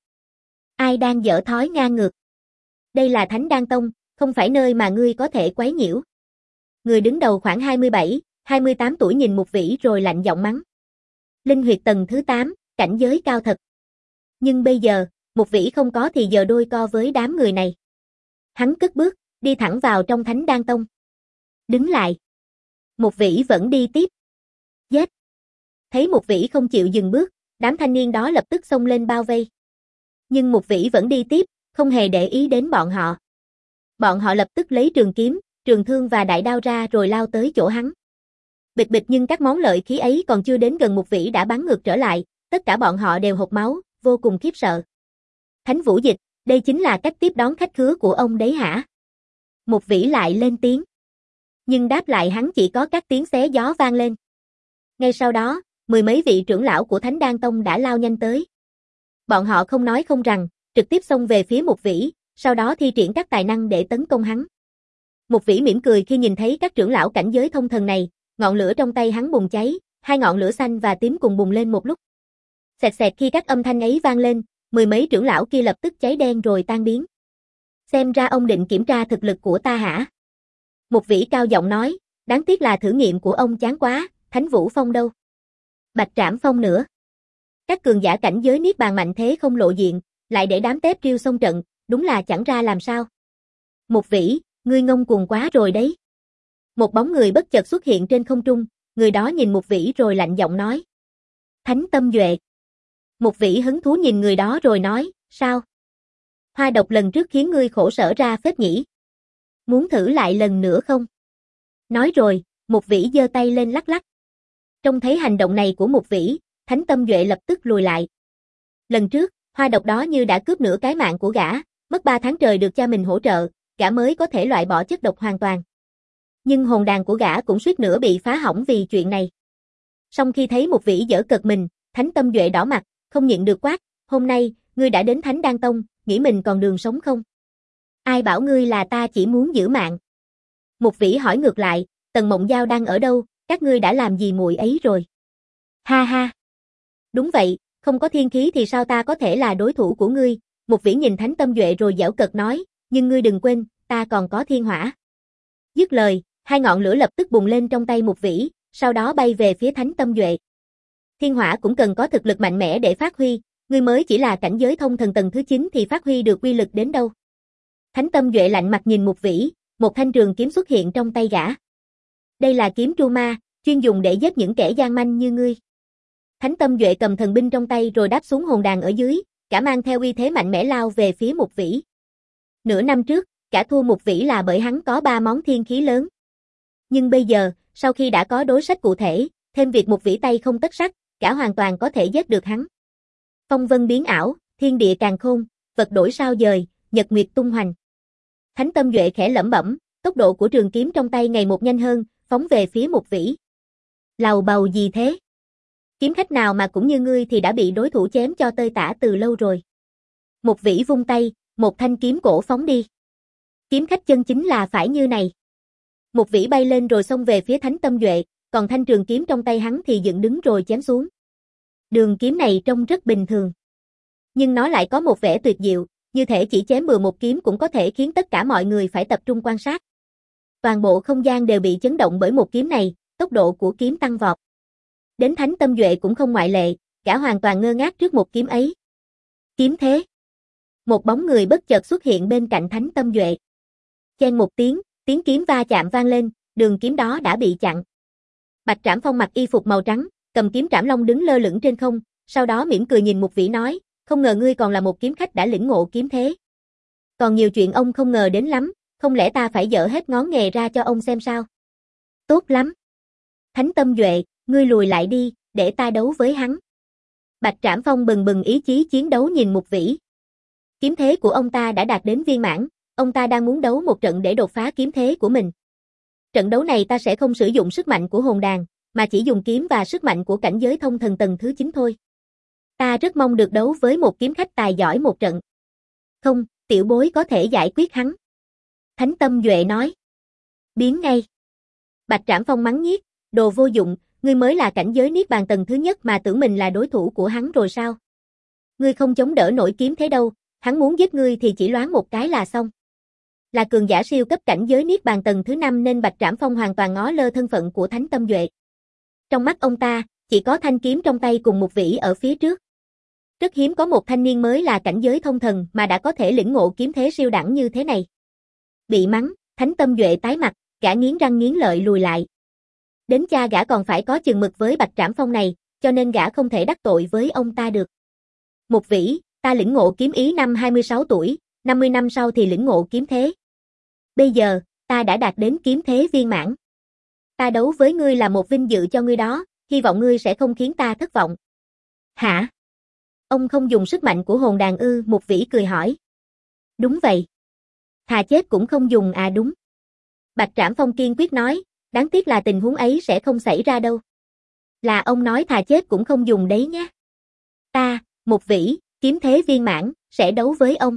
Ai đang dở thói ngang ngược? Đây là Thánh Đan Tông, không phải nơi mà ngươi có thể quấy nhiễu. Người đứng đầu khoảng hai mươi bảy, hai mươi tám tuổi nhìn Mục Vĩ rồi lạnh giọng mắng. Linh huyệt tầng thứ tám, cảnh giới cao thật. Nhưng bây giờ, Mục Vĩ không có thì giờ đôi co với đám người này. Hắn cất bước, đi thẳng vào trong Thánh Đan Tông. Đứng lại. Mục Vĩ vẫn đi tiếp. Giết. Thấy Mục Vĩ không chịu dừng bước, đám thanh niên đó lập tức xông lên bao vây. Nhưng Mục Vĩ vẫn đi tiếp, không hề để ý đến bọn họ. Bọn họ lập tức lấy trường kiếm, trường thương và đại đao ra rồi lao tới chỗ hắn. Bịch bịch, nhưng các món lợi khí ấy còn chưa đến gần Mục Vĩ đã bắn ngược trở lại, tất cả bọn họ đều hộc máu, vô cùng khiếp sợ. Thánh Vũ Dịch, đây chính là cách tiếp đón khách khứa của ông đấy hả? Mục Vĩ lại lên tiếng. Nhưng đáp lại hắn chỉ có các tiếng xé gió vang lên. Ngay sau đó, mười mấy vị trưởng lão của Thánh Đan Tông đã lao nhanh tới. Bọn họ không nói không rằng, trực tiếp xông về phía Mục Vĩ, sau đó thi triển các tài năng để tấn công hắn. Mục Vĩ mỉm cười khi nhìn thấy các trưởng lão cảnh giới thông thần này, ngọn lửa trong tay hắn bùng cháy, hai ngọn lửa xanh và tím cùng bùng lên một lúc. Xẹt xẹt, khi các âm thanh ấy vang lên, mười mấy trưởng lão kia lập tức cháy đen rồi tan biến. Xem ra ông định kiểm tra thực lực của ta hả? Mục Vĩ cao giọng nói, đáng tiếc là thử nghiệm của ông chán quá, Thánh Vũ Phong đâu? Bạch Trảm Phong nữa. Các cường giả cảnh giới Niết Bàn mạnh thế không lộ diện, lại để đám tép riêu xông trận, đúng là chẳng ra làm sao. Mục Vĩ, ngươi ngông cuồng quá rồi đấy. Một bóng người bất chợt xuất hiện trên không trung, người đó nhìn Mục Vĩ rồi lạnh giọng nói. Thánh Tâm Duệ. Mục Vĩ hứng thú nhìn người đó rồi nói, sao? Hoa độc lần trước khiến ngươi khổ sở ra phết nhỉ? Muốn thử lại lần nữa không? Nói rồi, Mục Vĩ giơ tay lên lắc lắc. Trông thấy hành động này của Mục Vĩ, Thánh Tâm Duệ lập tức lùi lại. Lần trước, hoa độc đó như đã cướp nửa cái mạng của gã, mất ba tháng trời được cha mình hỗ trợ, gã mới có thể loại bỏ chất độc hoàn toàn. Nhưng hồn đàn của gã cũng suýt nữa bị phá hỏng vì chuyện này. Song khi thấy Mục Vĩ giở cợt mình, Thánh Tâm Duệ đỏ mặt, không nhịn được quát, hôm nay, ngươi đã đến Thánh Đan Tông, nghĩ mình còn đường sống không? Ai bảo ngươi là ta chỉ muốn giữ mạng? Mục Vĩ hỏi ngược lại, Tần Mộng Giao đang ở đâu, các ngươi đã làm gì muội ấy rồi? Ha ha. Đúng vậy, không có thiên khí thì sao ta có thể là đối thủ của ngươi? Mục Vĩ nhìn Thánh Tâm Duệ rồi giễu cợt nói, nhưng ngươi đừng quên, ta còn có thiên hỏa. Dứt lời, hai ngọn lửa lập tức bùng lên trong tay Mục Vĩ, sau đó bay về phía Thánh Tâm Duệ. Thiên hỏa cũng cần có thực lực mạnh mẽ để phát huy, ngươi mới chỉ là cảnh giới thông thần tầng thứ chín thì phát huy được uy lực đến đâu. Thánh Tâm Duệ lạnh mặt nhìn Mục Vĩ, một thanh trường kiếm xuất hiện trong tay gã. Đây là kiếm tru ma, chuyên dùng để giết những kẻ gian manh như ngươi. Thánh Tâm Duệ cầm thần binh trong tay rồi đáp xuống hồn đàn ở dưới, cả mang theo uy thế mạnh mẽ lao về phía Mục Vĩ. Nửa năm trước, cả thua Mục Vĩ là bởi hắn có ba món thiên khí lớn. Nhưng bây giờ, sau khi đã có đối sách cụ thể, thêm việc Mục Vĩ tay không tất sắt, cả hoàn toàn có thể giết được hắn. Phong vân biến ảo, thiên địa càn khôn, vật đổi sao dời, nhật nguyệt tung hoành. Thánh Tâm Duệ khẽ lẩm bẩm, tốc độ của trường kiếm trong tay ngày một nhanh hơn, phóng về phía Mục Vĩ. Lầu bầu gì thế? Kiếm khách nào mà cũng như ngươi thì đã bị đối thủ chém cho tơi tả từ lâu rồi. Mục Vĩ vung tay, một thanh kiếm cổ phóng đi. Kiếm khách chân chính là phải như này. Mục Vĩ bay lên rồi xông về phía Thánh Tâm Duệ, còn thanh trường kiếm trong tay hắn thì dựng đứng rồi chém xuống. Đường kiếm này trông rất bình thường, nhưng nó lại có một vẻ tuyệt diệu, như thể chỉ chém bừa một kiếm cũng có thể khiến tất cả mọi người phải tập trung quan sát. Toàn bộ không gian đều bị chấn động bởi một kiếm này, tốc độ của kiếm tăng vọt. Đến Thánh Tâm Duệ cũng không ngoại lệ, gã hoàn toàn ngơ ngác trước một kiếm ấy. Kiếm thế. Một bóng người bất chợt xuất hiện bên cạnh Thánh Tâm Duệ. Chen một tiếng, tiếng kiếm va chạm vang lên, đường kiếm đó đã bị chặn. Bạch Trảm Phong mặc y phục màu trắng, cầm kiếm Trảm Long đứng lơ lửng trên không, sau đó mỉm cười nhìn Mục Vĩ nói, không ngờ ngươi còn là một kiếm khách đã lĩnh ngộ kiếm thế. Còn nhiều chuyện ông không ngờ đến lắm, không lẽ ta phải dở hết ngón nghề ra cho ông xem sao? Tốt lắm. Thánh Tâm Duệ, ngươi lùi lại đi, để ta đấu với hắn. Bạch Trảm Phong bừng bừng ý chí chiến đấu nhìn Mục Vĩ. Kiếm thế của ông ta đã đạt đến viên mãn, ông ta đang muốn đấu một trận để đột phá kiếm thế của mình. Trận đấu này ta sẽ không sử dụng sức mạnh của hồn đàn, mà chỉ dùng kiếm và sức mạnh của cảnh giới thông thần tầng thứ chín thôi. Ta rất mong được đấu với một kiếm khách tài giỏi một trận. Không, tiểu bối có thể giải quyết hắn. Thánh Tâm Duệ nói. Biến ngay. Bạch Trảm Phong mắng nhiếc, đồ vô dụng, ngươi mới là cảnh giới niết bàn tầng thứ nhất mà tưởng mình là đối thủ của hắn rồi sao? Ngươi không chống đỡ nổi kiếm thế đâu, hắn muốn giết ngươi thì chỉ loáng một cái là xong. Là cường giả siêu cấp cảnh giới niết bàn tầng thứ năm nên Bạch Trảm Phong hoàn toàn ngó lơ thân phận của Thánh Tâm Duệ. Trong mắt ông ta, chỉ có thanh kiếm trong tay cùng Mục Vĩ ở phía trước. Rất hiếm có một thanh niên mới là cảnh giới thông thần mà đã có thể lĩnh ngộ kiếm thế siêu đẳng như thế này. Bị mắng, Thánh Tâm Duệ tái mặt, gã nghiến răng nghiến lợi lùi lại. Đến cha gã còn phải có chừng mực với Bạch Trảm Phong này, cho nên gã không thể đắc tội với ông ta được. Mục Vĩ, ta lĩnh ngộ kiếm ý năm hai mươi sáu tuổi, năm mươi năm sau thì lĩnh ngộ kiếm thế. Bây giờ, ta đã đạt đến kiếm thế viên mãn. Ta đấu với ngươi là một vinh dự cho ngươi đó, hy vọng ngươi sẽ không khiến ta thất vọng. Hả? Ông không dùng sức mạnh của hồn đàn ư? Mục Vĩ cười hỏi. Đúng vậy. Thà chết cũng không dùng à đúng. Bạch Trảm Phong kiên quyết nói, đáng tiếc là tình huống ấy sẽ không xảy ra đâu. Là ông nói thà chết cũng không dùng đấy nhé. Ta, Mục Vĩ, kiếm thế viên mãn, sẽ đấu với ông.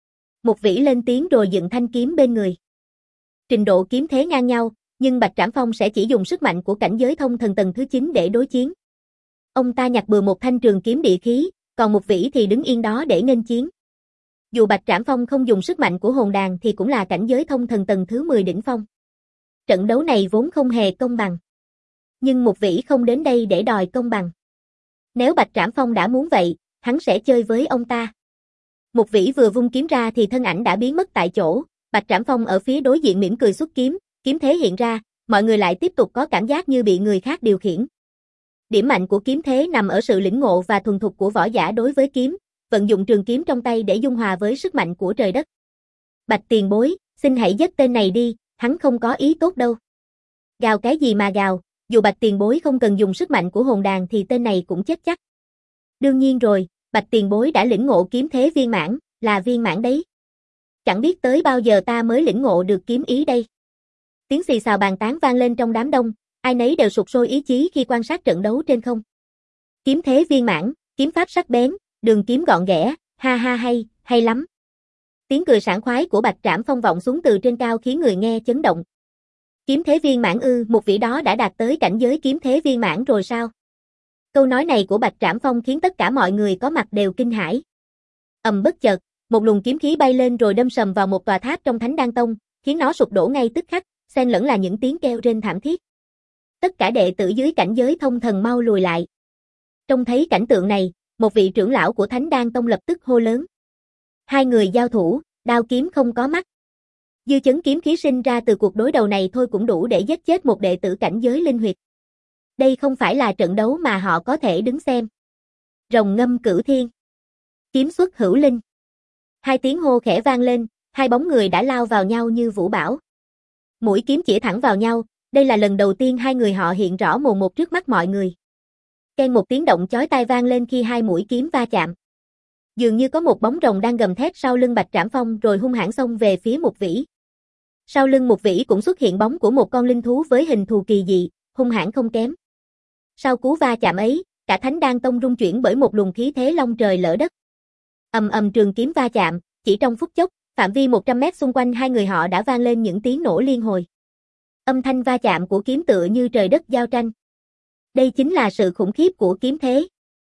Mục Vĩ lên tiếng rồi dựng thanh kiếm bên người. Trình độ kiếm thế ngang nhau, nhưng Bạch Trảm Phong sẽ chỉ dùng sức mạnh của cảnh giới thông thần tầng thứ chín để đối chiến. Ông ta nhặt bừa một thanh trường kiếm địa khí, còn Mục Vĩ thì đứng yên đó để nghênh chiến. Dù Bạch Trảm Phong không dùng sức mạnh của hồn đàn thì cũng là cảnh giới thông thần tầng thứ mười đỉnh phong. Trận đấu này vốn không hề công bằng. Nhưng Mục Vĩ không đến đây để đòi công bằng. Nếu Bạch Trảm Phong đã muốn vậy, hắn sẽ chơi với ông ta. Mục Vĩ vừa vung kiếm ra thì thân ảnh đã biến mất tại chỗ, Bạch Trảm Phong ở phía đối diện mỉm cười xuất kiếm, kiếm thế hiện ra, mọi người lại tiếp tục có cảm giác như bị người khác điều khiển. Điểm mạnh của kiếm thế nằm ở sự lĩnh ngộ và thuần thục của võ giả đối với kiếm, vận dụng trường kiếm trong tay để dung hòa với sức mạnh của trời đất. Bạch tiền bối, xin hãy giết tên này đi, hắn không có ý tốt đâu. Gào cái gì mà gào, dù Bạch tiền bối không cần dùng sức mạnh của hồn đàn thì tên này cũng chết chắc. Đương nhiên rồi, Bạch tiền bối đã lĩnh ngộ kiếm thế viên mãn, là viên mãn đấy. Chẳng biết tới bao giờ ta mới lĩnh ngộ được kiếm ý đây. Tiếng xì xào bàn tán vang lên trong đám đông, ai nấy đều sục sôi ý chí khi quan sát trận đấu trên không. Kiếm thế viên mãn, kiếm pháp sắc bén, đường kiếm gọn ghẽ, ha ha hay, hay lắm. Tiếng cười sảng khoái của Bạch Trảm Phong vọng xuống từ trên cao khiến người nghe chấn động. Kiếm thế viên mãn ư? Một vị đó đã đạt tới cảnh giới kiếm thế viên mãn rồi sao? Câu nói này của Bạch Trảm Phong khiến tất cả mọi người có mặt đều kinh hãi. Ầm bất chợt, một luồng kiếm khí bay lên rồi đâm sầm vào một tòa tháp trong Thánh Đan Tông, khiến nó sụp đổ ngay tức khắc, xen lẫn là những tiếng kêu rên thảm thiết. Tất cả đệ tử dưới cảnh giới thông thần mau lùi lại. Trông thấy cảnh tượng này, một vị trưởng lão của Thánh Đan Tông lập tức hô lớn. Hai người giao thủ, đao kiếm không có mắt. Dư chấn kiếm khí sinh ra từ cuộc đối đầu này thôi cũng đủ để giết chết một đệ tử cảnh giới linh huyệt. Đây không phải là trận đấu mà họ có thể đứng xem. Rồng ngâm cửu thiên. Kiếm xuất hữu linh. Hai tiếng hô khẽ vang lên, hai bóng người đã lao vào nhau như vũ bão. Mũi kiếm chĩa thẳng vào nhau, đây là lần đầu tiên hai người họ hiện rõ mồn một trước mắt mọi người. Keng một tiếng động chói tai vang lên khi hai mũi kiếm va chạm. Dường như có một bóng rồng đang gầm thét sau lưng Bạch Trảm Phong rồi hung hãn xông về phía Mục Vĩ. Sau lưng Mục Vĩ cũng xuất hiện bóng của một con linh thú với hình thù kỳ dị, hung hãn không kém. Sau cú va chạm ấy, cả Thánh Đan Tông rung chuyển bởi một luồng khí thế long trời lỡ đất. Ầm ầm trường kiếm va chạm, chỉ trong phút chốc, phạm vi một trăm mét xung quanh hai người họ đã vang lên những tiếng nổ liên hồi. Âm thanh va chạm của kiếm tựa như trời đất giao tranh. Đây chính là sự khủng khiếp của kiếm thế.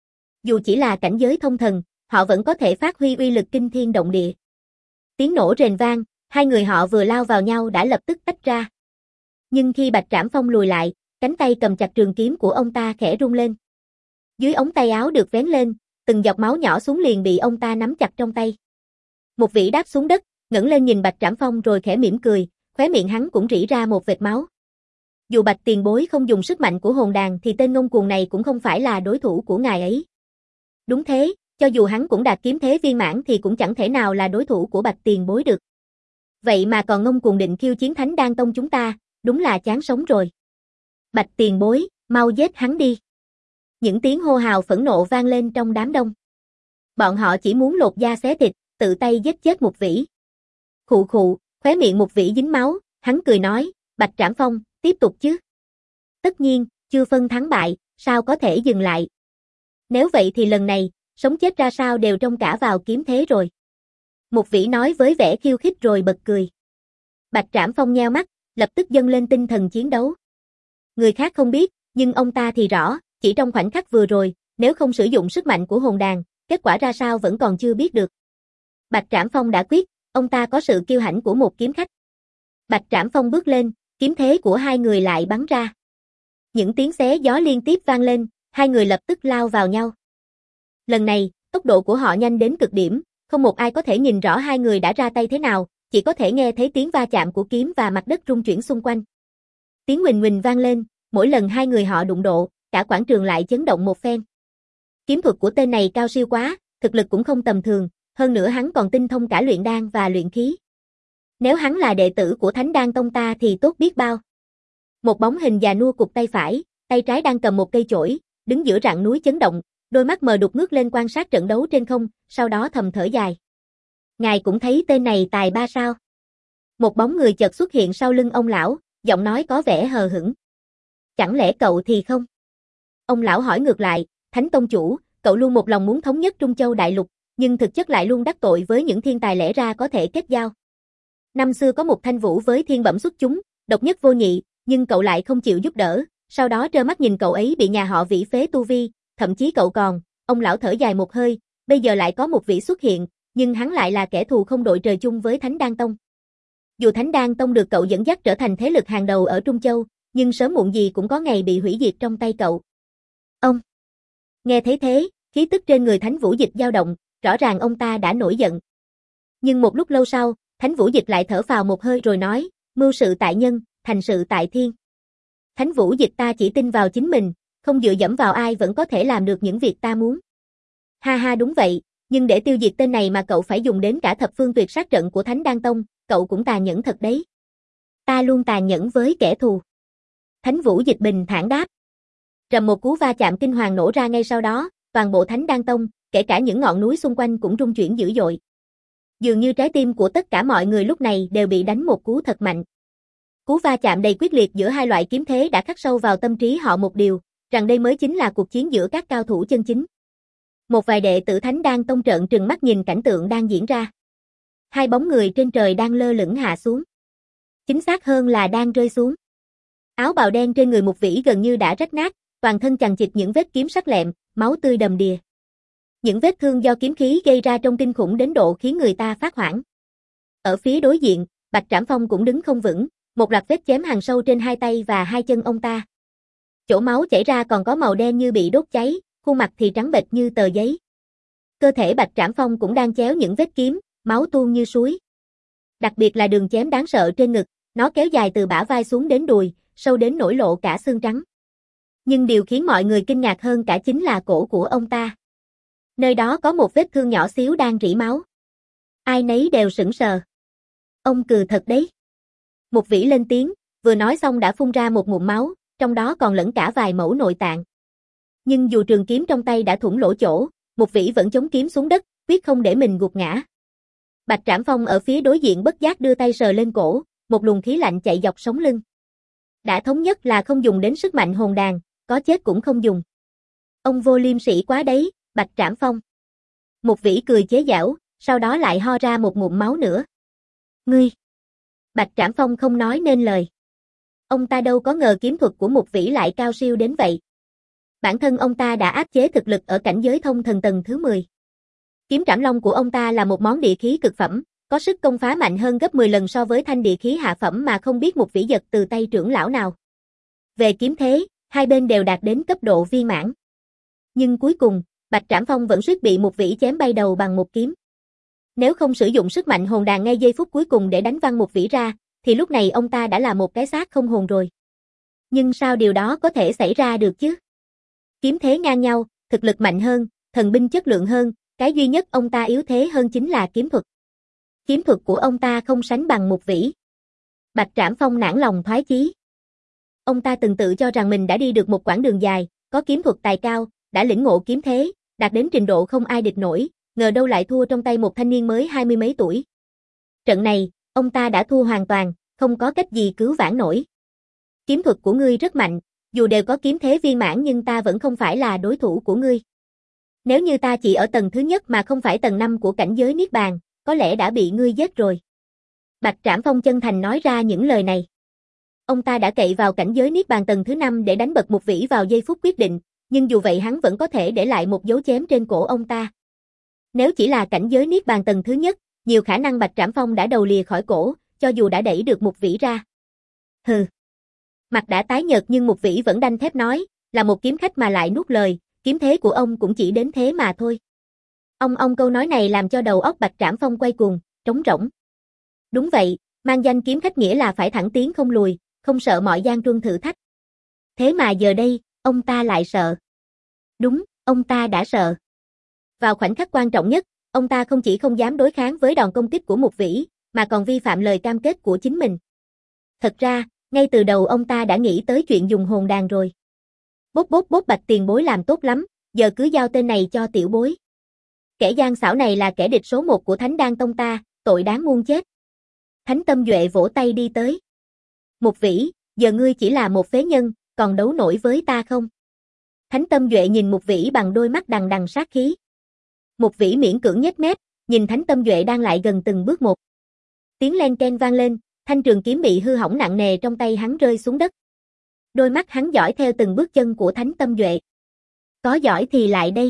Dù chỉ là cảnh giới thông thần, họ vẫn có thể phát huy uy lực kinh thiên động địa. Tiếng nổ rền vang, hai người họ vừa lao vào nhau đã lập tức tách ra. Nhưng khi Bạch Trảm Phong lùi lại, cánh tay cầm chặt trường kiếm của ông ta khẽ rung lên. Dưới ống tay áo được vén lên, từng giọt máu nhỏ xuống liền bị ông ta nắm chặt trong tay. Mục Vĩ đáp xuống đất, ngẩng lên nhìn Bạch Trảm Phong rồi khẽ mỉm cười, khóe miệng hắn cũng rỉ ra một vệt máu. Dù Bạch tiền bối không dùng sức mạnh của hồn đàn thì tên ngông cuồng này cũng không phải là đối thủ của ngài ấy. Đúng thế, cho dù hắn cũng đạt kiếm thế viên mãn thì cũng chẳng thể nào là đối thủ của Bạch tiền bối được. Vậy mà còn ngông cuồng định khiêu chiến Thánh Đan Tông chúng ta, đúng là chán sống rồi. Bạch tiền bối, mau giết hắn đi. Những tiếng hô hào phẫn nộ vang lên trong đám đông. Bọn họ chỉ muốn lột da xé thịt, tự tay giết chết Mục Vĩ. Khụ khụ, khóe miệng Mục Vĩ dính máu, hắn cười nói, Bạch Trảm Phong, tiếp tục chứ. Tất nhiên, chưa phân thắng bại, sao có thể dừng lại. Nếu vậy thì lần này, sống chết ra sao đều trông cả vào kiếm thế rồi. Mục Vĩ nói với vẻ khiêu khích rồi bật cười. Bạch Trảm Phong nheo mắt, lập tức dâng lên tinh thần chiến đấu. Người khác không biết, nhưng ông ta thì rõ, chỉ trong khoảnh khắc vừa rồi, nếu không sử dụng sức mạnh của hồn đàn, kết quả ra sao vẫn còn chưa biết được. Bạch Trảm Phong đã quyết, ông ta có sự kiêu hãnh của một kiếm khách. Bạch Trảm Phong bước lên, kiếm thế của hai người lại bắn ra. Những tiếng xé gió liên tiếp vang lên, hai người lập tức lao vào nhau. Lần này, tốc độ của họ nhanh đến cực điểm, không một ai có thể nhìn rõ hai người đã ra tay thế nào, chỉ có thể nghe thấy tiếng va chạm của kiếm và mặt đất rung chuyển xung quanh. Tiếng huỳnh huỳnh vang lên, mỗi lần hai người họ đụng độ, cả quảng trường lại chấn động một phen. Kiếm thuật của tên này cao siêu quá, thực lực cũng không tầm thường, hơn nữa hắn còn tinh thông cả luyện đan và luyện khí. Nếu hắn là đệ tử của Thánh Đan Tông ta thì tốt biết bao. Một bóng hình già nua cụp tay phải, tay trái đang cầm một cây chổi, đứng giữa rặng núi chấn động, đôi mắt mờ đục ngước lên quan sát trận đấu trên không, sau đó thầm thở dài. Ngài cũng thấy tên này tài ba sao? Một bóng người chợt xuất hiện sau lưng ông lão, giọng nói có vẻ hờ hững. Chẳng lẽ cậu thì không? Ông lão hỏi ngược lại, Thánh Tông chủ, cậu luôn một lòng muốn thống nhất Trung Châu Đại Lục, nhưng thực chất lại luôn đắc tội với những thiên tài lẽ ra có thể kết giao. Năm xưa có một thanh vũ với thiên bẩm xuất chúng, độc nhất vô nhị, nhưng cậu lại không chịu giúp đỡ, sau đó trơ mắt nhìn cậu ấy bị nhà họ Vĩ phế tu vi, thậm chí cậu còn, ông lão thở dài một hơi, bây giờ lại có một Vĩ xuất hiện, nhưng hắn lại là kẻ thù không đội trời chung với Thánh Đan Tông. Dù Thánh Đan Tông được cậu dẫn dắt trở thành thế lực hàng đầu ở Trung Châu, nhưng sớm muộn gì cũng có ngày bị hủy diệt trong tay cậu. Ông nghe thấy thế, khí tức trên người Thánh Vũ Dịch dao động, rõ ràng ông ta đã nổi giận. Nhưng một lúc lâu sau, Thánh Vũ Dịch lại thở phào một hơi rồi nói, mưu sự tại nhân, thành sự tại thiên. Thánh Vũ Dịch ta chỉ tin vào chính mình, không dựa dẫm vào ai vẫn có thể làm được những việc ta muốn. Ha ha đúng vậy, nhưng để tiêu diệt tên này mà cậu phải dùng đến cả thập phương tuyệt sát trận của Thánh Đan Tông, cậu cũng tàn nhẫn thật đấy. Ta luôn tàn nhẫn với kẻ thù. Thánh Vũ Dịch bình thản đáp. Rầm một cú va chạm kinh hoàng nổ ra ngay sau đó, toàn bộ Thánh Đan Tông, kể cả những ngọn núi xung quanh cũng rung chuyển dữ dội. Dường như trái tim của tất cả mọi người lúc này đều bị đánh một cú thật mạnh. Cú va chạm đầy quyết liệt giữa hai loại kiếm thế đã khắc sâu vào tâm trí họ một điều, rằng đây mới chính là cuộc chiến giữa các cao thủ chân chính. Một vài đệ tử Thánh Đan Tông trợn trừng mắt nhìn cảnh tượng đang diễn ra. Hai bóng người trên trời đang lơ lửng hạ xuống. Chính xác hơn là đang rơi xuống. Áo bào đen trên người Mục Vĩ gần như đã rách nát, toàn thân chằng chịt những vết kiếm sắc lẹm, máu tươi đầm đìa. Những vết thương do kiếm khí gây ra trông kinh khủng đến độ khiến người ta phát hoảng. Ở phía đối diện, Bạch Trảm Phong cũng đứng không vững, một loạt vết chém hằn sâu trên hai tay và hai chân ông ta. Chỗ máu chảy ra còn có màu đen như bị đốt cháy, khuôn mặt thì trắng bệch như tờ giấy. Cơ thể Bạch Trảm Phong cũng đang chéo những vết kiếm, máu tuôn như suối. Đặc biệt là đường chém đáng sợ trên ngực, nó kéo dài từ bả vai xuống đến đùi, sâu đến nổi lộ cả xương trắng. Nhưng điều khiến mọi người kinh ngạc hơn cả chính là cổ của ông ta. Nơi đó có một vết thương nhỏ xíu đang rỉ máu. Ai nấy đều sững sờ. Ông cừ thật đấy. Mục Vĩ lên tiếng, vừa nói xong đã phun ra một ngụm máu, trong đó còn lẫn cả vài mẩu nội tạng. Nhưng dù trường kiếm trong tay đã thủng lỗ chỗ, Mục Vĩ vẫn chống kiếm xuống đất, quyết không để mình gục ngã. Bạch Trảm Phong ở phía đối diện bất giác đưa tay sờ lên cổ, một luồng khí lạnh chạy dọc sống lưng. Đã thống nhất là không dùng đến sức mạnh hồn đàn, có chết cũng không dùng. Ông vô liêm sỉ quá đấy, Bạch Trảm Phong. Một vĩ cười chế giễu, sau đó lại ho ra một ngụm máu nữa. Ngươi! Bạch Trảm Phong không nói nên lời. Ông ta đâu có ngờ kiếm thuật của một vĩ lại cao siêu đến vậy. Bản thân ông ta đã áp chế thực lực ở cảnh giới thông thần tầng thứ mười. Kiếm Trảm Long của ông ta là một món địa khí cực phẩm, có sức công phá mạnh hơn gấp mười lần so với thanh địa khí hạ phẩm mà không biết một vĩ giật từ tay trưởng lão nào. Về kiếm thế, hai bên đều đạt đến cấp độ viên mãn. Nhưng cuối cùng, Bạch Trảm Phong vẫn suýt bị một vĩ chém bay đầu bằng một kiếm. Nếu không sử dụng sức mạnh hồn đàn ngay giây phút cuối cùng để đánh văng một vĩ ra, thì lúc này ông ta đã là một cái xác không hồn rồi. Nhưng sao điều đó có thể xảy ra được chứ? Kiếm thế ngang nhau, thực lực mạnh hơn, thần binh chất lượng hơn, cái duy nhất ông ta yếu thế hơn chính là kiếm thuật. Kiếm thuật của ông ta không sánh bằng một vĩ. Bạch Trảm Phong nản lòng thoái chí. Ông ta từng tự cho rằng mình đã đi được một quãng đường dài, có kiếm thuật tài cao, đã lĩnh ngộ kiếm thế, đạt đến trình độ không ai địch nổi, ngờ đâu lại thua trong tay một thanh niên mới hai mươi mấy tuổi. Trận này, ông ta đã thua hoàn toàn, không có cách gì cứu vãn nổi. Kiếm thuật của ngươi rất mạnh, dù đều có kiếm thế viên mãn nhưng ta vẫn không phải là đối thủ của ngươi. Nếu như ta chỉ ở tầng thứ nhất mà không phải tầng năm của cảnh giới Niết Bàn, có lẽ đã bị ngươi giết rồi. Bạch Trảm Phong chân thành nói ra những lời này. Ông ta đã cậy vào cảnh giới Niết Bàn tầng thứ năm để đánh bật một vĩ vào giây phút quyết định, nhưng dù vậy hắn vẫn có thể để lại một dấu chém trên cổ ông ta. Nếu chỉ là cảnh giới Niết Bàn tầng thứ nhất, nhiều khả năng Bạch Trảm Phong đã đầu lìa khỏi cổ, cho dù đã đẩy được một vĩ ra. Hừ. Mặt đã tái nhợt nhưng một vĩ vẫn đanh thép nói, là một kiếm khách mà lại nuốt lời, kiếm thế của ông cũng chỉ đến thế mà thôi. Ông ông câu nói này làm cho đầu óc Bạch Trảm Phong quay cuồng, trống rỗng. Đúng vậy, mang danh kiếm khách nghĩa là phải thẳng tiến không lùi, không sợ mọi gian truân thử thách. Thế mà giờ đây, ông ta lại sợ. Đúng, ông ta đã sợ. Vào khoảnh khắc quan trọng nhất, ông ta không chỉ không dám đối kháng với đòn công kích của một vĩ, mà còn vi phạm lời cam kết của chính mình. Thật ra, ngay từ đầu ông ta đã nghĩ tới chuyện dùng hồn đàn rồi. Bốp bốp bốp Bạch tiền bối làm tốt lắm, giờ cứ giao tên này cho tiểu bối. Kẻ gian xảo này là kẻ địch số một của Thánh Đan Tông ta, tội đáng muôn chết. Thánh Tâm Duệ vỗ tay đi tới. Một vĩ, giờ ngươi chỉ là một phế nhân, còn đấu nổi với ta không? Thánh Tâm Duệ nhìn một vĩ bằng đôi mắt đằng đằng sát khí. Một vĩ miễn cưỡng nhếch mép, nhìn Thánh Tâm Duệ đang lại gần từng bước một. Tiếng len ken vang lên, thanh trường kiếm bị hư hỏng nặng nề trong tay hắn rơi xuống đất. Đôi mắt hắn dõi theo từng bước chân của Thánh Tâm Duệ. Có giỏi thì lại đây.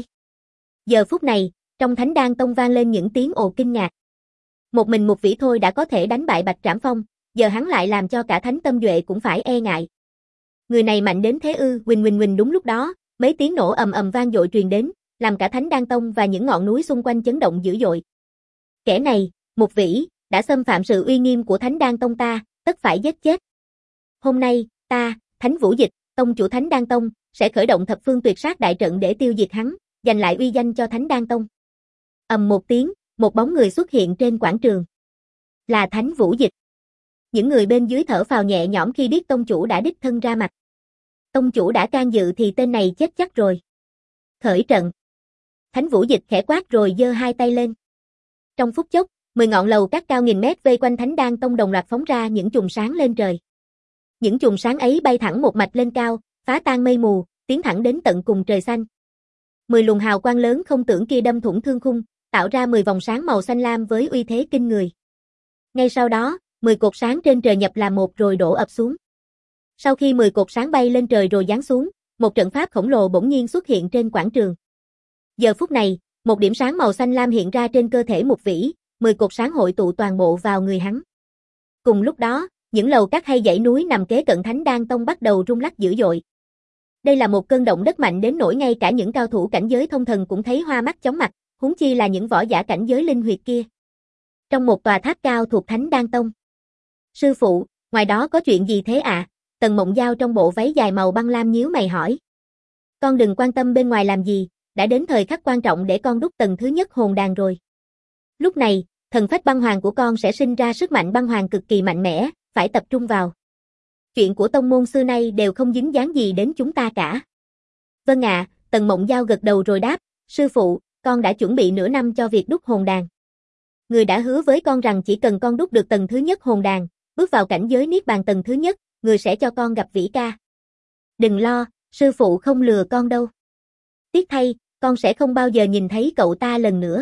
Giờ phút này, trong Thánh Đan Tông vang lên những tiếng ồ kinh ngạc. Một mình một vĩ thôi đã có thể đánh bại Bạch Trảm Phong, giờ hắn lại làm cho cả Thánh Tâm Duệ cũng phải e ngại. Người này mạnh đến thế ư? Huỳnh huỳnh huỳnh. Đúng lúc đó, mấy tiếng nổ ầm ầm vang dội truyền đến, làm cả Thánh Đan Tông và những ngọn núi xung quanh chấn động dữ dội. Kẻ này, một vĩ, đã xâm phạm sự uy nghiêm của Thánh Đan Tông ta, tất phải giết chết. Hôm nay, ta, Thánh Vũ Dịch, tông chủ Thánh Đan Tông, sẽ khởi động thập phương tuyệt sát đại trận để tiêu diệt hắn, giành lại uy danh cho Thánh Đan Tông. Ầm một tiếng, một bóng người xuất hiện trên quảng trường. Là Thánh Vũ Dịch. Những người bên dưới thở phào nhẹ nhõm khi biết tông chủ đã đích thân ra mặt. Tông chủ đã can dự thì tên này chết chắc rồi. Khởi trận. Thánh Vũ Dịch khẽ quát rồi giơ hai tay lên. Trong phút chốc, mười ngọn lầu các cao nghìn mét vây quanh Thánh Đan Tông đồng loạt phóng ra những chùm sáng lên trời. Những chùm sáng ấy bay thẳng một mạch lên cao, phá tan mây mù, tiến thẳng đến tận cùng trời xanh. Mười luồng hào quang lớn không tưởng kia đâm thủng thương khung, tạo ra mười vòng sáng màu xanh lam với uy thế kinh người. Ngay sau đó, mười cột sáng trên trời nhập làm một rồi đổ ập xuống. Sau khi mười cột sáng bay lên trời rồi giáng xuống, một trận pháp khổng lồ bỗng nhiên xuất hiện trên quảng trường. Giờ phút này, một điểm sáng màu xanh lam hiện ra trên cơ thể một vĩ, mười cột sáng hội tụ toàn bộ vào người hắn. Cùng lúc đó, những lầu các hay dãy núi nằm kế cận Thánh Đan Tông bắt đầu rung lắc dữ dội. Đây là một cơn động đất mạnh đến nỗi ngay cả những cao thủ cảnh giới thông thần cũng thấy hoa mắt chóng mặt, huống chi là những võ giả cảnh giới linh huyệt kia. Trong một tòa tháp cao thuộc Thánh Đan Tông. Sư phụ, ngoài đó có chuyện gì thế ạ? À? Tần Mộng Giao trong bộ váy dài màu băng lam nhíu mày hỏi. Con đừng quan tâm bên ngoài làm gì, đã đến thời khắc quan trọng để con đúc tầng thứ nhất hồn đàn rồi. Lúc này, thần phách băng hoàng của con sẽ sinh ra sức mạnh băng hoàng cực kỳ mạnh mẽ, phải tập trung vào. Chuyện của tông môn xưa nay đều không dính dáng gì đến chúng ta cả. Vâng ạ, à, Tần Mộng Giao gật đầu rồi đáp, sư phụ, con đã chuẩn bị nửa năm cho việc đúc hồn đàn. Người đã hứa với con rằng chỉ cần con đúc được tầng thứ nhất hồn đàn, bước vào cảnh giới niết bàn tầng thứ nhất, người sẽ cho con gặp Vĩ ca. Đừng lo, sư phụ không lừa con đâu. Tiếc thay, con sẽ không bao giờ nhìn thấy cậu ta lần nữa.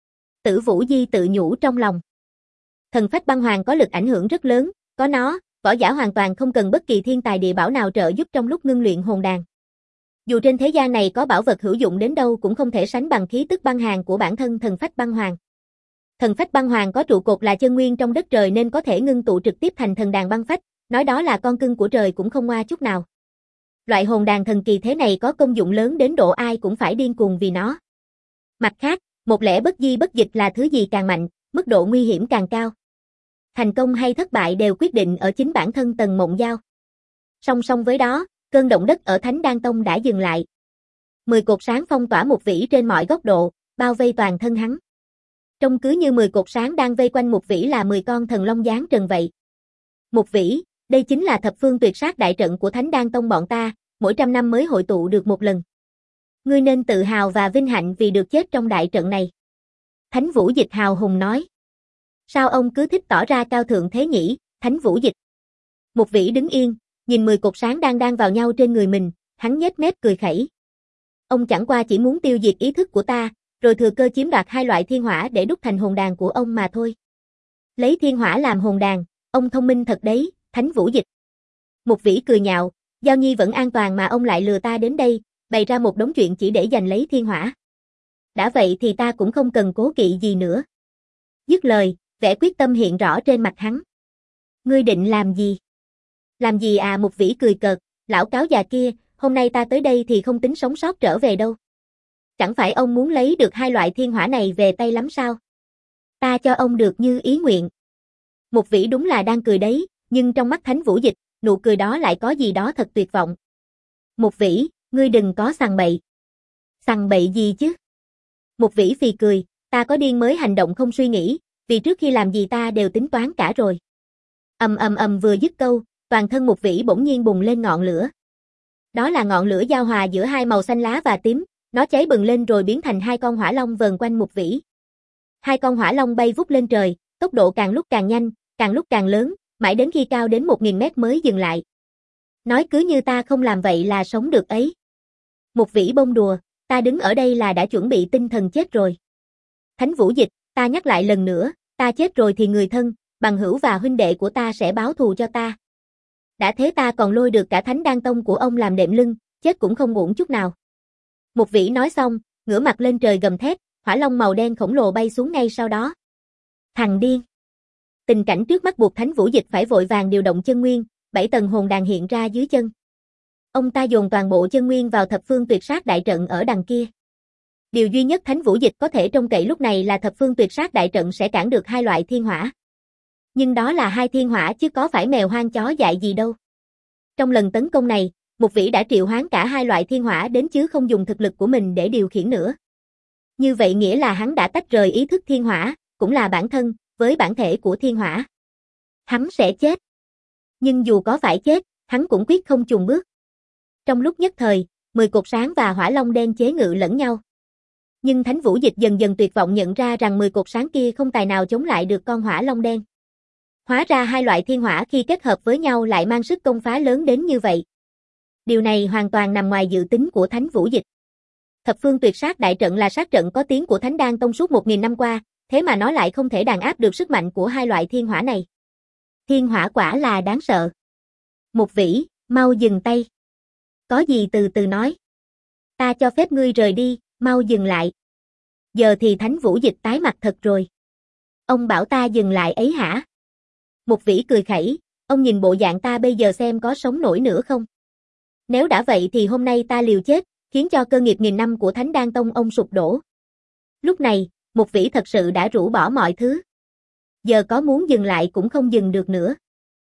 Tử Vũ Di tự nhủ trong lòng. Thần phách băng hoàng có lực ảnh hưởng rất lớn, có nó, võ giả hoàn toàn không cần bất kỳ thiên tài địa bảo nào trợ giúp trong lúc ngưng luyện hồn đàn. Dù trên thế gian này có bảo vật hữu dụng đến đâu cũng không thể sánh bằng khí tức băng hàn của bản thân thần phách băng hoàng. Thần phách băng hoàng có trụ cột là chân nguyên trong đất trời nên có thể ngưng tụ trực tiếp thành thần đàn băng phách, nói đó là con cưng của trời cũng không ngoa chút nào. Loại hồn đàn thần kỳ thế này có công dụng lớn đến độ ai cũng phải điên cuồng vì nó. Mặt khác, một lẽ bất di bất dịch là thứ gì càng mạnh, mức độ nguy hiểm càng cao. Thành công hay thất bại đều quyết định ở chính bản thân Tần Mộng Giao. Song song với đó, cơn động đất ở Thánh Đan Tông đã dừng lại. Mười cột sáng phong tỏa Mục Vĩ trên mọi góc độ, bao vây toàn thân hắn. Trông cứ như mười cột sáng đang vây quanh Mục Vĩ là mười con thần long giáng trần vậy. Mục Vĩ, đây chính là thập phương tuyệt sát đại trận của Thánh Đan Tông bọn ta, mỗi trăm năm mới hội tụ được một lần. Ngươi nên tự hào và vinh hạnh vì được chết trong đại trận này. Thánh Vũ Dịch hào hùng nói. Sao ông cứ thích tỏ ra cao thượng thế nhỉ, Thánh Vũ Dịch? Mục Vĩ đứng yên, nhìn mười cột sáng đang đan vào nhau trên người mình, hắn nhếch mép cười khẩy. Ông chẳng qua chỉ muốn tiêu diệt ý thức của ta, rồi thừa cơ chiếm đoạt hai loại thiên hỏa để đúc thành hồn đàn của ông mà thôi. Lấy thiên hỏa làm hồn đàn, ông thông minh thật đấy, Thánh Vũ Dịch. Mục Vĩ cười nhạo, Giao Nhi vẫn an toàn mà ông lại lừa ta đến đây, bày ra một đống chuyện chỉ để giành lấy thiên hỏa. Đã vậy thì ta cũng không cần cố kỵ gì nữa. Dứt lời, vẻ quyết tâm hiện rõ trên mặt hắn. Ngươi định làm gì? Làm gì à? Mục Vĩ cười cợt, lão cáo già kia, hôm nay ta tới đây thì không tính sống sót trở về đâu. Chẳng phải ông muốn lấy được hai loại thiên hỏa này về tay lắm sao? Ta cho ông được như ý nguyện. Mục Vĩ đúng là đang cười đấy, nhưng trong mắt Thánh Vũ Dịch, nụ cười đó lại có gì đó thật tuyệt vọng. Mục Vĩ, ngươi đừng có sằng bậy. Sằng bậy gì chứ? Mục Vĩ phì cười, ta có điên mới hành động không suy nghĩ, vì trước khi làm gì ta đều tính toán cả rồi. Ầm ầm ầm vừa dứt câu, toàn thân Mục Vĩ bỗng nhiên bùng lên ngọn lửa. Đó là ngọn lửa giao hòa giữa hai màu xanh lá và tím, nó cháy bừng lên rồi biến thành hai con hỏa long vờn quanh Mục Vĩ. Hai con hỏa long bay vút lên trời, tốc độ càng lúc càng nhanh, càng lúc càng lớn, mãi đến khi cao đến một nghìn mét mới dừng lại. Nói cứ như ta không làm vậy là sống được ấy. Mục Vĩ bông đùa, ta đứng ở đây là đã chuẩn bị tinh thần chết rồi. Thánh Vũ Dịch, ta nhắc lại lần nữa, ta chết rồi thì người thân, bằng hữu và huynh đệ của ta sẽ báo thù cho ta. Đã thế ta còn lôi được cả Thánh Đan Tông của ông làm đệm lưng, chết cũng không uổng chút nào. Mục Vĩ nói xong, ngửa mặt lên trời gầm thét, hỏa long màu đen khổng lồ bay xuống ngay sau đó. Thằng điên. Tình cảnh trước mắt buộc Thánh Vũ Dịch phải vội vàng điều động chân nguyên, bảy tầng hồn đàn hiện ra dưới chân. Ông ta dồn toàn bộ chân nguyên vào thập phương tuyệt sát đại trận ở đằng kia. Điều duy nhất Thánh Vũ Dịch có thể trông cậy lúc này là thập phương tuyệt sát đại trận sẽ cản được hai loại thiên hỏa. Nhưng đó là hai thiên hỏa chứ có phải mèo hoang chó dại gì đâu. Trong lần tấn công này, Mục Vĩ đã triệu hoán cả hai loại thiên hỏa đến chứ không dùng thực lực của mình để điều khiển nữa. Như vậy nghĩa là hắn đã tách rời ý thức thiên hỏa, cũng là bản thân, với bản thể của thiên hỏa. Hắn sẽ chết. Nhưng dù có phải chết, hắn cũng quyết không chùn bước. Trong lúc nhất thời, mười cột sáng và hỏa long đen chế ngự lẫn nhau. Nhưng Thánh Vũ Dịch dần dần tuyệt vọng nhận ra rằng mười cột sáng kia không tài nào chống lại được con hỏa long đen. Hóa ra hai loại thiên hỏa khi kết hợp với nhau lại mang sức công phá lớn đến như vậy. Điều này hoàn toàn nằm ngoài dự tính của Thánh Vũ Dịch. Thập phương tuyệt sát đại trận là sát trận có tiếng của Thánh Đan Tông suốt một nghìn năm qua, thế mà nó lại không thể đàn áp được sức mạnh của hai loại thiên hỏa này. Thiên hỏa quả là đáng sợ. Mục Vĩ, mau dừng tay. Có gì từ từ nói. Ta cho phép ngươi rời đi, mau dừng lại. Giờ thì Thánh Vũ Dịch tái mặt thật rồi. Ông bảo ta dừng lại ấy hả? Mục Vĩ cười khẩy, ông nhìn bộ dạng ta bây giờ xem có sống nổi nữa không? Nếu đã vậy thì hôm nay ta liều chết, khiến cho cơ nghiệp nghìn năm của Thánh Đan Tông ông sụp đổ. Lúc này, Mục Vĩ thật sự đã rũ bỏ mọi thứ. Giờ có muốn dừng lại cũng không dừng được nữa.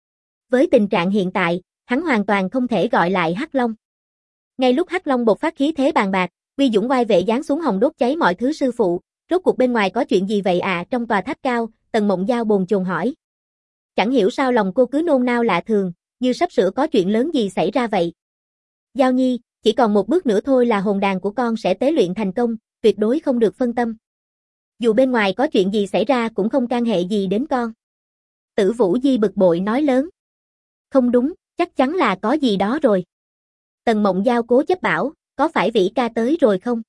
Với tình trạng hiện tại, hắn hoàn toàn không thể gọi lại Hắc Long. Ngay lúc Hắc Long bộc phát khí thế bàn bạc, uy dũng oai vệ giáng xuống hồng đốt cháy mọi thứ sư phụ, rốt cuộc bên ngoài có chuyện gì vậy à? Trong tòa tháp cao, Tần Mộng Giao bồn chồn hỏi. Chẳng hiểu sao lòng cô cứ nôn nao lạ thường, như sắp sửa có chuyện lớn gì xảy ra vậy. Giao Nhi, chỉ còn một bước nữa thôi là hồn đàn của con sẽ tế luyện thành công, tuyệt đối không được phân tâm. Dù bên ngoài có chuyện gì xảy ra cũng không can hệ gì đến con. Tử Vũ Di bực bội nói lớn. Không đúng, chắc chắn là có gì đó rồi. Tần Mộng Giao cố chấp bảo, có phải Vĩ ca tới rồi không?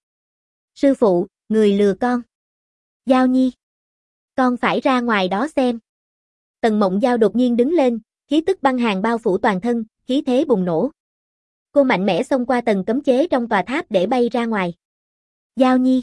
Sư phụ, người lừa con. Giao Nhi, con phải ra ngoài đó xem. Tần Mộng Giao đột nhiên đứng lên, khí tức băng hàn bao phủ toàn thân, khí thế bùng nổ. Cô mạnh mẽ xông qua tầng cấm chế trong tòa tháp để bay ra ngoài. Giao Nhi.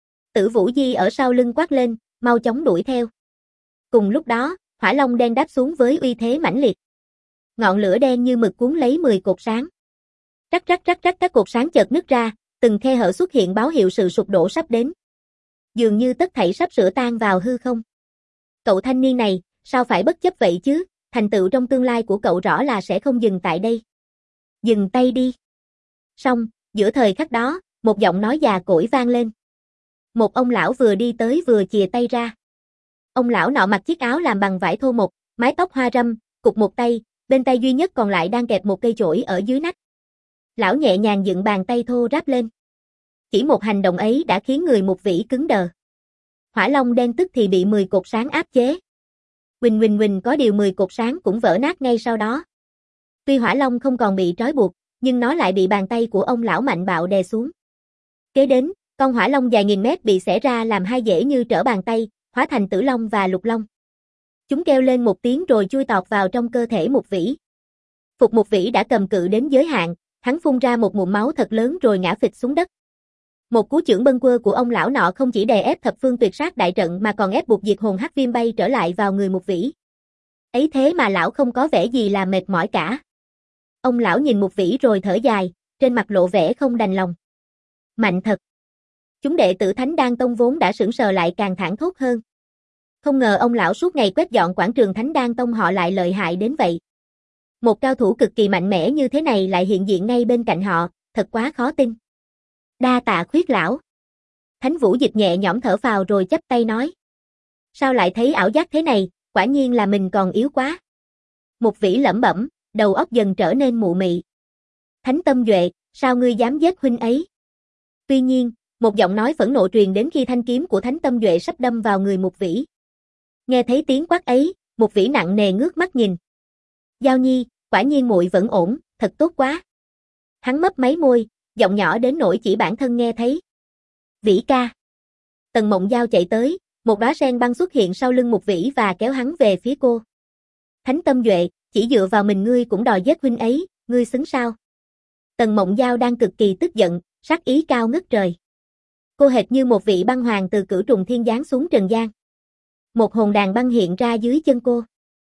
Tử Vũ Di ở sau lưng quát lên, mau chóng đuổi theo. Cùng lúc đó, hỏa long đen đáp xuống với uy thế mãnh liệt. Ngọn lửa đen như mực cuốn lấy mười cột sáng. Rắc rắc rắc rắc các cột sáng chợt nứt ra, từng khe hở xuất hiện báo hiệu sự sụp đổ sắp đến. Dường như tất thảy sắp sửa tan vào hư không. Cậu thanh niên này, sao phải bất chấp vậy chứ, thành tựu trong tương lai của cậu rõ là sẽ không dừng tại đây. Dừng tay đi. Xong, giữa thời khắc đó, một giọng nói già cỗi vang lên. Một ông lão vừa đi tới vừa chìa tay ra. Ông lão nọ mặc chiếc áo làm bằng vải thô mộc, mái tóc hoa râm, cụt một tay, bên tay duy nhất còn lại đang kẹp một cây chổi ở dưới nách. Lão nhẹ nhàng dựng bàn tay thô ráp lên. Chỉ một hành động ấy đã khiến người Mục Vĩ cứng đờ. Hỏa long đen tức thì bị mười cột sáng áp chế. Huỳnh huỳnh huỳnh có điều mười cột sáng cũng vỡ nát ngay sau đó. Tuy hỏa long không còn bị trói buộc, nhưng nó lại bị bàn tay của ông lão mạnh bạo đè xuống. Kế đến, con hỏa long dài nghìn mét bị xẻ ra làm hai dễ như trở bàn tay, hóa thành tử long và lục long. Chúng kêu lên một tiếng rồi chui tọt vào trong cơ thể Mục Vĩ. Phục Mục Vĩ đã cầm cự đến giới hạn, hắn phun ra một ngụm máu thật lớn rồi ngã phịch xuống đất. Một cú chưởng bâng quơ của ông lão nọ không chỉ đè ép thập phương tuyệt sát đại trận mà còn ép buộc diệt hồn hắc viêm bay trở lại vào người Mục Vĩ. Ấy thế mà lão không có vẻ gì là mệt mỏi cả. Ông lão nhìn Mục Vĩ rồi thở dài, trên mặt lộ vẻ không đành lòng. Mạnh thật. Chúng đệ tử Thánh Đan Tông vốn đã sững sờ lại càng thảng thốt hơn. Không ngờ ông lão suốt ngày quét dọn quảng trường Thánh Đan Tông họ lại lợi hại đến vậy. Một cao thủ cực kỳ mạnh mẽ như thế này lại hiện diện ngay bên cạnh họ, thật quá khó tin. Đa tạ Khuyết lão. Thánh Vũ Dịch nhẹ nhõm thở phào rồi chắp tay nói. Sao lại thấy ảo giác thế này, quả nhiên là mình còn yếu quá. Mục Vĩ lẩm bẩm, đầu óc dần trở nên mụ mị. Thánh Tâm Duệ, sao ngươi dám giết huynh ấy? Tuy nhiên, một giọng nói phẫn nộ truyền đến khi thanh kiếm của Thánh Tâm Duệ sắp đâm vào người Mục Vĩ. Nghe thấy tiếng quát ấy, Mục Vĩ nặng nề ngước mắt nhìn. Giao Nhi, quả nhiên muội vẫn ổn, thật tốt quá. Hắn mấp máy môi, giọng nhỏ đến nỗi chỉ bản thân nghe thấy. Vĩ ca. Tần Mộng Giao chạy tới, một đóa sen băng xuất hiện sau lưng Mục Vĩ và kéo hắn về phía cô. Thánh Tâm Duệ, chỉ dựa vào mình ngươi cũng đòi giết huynh ấy, ngươi xứng sao? Tần Mộng Giao đang cực kỳ tức giận, sát ý cao ngất trời. Cô hệt như một vị băng hoàng từ cửu trùng thiên giáng xuống trần gian. Một hồn đàn băng hiện ra dưới chân cô.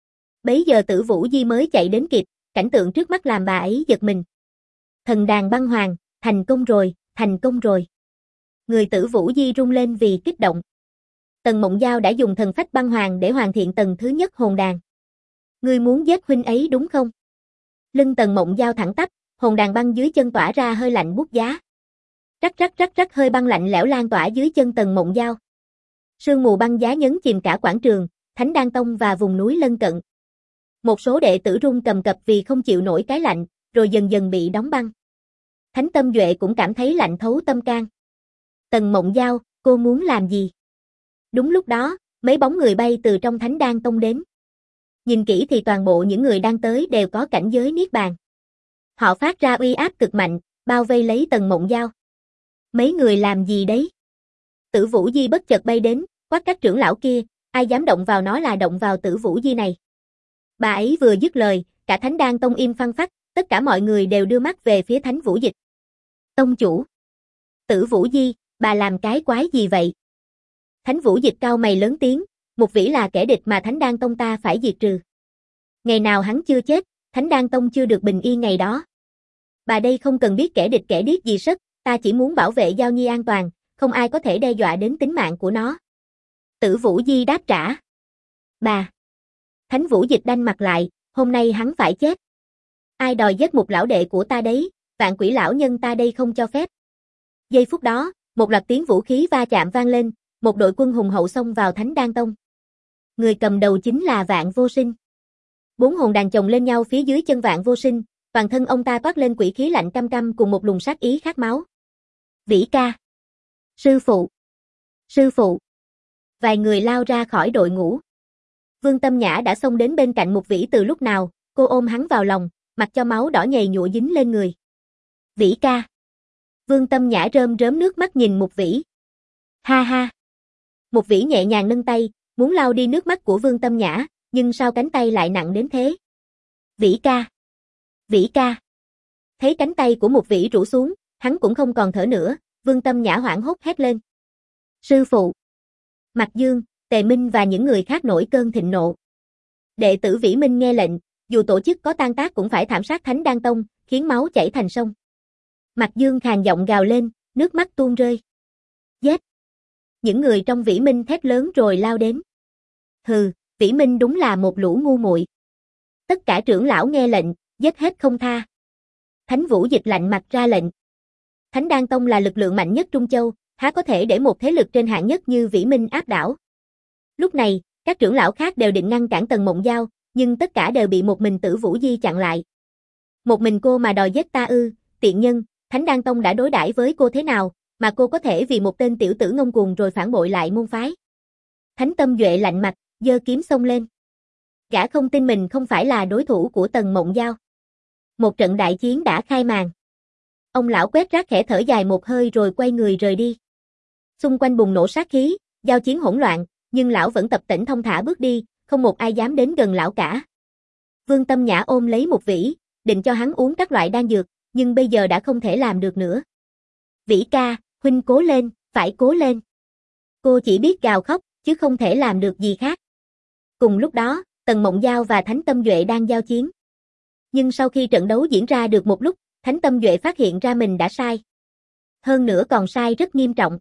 Bấy giờ Tử Vũ Di mới chạy đến kịp, cảnh tượng trước mắt làm bà ấy giật mình. Thần đàn băng hoàng, thành công rồi, thành công rồi. Người Tử Vũ Di rung lên vì kích động. Tần Mộng Giao đã dùng thần phách băng hoàng để hoàn thiện tầng thứ nhất hồn đàn. Ngươi muốn giết huynh ấy đúng không? Lưng Tần Mộng Giao thẳng tắp, hồn đàn băng dưới chân tỏa ra hơi lạnh buốt giá. Rắc rắc rắc rắc hơi băng lạnh lẽo lan tỏa dưới chân Tần Mộng Giao. Sương mù băng giá nhấn chìm cả quảng trường, Thánh Đan Tông và vùng núi lân cận. Một số đệ tử run cầm cập vì không chịu nổi cái lạnh, rồi dần dần bị đóng băng. Thánh Tâm Duệ cũng cảm thấy lạnh thấu tâm can. Tần Mộng Giao, cô muốn làm gì? Đúng lúc đó, mấy bóng người bay từ trong Thánh Đan Tông đến. Nhìn kỹ thì toàn bộ những người đang tới đều có cảnh giới niết bàn. Họ phát ra uy áp cực mạnh, bao vây lấy Tần Mộng Giao. Mấy người làm gì đấy? Tử Vũ Di bất chợt bay đến, quát các trưởng lão kia, ai dám động vào nó là động vào Tử Vũ Di này. Bà ấy vừa dứt lời, cả Thánh Đan Tông im phăng phắc, tất cả mọi người đều đưa mắt về phía Thánh Vũ Dịch. Tông chủ. Tử Vũ Di, bà làm cái quái gì vậy? Thánh Vũ Dịch cau mày lớn tiếng, Mục Vĩ là kẻ địch mà Thánh Đan Tông ta phải diệt trừ. Ngày nào hắn chưa chết, Thánh Đan Tông chưa được bình yên ngày đó. Bà đây không cần biết kẻ địch kẻ điếc gì sất, ta chỉ muốn bảo vệ Giao Nhi an toàn, không ai có thể đe dọa đến tính mạng của nó. Tử Vũ Di đáp trả. Bà. Thánh Vũ Dịch đanh mặt lại, hôm nay hắn phải chết. Ai đòi giết một lão đệ của ta đấy, vạn quỷ lão nhân ta đây không cho phép. Giây phút đó, một loạt tiếng vũ khí va chạm vang lên, một đội quân hùng hậu xông vào Thánh Đan Tông. Người cầm đầu chính là Vạn Vô Sinh. Bốn hồn đàn chồng lên nhau phía dưới chân Vạn Vô Sinh, toàn thân ông ta toát lên quỷ khí lạnh căm căm cùng một luồng sát ý khát máu. Vĩ ca. Sư phụ. Sư phụ. Vài người lao ra khỏi đội ngũ. Vương Tâm Nhã đã xông đến bên cạnh Mục Vĩ từ lúc nào, cô ôm hắn vào lòng, mặc cho máu đỏ nhầy nhụa dính lên người. Vĩ ca. Vương Tâm Nhã rơm rớm nước mắt nhìn Mục Vĩ. Ha ha. Mục Vĩ nhẹ nhàng nâng tay, muốn lau đi nước mắt của Vương Tâm Nhã, nhưng sao cánh tay lại nặng đến thế? Vĩ ca. Vĩ ca. Thấy cánh tay của Mục Vĩ rũ xuống, hắn cũng không còn thở nữa, Vương Tâm Nhã hoảng hốt hét lên. Sư phụ. Mạc Dương, Tề Minh và những người khác nổi cơn thịnh nộ. Đệ tử Vĩ Minh nghe lệnh, dù tổ chức có tan tác cũng phải thảm sát Thánh Đan Tông, khiến máu chảy thành sông. Mạc Dương khàn giọng gào lên, nước mắt tuôn rơi. Giết! Những người trong Vĩ Minh thét lớn rồi lao đến. Hừ, Vĩ Minh đúng là một lũ ngu muội. Tất cả trưởng lão nghe lệnh, giết hết không tha. Thánh Vũ Dịch lạnh mặt ra lệnh. Thánh Đan Tông là lực lượng mạnh nhất Trung Châu, há có thể để một thế lực trên hạng nhất như Vĩ Minh áp đảo. Lúc này, các trưởng lão khác đều định ngăn cản Tần Mộng Giao, nhưng tất cả đều bị một mình Tử Vũ Di chặn lại. Một mình cô mà đòi giết ta ư, tiện nhân, Thánh Đan Tông đã đối đãi với cô thế nào, mà cô có thể vì một tên tiểu tử ngông cuồng rồi phản bội lại môn phái. Thánh Tâm Duệ lạnh mặt, giơ kiếm xông lên. Gã không tin mình không phải là đối thủ của Tần Mộng Giao. Một trận đại chiến đã khai màn. Ông lão quét rác khẽ thở dài một hơi rồi quay người rời đi. Xung quanh bùng nổ sát khí, giao chiến hỗn loạn, nhưng lão vẫn tập tễnh thông thả bước đi, không một ai dám đến gần lão cả. Vương Tâm Nhã ôm lấy Mục Vĩ, định cho hắn uống các loại đan dược, nhưng bây giờ đã không thể làm được nữa. Vĩ ca, huynh cố lên, phải cố lên. Cô chỉ biết gào khóc, chứ không thể làm được gì khác. Cùng lúc đó, Tần Mộng Giao và Thánh Tâm Duệ đang giao chiến. Nhưng sau khi trận đấu diễn ra được một lúc, Thánh Tâm Duệ phát hiện ra mình đã sai. Hơn nữa còn sai rất nghiêm trọng.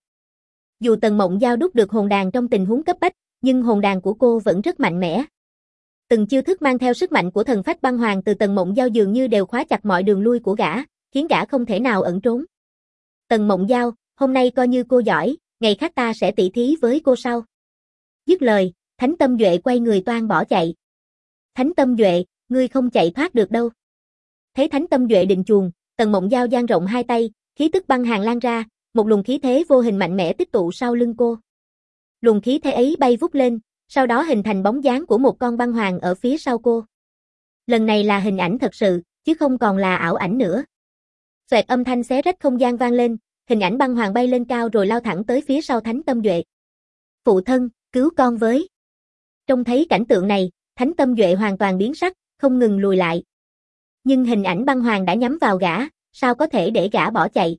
Dù Tần Mộng Giao đúc được hồn đàn trong tình huống cấp bách, nhưng hồn đàn của cô vẫn rất mạnh mẽ. Từng chiêu thức mang theo sức mạnh của thần phách băng hoàng từ Tần Mộng Giao dường như đều khóa chặt mọi đường lui của gã, khiến gã không thể nào ẩn trốn. Tần Mộng Giao, hôm nay coi như cô giỏi, ngày khác ta sẽ tỉ thí với cô sau. Dứt lời, Thánh Tâm Duệ quay người toan bỏ chạy. Thánh Tâm Duệ, ngươi không chạy thoát được đâu. Thấy Thánh Tâm Duệ định chuồn, Tần Mộng Giao dang rộng hai tay, khí tức băng hàn lan ra, một luồng khí thế vô hình mạnh mẽ tích tụ sau lưng cô. Luồng khí thế ấy bay vút lên, sau đó hình thành bóng dáng của một con băng hoàng ở phía sau cô. Lần này là hình ảnh thật sự, chứ không còn là ảo ảnh nữa. Xoẹt âm thanh xé rách không gian vang lên, hình ảnh băng hoàng bay lên cao rồi lao thẳng tới phía sau Thánh Tâm Duệ. Phụ thân, cứu con với. Trông thấy cảnh tượng này, Thánh Tâm Duệ hoàn toàn biến sắc, không ngừng lùi lại. Nhưng hình ảnh băng hoàng đã nhắm vào gã, sao có thể để gã bỏ chạy.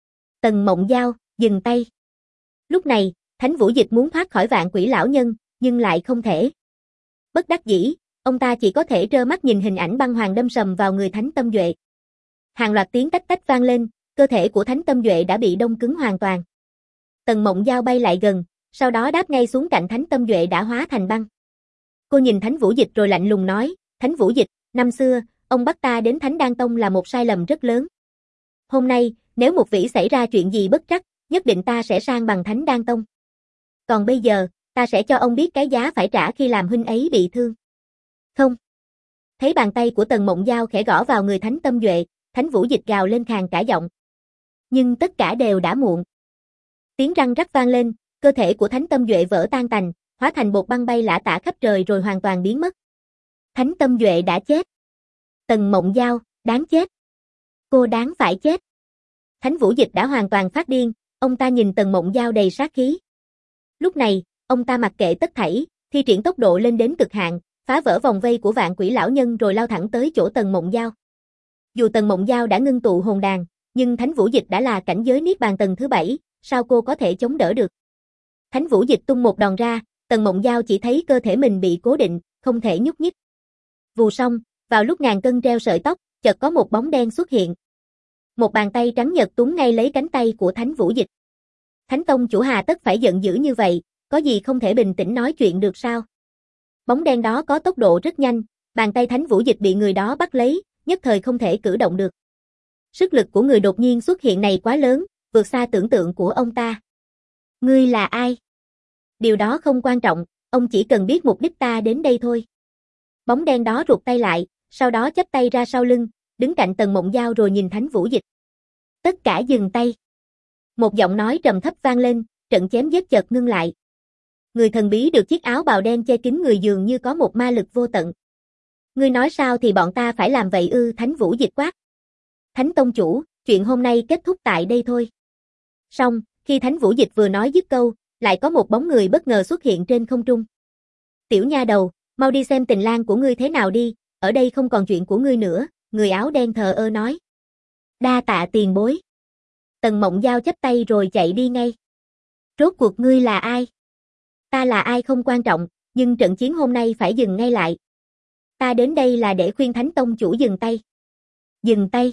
Tần Mộng Giao, dừng tay. Lúc này, Thánh Vũ Dịch muốn thoát khỏi Vạn Quỷ lão nhân, nhưng lại không thể. Bất đắc dĩ, ông ta chỉ có thể trơ mắt nhìn hình ảnh băng hoàng đâm sầm vào người Thánh Tâm Duệ. Hàng loạt tiếng tách tách vang lên, cơ thể của Thánh Tâm Duệ đã bị đông cứng hoàn toàn. Tần Mộng Giao bay lại gần, sau đó đáp ngay xuống cạnh Thánh Tâm Duệ đã hóa thành băng. Cô nhìn Thánh Vũ Dịch rồi lạnh lùng nói, Thánh Vũ Dịch, năm xưa, ông bắt ta đến Thánh Đan Tông là một sai lầm rất lớn. Hôm nay, nếu Mục Vĩ xảy ra chuyện gì bất trắc, nhất định ta sẽ sang bằng Thánh Đan Tông. Còn bây giờ, ta sẽ cho ông biết cái giá phải trả khi làm huynh ấy bị thương. Không. Thấy bàn tay của Tần Mộng Giao khẽ gõ vào người Thánh Tâm Duệ, Thánh Vũ Dịch gào lên khàn cả giọng. Nhưng tất cả đều đã muộn. Tiếng răng rắc vang lên, cơ thể của Thánh Tâm Duệ vỡ tan tành, hóa thành bột băng bay lả tả khắp trời rồi hoàn toàn biến mất. Thánh Tâm Duệ đã chết. Tần Mộng Giao, đáng chết. Cô đáng phải chết. Thánh Vũ Dịch đã hoàn toàn phát điên, ông ta nhìn Tần Mộng Giao đầy sát khí. Lúc này, ông ta mặc kệ tất thảy, thi triển tốc độ lên đến cực hạn, phá vỡ vòng vây của Vạn Quỷ lão nhân rồi lao thẳng tới chỗ Tần Mộng Giao. Dù Tần Mộng Giao đã ngưng tụ hồn đàn, nhưng Thánh Vũ Dịch đã là cảnh giới niết bàn tầng thứ bảy, sao cô có thể chống đỡ được? Thánh Vũ Dịch tung một đòn ra, Tần Mộng Giao chỉ thấy cơ thể mình bị cố định, không thể nhúc nhích. Vù xong, vào lúc ngàn cân treo sợi tóc, chợt có một bóng đen xuất hiện. Một bàn tay trắng nhật túm ngay lấy cánh tay của Thánh Vũ Dịch. Thánh Tông chủ hà tất phải giận dữ như vậy, có gì không thể bình tĩnh nói chuyện được sao? Bóng đen đó có tốc độ rất nhanh, bàn tay Thánh Vũ Dịch bị người đó bắt lấy, nhất thời không thể cử động được. Sức lực của người đột nhiên xuất hiện này quá lớn, vượt xa tưởng tượng của ông ta. Ngươi là ai? Điều đó không quan trọng, ông chỉ cần biết mục đích ta đến đây thôi. Bóng đen đó rụt tay lại, sau đó chắp tay ra sau lưng, đứng cạnh Tần Mộng Giao rồi nhìn Thánh Vũ Dịch. Tất cả dừng tay. Một giọng nói trầm thấp vang lên, trận chém giết chợt ngưng lại. người thần bí được chiếc áo bào đen che kín người dường như có một ma lực vô tận. Ngươi nói sao thì bọn ta phải làm vậy ư? Thánh Vũ Dịch quát. Thánh Tông Chủ, chuyện hôm nay kết thúc tại đây thôi. Xong, khi Thánh Vũ Dịch vừa nói dứt câu, lại có một bóng người bất ngờ xuất hiện trên không trung. Tiểu nha đầu, mau đi xem tình lang của ngươi thế nào đi, ở đây không còn chuyện của ngươi nữa, người áo đen thờ ơ nói. Đa tạ tiền bối. Tần Mộng Giao chắp tay rồi chạy đi ngay. Rốt cuộc ngươi là ai? Ta là ai không quan trọng, nhưng trận chiến hôm nay phải dừng ngay lại. Ta đến đây là để khuyên Thánh Tông Chủ dừng tay. Dừng tay?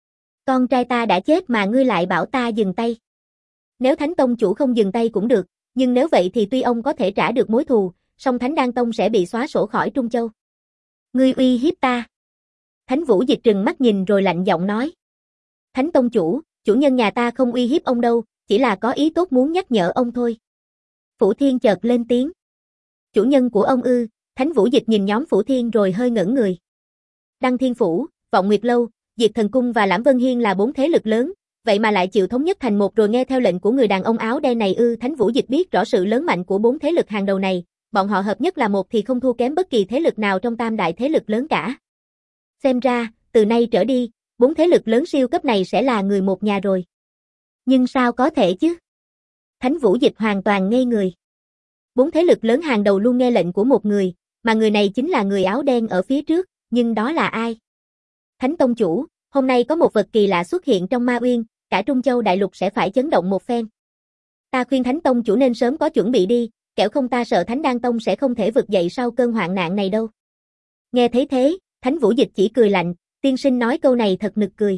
Con trai ta đã chết mà ngươi lại bảo ta dừng tay. Nếu Thánh Tông Chủ không dừng tay cũng được, nhưng nếu vậy thì tuy ông có thể trả được mối thù, song Thánh Đan Tông sẽ bị xóa sổ khỏi Trung Châu. Ngươi uy hiếp ta. Thánh Vũ Dịch trừng mắt nhìn rồi lạnh giọng nói. Thánh Tông Chủ, chủ nhân nhà ta không uy hiếp ông đâu, chỉ là có ý tốt muốn nhắc nhở ông thôi. Phủ Thiên chợt lên tiếng. Chủ nhân của ông ư? Thánh Vũ Dịch nhìn nhóm Phủ Thiên rồi hơi ngẩn người. Đăng Thiên Phủ, Vọng Nguyệt Lâu, Diệt Thần Cung và Lãm Vân Hiên là bốn thế lực lớn, vậy mà lại chịu thống nhất thành một rồi nghe theo lệnh của người đàn ông áo đen này ư? Thánh Vũ Dịch biết rõ sự lớn mạnh của bốn thế lực hàng đầu này, bọn họ hợp nhất là một thì không thua kém bất kỳ thế lực nào trong tam đại thế lực lớn cả. Xem ra, từ nay trở đi, bốn thế lực lớn siêu cấp này sẽ là người một nhà rồi. Nhưng sao có thể chứ? Thánh Vũ Dịch hoàn toàn ngây người. Bốn thế lực lớn hàng đầu luôn nghe lệnh của một người, mà người này chính là người áo đen ở phía trước, nhưng đó là ai? Thánh Tông Chủ, hôm nay có một vật kỳ lạ xuất hiện trong Ma Uyên, cả Trung Châu đại lục sẽ phải chấn động một phen. Ta khuyên Thánh Tông Chủ nên sớm có chuẩn bị đi, kẻo không ta sợ Thánh Đan Tông sẽ không thể vực dậy sau cơn hoạn nạn này đâu. Nghe thấy thế, Thánh Vũ Dịch chỉ cười lạnh, tiên sinh nói câu này thật nực cười.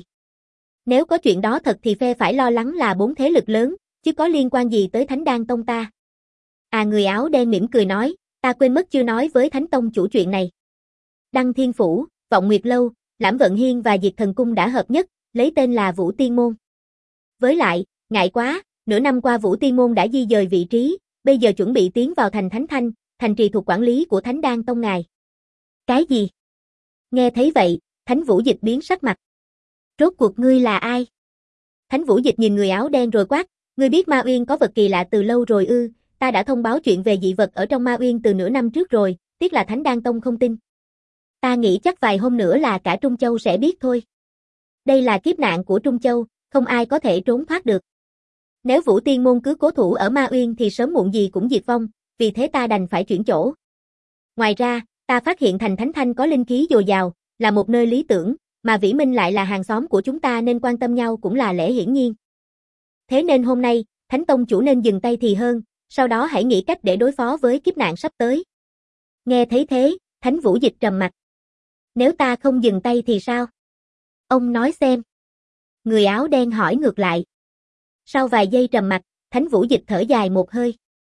Nếu có chuyện đó thật thì phe phải lo lắng là bốn thế lực lớn, chứ có liên quan gì tới Thánh Đan Tông ta. À, người áo đen mỉm cười nói, ta quên mất chưa nói với Thánh Tông Chủ chuyện này. Đăng Thiên Phủ, Vọng Nguyệt Lâu, Lãm Vận Hiên và Diệt Thần Cung đã hợp nhất, lấy tên là Vũ Tiên Môn. Với lại, ngại quá, nửa năm qua Vũ Tiên Môn đã di dời vị trí, bây giờ chuẩn bị tiến vào thành Thánh Thanh, thành trì thuộc quản lý của Thánh Đan Tông ngài. Cái gì? Nghe thấy vậy, Thánh Vũ Dịch biến sắc mặt. Rốt cuộc ngươi là ai? Thánh Vũ Dịch nhìn người áo đen rồi quát, ngươi biết Ma Uyên có vật kỳ lạ từ lâu rồi ư? Ta đã thông báo chuyện về dị vật ở trong Ma Uyên từ nửa năm trước rồi, tiếc là Thánh Đan Tông không tin. Ta nghĩ chắc vài hôm nữa là cả Trung Châu sẽ biết thôi. Đây là kiếp nạn của Trung Châu, không ai có thể trốn thoát được. Nếu Vũ Tiên Môn cứ cố thủ ở Ma Uyên thì sớm muộn gì cũng diệt vong, vì thế ta đành phải chuyển chỗ. Ngoài ra, ta phát hiện thành Thánh Thanh có linh khí dồi dào, là một nơi lý tưởng, mà Vĩ Minh lại là hàng xóm của chúng ta nên quan tâm nhau cũng là lẽ hiển nhiên. Thế nên hôm nay, Thánh Tông Chủ nên dừng tay thì hơn, sau đó hãy nghĩ cách để đối phó với kiếp nạn sắp tới. Nghe thấy thế, Thánh Vũ Dịch trầm mặt. Nếu ta không dừng tay thì sao? Ông nói xem. Người áo đen hỏi ngược lại. Sau vài giây trầm mặc, Thánh Vũ Dịch thở dài một hơi.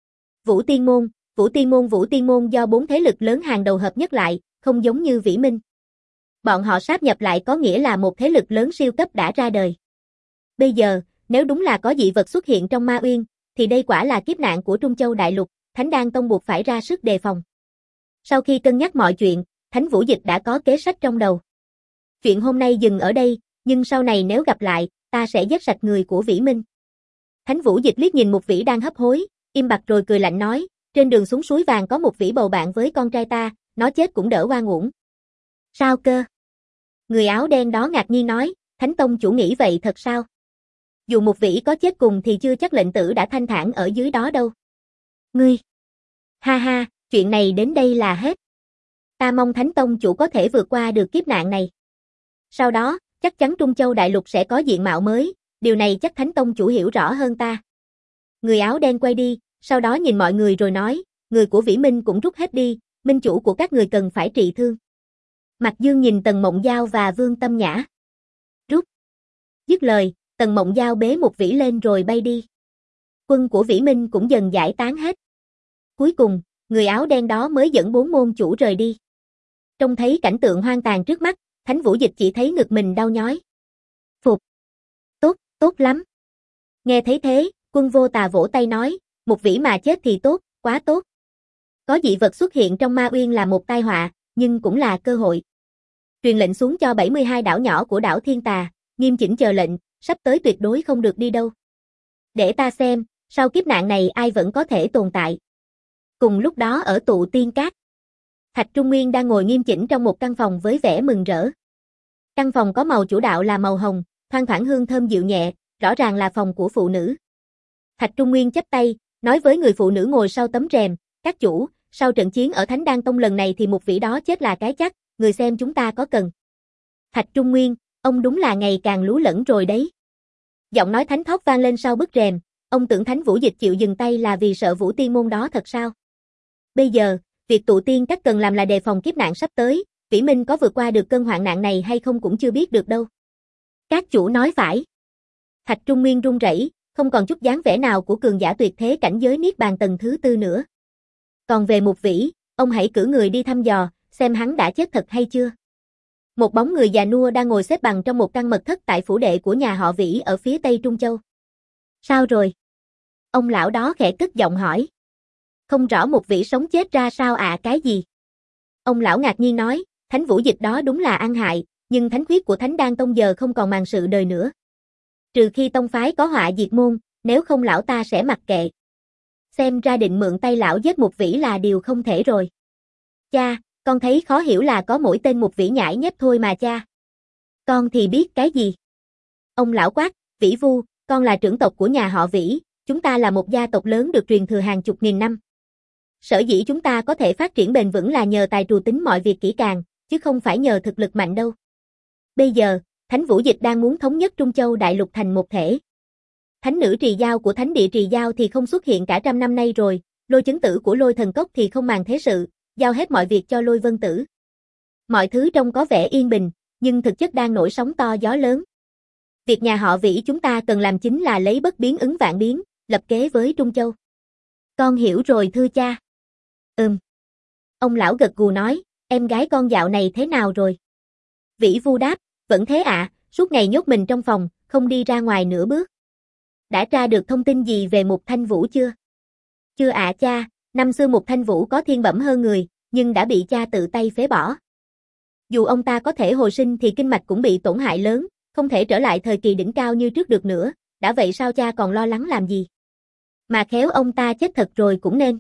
Vũ Tiên Môn, Vũ Tiên Môn Vũ Tiên Môn do bốn thế lực lớn hàng đầu hợp nhất lại, không giống như Vĩ Minh. Bọn họ sáp nhập lại có nghĩa là một thế lực lớn siêu cấp đã ra đời. Bây giờ, nếu đúng là có dị vật xuất hiện trong Ma Uyên, thì đây quả là kiếp nạn của Trung Châu đại lục, Thánh Đan Tông buộc phải ra sức đề phòng. Sau khi cân nhắc mọi chuyện, Thánh Vũ Dịch đã có kế sách trong đầu. Chuyện hôm nay dừng ở đây, nhưng sau này nếu gặp lại, ta sẽ giết sạch người của Vĩ Minh. Thánh Vũ Dịch liếc nhìn một vĩ đang hấp hối, im bặt rồi cười lạnh nói, trên đường xuống suối vàng có một vĩ bầu bạn với con trai ta, nó chết cũng đỡ oan uổng. Sao cơ? Người áo đen đó ngạc nhiên nói, Thánh Tông Chủ nghĩ vậy thật sao? Dù một vĩ có chết cùng thì chưa chắc lệnh tử đã thanh thản ở dưới đó đâu. Ngươi! Ha ha, chuyện này đến đây là hết. Ta mong Thánh Tông Chủ có thể vượt qua được kiếp nạn này. Sau đó, chắc chắn Trung Châu đại lục sẽ có diện mạo mới, điều này chắc Thánh Tông Chủ hiểu rõ hơn ta. Người áo đen quay đi, sau đó nhìn mọi người rồi nói, người của Vĩ Minh cũng rút hết đi, minh chủ của các người cần phải trị thương. Mạc Dương nhìn Tần Mộng Giao và Vương Tâm Nhã. Rút. Dứt lời, Tần Mộng Giao bế một vĩ lên rồi bay đi. Quân của Vĩ Minh cũng dần giải tán hết. Cuối cùng, người áo đen đó mới dẫn bốn môn chủ rời đi. Trông thấy cảnh tượng hoang tàn trước mắt, Thánh Vũ Dịch chỉ thấy ngực mình đau nhói. Phục. Tốt, tốt lắm. Nghe thấy thế, Quân Vô Tà vỗ tay nói, một vĩ mà chết thì tốt, quá tốt. Có dị vật xuất hiện trong Ma Uyên là một tai họa, nhưng cũng là cơ hội. Truyền lệnh xuống cho bảy mươi hai đảo nhỏ của đảo Thiên Tà, nghiêm chỉnh chờ lệnh, sắp tới tuyệt đối không được đi đâu. Để ta xem, sau kiếp nạn này ai vẫn có thể tồn tại. Cùng lúc đó ở Tụ Tiên Các, Thạch Trung Nguyên đang ngồi nghiêm chỉnh trong một căn phòng với vẻ mừng rỡ. Căn phòng có màu chủ đạo là màu hồng, thoang thoảng hương thơm dịu nhẹ, rõ ràng là phòng của phụ nữ. Thạch Trung Nguyên chắp tay, nói với người phụ nữ ngồi sau tấm rèm, các chủ, sau trận chiến ở Thánh Đan Tông lần này thì một vị đó chết là cái chắc, người xem chúng ta có cần. Thạch Trung Nguyên, ông đúng là ngày càng lú lẫn rồi đấy. Giọng nói thánh thót vang lên sau bức rèm, ông tưởng Thánh Vũ Dịch chịu dừng tay là vì sợ Vũ Tiên môn đó thật sao? Bây giờ, việc Tụ Tiên Các cần làm là đề phòng kiếp nạn sắp tới, Vĩ Minh có vượt qua được cơn hoạn nạn này hay không cũng chưa biết được đâu. Các chủ nói phải. Thạch Trung Nguyên run rẩy, không còn chút dáng vẻ nào của cường giả tuyệt thế cảnh giới niết bàn tầng thứ tư nữa. Còn về Mục Vĩ, ông hãy cử người đi thăm dò, xem hắn đã chết thật hay chưa. Một bóng người già nua đang ngồi xếp bằng trong một căn mật thất tại phủ đệ của nhà họ Vĩ ở phía tây Trung Châu. Sao rồi? Ông lão đó khẽ cất giọng hỏi. Không rõ Mục Vĩ sống chết ra sao ạ à, cái gì? Ông lão ngạc nhiên nói, Thánh Vũ Dịch đó đúng là ăn hại, nhưng thánh khuyết của Thánh Đan Tông giờ không còn màn sự đời nữa. Trừ khi tông phái có họa diệt môn, nếu không lão ta sẽ mặc kệ. Xem ra định mượn tay lão giết Mục Vĩ là điều không thể rồi. Cha, con thấy khó hiểu là có mỗi tên Mục Vĩ nhãi nhép thôi mà cha. Con thì biết cái gì? Ông lão quát, Vĩ Vu, con là trưởng tộc của nhà họ Vĩ, chúng ta là một gia tộc lớn được truyền thừa hàng chục nghìn năm. Sở dĩ chúng ta có thể phát triển bền vững là nhờ tài trù tính mọi việc kỹ càng, chứ không phải nhờ thực lực mạnh đâu. Bây giờ, Thánh Vũ Dịch đang muốn thống nhất Trung Châu đại lục thành một thể. Thánh nữ Trì Giao của Thánh địa Trì Giao thì không xuất hiện cả trăm năm nay rồi, Lôi Chấn Tử của Lôi Thần Cốc thì không màng thế sự, giao hết mọi việc cho Lôi Vân Tử. Mọi thứ trông có vẻ yên bình, nhưng thực chất đang nổi sóng to gió lớn. Việc nhà họ Vĩ chúng ta cần làm chính là lấy bất biến ứng vạn biến, lập kế với Trung Châu. Con hiểu rồi thưa cha. Ừm. Ông lão gật gù nói, em gái con dạo này thế nào rồi? Vĩ Vu đáp, vẫn thế ạ, à, suốt ngày nhốt mình trong phòng, không đi ra ngoài nửa bước. Đã tra được thông tin gì về Mục Thanh Vũ chưa? Chưa ạ à, cha, năm xưa Mục Thanh Vũ có thiên bẩm hơn người, nhưng đã bị cha tự tay phế bỏ. Dù ông ta có thể hồi sinh thì kinh mạch cũng bị tổn hại lớn, không thể trở lại thời kỳ đỉnh cao như trước được nữa, đã vậy sao cha còn lo lắng làm gì? Mà khéo ông ta chết thật rồi cũng nên.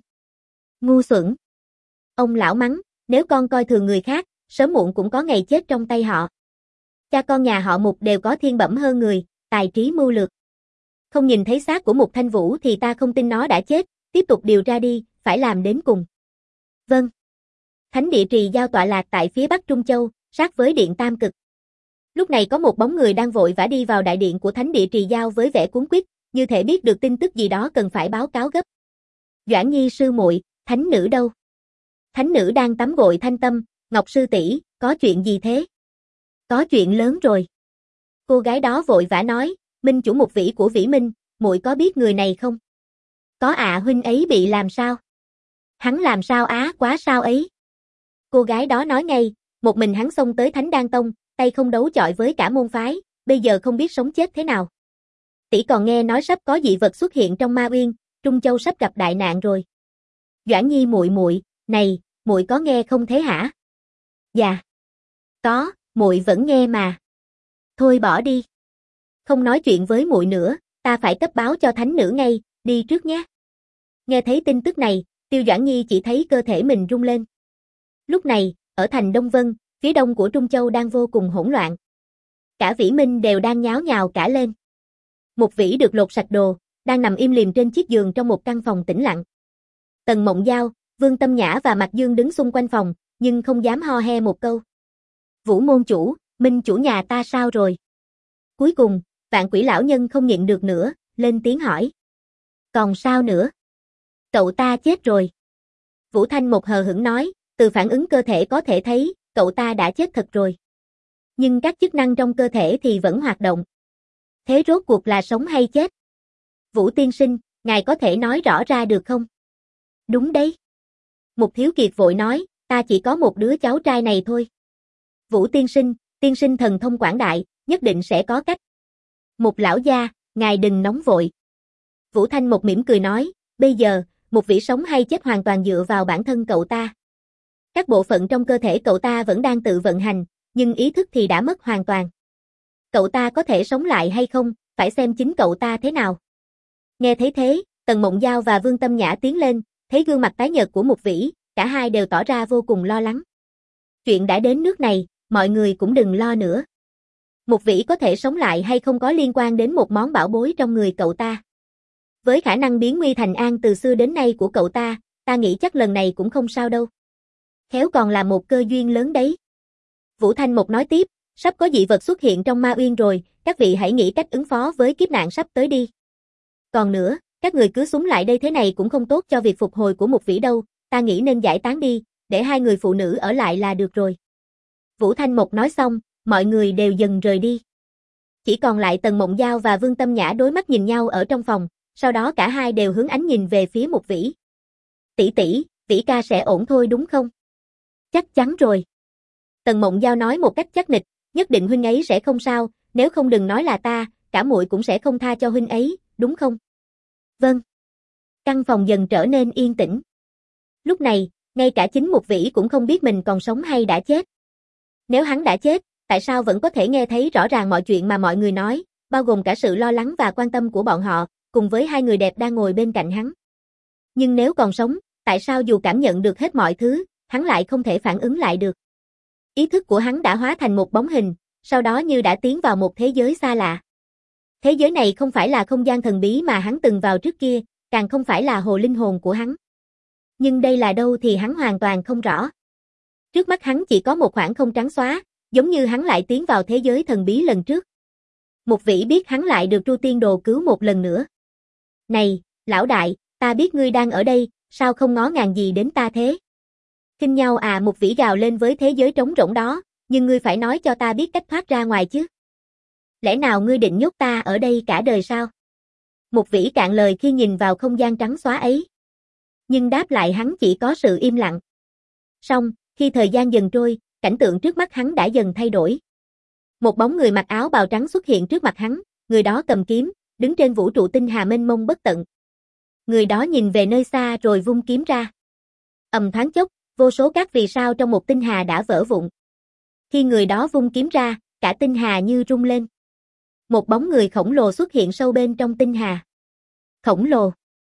Ngu xuẩn. Ông lão mắng, nếu con coi thường người khác, sớm muộn cũng có ngày chết trong tay họ. Cha con nhà họ Mục đều có thiên bẩm hơn người, tài trí mưu lược. Không nhìn thấy xác của Mục Thanh Vũ thì ta không tin nó đã chết, tiếp tục điều tra đi, phải làm đến cùng. Vâng. Thánh địa Trì Giao tọa lạc tại phía bắc Trung Châu, sát với điện Tam Cực. Lúc này có một bóng người đang vội vã đi vào đại điện của Thánh địa Trì Giao với vẻ cuống quýt, như thể biết được tin tức gì đó cần phải báo cáo gấp. Doãn Nhi sư muội, thánh nữ đâu? Thánh nữ đang tắm gội thanh tâm, Ngọc sư tỷ, có chuyện gì thế? Có chuyện lớn rồi. Cô gái đó vội vã nói, Minh chủ Mục Vĩ của Vĩ Minh, muội có biết người này không? Có ạ, à, huynh ấy bị làm sao? Hắn làm sao á quá sao ấy? Cô gái đó nói ngay, một mình hắn xông tới Thánh Đan Tông, tay không đấu chọi với cả môn phái, bây giờ không biết sống chết thế nào. Tỷ còn nghe nói sắp có dị vật xuất hiện trong Ma Uyên, Trung Châu sắp gặp đại nạn rồi. Doãn Nhi muội muội, này, muội có nghe không thế hả? Dạ. Có, muội vẫn nghe mà. Thôi bỏ đi. Không nói chuyện với muội nữa, ta phải cấp báo cho thánh nữ ngay, đi trước nhé. Nghe thấy tin tức này, Tiêu Doãn Nhi chỉ thấy cơ thể mình rung lên. Lúc này, ở thành Đông Vân, phía đông của Trung Châu đang vô cùng hỗn loạn. Cả Vĩ Minh đều đang nháo nhào cả lên. Mục Vĩ được lột sạch đồ, đang nằm im lìm trên chiếc giường trong một căn phòng tĩnh lặng. Tần Mộng Giao, Vương Tâm Nhã và Mạc Dương đứng xung quanh phòng, nhưng không dám ho he một câu. Vũ môn chủ, Minh chủ nhà ta sao rồi? Cuối cùng, Vạn Quỷ lão nhân không nhịn được nữa, lên tiếng hỏi. Còn sao nữa? Cậu ta chết rồi. Vũ Thanh một hờ hững nói, từ phản ứng cơ thể có thể thấy, cậu ta đã chết thật rồi. Nhưng các chức năng trong cơ thể thì vẫn hoạt động. Thế rốt cuộc là sống hay chết? Vũ tiên sinh, ngài có thể nói rõ ra được không? Đúng đấy. Mục Thiếu Kiệt vội nói, ta chỉ có một đứa cháu trai này thôi. Vũ tiên sinh, tiên sinh thần thông quảng đại, nhất định sẽ có cách. Mục lão gia, ngài đừng nóng vội. Vũ Thanh một mỉm cười nói, bây giờ, Mục Vĩ sống hay chết hoàn toàn dựa vào bản thân cậu ta. Các bộ phận trong cơ thể cậu ta vẫn đang tự vận hành, nhưng ý thức thì đã mất hoàn toàn. Cậu ta có thể sống lại hay không, phải xem chính cậu ta thế nào. Nghe thấy thế, Tần Mộng Giao và Vương Tâm Nhã tiến lên, Thấy gương mặt tái nhợt của Mục Vĩ, cả hai đều tỏ ra vô cùng lo lắng. Chuyện đã đến nước này, mọi người cũng đừng lo nữa. Mục Vĩ có thể sống lại hay không có liên quan đến một món bảo bối trong người cậu ta. Với khả năng biến nguy thành an từ xưa đến nay của cậu ta, ta nghĩ chắc lần này cũng không sao đâu. Khéo còn là một cơ duyên lớn đấy. Vũ Thanh Mộc nói tiếp, sắp có dị vật xuất hiện trong Ma Uyên rồi, các vị hãy nghĩ cách ứng phó với kiếp nạn sắp tới đi. Còn nữa, các người cứ súng lại đây thế này cũng không tốt cho việc phục hồi của Mục Vĩ đâu, ta nghĩ nên giải tán đi, để hai người phụ nữ ở lại là được rồi. Vũ Thanh Mộc nói xong, mọi người đều dần rời đi. Chỉ còn lại Tần Mộng Giao và Vương Tâm Nhã đối mắt nhìn nhau ở trong phòng, sau đó cả hai đều hướng ánh nhìn về phía Mục Vĩ. Tỷ tỷ, Vĩ ca sẽ ổn thôi đúng không? Chắc chắn rồi. Tần Mộng Giao nói một cách chắc nịch, nhất định huynh ấy sẽ không sao, nếu không đừng nói là ta, cả muội cũng sẽ không tha cho huynh ấy, đúng không? Vâng. Căn phòng dần trở nên yên tĩnh. Lúc này, ngay cả chính Mục Vĩ cũng không biết mình còn sống hay đã chết. Nếu hắn đã chết, tại sao vẫn có thể nghe thấy rõ ràng mọi chuyện mà mọi người nói, bao gồm cả sự lo lắng và quan tâm của bọn họ, cùng với hai người đẹp đang ngồi bên cạnh hắn. Nhưng nếu còn sống, tại sao dù cảm nhận được hết mọi thứ, hắn lại không thể phản ứng lại được? Ý thức của hắn đã hóa thành một bóng hình, sau đó như đã tiến vào một thế giới xa lạ. Thế giới này không phải là không gian thần bí mà hắn từng vào trước kia, càng không phải là hồ linh hồn của hắn. Nhưng đây là đâu thì hắn hoàn toàn không rõ. Trước mắt hắn chỉ có một khoảng không trắng xóa, giống như hắn lại tiến vào thế giới thần bí lần trước. Mục Vĩ biết hắn lại được Tru Tiên Đồ cứu một lần nữa. Này, lão đại, ta biết ngươi đang ở đây, sao không ngó ngàng gì đến ta thế? Khinh nhau à, Mục Vĩ gào lên với thế giới trống rỗng đó, nhưng ngươi phải nói cho ta biết cách thoát ra ngoài chứ. Lẽ nào ngươi định nhốt ta ở đây cả đời sao? Mục Vĩ cạn lời khi nhìn vào không gian trắng xóa ấy. Nhưng đáp lại hắn chỉ có sự im lặng. Xong, khi thời gian dần trôi, cảnh tượng trước mắt hắn đã dần thay đổi. Một bóng người mặc áo bào trắng xuất hiện trước mặt hắn, người đó cầm kiếm, đứng trên vũ trụ tinh hà mênh mông bất tận. Người đó nhìn về nơi xa rồi vung kiếm ra. Ầm thoáng chốc, vô số các vì sao trong một tinh hà đã vỡ vụn. Khi người đó vung kiếm ra, cả tinh hà như rung lên. Một bóng người khổng lồ xuất hiện sâu bên trong tinh hà. Khổng lồ.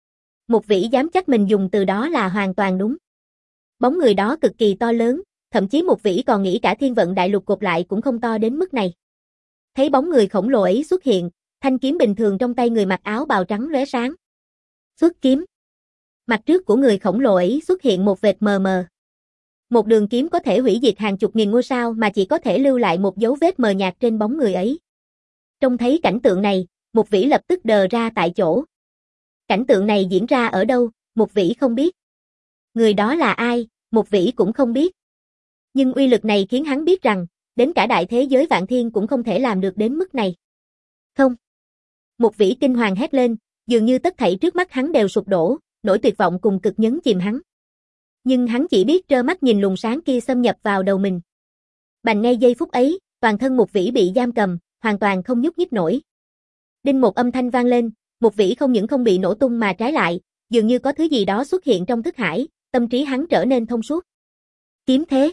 Mục Vĩ dám chắc mình dùng từ đó là hoàn toàn đúng. Bóng người đó cực kỳ to lớn, thậm chí Mục Vĩ còn nghĩ cả thiên vận đại lục gộp lại cũng không to đến mức này. Thấy bóng người khổng lồ ấy xuất hiện, thanh kiếm bình thường trong tay người mặc áo bào trắng lóe sáng. Xuất kiếm. Mặt trước của người khổng lồ ấy xuất hiện một vệt mờ mờ. Một đường kiếm có thể hủy diệt hàng chục nghìn ngôi sao mà chỉ có thể lưu lại một dấu vết mờ nhạt trên bóng người ấy. Trông thấy cảnh tượng này, Mục Vĩ lập tức đờ ra tại chỗ. Cảnh tượng này diễn ra ở đâu, Mục Vĩ không biết. Người đó là ai, Mục Vĩ cũng không biết. Nhưng uy lực này khiến hắn biết rằng, đến cả đại thế giới vạn thiên cũng không thể làm được đến mức này. Không. Mục Vĩ kinh hoàng hét lên, dường như tất thảy trước mắt hắn đều sụp đổ, nỗi tuyệt vọng cùng cực nhấn chìm hắn. Nhưng hắn chỉ biết trơ mắt nhìn luồng sáng kia xâm nhập vào đầu mình. Bành ngay giây phút ấy, toàn thân Mục Vĩ bị giam cầm, hoàn toàn không nhúc nhích nổi. Đinh một âm thanh vang lên, Mục Vĩ không những không bị nổ tung mà trái lại, dường như có thứ gì đó xuất hiện trong thức hải, tâm trí hắn trở nên thông suốt. Kiếm thế.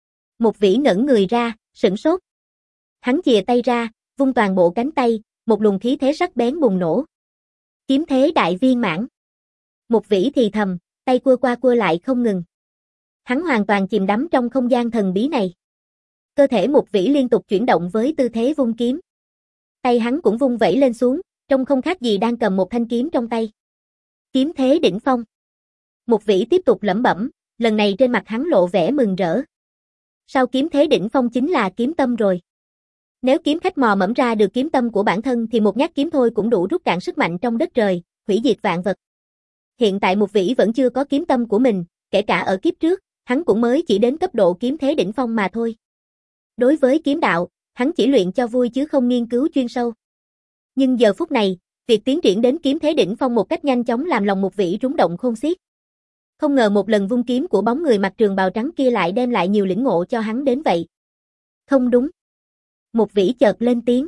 Mục Vĩ ngẩng người ra, sửng sốt. Hắn chìa tay ra, vung toàn bộ cánh tay, một luồng khí thế sắc bén bùng nổ. Kiếm thế đại viên mãn. Mục Vĩ thì thầm, tay cua qua cua lại không ngừng. Hắn hoàn toàn chìm đắm trong không gian thần bí này. Cơ thể Mục Vĩ liên tục chuyển động với tư thế vung kiếm. Tay hắn cũng vung vẩy lên xuống, trông không khác gì đang cầm một thanh kiếm trong tay. Kiếm thế đỉnh phong. Mục Vĩ tiếp tục lẩm bẩm, lần này trên mặt hắn lộ vẻ mừng rỡ. Sau kiếm thế đỉnh phong chính là kiếm tâm rồi. Nếu kiếm khách mò mẫm ra được kiếm tâm của bản thân thì một nhát kiếm thôi cũng đủ rút cạn sức mạnh trong đất trời, hủy diệt vạn vật. Hiện tại Mục Vĩ vẫn chưa có kiếm tâm của mình, kể cả ở kiếp trước, hắn cũng mới chỉ đến cấp độ kiếm thế đỉnh phong mà thôi. Đối với kiếm đạo, hắn chỉ luyện cho vui chứ không nghiên cứu chuyên sâu. Nhưng giờ phút này, việc tiến triển đến kiếm thế đỉnh phong một cách nhanh chóng làm lòng Mục Vĩ rung động khôn xiết. Không ngờ một lần vung kiếm của bóng người mặc trường bào trắng kia lại đem lại nhiều lĩnh ngộ cho hắn đến vậy. Không đúng. Mục Vĩ chợt lên tiếng.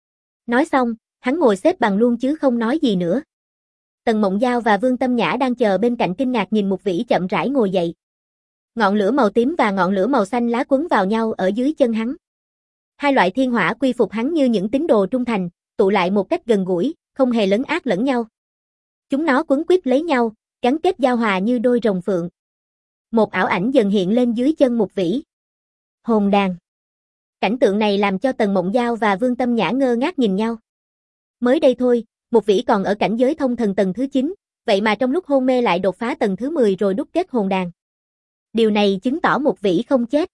Nói xong, hắn ngồi xếp bằng luôn chứ không nói gì nữa. Tần Mộng Giao và Vương Tâm Nhã đang chờ bên cạnh kinh ngạc nhìn Mục Vĩ chậm rãi ngồi dậy. Ngọn lửa màu tím và ngọn lửa màu xanh lá quấn vào nhau ở dưới chân hắn. Hai loại thiên hỏa quy phục hắn như những tín đồ trung thành, tụ lại một cách gần gũi, không hề lấn át lẫn nhau. Chúng nó quấn quýt lấy nhau, gắn kết giao hòa như đôi rồng phượng. Một ảo ảnh dần hiện lên dưới chân Mục Vĩ. Hồn đàn. Cảnh tượng này làm cho Tần Mộng Giao và Vương Tâm Nhã ngơ ngác nhìn nhau. Mới đây thôi, Mục Vĩ còn ở cảnh giới thông thần tầng thứ chín, vậy mà trong lúc hôn mê lại đột phá tầng thứ mười rồi đúc kết hồn đàn. Điều này chứng tỏ Mục Vĩ không chết.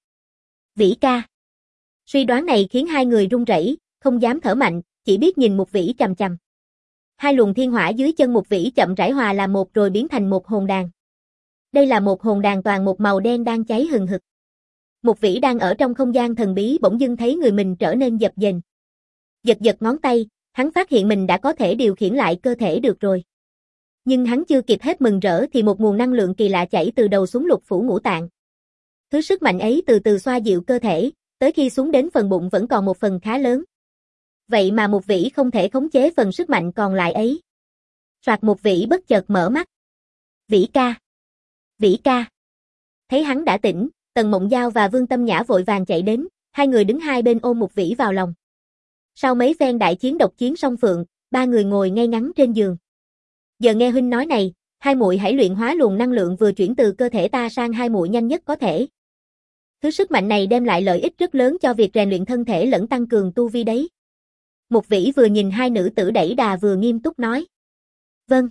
Vĩ ca. Suy đoán này khiến hai người run rẩy, không dám thở mạnh, chỉ biết nhìn Mục Vĩ chằm chằm. Hai luồng thiên hỏa dưới chân Mục Vĩ chậm rãi hòa làm một rồi biến thành một hồn đàn. Đây là một hồn đàn toàn một màu đen đang cháy hừng hực. Mục Vĩ đang ở trong không gian thần bí bỗng dưng thấy người mình trở nên dập dềnh. Giật giật ngón tay, hắn phát hiện mình đã có thể điều khiển lại cơ thể được rồi. Nhưng hắn chưa kịp hết mừng rỡ thì một nguồn năng lượng kỳ lạ chảy từ đầu xuống lục phủ ngũ tạng. Thứ sức mạnh ấy từ từ xoa dịu cơ thể, tới khi xuống đến phần bụng vẫn còn một phần khá lớn. Vậy mà Mục Vĩ không thể khống chế phần sức mạnh còn lại ấy. Soạt, Mục Vĩ bất chợt mở mắt. Vĩ ca. Vĩ ca. Thấy hắn đã tỉnh, Tần Mộng Giao và Vương Tâm Nhã vội vàng chạy đến, hai người đứng hai bên ôm Mục Vĩ vào lòng. Sau mấy phen đại chiến độc chiến song phượng, ba người ngồi ngay ngắn trên giường. Giờ nghe huynh nói này, hai muội hãy luyện hóa luồng năng lượng vừa chuyển từ cơ thể ta sang hai muội nhanh nhất có thể. Thứ sức mạnh này đem lại lợi ích rất lớn cho việc rèn luyện thân thể lẫn tăng cường tu vi đấy. Mục Vĩ vừa nhìn hai nữ tử đẩy đà vừa nghiêm túc nói. Vâng.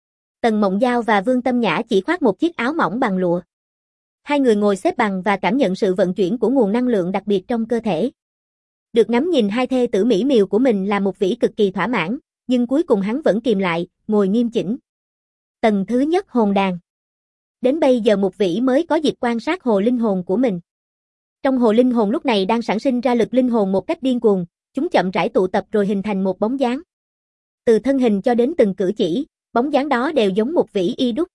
Tần Mộng Giao và Vương Tâm Nhã chỉ khoác một chiếc áo mỏng bằng lụa. Hai người ngồi xếp bằng và cảm nhận sự vận chuyển của nguồn năng lượng đặc biệt trong cơ thể. Được ngắm nhìn hai thê tử mỹ miều của mình là Mục Vĩ cực kỳ thỏa mãn, nhưng cuối cùng hắn vẫn kìm lại, ngồi nghiêm chỉnh. Tầng thứ nhất hồn đàn. Đến bây giờ Mục Vĩ mới có dịp quan sát hồ linh hồn của mình. Trong hồ linh hồn lúc này đang sản sinh ra lực linh hồn một cách điên cuồng, chúng chậm rãi tụ tập rồi hình thành một bóng dáng. Từ thân hình cho đến từng cử chỉ, bóng dáng đó đều giống Mục Vĩ y đúc.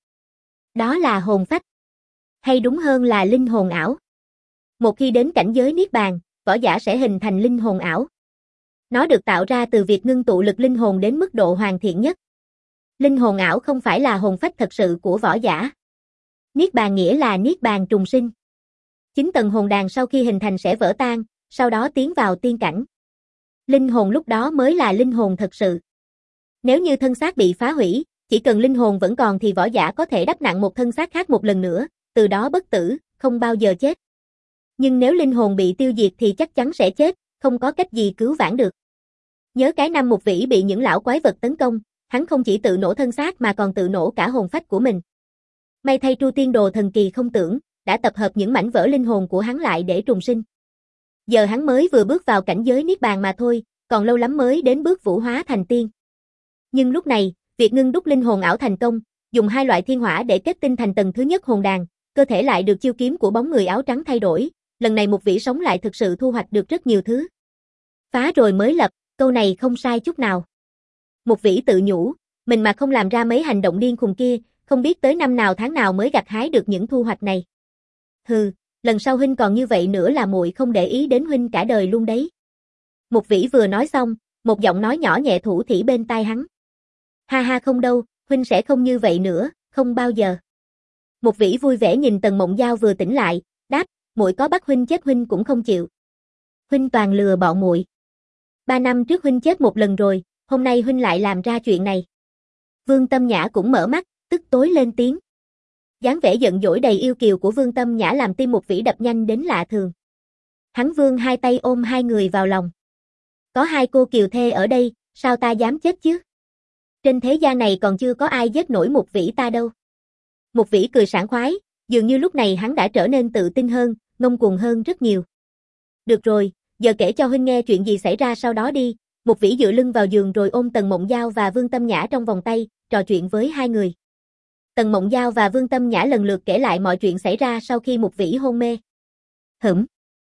Đó là hồn phách. Hay đúng hơn là linh hồn ảo. Một khi đến cảnh giới niết bàn, võ giả sẽ hình thành linh hồn ảo. Nó được tạo ra từ việc ngưng tụ lực linh hồn đến mức độ hoàn thiện nhất. Linh hồn ảo không phải là hồn phách thật sự của võ giả. Niết bàn nghĩa là niết bàn trùng sinh. Chín tầng hồn đàn sau khi hình thành sẽ vỡ tan, sau đó tiến vào tiên cảnh. Linh hồn lúc đó mới là linh hồn thật sự. Nếu như thân xác bị phá hủy, chỉ cần linh hồn vẫn còn thì võ giả có thể đắp nặng một thân xác khác một lần nữa, từ đó bất tử, không bao giờ chết. Nhưng nếu linh hồn bị tiêu diệt thì chắc chắn sẽ chết, không có cách gì cứu vãn được. Nhớ cái năm Mục Vĩ bị những lão quái vật tấn công, hắn không chỉ tự nổ thân xác mà còn tự nổ cả hồn phách của mình. May thay Tru Tiên Đồ thần kỳ không tưởng, đã tập hợp những mảnh vỡ linh hồn của hắn lại để trùng sinh. Giờ hắn mới vừa bước vào cảnh giới niết bàn mà thôi, còn lâu lắm mới đến bước vũ hóa thành tiên. Nhưng lúc này, việc ngưng đúc linh hồn ảo thành công, dùng hai loại thiên hỏa để kết tinh thành tầng thứ nhất hồn đàn, cơ thể lại được chiêu kiếm của bóng người áo trắng thay đổi, lần này Mục Vĩ sống lại thực sự thu hoạch được rất nhiều thứ. Phá rồi mới lập, câu này không sai chút nào. Mục Vĩ tự nhủ, mình mà không làm ra mấy hành động điên khùng kia, không biết tới năm nào tháng nào mới gặt hái được những thu hoạch này. Hừ, lần sau huynh còn như vậy nữa là muội không để ý đến huynh cả đời luôn đấy. Mục Vĩ vừa nói xong, một giọng nói nhỏ nhẹ thủ thỉ bên tai hắn. Ha ha không đâu, huynh sẽ không như vậy nữa, không bao giờ. Mục Vĩ vui vẻ nhìn Tần Mộng Giao vừa tỉnh lại, đáp, muội có bắt huynh chết huynh cũng không chịu. Huynh toàn lừa bọn muội. Ba năm trước huynh chết một lần rồi, hôm nay huynh lại làm ra chuyện này. Vương Tâm Nhã cũng mở mắt, tức tối lên tiếng. Dáng vẻ giận dỗi đầy yêu kiều của Vương Tâm Nhã làm tim Mục Vĩ đập nhanh đến lạ thường. Hắn vươn hai tay ôm hai người vào lòng. Có hai cô kiều thê ở đây, sao ta dám chết chứ? Trên thế gian này còn chưa có ai giết nổi Mục Vĩ ta đâu. Mục Vĩ cười sảng khoái, dường như lúc này hắn đã trở nên tự tin hơn, ngông cuồng hơn rất nhiều. Được rồi, giờ kể cho huynh nghe chuyện gì xảy ra sau đó đi. Mục Vĩ dựa lưng vào giường rồi ôm Tần Mộng Giao và Vương Tâm Nhã trong vòng tay, trò chuyện với hai người. Tần Mộng Giao và Vương Tâm Nhã lần lượt kể lại mọi chuyện xảy ra sau khi Mục Vĩ hôn mê. Hửm.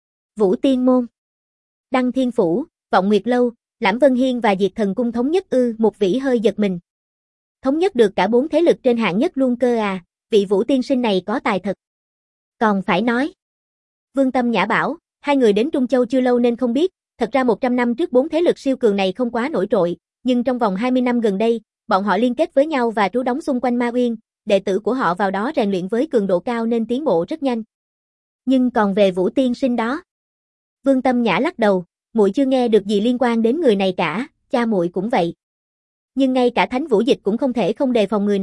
Vũ Tiên Môn, Đăng Thiên Phủ, Vọng Nguyệt Lâu, Lãm Vân Hiên và Diệt Thần Cung thống nhất ư? Mục Vĩ hơi giật mình. Thống nhất được cả bốn thế lực trên hạng nhất luôn cơ à, vị Vũ tiên sinh này có tài thật. Còn phải nói. Vương Tâm Nhã bảo, hai người đến Trung Châu chưa lâu nên không biết, thật ra một trăm năm trước bốn thế lực siêu cường này không quá nổi trội, nhưng trong vòng hai mươi năm gần đây, bọn họ liên kết với nhau và trú đóng xung quanh Ma Uyên, đệ tử của họ vào đó rèn luyện với cường độ cao nên tiến bộ rất nhanh. Nhưng còn về Vũ tiên sinh đó, Vương Tâm Nhã lắc đầu, muội chưa nghe được gì liên quan đến người này cả, cha muội cũng vậy. Nhưng ngay cả Thánh Vũ Dịch cũng không thể không đề phòng người này,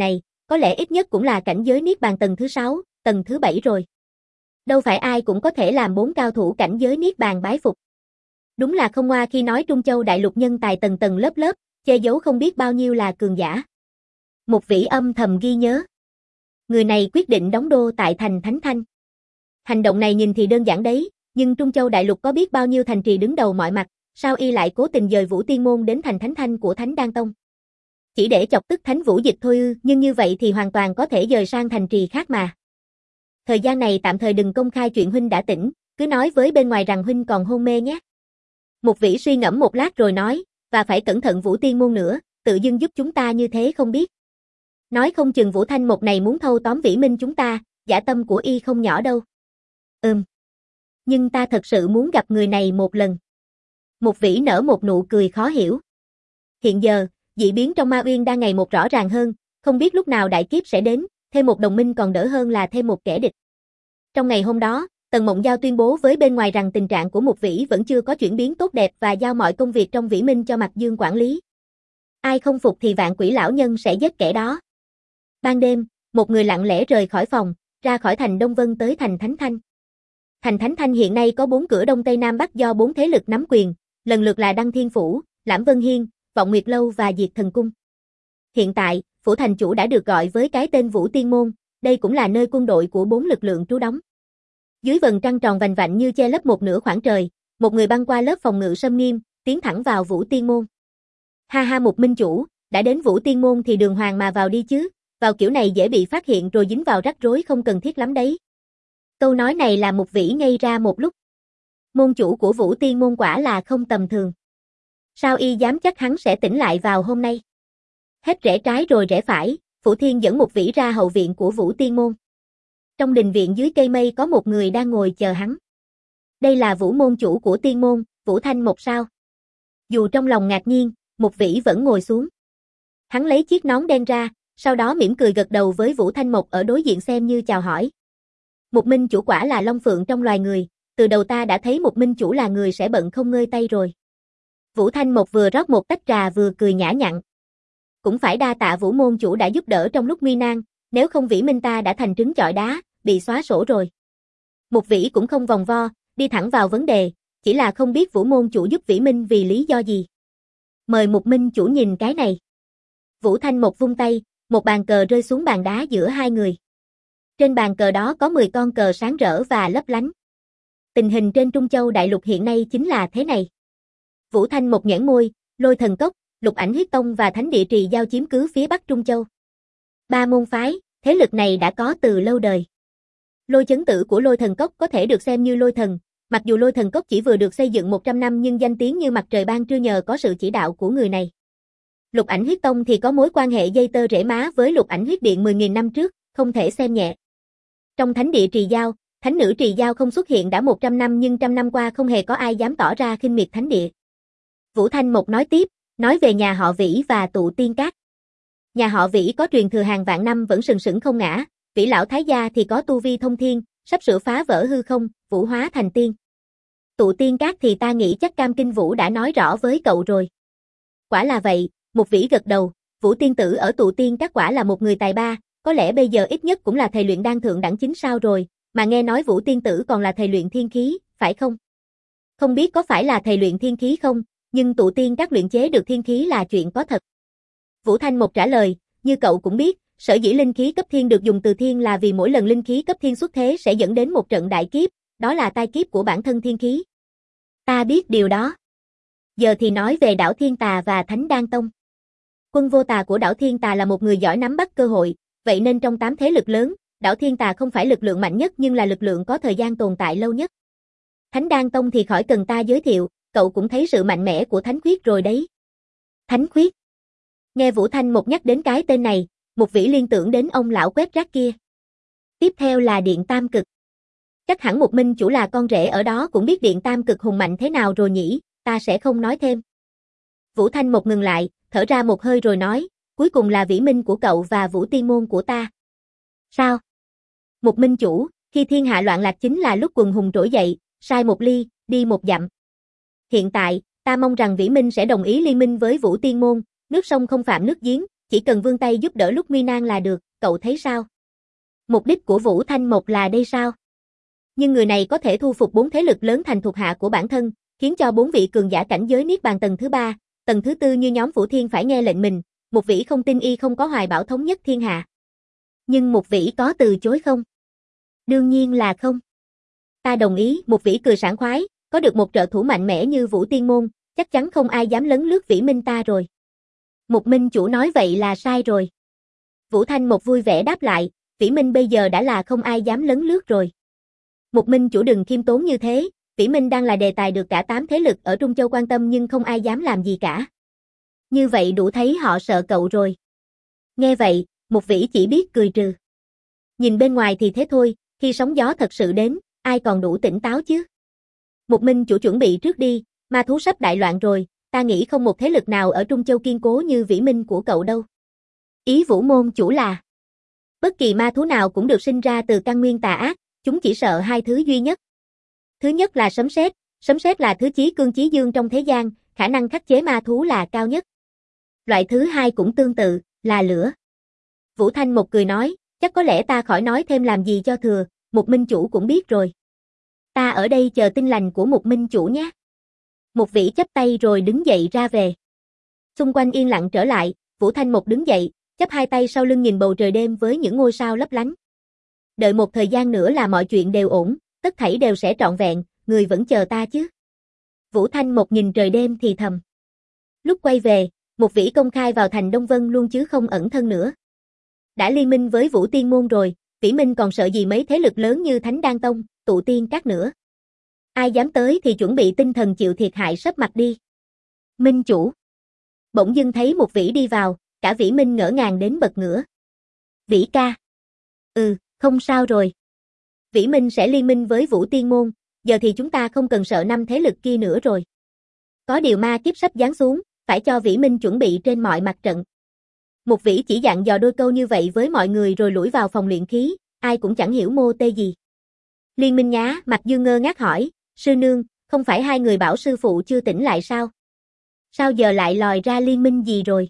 có lẽ ít nhất cũng là cảnh giới Niết Bàn tầng thứ sáu, tầng thứ bảy rồi. Đâu phải ai cũng có thể làm bốn cao thủ cảnh giới Niết Bàn bái phục. Đúng là không ngoa khi nói Trung Châu đại lục nhân tài tầng tầng lớp lớp, che giấu không biết bao nhiêu là cường giả. Một Vĩ âm thầm ghi nhớ. Người này quyết định đóng đô tại thành Thánh Thanh. Hành động này nhìn thì đơn giản đấy, nhưng Trung Châu đại lục có biết bao nhiêu thành trì đứng đầu mọi mặt, sao y lại cố tình dời Vũ Tiên Môn đến thành Thánh Thanh của Thánh Đan Tông? Chỉ để chọc tức Thánh Vũ Dịch thôi ư, nhưng như vậy thì hoàn toàn có thể dời sang thành trì khác mà. Thời gian này tạm thời đừng công khai chuyện huynh đã tỉnh, cứ nói với bên ngoài rằng huynh còn hôn mê nhé. Một Vĩ suy ngẫm một lát rồi nói, và phải cẩn thận Vũ Tiên Môn nữa, tự dưng giúp chúng ta như thế không biết. Nói không chừng Vũ Thanh Một này muốn thâu tóm Vĩ Minh chúng ta, dã tâm của y không nhỏ đâu. Ừm. Nhưng ta thật sự muốn gặp người này một lần. Một Vĩ nở một nụ cười khó hiểu. Hiện giờ, dị biến trong Ma Uyên đang ngày một rõ ràng hơn, không biết lúc nào đại kiếp sẽ đến, thêm một đồng minh còn đỡ hơn là thêm một kẻ địch. Trong ngày hôm đó, Tần Mộng Giao tuyên bố với bên ngoài rằng tình trạng của Một Vĩ vẫn chưa có chuyển biến tốt đẹp và giao mọi công việc trong Vĩ Minh cho Mạc Dương quản lý. Ai không phục thì Vạn Quỷ lão nhân sẽ giết kẻ đó. Ban đêm, một người lặng lẽ rời khỏi phòng, ra khỏi thành Đông Vân tới thành Thánh Thanh. Thành Thánh Thanh hiện nay có bốn cửa Đông Tây Nam Bắc do bốn thế lực nắm quyền, lần lượt là Đăng Thiên Phủ, Lãm Vân Hiên, Vọng Nguyệt Lâu và Diệt Thần Cung. Hiện tại, phủ thành chủ đã được gọi với cái tên Vũ Tiên Môn, đây cũng là nơi quân đội của bốn lực lượng trú đóng. Dưới vầng trăng tròn vành vạnh như che lấp một nửa khoảng trời, một người băng qua lớp phòng ngự sâm nghiêm, tiến thẳng vào Vũ Tiên Môn. Ha ha Một minh chủ, đã đến Vũ Tiên Môn thì đường hoàng mà vào đi chứ, vào kiểu này dễ bị phát hiện rồi dính vào rắc rối không cần thiết lắm đấy. Câu nói này là Một Vĩ ngây ra một lúc. Môn chủ của Vũ Tiên Môn quả là không tầm thường. Sao y dám chắc hắn sẽ tỉnh lại vào hôm nay? Hết rẽ trái rồi rẽ phải, Phủ Thiên dẫn Một Vĩ ra hậu viện của Vũ Tiên Môn. Trong đình viện dưới cây mây có một người đang ngồi chờ hắn. Đây là Vũ môn chủ của Tiên Môn, Vũ Thanh Một sao? Dù trong lòng ngạc nhiên, Một Vĩ vẫn ngồi xuống. Hắn lấy chiếc nón đen ra, sau đó mỉm cười gật đầu với Vũ Thanh Một ở đối diện xem như chào hỏi. Một minh chủ quả là long phượng trong loài người, từ đầu ta đã thấy một minh chủ là người sẽ bận không ngơi tay rồi. Vũ Thanh Một vừa rót một tách trà vừa cười nhã nhặn. Cũng phải đa tạ Vũ môn chủ đã giúp đỡ trong lúc nguy nan, nếu không Vĩ Minh ta đã thành trứng chọi đá, bị xóa sổ rồi. Một Vĩ cũng không vòng vo, đi thẳng vào vấn đề, chỉ là không biết Vũ môn chủ giúp Vĩ Minh vì lý do gì. Mời một minh chủ nhìn cái này. Vũ Thanh Một vung tay, một bàn cờ rơi xuống bàn đá giữa hai người. Trên bàn cờ đó có mười con cờ sáng rỡ và lấp lánh. Tình hình trên Trung Châu đại lục hiện nay chính là thế này. Vũ Thanh Một nhếch môi, Lôi Thần Cốc, Lục Ảnh Huyết Tông và Thánh Địa Trì Giao chiếm cứ phía Bắc Trung Châu. Ba môn phái, thế lực này đã có từ lâu đời. Lôi chấn tử của Lôi Thần Cốc có thể được xem như lôi thần, mặc dù Lôi Thần Cốc chỉ vừa được xây dựng một trăm năm nhưng danh tiếng như mặt trời ban trưa nhờ có sự chỉ đạo của người này. Lục Ảnh Huyết Tông thì có mối quan hệ dây tơ rễ má với Lục Ảnh Huyết Điện mười nghìn năm trước, không thể xem nhẹ. Trong Thánh Địa Trì Giao, Thánh nữ Trì Giao không xuất hiện đã một trăm năm nhưng trăm năm qua không hề có ai dám tỏ ra khinh miệt Thánh Địa. Vũ Thanh Một nói tiếp, nói về nhà họ Vĩ và Tụ Tiên Các. Nhà họ Vĩ có truyền thừa hàng vạn năm vẫn sừng sững không ngã, Vĩ lão thái gia thì có tu vi thông thiên, sắp sửa phá vỡ hư không, vũ hóa thành tiên. Tụ Tiên Các thì ta nghĩ chắc Cam Kinh Vũ đã nói rõ với cậu rồi. Quả là vậy, Một Vĩ gật đầu, Vũ tiên tử ở Tụ Tiên Các quả là một người tài ba, có lẽ bây giờ ít nhất cũng là thầy luyện đan thượng đẳng chính sao rồi, mà nghe nói Vũ tiên tử còn là thầy luyện thiên khí, phải không? Không biết có phải là thầy luyện thiên khí không, nhưng Tụ Tiên Các luyện chế được thiên khí là chuyện có thật. Vũ Thanh Một trả lời, như cậu cũng biết, sở dĩ linh khí cấp thiên được dùng từ thiên là vì mỗi lần linh khí cấp thiên xuất thế sẽ dẫn đến một trận đại kiếp, đó là tai kiếp của bản thân thiên khí. Ta biết điều đó. Giờ thì nói về đảo Thiên Tà và Thánh Đan Tông. Quân vô tà của đảo Thiên Tà là một người giỏi nắm bắt cơ hội, vậy nên trong tám thế lực lớn, đảo Thiên Tà không phải lực lượng mạnh nhất nhưng là lực lượng có thời gian tồn tại lâu nhất. Thánh Đan Tông thì khỏi cần ta giới thiệu, cậu cũng thấy sự mạnh mẽ của Thánh Khuyết rồi đấy. Thánh Khuyết. Nghe Vũ Thanh Một nhắc đến cái tên này, Một Vĩ liên tưởng đến ông lão quét rác kia. Tiếp theo là Điện Tam Cực. Chắc hẳn một minh chủ là con rể ở đó cũng biết Điện Tam Cực hùng mạnh thế nào rồi nhỉ, ta sẽ không nói thêm. Vũ Thanh Một ngừng lại, thở ra một hơi rồi nói, cuối cùng là Vĩ Minh của cậu và Vũ Tiên Môn của ta. Sao? Một minh chủ, khi thiên hạ loạn lạc chính là lúc quần hùng trỗi dậy, sai một ly, đi một dặm. Hiện tại, ta mong rằng Vĩ Minh sẽ đồng ý liên minh với Vũ Tiên Môn, nước sông không phạm nước giếng, chỉ cần vươn tay giúp đỡ lúc nguy nan là được, cậu thấy sao? Mục đích của Vũ Thanh Mộc là đây sao? Nhưng người này có thể thu phục bốn thế lực lớn thành thuộc hạ của bản thân, khiến cho bốn vị cường giả cảnh giới niết bàn tầng thứ ba, tầng thứ tư như nhóm Vũ Thiên phải nghe lệnh mình, Một Vĩ không tin y không có hoài bão thống nhất thiên hạ. Nhưng Một Vĩ có từ chối không? Đương nhiên là không. Ta đồng ý, Một Vĩ cười sảng khoái, có được một trợ thủ mạnh mẽ như Vũ Tiên Môn, chắc chắn không ai dám lấn lướt Vĩ Minh ta rồi. Một Minh chủ nói vậy là sai rồi. Vũ Thanh Mộc vui vẻ đáp lại, Vĩ Minh bây giờ đã là không ai dám lấn lướt rồi. Một Minh chủ đừng khiêm tốn như thế, Vĩ Minh đang là đề tài được cả tám thế lực ở Trung Châu quan tâm nhưng không ai dám làm gì cả. Như vậy đủ thấy họ sợ cậu rồi. Nghe vậy, Một Vĩ chỉ biết cười trừ. Nhìn bên ngoài thì thế thôi, khi sóng gió thật sự đến, ai còn đủ tỉnh táo chứ? Một Minh chủ chuẩn bị trước đi, ma thú sắp đại loạn rồi, ta nghĩ không một thế lực nào ở Trung Châu kiên cố như Vĩ Minh của cậu đâu. Ý Vũ môn chủ là, bất kỳ ma thú nào cũng được sinh ra từ căn nguyên tà ác, chúng chỉ sợ hai thứ duy nhất. Thứ nhất là sấm sét, sấm sét là thứ chí cương chí dương trong thế gian, khả năng khắc chế ma thú là cao nhất. Loại thứ hai cũng tương tự, là lửa. Vũ Thanh Mộc cười nói, chắc có lẽ ta khỏi nói thêm làm gì cho thừa, Một Minh chủ cũng biết rồi. Ta ở đây chờ tin lành của Một Minh chủ nhé. Một Vĩ chắp tay rồi đứng dậy ra về. Xung quanh yên lặng trở lại, Vũ Thanh Mộc đứng dậy, chắp hai tay sau lưng nhìn bầu trời đêm với những ngôi sao lấp lánh. Đợi một thời gian nữa là mọi chuyện đều ổn, tất thảy đều sẽ trọn vẹn, người vẫn chờ ta chứ. Vũ Thanh Mộc nhìn trời đêm thì thầm. Lúc quay về, Một Vĩ công khai vào thành Đông Vân luôn chứ không ẩn thân nữa. Đã liên minh với Vũ Tiên Môn rồi, Vĩ Minh còn sợ gì mấy thế lực lớn như Thánh Đan Tông, Tụ Tiên Các nữa. Ai dám tới thì chuẩn bị tinh thần chịu thiệt hại sắp mặt đi. Minh chủ. Bỗng dưng thấy Một Vĩ đi vào, cả Vĩ Minh ngỡ ngàng đến bật ngửa. Vĩ ca. Ừ, không sao rồi. Vĩ Minh sẽ liên minh với Vũ Tiên Môn, giờ thì chúng ta không cần sợ năm thế lực kia nữa rồi. Có điều ma kiếp sắp giáng xuống, phải cho Vĩ Minh chuẩn bị trên mọi mặt trận. Một Vĩ chỉ dặn dò đôi câu như vậy với mọi người rồi lủi vào phòng luyện khí, ai cũng chẳng hiểu mô tê gì. Liên minh nhá, Mạc Dương ngơ ngác hỏi, sư nương, không phải hai người bảo sư phụ chưa tỉnh lại sao? Sao giờ lại lòi ra liên minh gì rồi?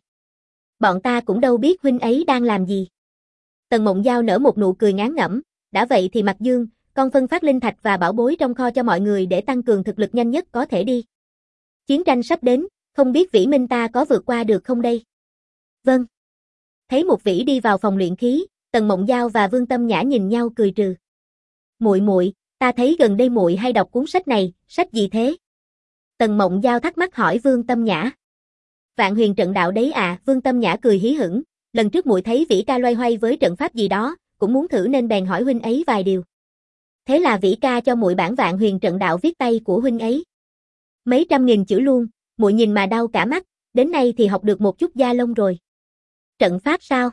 Bọn ta cũng đâu biết huynh ấy đang làm gì. Tần Mộng Giao nở một nụ cười ngán ngẩm, đã vậy thì Mạc Dương, con phân phát linh thạch và bảo bối trong kho cho mọi người để tăng cường thực lực nhanh nhất có thể đi. Chiến tranh sắp đến, không biết Vĩ Minh ta có vượt qua được không đây? Vâng. Thấy Một Vĩ đi vào phòng luyện khí, Tần Mộng Giao và Vương Tâm Nhã nhìn nhau cười trừ. Muội muội, ta thấy gần đây muội hay đọc cuốn sách này, sách gì thế? Tần Mộng Giao thắc mắc hỏi Vương Tâm Nhã. Vạn Huyền trận đạo đấy à, Vương Tâm Nhã cười hí hửng, lần trước muội thấy Vĩ ca loay hoay với trận pháp gì đó, cũng muốn thử nên bèn hỏi huynh ấy vài điều. Thế là Vĩ ca cho muội bản Vạn Huyền trận đạo viết tay của huynh ấy. Mấy trăm nghìn chữ luôn, muội nhìn mà đau cả mắt, đến nay thì học được một chút da lông rồi. Trận pháp sao?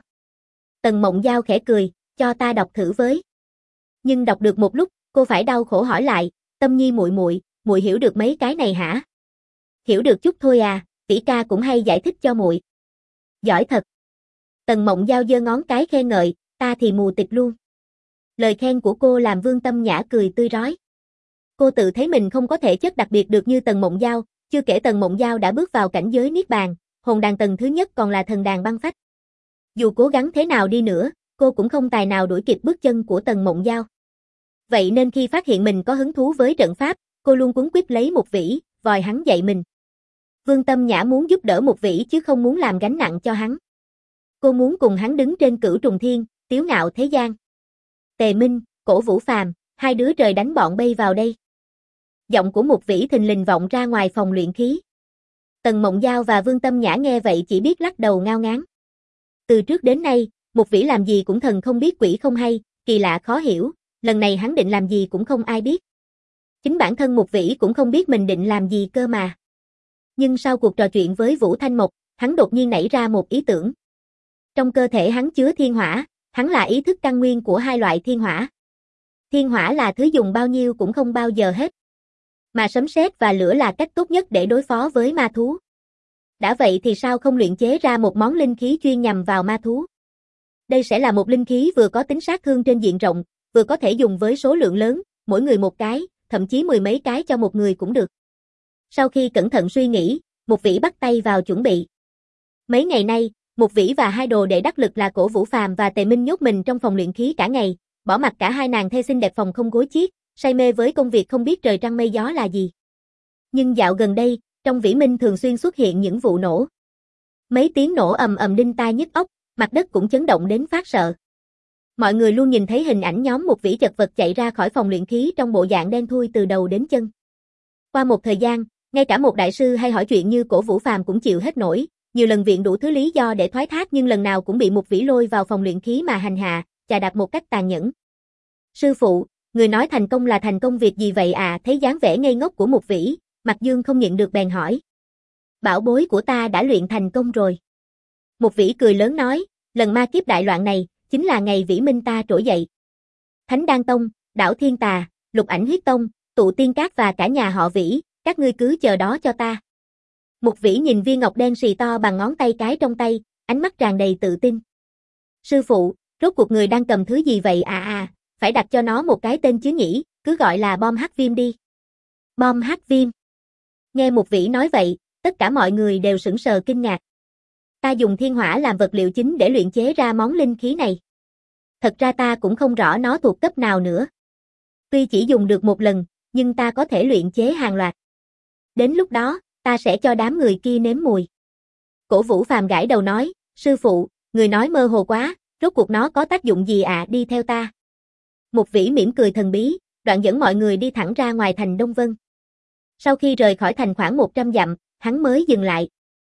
Tần Mộng Giao khẽ cười, cho ta đọc thử với. Nhưng đọc được một lúc, cô phải đau khổ hỏi lại, Tâm Nhi muội muội, muội hiểu được mấy cái này hả? Hiểu được chút thôi à, Vĩ ca cũng hay giải thích cho muội. Giỏi thật. Tần Mộng Giao giơ ngón cái khen ngợi, ta thì mù tịt luôn. Lời khen của cô làm Vương Tâm Nhã cười tươi rói. Cô tự thấy mình không có thể chất đặc biệt được như Tần Mộng Giao, chưa kể Tần Mộng Giao đã bước vào cảnh giới niết bàn, hồn đàn tầng thứ nhất còn là thần đàn băng phách. Dù cố gắng thế nào đi nữa, cô cũng không tài nào đuổi kịp bước chân của Tần Mộng Giao. Vậy nên khi phát hiện mình có hứng thú với trận pháp, cô luôn cuống quýt lấy Một Vĩ, vòi hắn dạy mình. Vương Tâm Nhã muốn giúp đỡ Một Vĩ chứ không muốn làm gánh nặng cho hắn. Cô muốn cùng hắn đứng trên cửu trùng thiên, tiếu ngạo thế gian. Tề Minh, Cổ Vũ Phàm, hai đứa trời đánh bọn bay vào đây. Giọng của Một Vĩ thình lình vọng ra ngoài phòng luyện khí. Tần Mộng Giao và Vương Tâm Nhã nghe vậy chỉ biết lắc đầu ngao ngán. Từ trước đến nay, Một Vĩ làm gì cũng thần không biết quỷ không hay, kỳ lạ khó hiểu, lần này hắn định làm gì cũng không ai biết. Chính bản thân Một Vĩ cũng không biết mình định làm gì cơ mà. Nhưng sau cuộc trò chuyện với Vũ Thanh Mộc, hắn đột nhiên nảy ra một ý tưởng. Trong cơ thể hắn chứa thiên hỏa, hắn là ý thức căn nguyên của hai loại thiên hỏa. Thiên hỏa là thứ dùng bao nhiêu cũng không bao giờ hết. Mà sấm sét và lửa là cách tốt nhất để đối phó với ma thú. Đã vậy thì sao không luyện chế ra một món linh khí chuyên nhằm vào ma thú? Đây sẽ là một linh khí vừa có tính sát thương trên diện rộng, vừa có thể dùng với số lượng lớn, mỗi người một cái, thậm chí mười mấy cái cho một người cũng được. Sau khi cẩn thận suy nghĩ, Một Vĩ bắt tay vào chuẩn bị. Mấy ngày nay, Mục Vĩ và hai đồ đệ đắc lực là Cổ Vũ Phàm và Tề Minh nhốt mình trong phòng luyện khí cả ngày, bỏ mặc cả hai nàng thê xinh đẹp phòng không gối chiếc, say mê với công việc không biết trời trăng mây gió là gì. Nhưng dạo gần đây, trong Vĩ Minh thường xuyên xuất hiện những vụ nổ. Mấy tiếng nổ ầm ầm đinh tai nhức óc, mặt đất cũng chấn động đến phát sợ. Mọi người luôn nhìn thấy hình ảnh nhóm Mục Vĩ chật vật chạy ra khỏi phòng luyện khí trong bộ dạng đen thui từ đầu đến chân. Qua một thời gian, ngay cả một đại sư hay hỏi chuyện như Cổ Vũ Phàm cũng chịu hết nổi, nhiều lần viện đủ thứ lý do để thoái thác nhưng lần nào cũng bị Mục Vĩ lôi vào phòng luyện khí mà hành hạ, chà đạp một cách tàn nhẫn. Sư phụ, người nói thành công là thành công việc gì vậy à? Thấy dáng vẻ ngây ngốc của Mục Vĩ, Mạc Dương không nhịn được bèn hỏi. Bảo bối của ta đã luyện thành công rồi. Mục Vĩ cười lớn nói, lần ma kiếp đại loạn này, chính là ngày Vĩ Minh ta trỗi dậy. Thánh Đan Tông, Đảo Thiên Tà, Lục Ảnh Huyết Tông, Tụ Tiên Các và cả nhà họ Vĩ, các ngươi cứ chờ đó cho ta. Mục Vĩ nhìn viên ngọc đen xì to bằng ngón tay cái trong tay, ánh mắt tràn đầy tự tin. Sư phụ, rốt cuộc người đang cầm thứ gì vậy à à, phải đặt cho nó một cái tên chứ nhỉ, cứ gọi là bom hắc viêm đi. Bom hắc viêm. Nghe Mục Vĩ nói vậy, tất cả mọi người đều sững sờ kinh ngạc. Ta dùng thiên hỏa làm vật liệu chính để luyện chế ra món linh khí này. Thật ra ta cũng không rõ nó thuộc cấp nào nữa. Tuy chỉ dùng được một lần, nhưng ta có thể luyện chế hàng loạt. Đến lúc đó, ta sẽ cho đám người kia nếm mùi. Cổ Vũ Phàm gãi đầu nói, sư phụ, người nói mơ hồ quá, rốt cuộc nó có tác dụng gì ạ, à? Đi theo ta. Mục Vĩ mỉm cười thần bí, đoạn dẫn mọi người đi thẳng ra ngoài thành Đông Vân. Sau khi rời khỏi thành khoảng một trăm dặm, hắn mới dừng lại.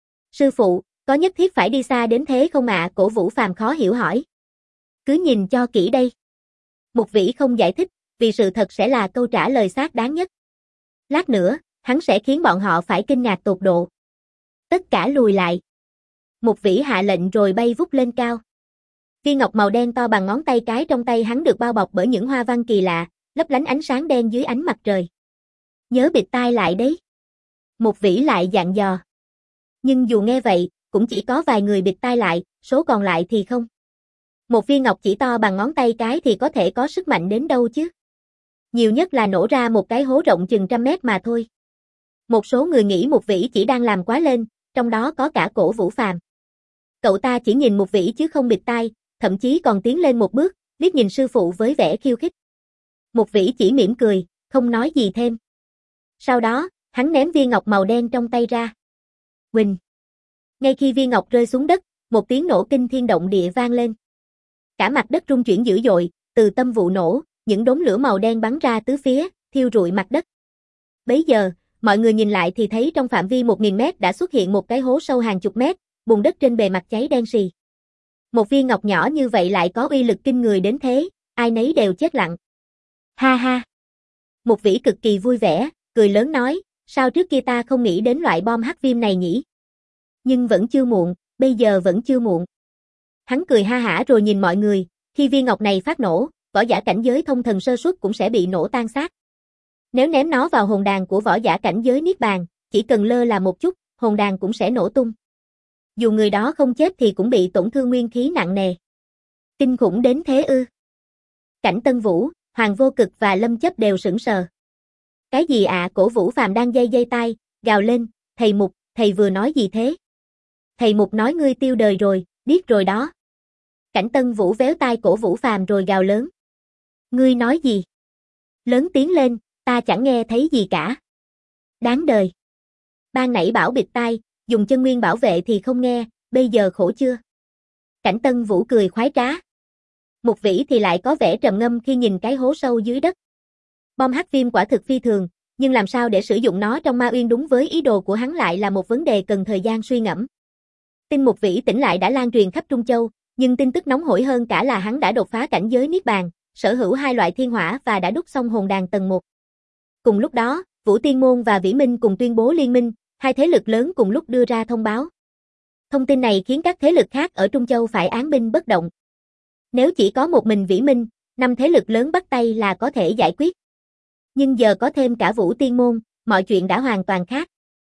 Sư phụ, có nhất thiết phải đi xa đến thế không ạ? À? Cổ Vũ Phàm khó hiểu hỏi. Cứ nhìn cho kỹ đây. Mục Vĩ không giải thích, vì sự thật sẽ là câu trả lời xác đáng nhất. Lát nữa, hắn sẽ khiến bọn họ phải kinh ngạc tột độ. Tất cả lùi lại. Mục Vĩ hạ lệnh rồi bay vút lên cao. Viên ngọc màu đen to bằng ngón tay cái trong tay hắn được bao bọc bởi những hoa văn kỳ lạ, lấp lánh ánh sáng đen dưới ánh mặt trời. Nhớ bịt tai lại đấy. Mục Vĩ lại dặn dò. Nhưng dù nghe vậy, cũng chỉ có vài người bịt tai lại, số còn lại thì không. Một viên ngọc chỉ to bằng ngón tay cái thì có thể có sức mạnh đến đâu chứ? Nhiều nhất là nổ ra một cái hố rộng chừng trăm mét mà thôi. Một số người nghĩ Mục Vĩ chỉ đang làm quá lên, trong đó có cả Cổ Vũ Phàm. Cậu ta chỉ nhìn Mục Vĩ chứ không bịt tai, thậm chí còn tiến lên một bước, liếc nhìn sư phụ với vẻ khiêu khích. Mục Vĩ chỉ mỉm cười, không nói gì thêm. Sau đó, hắn ném viên ngọc màu đen trong tay ra. Huỳnh! Ngay khi viên ngọc rơi xuống đất, một tiếng nổ kinh thiên động địa vang lên. Cả mặt đất rung chuyển dữ dội, từ tâm vụ nổ, những đốm lửa màu đen bắn ra tứ phía, thiêu rụi mặt đất. Bấy giờ, mọi người nhìn lại thì thấy trong phạm vi một nghìn mét đã xuất hiện một cái hố sâu hàng chục mét, bùn đất trên bề mặt cháy đen sì. Một viên ngọc nhỏ như vậy lại có uy lực kinh người đến thế, ai nấy đều chết lặng. Ha ha! Mục Vĩ cực kỳ vui vẻ, cười lớn nói, sao trước kia ta không nghĩ đến loại bom hắc viêm này nhỉ? Nhưng vẫn chưa muộn, bây giờ vẫn chưa muộn. Hắn cười ha hả rồi nhìn mọi người, khi viên ngọc này phát nổ, võ giả cảnh giới thông thần sơ suất cũng sẽ bị nổ tan xác. Nếu ném nó vào hồn đàn của võ giả cảnh giới niết bàn, chỉ cần lơ là một chút, hồn đàn cũng sẽ nổ tung. Dù người đó không chết thì cũng bị tổn thương nguyên khí nặng nề. Kinh khủng đến thế ư? Cảnh Tân Vũ, Hoàng Vô Cực và Lâm Chấp đều sững sờ. Cái gì ạ? À? Cổ Vũ Phàm đang dây dây tai, gào lên, thầy Mục, thầy vừa nói gì thế? Thầy Mục nói ngươi tiêu đời rồi, biết rồi đó. Cảnh Tân Vũ véo tai Cổ Vũ Phàm rồi gào lớn. Ngươi nói gì? Lớn tiếng lên, ta chẳng nghe thấy gì cả. Đáng đời. Ban nãy bảo bịt tai, dùng chân nguyên bảo vệ thì không nghe, bây giờ khổ chưa? Cảnh Tân Vũ cười khoái trá. Mục Vĩ thì lại có vẻ trầm ngâm khi nhìn cái hố sâu dưới đất. Bom hắc viêm quả thực phi thường, nhưng làm sao để sử dụng nó trong Ma Uyên đúng với ý đồ của hắn lại là một vấn đề cần thời gian suy ngẫm. Tin Mục Vĩ tỉnh lại đã lan truyền khắp Trung Châu, nhưng tin tức nóng hổi hơn cả là hắn đã đột phá cảnh giới niết bàn, sở hữu hai loại thiên hỏa và đã đúc xong hồn đàn tầng một. Cùng lúc đó, Vũ Tiên Môn và Vĩ Minh cùng tuyên bố liên minh, hai thế lực lớn cùng lúc đưa ra thông báo. Thông tin này khiến các thế lực khác ở Trung Châu phải án binh bất động. Nếu chỉ có một mình Vĩ Minh, năm thế lực lớn bắt tay là có thể giải quyết. Nhưng giờ có thêm cả Vũ Tiên Môn, mọi chuyện đã hoàn toàn khác.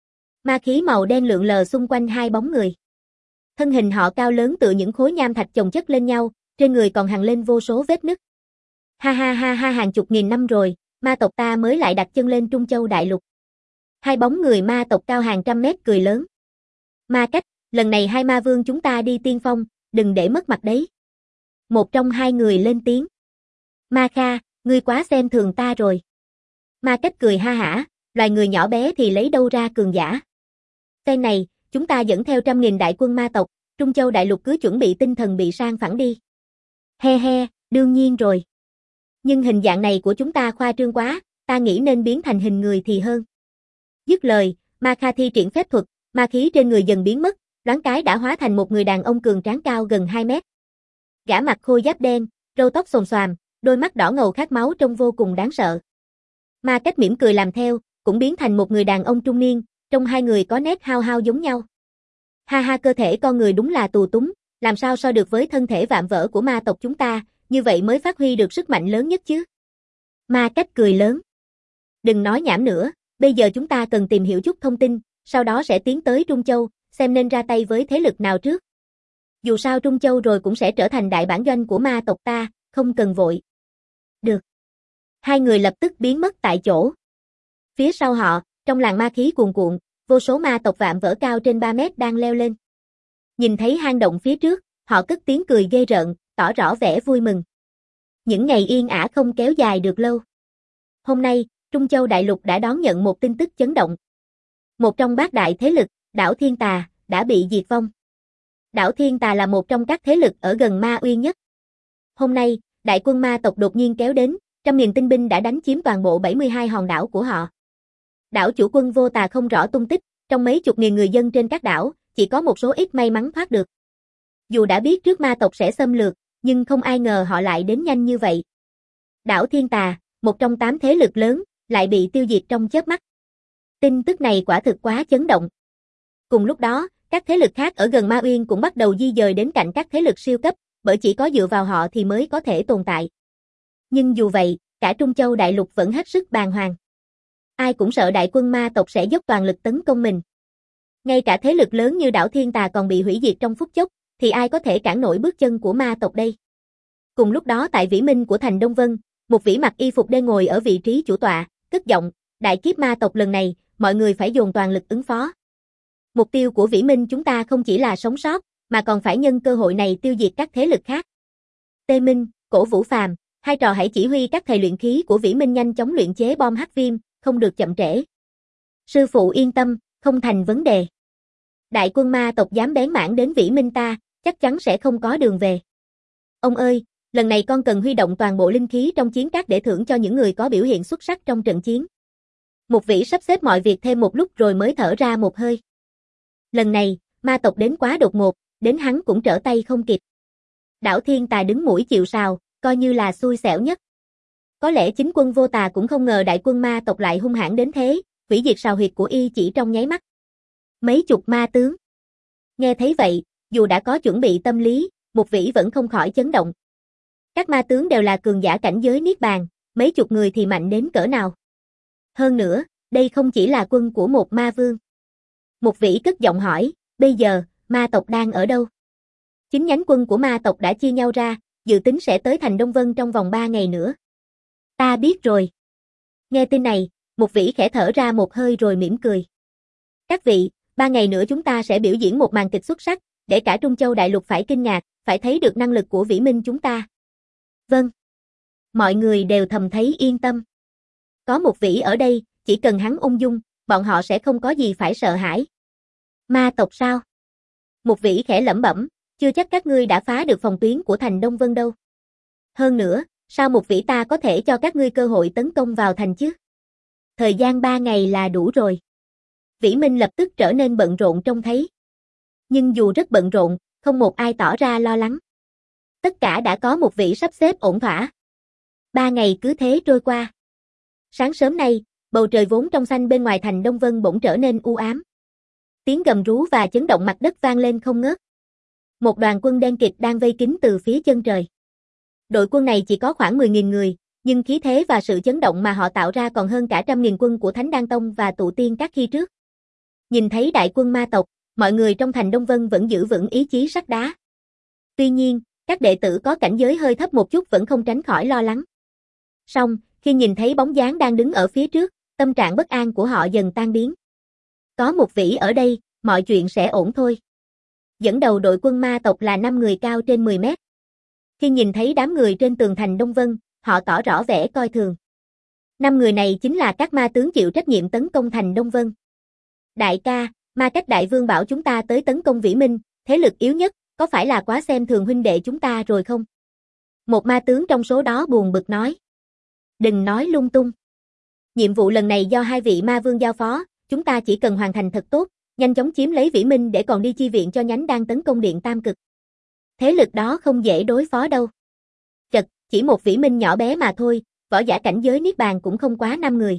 Ma khí màu đen lượn lờ xung quanh hai bóng người. Thân hình họ cao lớn tựa những khối nham thạch chồng chất lên nhau, trên người còn hằn lên vô số vết nứt. Ha ha ha ha, hàng chục nghìn năm rồi, ma tộc ta mới lại đặt chân lên Trung Châu đại lục. Hai bóng người ma tộc cao hàng trăm mét cười lớn. Ma cách, Lần này hai ma vương chúng ta đi tiên phong, đừng để mất mặt đấy. Một trong hai người lên tiếng. Ma Kha, ngươi quá xem thường ta rồi. Ma Cách cười ha hả, loài người nhỏ bé thì lấy đâu ra cường giả. Phen này, chúng ta dẫn theo trăm nghìn đại quân ma tộc, Trung Châu đại lục cứ chuẩn bị tinh thần bị sang phẳng đi. He he, đương nhiên rồi. Nhưng hình dạng này của chúng ta khoa trương quá, ta nghĩ nên biến thành hình người thì hơn. Dứt lời, Ma Kha thi triển phép thuật, ma khí trên người dần biến mất, loáng cái đã hóa thành một người đàn ông cường tráng cao gần hai mét. Gã mặc khôi giáp đen, râu tóc xồm xoàm, đôi mắt đỏ ngầu khát máu trông vô cùng đáng sợ. Ma Cách mỉm cười làm theo, cũng biến thành một người đàn ông trung niên, trong hai người có nét hao hao giống nhau. Ha ha, cơ thể con người đúng là tù túng, làm sao so được với thân thể vạm vỡ của ma tộc chúng ta, như vậy mới phát huy được sức mạnh lớn nhất chứ. Ma Cách cười lớn. Đừng nói nhảm nữa, bây giờ chúng ta cần tìm hiểu chút thông tin, sau đó sẽ tiến tới Trung Châu, xem nên ra tay với thế lực nào trước. Dù sao Trung Châu rồi cũng sẽ trở thành đại bản doanh của ma tộc ta, không cần vội. Được. Hai người lập tức biến mất tại chỗ. Phía sau họ, trong làn ma khí cuồn cuộn, vô số ma tộc vạm vỡ cao trên ba mét đang leo lên. Nhìn thấy hang động phía trước, họ cất tiếng cười ghê rợn, tỏ rõ vẻ vui mừng. Những ngày yên ả không kéo dài được lâu. Hôm nay, Trung Châu đại lục đã đón nhận một tin tức chấn động. Một trong bát đại thế lực, đảo Thiên Tà, đã bị diệt vong. Đảo Thiên Tà là một trong các thế lực ở gần Ma Uyên nhất. Hôm nay, đại quân ma tộc đột nhiên kéo đến, trăm nghìn tinh binh đã đánh chiếm toàn bộ bảy mươi hai hòn đảo của họ. Đảo chủ quân Vô Tà không rõ tung tích, trong mấy chục nghìn người dân trên các đảo, chỉ có một số ít may mắn thoát được. Dù đã biết trước ma tộc sẽ xâm lược, nhưng không ai ngờ họ lại đến nhanh như vậy. Đảo Thiên Tà, một trong tám thế lực lớn, lại bị tiêu diệt trong chớp mắt. Tin tức này quả thực quá chấn động. Cùng lúc đó, các thế lực khác ở gần Ma Uyên cũng bắt đầu di dời đến cạnh các thế lực siêu cấp, bởi chỉ có dựa vào họ thì mới có thể tồn tại. Nhưng dù vậy, cả Trung Châu đại lục vẫn hết sức bàng hoàng. Ai cũng sợ đại quân ma tộc sẽ dốc toàn lực tấn công mình. Ngay cả thế lực lớn như đảo Thiên Tà còn bị hủy diệt trong phút chốc, thì ai có thể cản nổi bước chân của ma tộc đây? Cùng lúc đó tại Vĩ Minh của thành Đông Vân, một vĩ mặc y phục đen ngồi ở vị trí chủ tọa, cất giọng, đại kiếp ma tộc lần này, mọi người phải dồn toàn lực ứng phó. Mục tiêu của Vĩ Minh chúng ta không chỉ là sống sót, mà còn phải nhân cơ hội này tiêu diệt các thế lực khác. Tê Minh, Cổ Vũ Phàm, hai trò hãy chỉ huy các thầy luyện khí của Vĩ Minh nhanh chóng luyện chế bom hắc viêm, không được chậm trễ. Sư phụ yên tâm, không thành vấn đề. Đại quân ma tộc dám bén mảng đến Vĩ Minh ta, chắc chắn sẽ không có đường về. Ông ơi, lần này con cần huy động toàn bộ linh khí trong chiến cát để thưởng cho những người có biểu hiện xuất sắc trong trận chiến. Một vĩ sắp xếp mọi việc thêm một lúc rồi mới thở ra một hơi. Lần này, ma tộc đến quá đột ngột, đến hắn cũng trở tay không kịp. Đảo Thiên Tà đứng mũi chịu sào, coi như là xui xẻo nhất. Có lẽ chính quân Vô Tà cũng không ngờ đại quân ma tộc lại hung hãn đến thế, hủy diệt sào huyệt của y chỉ trong nháy mắt. Mấy chục ma tướng. Nghe thấy vậy, dù đã có chuẩn bị tâm lý, một vĩ vẫn không khỏi chấn động. Các ma tướng đều là cường giả cảnh giới niết bàn, mấy chục người thì mạnh đến cỡ nào. Hơn nữa, đây không chỉ là quân của một ma vương. Một vĩ cất giọng hỏi, bây giờ, ma tộc đang ở đâu? Chính nhánh quân của ma tộc đã chia nhau ra, dự tính sẽ tới thành Đông Vân trong vòng ba ngày nữa. Ta biết rồi. Nghe tin này, một vĩ khẽ thở ra một hơi rồi mỉm cười. Các vị, ba ngày nữa chúng ta sẽ biểu diễn một màn kịch xuất sắc, để cả Trung Châu đại lục phải kinh ngạc, phải thấy được năng lực của Vĩ Minh chúng ta. Vâng. Mọi người đều thầm thấy yên tâm. Có một vĩ ở đây, chỉ cần hắn ung dung, bọn họ sẽ không có gì phải sợ hãi. Ma tộc sao? Một vĩ khẽ lẩm bẩm, chưa chắc các ngươi đã phá được phòng tuyến của thành Đông Vân đâu. Hơn nữa, sao một vĩ ta có thể cho các ngươi cơ hội tấn công vào thành chứ? Thời gian ba ngày là đủ rồi. Vĩ Minh lập tức trở nên bận rộn trông thấy. Nhưng dù rất bận rộn, không một ai tỏ ra lo lắng. Tất cả đã có một vĩ sắp xếp ổn thỏa. Ba ngày cứ thế trôi qua. Sáng sớm nay, bầu trời vốn trong xanh bên ngoài thành Đông Vân bỗng trở nên u ám. Tiếng gầm rú và chấn động mặt đất vang lên không ngớt. Một đoàn quân đen kịt đang vây kín từ phía chân trời. Đội quân này chỉ có khoảng mười nghìn người, nhưng khí thế và sự chấn động mà họ tạo ra còn hơn cả trăm nghìn quân của Thánh Đan Tông và Tụ Tiên Các khi trước. Nhìn thấy đại quân ma tộc, mọi người trong thành Đông Vân vẫn giữ vững ý chí sắt đá. Tuy nhiên, các đệ tử có cảnh giới hơi thấp một chút vẫn không tránh khỏi lo lắng. Song, khi nhìn thấy bóng dáng đang đứng ở phía trước, tâm trạng bất an của họ dần tan biến. Có một vĩ ở đây, mọi chuyện sẽ ổn thôi. dẫn đầu đội quân ma tộc là năm người cao trên mười mét. Khi nhìn thấy đám người trên tường thành Đông Vân, họ tỏ rõ vẻ coi thường. Năm người này chính là các ma tướng chịu trách nhiệm tấn công thành Đông Vân. Đại ca, Ma Cách Đại Vương bảo chúng ta tới tấn công Vĩ Minh, thế lực yếu nhất, có phải là quá xem thường huynh đệ chúng ta rồi không? Một ma tướng trong số đó buồn bực nói. Đừng nói lung tung. Nhiệm vụ lần này do hai vị ma vương giao phó, chúng ta chỉ cần hoàn thành thật tốt, nhanh chóng chiếm lấy Vĩ Minh để còn đi chi viện cho nhánh đang tấn công Điện Tam Cực. Thế lực đó không dễ đối phó đâu. Chật, chỉ một Vĩ Minh nhỏ bé mà thôi, võ giả cảnh giới Niết Bàn cũng không quá năm người.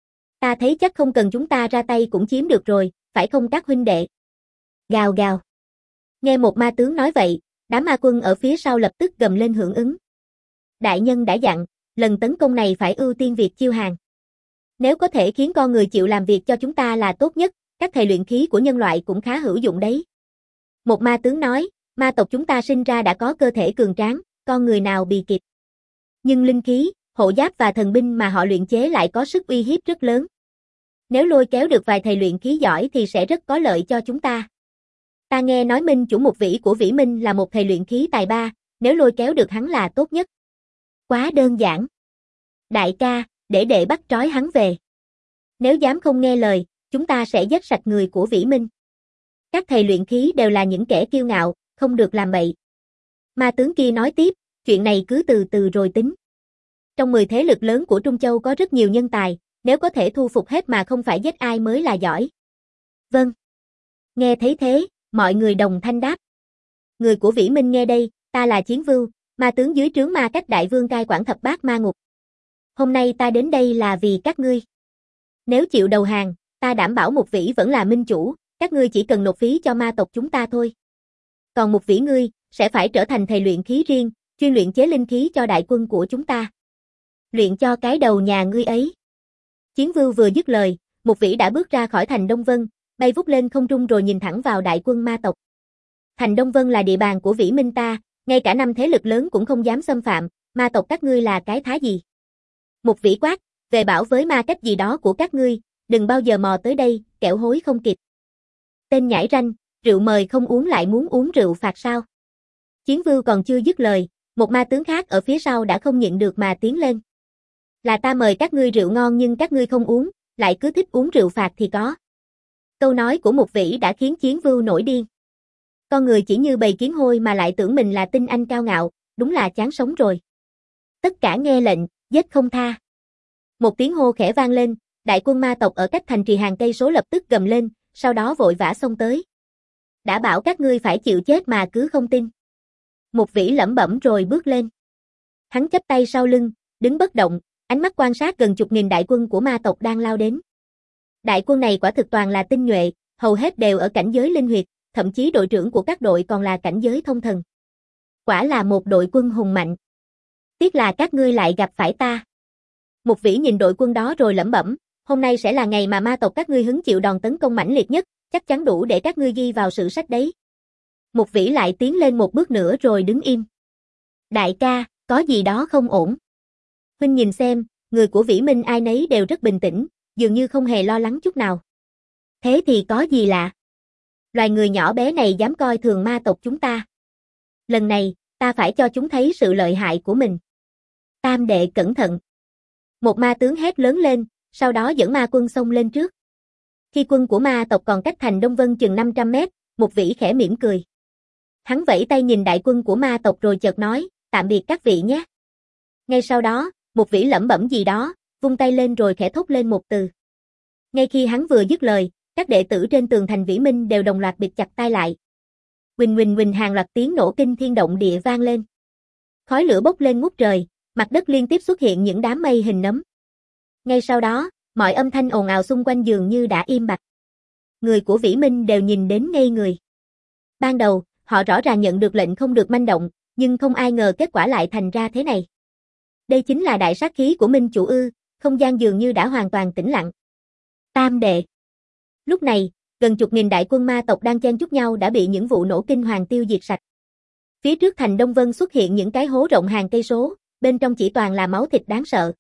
Ta thấy chắc không cần chúng ta ra tay cũng chiếm được rồi, phải không các huynh đệ? Gào gào. Nghe một ma tướng nói vậy, đám ma quân ở phía sau lập tức gầm lên hưởng ứng. Đại nhân đã dặn, lần tấn công này phải ưu tiên việc chiêu hàng. Nếu có thể khiến con người chịu làm việc cho chúng ta là tốt nhất, các thầy luyện khí của nhân loại cũng khá hữu dụng đấy. Một ma tướng nói, ma tộc chúng ta sinh ra đã có cơ thể cường tráng, con người nào bì kịp. Nhưng linh khí, hộ giáp và thần binh mà họ luyện chế lại có sức uy hiếp rất lớn. Nếu lôi kéo được vài thầy luyện khí giỏi thì sẽ rất có lợi cho chúng ta. Ta nghe nói Minh chủ một vĩ của Vĩ Minh là một thầy luyện khí tài ba, nếu lôi kéo được hắn là tốt nhất. Quá đơn giản. Đại ca, để đệ bắt trói hắn về. Nếu dám không nghe lời, chúng ta sẽ giết sạch người của Vĩ Minh. Các thầy luyện khí đều là những kẻ kiêu ngạo, không được làm bậy. Ma tướng kia nói tiếp, chuyện này cứ từ từ rồi tính. Trong mười thế lực lớn của Trung Châu có rất nhiều nhân tài, nếu có thể thu phục hết mà không phải giết ai mới là giỏi. Vâng. Nghe thấy thế, mọi người đồng thanh đáp. Người của Vĩ Minh nghe đây, ta là Chiến Vưu, ma tướng dưới trướng Ma Cách Đại Vương cai quản thập bát ma ngục. Hôm nay ta đến đây là vì các ngươi. Nếu chịu đầu hàng, ta đảm bảo một vĩ vẫn là minh chủ, các ngươi chỉ cần nộp phí cho ma tộc chúng ta thôi. Còn một vĩ ngươi, sẽ phải trở thành thầy luyện khí riêng, chuyên luyện chế linh khí cho đại quân của chúng ta. Luyện cho cái đầu nhà ngươi ấy. Chiến Vưu vừa dứt lời, một vĩ đã bước ra khỏi thành Đông Vân, bay vút lên không trung rồi nhìn thẳng vào đại quân ma tộc. Thành Đông Vân là địa bàn của Vĩ Minh ta, ngay cả năm thế lực lớn cũng không dám xâm phạm, ma tộc các ngươi là cái thá gì? Một vĩ quát, về bảo với ma cách gì đó của các ngươi, đừng bao giờ mò tới đây, kẻo hối không kịp. Tên nhãi ranh, rượu mời không uống lại muốn uống rượu phạt sao? Chiến Vưu còn chưa dứt lời, một ma tướng khác ở phía sau đã không nhịn được mà tiến lên. Là ta mời các ngươi rượu ngon nhưng các ngươi không uống, lại cứ thích uống rượu phạt thì có. Câu nói của một vĩ đã khiến Chiến Vưu nổi điên. Con người chỉ như bầy kiến hôi mà lại tưởng mình là tinh anh cao ngạo, đúng là chán sống rồi. Tất cả nghe lệnh, giết không tha. Một tiếng hô khẽ vang lên, đại quân ma tộc ở cách thành trì hàng cây số lập tức gầm lên, sau đó vội vã xông tới. Đã bảo các ngươi phải chịu chết mà cứ không tin. Một vĩ lẩm bẩm rồi bước lên. Hắn chắp tay sau lưng, đứng bất động, ánh mắt quan sát gần chục nghìn đại quân của ma tộc đang lao đến. Đại quân này quả thực toàn là tinh nhuệ, hầu hết đều ở cảnh giới linh huyệt, thậm chí đội trưởng của các đội còn là cảnh giới thông thần. Quả là một đội quân hùng mạnh. Tiếc là các ngươi lại gặp phải ta. Một vĩ nhìn đội quân đó rồi lẩm bẩm, hôm nay sẽ là ngày mà ma tộc các ngươi hứng chịu đòn tấn công mãnh liệt nhất, chắc chắn đủ để các ngươi ghi vào sử sách đấy. Một vĩ lại tiến lên một bước nữa rồi đứng im. Đại ca, có gì đó không ổn. Huynh nhìn xem, người của Vĩ Minh ai nấy đều rất bình tĩnh, dường như không hề lo lắng chút nào. Thế thì có gì lạ? Loài người nhỏ bé này dám coi thường ma tộc chúng ta. Lần này, ta phải cho chúng thấy sự lợi hại của mình. Tam đệ cẩn thận. Một ma tướng hét lớn lên, sau đó dẫn ma quân xông lên trước. Khi quân của ma tộc còn cách thành Đông Vân chừng năm trăm mét, một vĩ khẽ mỉm cười. Hắn vẫy tay nhìn đại quân của ma tộc rồi chợt nói, tạm biệt các vị nhé. Ngay sau đó, một vĩ lẩm bẩm gì đó, vung tay lên rồi khẽ thốt lên một từ. Ngay khi hắn vừa dứt lời, các đệ tử trên tường thành Vĩ Minh đều đồng loạt bịt chặt tai lại. Huỳnh huỳnh huỳnh hàng loạt tiếng nổ kinh thiên động địa vang lên. Khói lửa bốc lên ngút trời, mặt đất liên tiếp xuất hiện những đám mây hình nấm. Ngay sau đó, mọi âm thanh ồn ào xung quanh dường như đã im bặt. Người của Vĩ Minh đều nhìn đến ngây người. Ban đầu, họ rõ ràng nhận được lệnh không được manh động, nhưng không ai ngờ kết quả lại thành ra thế này. Đây chính là đại sát khí của Minh chủ ư, không gian dường như đã hoàn toàn tĩnh lặng. Tam đệ. Lúc này, gần chục nghìn đại quân ma tộc đang chen chúc nhau đã bị những vụ nổ kinh hoàng tiêu diệt sạch. Phía trước thành Đông Vân xuất hiện những cái hố rộng hàng cây số, bên trong chỉ toàn là máu thịt đáng sợ.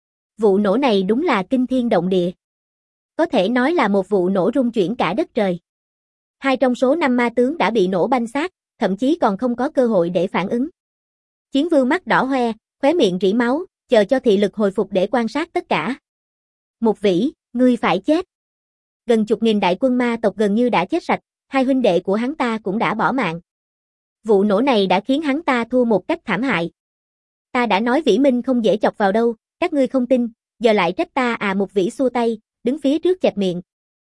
Vụ nổ này đúng là kinh thiên động địa. Có thể nói là một vụ nổ rung chuyển cả đất trời. Hai trong số năm ma tướng đã bị nổ banh xác, thậm chí còn không có cơ hội để phản ứng. Chiến Vương mắt đỏ hoe, khóe miệng rỉ máu, chờ cho thị lực hồi phục để quan sát tất cả. Mục Vĩ, ngươi phải chết. Gần chục nghìn đại quân ma tộc gần như đã chết sạch, hai huynh đệ của hắn ta cũng đã bỏ mạng. Vụ nổ này đã khiến hắn ta thua một cách thảm hại. Ta đã nói Vĩ Minh không dễ chọc vào đâu, các ngươi không tin, giờ lại trách ta à. Mục Vĩ xua tay, đứng phía trước chẹp miệng.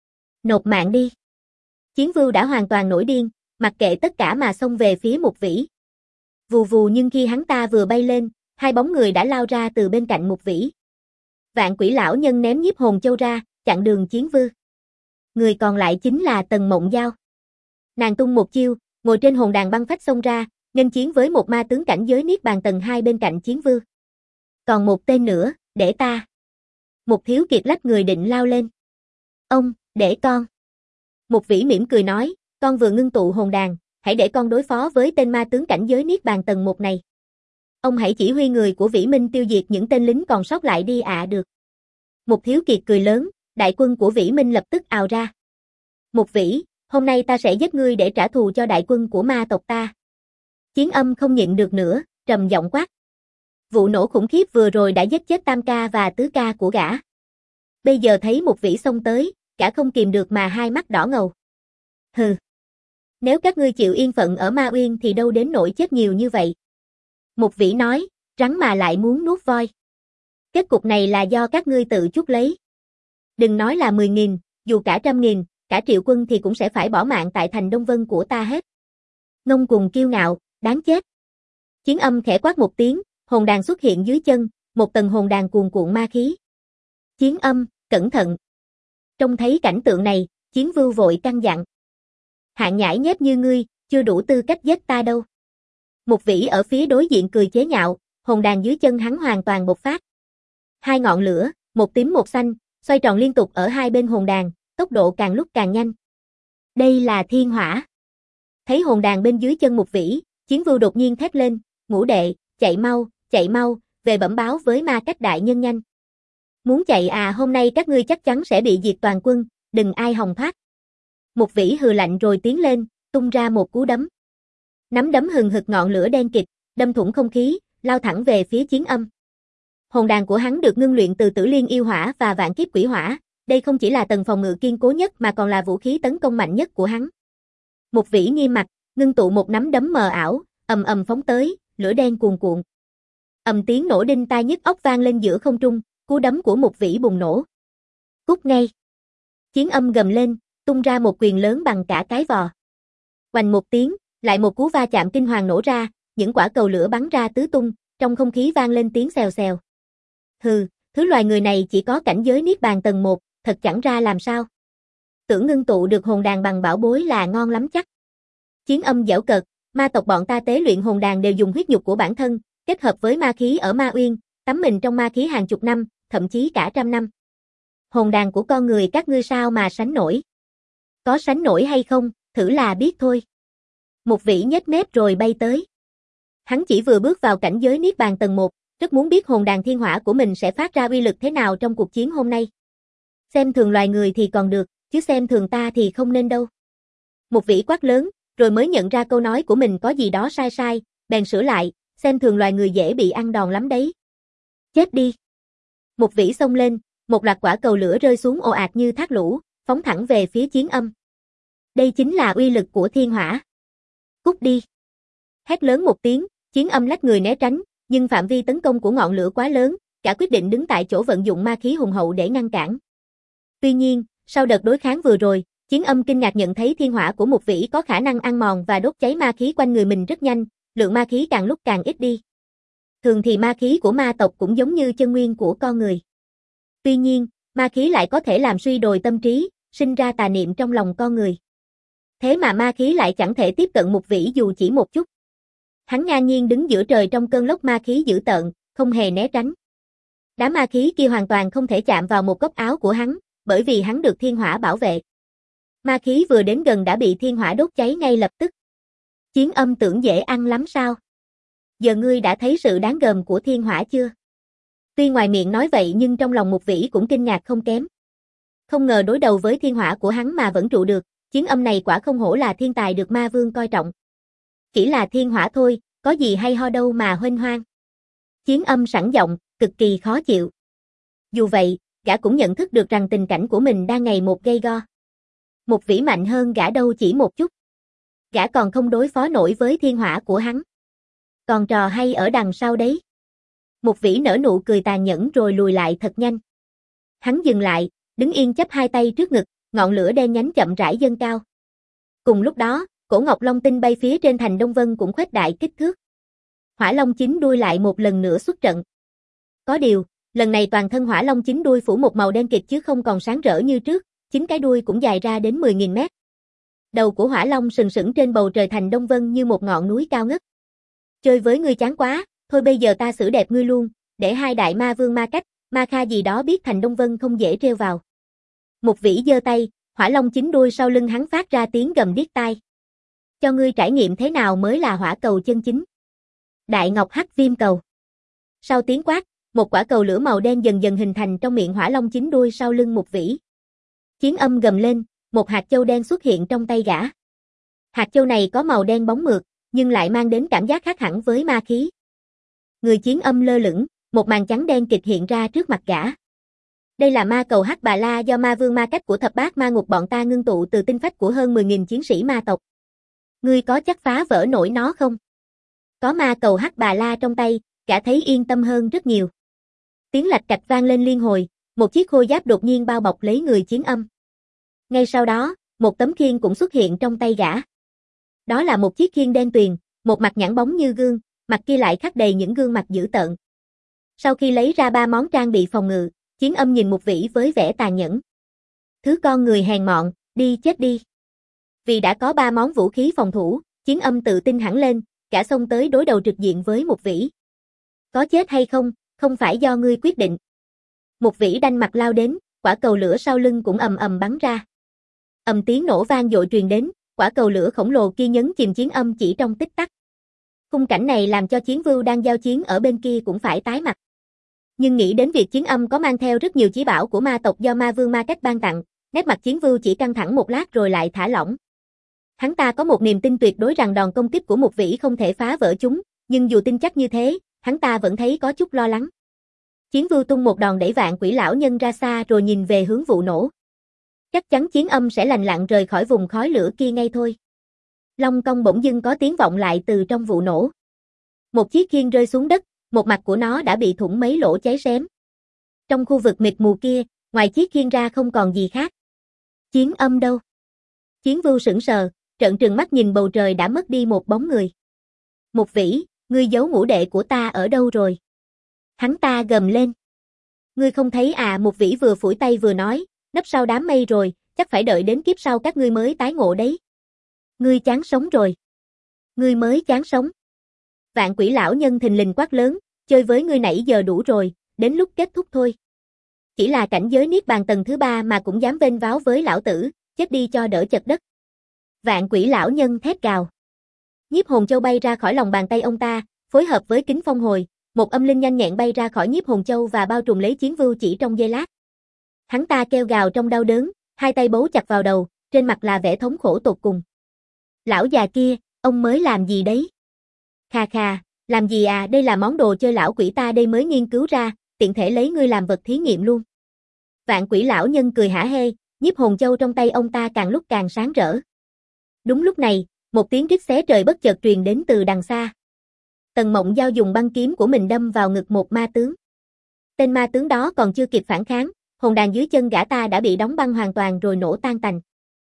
Nộp mạng đi. Chiến Vưu đã hoàn toàn nổi điên, mặc kệ tất cả mà xông về phía Mục Vĩ. Vù vù, nhưng khi hắn ta vừa bay lên, hai bóng người đã lao ra từ bên cạnh Mục Vĩ. Vạn Quỷ lão nhân ném nhiếp hồn châu ra, chặn đường Chiến Vưu. Người còn lại chính là Tần Mộng Giao. Nàng tung một chiêu, ngồi trên hồn đàn băng phách xông ra, nghênh chiến với một ma tướng cảnh giới Niết Bàn tầng hai bên cạnh Chiến Vưu. Còn một tên nữa, để ta. Mục Thiếu Kiệt lách người định lao lên. Ông, để con. Mục Vĩ mỉm cười nói, con vừa ngưng tụ hồn đàn, hãy để con đối phó với tên ma tướng cảnh giới Niết Bàn tầng một này. Ông hãy chỉ huy người của Vĩ Minh tiêu diệt những tên lính còn sót lại đi ạ. À, được. Mục Thiếu Kiệt cười lớn, đại quân của Vĩ Minh lập tức ào ra. Mục Vĩ, hôm nay ta sẽ giết ngươi để trả thù cho đại quân của ma tộc ta. Chiến Âm không nhịn được nữa, trầm giọng quát. Vụ nổ khủng khiếp vừa rồi đã giết chết tam ca và tứ ca của gã. Bây giờ thấy Mục Vĩ xông tới, gã không kìm được mà hai mắt đỏ ngầu. Hừ. Nếu các ngươi chịu yên phận ở Ma Uyên thì đâu đến nỗi chết nhiều như vậy. Mục Vĩ nói, rắn mà lại muốn nuốt voi. Kết cục này là do các ngươi tự chuốc lấy. Đừng nói là mười nghìn, dù cả trăm nghìn, cả triệu quân thì cũng sẽ phải bỏ mạng tại thành Đông Vân của ta hết. Ngông cuồng kiêu ngạo, đáng chết. Chiến Âm khẽ quát một tiếng, hồn đàn xuất hiện dưới chân, một tầng hồn đàn cuồn cuộn ma khí. Chiến Âm, cẩn thận. Trông thấy cảnh tượng này, Chiến Vưu vội căn dặn. Hạng nhãi nhép như ngươi, chưa đủ tư cách giết ta đâu. Mục Vĩ ở phía đối diện cười chế nhạo, hồn đàn dưới chân hắn hoàn toàn bộc phát. Hai ngọn lửa, một tím một xanh, xoay tròn liên tục ở hai bên hồn đàn, tốc độ càng lúc càng nhanh. Đây là thiên hỏa. Thấy hồn đàn bên dưới chân Mục Vĩ, Chiến Vưu đột nhiên thét lên, ngũ đệ, chạy mau, chạy mau, về bẩm báo với ma cách đại nhân nhanh. Muốn chạy à, hôm nay các ngươi chắc chắn sẽ bị diệt toàn quân, đừng ai hòng thoát. Mục Vĩ hừ lạnh rồi tiến lên, tung ra một cú đấm. Nắm đấm hừng hực ngọn lửa đen kịt, đâm thủng không khí, lao thẳng về phía Chiến Âm. Hồn đàn của hắn được ngưng luyện từ Tử Liên yêu hỏa và Vạn Kiếp Quỷ hỏa, đây không chỉ là tầng phòng ngự kiên cố nhất mà còn là vũ khí tấn công mạnh nhất của hắn. Mục Vĩ nghiêm mặt, ngưng tụ một nắm đấm mờ ảo, ầm ầm phóng tới, lửa đen cuồn cuộn. Ầm tiếng nổ đinh tai nhức óc vang lên giữa không trung, cú đấm của Mục Vĩ bùng nổ. Cút ngay. Chiến Âm gầm lên, tung ra một quyền lớn bằng cả cái vò. Oành một tiếng, lại một cú va chạm kinh hoàng nổ ra, những quả cầu lửa bắn ra tứ tung, trong không khí vang lên tiếng xèo xèo. Hừ, thứ loài người này chỉ có cảnh giới Niết Bàn tầng một, thật chẳng ra làm sao. Tưởng ngưng tụ được hồn đàn bằng bảo bối là ngon lắm chắc. Chiến Âm giễu cợt, ma tộc bọn ta tế luyện hồn đàn đều dùng huyết nhục của bản thân, kết hợp với ma khí ở Ma Uyên, tắm mình trong ma khí hàng chục năm, thậm chí cả trăm năm. Hồn đàn của con người các ngươi sao mà sánh nổi? Có sánh nổi hay không, thử là biết thôi. Mục Vĩ nhếch mép rồi bay tới. Hắn chỉ vừa bước vào cảnh giới Niết Bàn tầng một, rất muốn biết hồn đàn thiên hỏa của mình sẽ phát ra uy lực thế nào trong cuộc chiến hôm nay. Xem thường loài người thì còn được, chứ xem thường ta thì không nên đâu. Mục Vĩ quát lớn, rồi mới nhận ra câu nói của mình có gì đó sai sai, bèn sửa lại, xem thường loài người dễ bị ăn đòn lắm đấy. Chết đi. Mục Vĩ xông lên, một loạt quả cầu lửa rơi xuống ồ ạt như thác lũ, phóng thẳng về phía Chiến Âm. Đây chính là uy lực của thiên hỏa. Cút đi. Hét lớn một tiếng, Chiến Âm lách người né tránh, nhưng phạm vi tấn công của ngọn lửa quá lớn, cả quyết định đứng tại chỗ vận dụng ma khí hùng hậu để ngăn cản. Tuy nhiên, sau đợt đối kháng vừa rồi, Chiến Âm kinh ngạc nhận thấy thiên hỏa của Mục Vĩ có khả năng ăn mòn và đốt cháy ma khí quanh người mình rất nhanh, lượng ma khí càng lúc càng ít đi. Thường thì ma khí của ma tộc cũng giống như chân nguyên của con người. Tuy nhiên, ma khí lại có thể làm suy đồi tâm trí, sinh ra tà niệm trong lòng con người. Thế mà ma khí lại chẳng thể tiếp cận Mục Vĩ dù chỉ một chút. Hắn ngang nhiên đứng giữa trời trong cơn lốc ma khí dữ tợn, không hề né tránh. Đám ma khí kia hoàn toàn không thể chạm vào một góc áo của hắn, bởi vì hắn được thiên hỏa bảo vệ. Ma khí vừa đến gần đã bị thiên hỏa đốt cháy ngay lập tức. Chiến Âm tưởng dễ ăn lắm sao? Giờ ngươi đã thấy sự đáng gờm của thiên hỏa chưa? Tuy ngoài miệng nói vậy nhưng trong lòng Mục Vĩ cũng kinh ngạc không kém. Không ngờ đối đầu với thiên hỏa của hắn mà vẫn trụ được, Chiến âm này quả không hổ là thiên tài được ma vương coi trọng. Chỉ là thiên hỏa thôi, có gì hay ho đâu mà huênh hoang. Chiến âm sẵn giọng, cực kỳ khó chịu. Dù vậy, gã cũng nhận thức được rằng tình cảnh của mình đang ngày một gay go. Một vĩ mạnh hơn gã đâu chỉ một chút. Gã còn không đối phó nổi với thiên hỏa của hắn. Còn trò hay ở đằng sau đấy. Một vĩ nở nụ cười tàn nhẫn rồi lùi lại thật nhanh. Hắn dừng lại, đứng yên chắp hai tay trước ngực, ngọn lửa đen nhánh chậm rãi dâng cao. Cùng lúc đó, cổ ngọc long tinh bay phía trên thành Đông Vân cũng khuếch đại kích thước. Hỏa long chín đuôi lại một lần nữa xuất trận. Có điều, lần này toàn thân hỏa long chín đuôi phủ một màu đen kịt chứ không còn sáng rỡ như trước, chính cái đuôi cũng dài ra đến mười nghìn mét. Đầu của hỏa long sừng sững trên bầu trời thành Đông Vân như một ngọn núi cao ngất. Chơi với ngươi chán quá, thôi bây giờ ta xử đẹp ngươi luôn, để hai đại ma vương ma cách, ma kha gì đó biết thành Đông Vân không dễ trêu vào. Một vĩ giơ tay, hỏa long chín đuôi sau lưng hắn phát ra tiếng gầm điếc tai. Cho ngươi trải nghiệm thế nào mới là hỏa cầu chân chính. Đại ngọc hắc viêm cầu. Sau tiếng quát, một quả cầu lửa màu đen dần dần hình thành trong miệng hỏa long chín đuôi sau lưng một vĩ. Chiến âm gầm lên, một hạt châu đen xuất hiện trong tay gã. Hạt châu này có màu đen bóng mượt, nhưng lại mang đến cảm giác khác hẳn với ma khí. Người chiến âm lơ lửng, một màn trắng đen kịch hiện ra trước mặt gã. Đây là ma cầu Hắc Bà La do ma vương ma cách của thập bát ma ngục bọn ta ngưng tụ từ tinh phách của hơn mười nghìn chiến sĩ ma tộc. Ngươi có chắc phá vỡ nổi nó không? Có ma cầu Hắc Bà La trong tay, gã thấy yên tâm hơn rất nhiều. Tiếng lạch cạch vang lên liên hồi, một chiếc khôi giáp đột nhiên bao bọc lấy người chiến âm. Ngay sau đó, một tấm khiên cũng xuất hiện trong tay gã. Đó là một chiếc khiên đen tuyền, một mặt nhẵn bóng như gương, mặt kia lại khắc đầy những gương mặt dữ tợn. Sau khi lấy ra ba món trang bị phòng ngự, chiến âm nhìn một vĩ với vẻ tàn nhẫn. Thứ con người hèn mọn, đi chết đi. Vì đã có ba món vũ khí phòng thủ, chiến âm tự tin hẳn lên, cả xông tới đối đầu trực diện với một vĩ. Có chết hay không, không phải do ngươi quyết định. Một vĩ đanh mặt lao đến, quả cầu lửa sau lưng cũng ầm ầm bắn ra. Ầm tiếng nổ vang dội truyền đến, quả cầu lửa khổng lồ kia nhấn chìm chiến âm chỉ trong tích tắc. Khung cảnh này làm cho chiến vưu đang giao chiến ở bên kia cũng phải tái mặt. Nhưng nghĩ đến việc chiến âm có mang theo rất nhiều chí bảo của ma tộc do ma vương ma cách ban tặng, nét mặt chiến vưu chỉ căng thẳng một lát rồi lại thả lỏng. Hắn ta có một niềm tin tuyệt đối rằng đòn công kích của một vĩ không thể phá vỡ chúng, nhưng dù tin chắc như thế, hắn ta vẫn thấy có chút lo lắng. Chiến vưu tung một đòn đẩy vạn quỷ lão nhân ra xa rồi nhìn về hướng vụ nổ. Chắc chắn chiến âm sẽ lành lặn rời khỏi vùng khói lửa kia ngay thôi. Long cong bỗng dưng có tiếng vọng lại từ trong vụ nổ. Một chiếc khiên rơi xuống đất, một mặt của nó đã bị thủng mấy lỗ cháy xém. Trong khu vực mịt mù kia, ngoài chiếc khiên ra không còn gì khác. Chiến âm đâu? Chiến vưu sững sờ, trợn trừng mắt nhìn bầu trời đã mất đi một bóng người. Một vĩ, ngươi giấu ngũ đệ của ta ở đâu rồi? Hắn ta gầm lên. Ngươi không thấy à? Một vĩ vừa phủi tay vừa nói, nấp sau đám mây rồi, chắc phải đợi đến kiếp sau các ngươi mới tái ngộ đấy. Ngươi chán sống rồi. Ngươi mới chán sống. Vạn quỷ lão nhân thình lình quát lớn, chơi với ngươi nãy giờ đủ rồi, đến lúc kết thúc thôi. Chỉ là cảnh giới niết bàn tầng thứ ba mà cũng dám vênh váo với lão tử, chết đi cho đỡ chật đất. Vạn quỷ lão nhân thét gào. Nhiếp hồn châu bay ra khỏi lòng bàn tay ông ta, phối hợp với kính phong hồi, một âm linh nhanh nhẹn bay ra khỏi nhiếp hồn châu và bao trùm lấy chiến vưu chỉ trong giây lát. Hắn ta kêu gào trong đau đớn, hai tay bấu chặt vào đầu, trên mặt là vẻ thống khổ tột cùng. Lão già kia, ông mới làm gì đấy? Khà khà, làm gì à? Đây là món đồ chơi lão quỷ ta đây mới nghiên cứu ra, tiện thể lấy ngươi làm vật thí nghiệm luôn. Vạn quỷ lão nhân cười hả hê, nhiếp hồn châu trong tay ông ta càng lúc càng sáng rỡ. Đúng lúc này, một tiếng rít xé trời bất chợt truyền đến từ đằng xa. Tần Mộng Giao dùng băng kiếm của mình đâm vào ngực một ma tướng. Tên ma tướng đó còn chưa kịp phản kháng, hồn đàn dưới chân gã ta đã bị đóng băng hoàn toàn rồi nổ tan tành.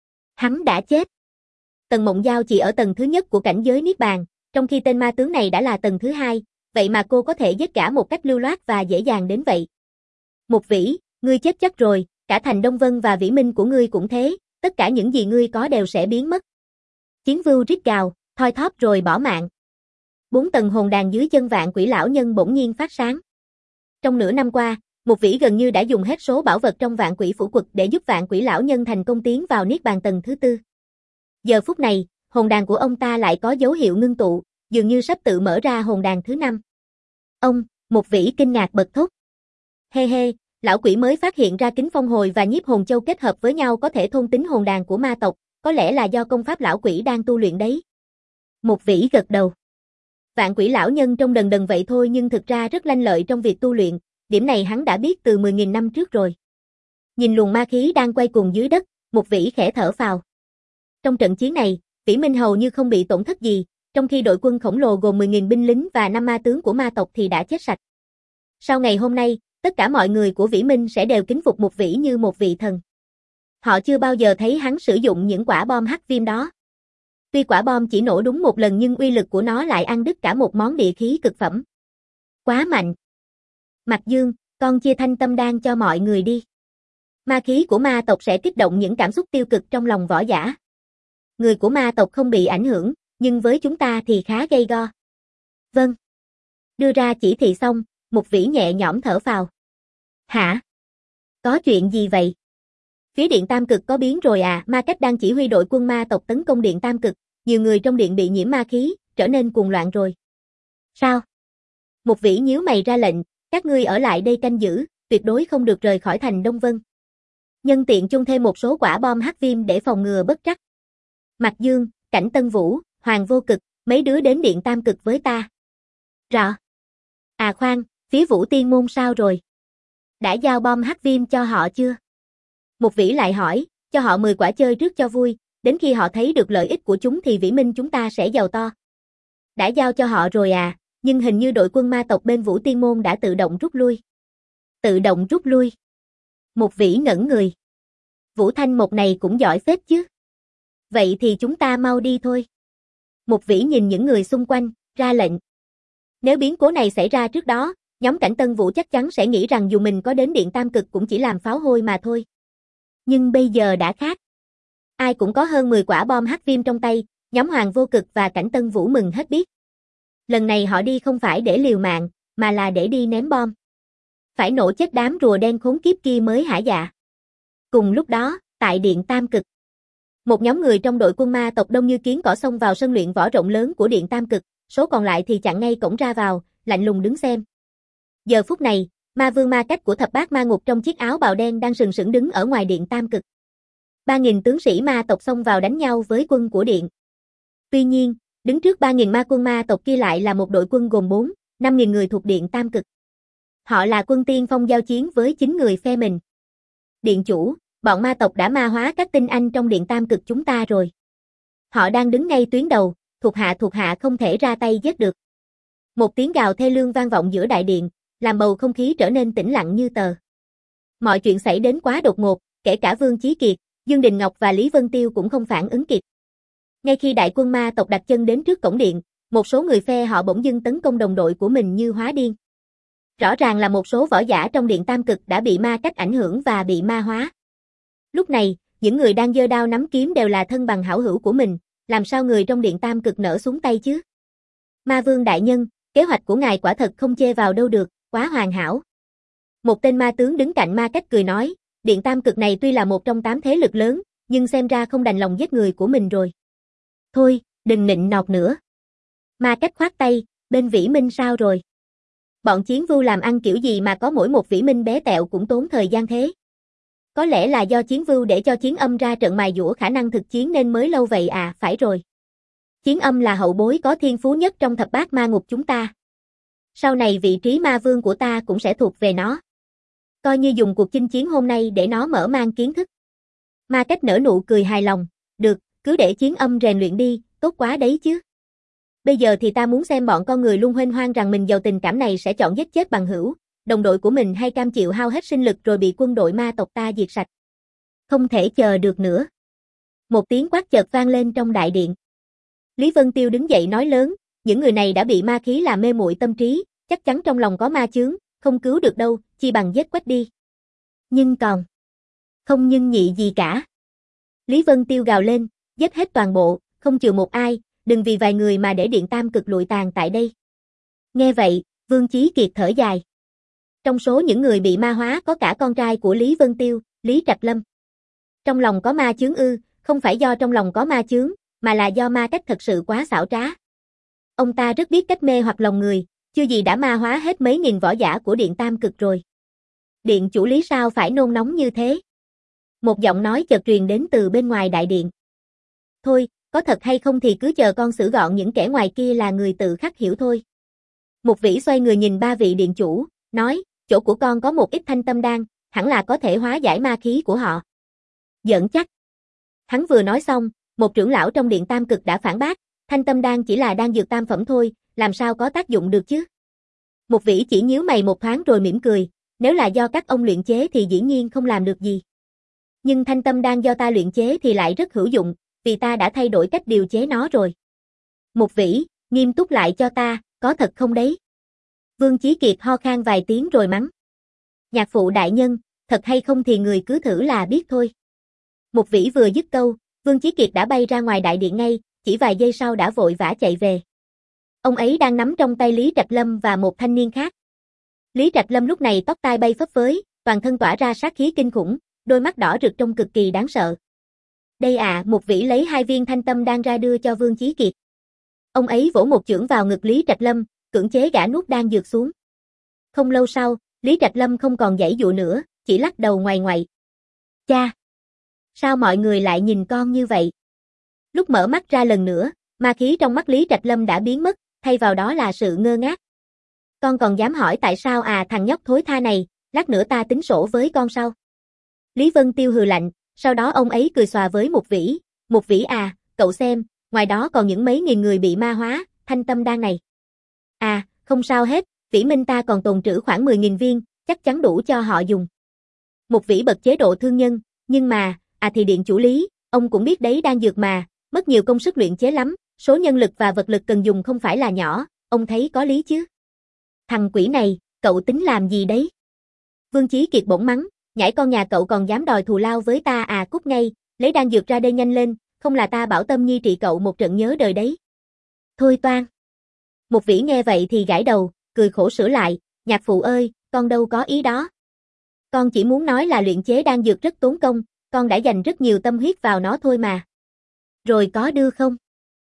Hắn đã chết. Tần Mộng Giao chỉ ở tầng thứ nhất của cảnh giới niết bàn, trong khi tên ma tướng này đã là tầng thứ hai, vậy mà cô có thể giết gã một cách lưu loát và dễ dàng đến vậy. Một vĩ, ngươi chết chắc rồi, cả thành Đông Vân và vĩ minh của ngươi cũng thế, tất cả những gì ngươi có đều sẽ biến mất. Chiến vưu rít gào, thoi thóp rồi bỏ mạng. Bốn tầng hồn đàn dưới chân vạn quỷ lão nhân bỗng nhiên phát sáng. Trong nửa năm qua, một vĩ gần như đã dùng hết số bảo vật trong vạn quỷ phủ quật để giúp vạn quỷ lão nhân thành công tiến vào niết bàn tầng thứ tư. Giờ phút này, hồn đàn của ông ta lại có dấu hiệu ngưng tụ, dường như sắp tự mở ra hồn đàn thứ năm. Ông, một vĩ kinh ngạc bật thốt. Hê hê, lão quỷ mới phát hiện ra kính phong hồi và nhiếp hồn châu kết hợp với nhau có thể thôn tính hồn đàn của ma tộc, có lẽ là do công pháp lão quỷ đang tu luyện đấy. Một vĩ gật đầu. Vạn quỷ lão nhân trông đần đần vậy thôi nhưng thực ra rất lanh lợi trong việc tu luyện, điểm này hắn đã biết từ mười nghìn năm trước rồi. Nhìn luồng ma khí đang quay cuồng dưới đất, một vĩ khẽ thở phào. Trong trận chiến này, Vĩ Minh hầu như không bị tổn thất gì, trong khi đội quân khổng lồ gồm mười nghìn binh lính và năm ma tướng của ma tộc thì đã chết sạch. Sau ngày hôm nay, tất cả mọi người của Vĩ Minh sẽ đều kính phục một vĩ như một vị thần. Họ chưa bao giờ thấy hắn sử dụng những quả bom hắc viêm đó. Tuy quả bom chỉ nổ đúng một lần nhưng uy lực của nó lại ăn đứt cả một món địa khí cực phẩm. Quá mạnh. Mạc Dương, con chia thanh tâm đan cho mọi người đi. Ma khí của ma tộc sẽ kích động những cảm xúc tiêu cực trong lòng võ giả. Người của ma tộc không bị ảnh hưởng, nhưng với chúng ta thì khá gây go. Vâng. Đưa ra chỉ thị xong, một vĩ nhẹ nhõm thở phào. Hả? Có chuyện gì vậy? Phía điện Tam Cực có biến rồi à? Ma Cách đang chỉ huy đội quân ma tộc tấn công điện Tam Cực, nhiều người trong điện bị nhiễm ma khí, trở nên cuồng loạn rồi. Sao? Một vĩ nhíu mày ra lệnh, các ngươi ở lại đây canh giữ, tuyệt đối không được rời khỏi thành Đông Vân. Nhân tiện chung thêm một số quả bom hắc viêm để phòng ngừa bất trắc. Mạc Dương, Cảnh Tân Vũ, Hoàng Vô Cực, mấy đứa đến điện Tam Cực với ta. Rõ. À khoan, phía Vũ Tiên Môn sao rồi? Đã giao bom hắc viêm cho họ chưa? Một vĩ lại hỏi, cho họ mười quả chơi trước cho vui, đến khi họ thấy được lợi ích của chúng thì Vĩ Minh chúng ta sẽ giàu to. Đã giao cho họ rồi à, nhưng hình như đội quân ma tộc bên Vũ Tiên Môn đã tự động rút lui. Tự động rút lui. Một vĩ ngẩn người. Vũ Thanh Một này cũng giỏi phết chứ. Vậy thì chúng ta mau đi thôi. Một vĩ nhìn những người xung quanh, ra lệnh. Nếu biến cố này xảy ra trước đó, nhóm Cảnh Tân Vũ chắc chắn sẽ nghĩ rằng dù mình có đến điện Tam Cực cũng chỉ làm pháo hôi mà thôi. Nhưng bây giờ đã khác. Ai cũng có hơn mười quả bom hắc viêm trong tay, nhóm Hoàng Vô Cực và Cảnh Tân Vũ mừng hết biết. Lần này họ đi không phải để liều mạng, mà là để đi ném bom. Phải nổ chết đám rùa đen khốn kiếp kia mới hả dạ. Cùng lúc đó, tại điện Tam Cực, một nhóm người trong đội quân ma tộc đông như kiến cỏ xông vào sân luyện võ rộng lớn của điện Tam Cực, số còn lại thì chặn ngay cổng ra vào, lạnh lùng đứng xem. Giờ phút này, ma vương Ma Cách của thập bát ma ngục trong chiếc áo bào đen đang sừng sững đứng ở ngoài điện Tam Cực. Ba nghìn tướng sĩ ma tộc xông vào đánh nhau với quân của điện. Tuy nhiên, đứng trước ba nghìn ma quân ma tộc kia lại là một đội quân gồm bốn, năm nghìn người thuộc điện Tam Cực. Họ là quân tiên phong giao chiến với chính người phe mình. Điện chủ, bọn ma tộc đã ma hóa các tinh anh trong điện Tam Cực chúng ta rồi. Họ đang đứng ngay tuyến đầu, thuộc hạ thuộc hạ không thể ra tay giết được. Một tiếng gào thê lương vang vọng giữa đại điện, làm bầu không khí trở nên tĩnh lặng như tờ. Mọi chuyện xảy đến quá đột ngột, kể cả Vương Chí Kiệt, Dương Đình Ngọc và Lý Vân Tiêu cũng không phản ứng kịp. Ngay khi đại quân ma tộc đặt chân đến trước cổng điện, một số người phe họ bỗng dưng tấn công đồng đội của mình như hóa điên. Rõ ràng là một số võ giả trong điện Tam Cực đã bị ma cách ảnh hưởng và bị ma hóa. Lúc này, những người đang giơ đao nắm kiếm đều là thân bằng hảo hữu của mình, làm sao người trong điện Tam Cực nỡ xuống tay chứ? Ma Vương đại nhân, kế hoạch của ngài quả thật không chê vào đâu được, quá hoàn hảo. Một tên ma tướng đứng cạnh ma cách cười nói, điện Tam Cực này tuy là một trong tám thế lực lớn, nhưng xem ra không đành lòng giết người của mình rồi. Thôi, đừng nịnh nọt nữa. Ma cách khoát tay, bên Vĩ Minh sao rồi? Bọn chiến vưu làm ăn kiểu gì mà có mỗi một Vĩ Minh bé tẹo cũng tốn thời gian thế? Có lẽ là do chiến vưu để cho chiến âm ra trận mài dũa khả năng thực chiến nên mới lâu vậy à, phải rồi. Chiến âm là hậu bối có thiên phú nhất trong thập bát ma ngục chúng ta. Sau này vị trí ma vương của ta cũng sẽ thuộc về nó. Coi như dùng cuộc chinh chiến hôm nay để nó mở mang kiến thức. Ma cách nở nụ cười hài lòng, được, cứ để chiến âm rèn luyện đi, tốt quá đấy chứ. Bây giờ thì ta muốn xem bọn con người luôn huênh hoang rằng mình giàu tình cảm này sẽ chọn giết chết bằng hữu, đồng đội của mình hay cam chịu hao hết sinh lực rồi bị quân đội ma tộc ta diệt sạch. Không thể chờ được nữa. Một tiếng quát chợt vang lên trong đại điện. Lý Vân Tiêu đứng dậy nói lớn, những người này đã bị ma khí làm mê muội tâm trí, chắc chắn trong lòng có ma chướng, không cứu được đâu, chi bằng giết quách đi. Nhưng còn. Không nhưng nhị gì cả. Lý Vân Tiêu gào lên, giết hết toàn bộ, không chừa một ai, đừng vì vài người mà để điện Tam Cực lụi tàn tại đây. Nghe vậy, Vương Chí Kiệt thở dài. Trong số những người bị ma hóa có cả con trai của Lý Vân Tiêu, Lý Trạch Lâm. Trong lòng có ma chướng ư, không phải do trong lòng có ma chướng, mà là do ma cách thật sự quá xảo trá. Ông ta rất biết cách mê hoặc lòng người, chưa gì đã ma hóa hết mấy nghìn võ giả của điện Tam Cực rồi. Điện chủ Lý sao phải nôn nóng như thế? Một giọng nói chợt truyền đến từ bên ngoài đại điện. thôi, có thật hay không thì cứ chờ con xử gọn những kẻ ngoài kia là người tự khắc hiểu thôi. Mục Vĩ xoay người nhìn ba vị điện chủ, nói, chỗ của con có một ít thanh tâm đan, hẳn là có thể hóa giải ma khí của họ. Giỡn chắc. Hắn vừa nói xong, một trưởng lão trong điện tam cực đã phản bác, thanh tâm đan chỉ là đan dược tam phẩm thôi, làm sao có tác dụng được chứ? Mục Vĩ chỉ nhíu mày một thoáng rồi mỉm cười, nếu là do các ông luyện chế thì dĩ nhiên không làm được gì. Nhưng thanh tâm đan do ta luyện chế thì lại rất hữu dụng, vì ta đã thay đổi cách điều chế nó rồi. Mục Vĩ, nghiêm túc lại cho ta, có thật không đấy? Vương Chí Kiệt ho khan vài tiếng rồi mắng. Nhạc phụ đại nhân, thật hay không thì người cứ thử là biết thôi. Mục Vĩ vừa dứt câu, Vương Chí Kiệt đã bay ra ngoài đại điện ngay, chỉ vài giây sau đã vội vã chạy về. Ông ấy đang nắm trong tay Lý Trạch Lâm và một thanh niên khác. Lý Trạch Lâm lúc này tóc tai bay phấp phới, toàn thân tỏa ra sát khí kinh khủng, đôi mắt đỏ rực trông cực kỳ đáng sợ. Đây à, Mục Vĩ lấy hai viên thanh tâm đan ra đưa cho Vương Chí Kiệt. Ông ấy vỗ một chưởng vào ngực Lý Trạch Lâm, cưỡng chế gã nuốt đan dược xuống. Không lâu sau, Lý Trạch Lâm không còn giãy dụa nữa, chỉ lắc đầu ngoài ngoại. Cha! Sao mọi người lại nhìn con như vậy? Lúc mở mắt ra lần nữa, ma khí trong mắt Lý Trạch Lâm đã biến mất, thay vào đó là sự ngơ ngác. Con còn dám hỏi tại sao à, thằng nhóc thối tha này, lát nữa ta tính sổ với con sau. Lý Vân Tiêu hừ lạnh, sau đó ông ấy cười xòa với Mục Vĩ. Mục Vĩ à, cậu xem, ngoài đó còn những mấy nghìn người bị ma hóa, thanh tâm đan này. À, không sao hết, Vĩ Minh ta còn tồn trữ khoảng mười nghìn viên, chắc chắn đủ cho họ dùng. Mục Vĩ bật chế độ thương nhân, nhưng mà, à thì điện chủ Lý, ông cũng biết đấy, đan dược mà, mất nhiều công sức luyện chế lắm, số nhân lực và vật lực cần dùng không phải là nhỏ, ông thấy có lý chứ? Thằng quỷ này, cậu tính làm gì đấy? Vương Chí Kiệt bỗng mắng, nhãi con nhà cậu còn dám đòi thù lao với ta à, cút ngay, lấy đan dược ra đây nhanh lên, không là ta bảo Tâm Nhi trị cậu một trận nhớ đời đấy. Thôi toan. Mục Vĩ nghe vậy thì gãi đầu, cười khổ sửa lại, nhạc phụ ơi, con đâu có ý đó. Con chỉ muốn nói là luyện chế đan dược rất tốn công, con đã dành rất nhiều tâm huyết vào nó thôi mà. Rồi có đưa không?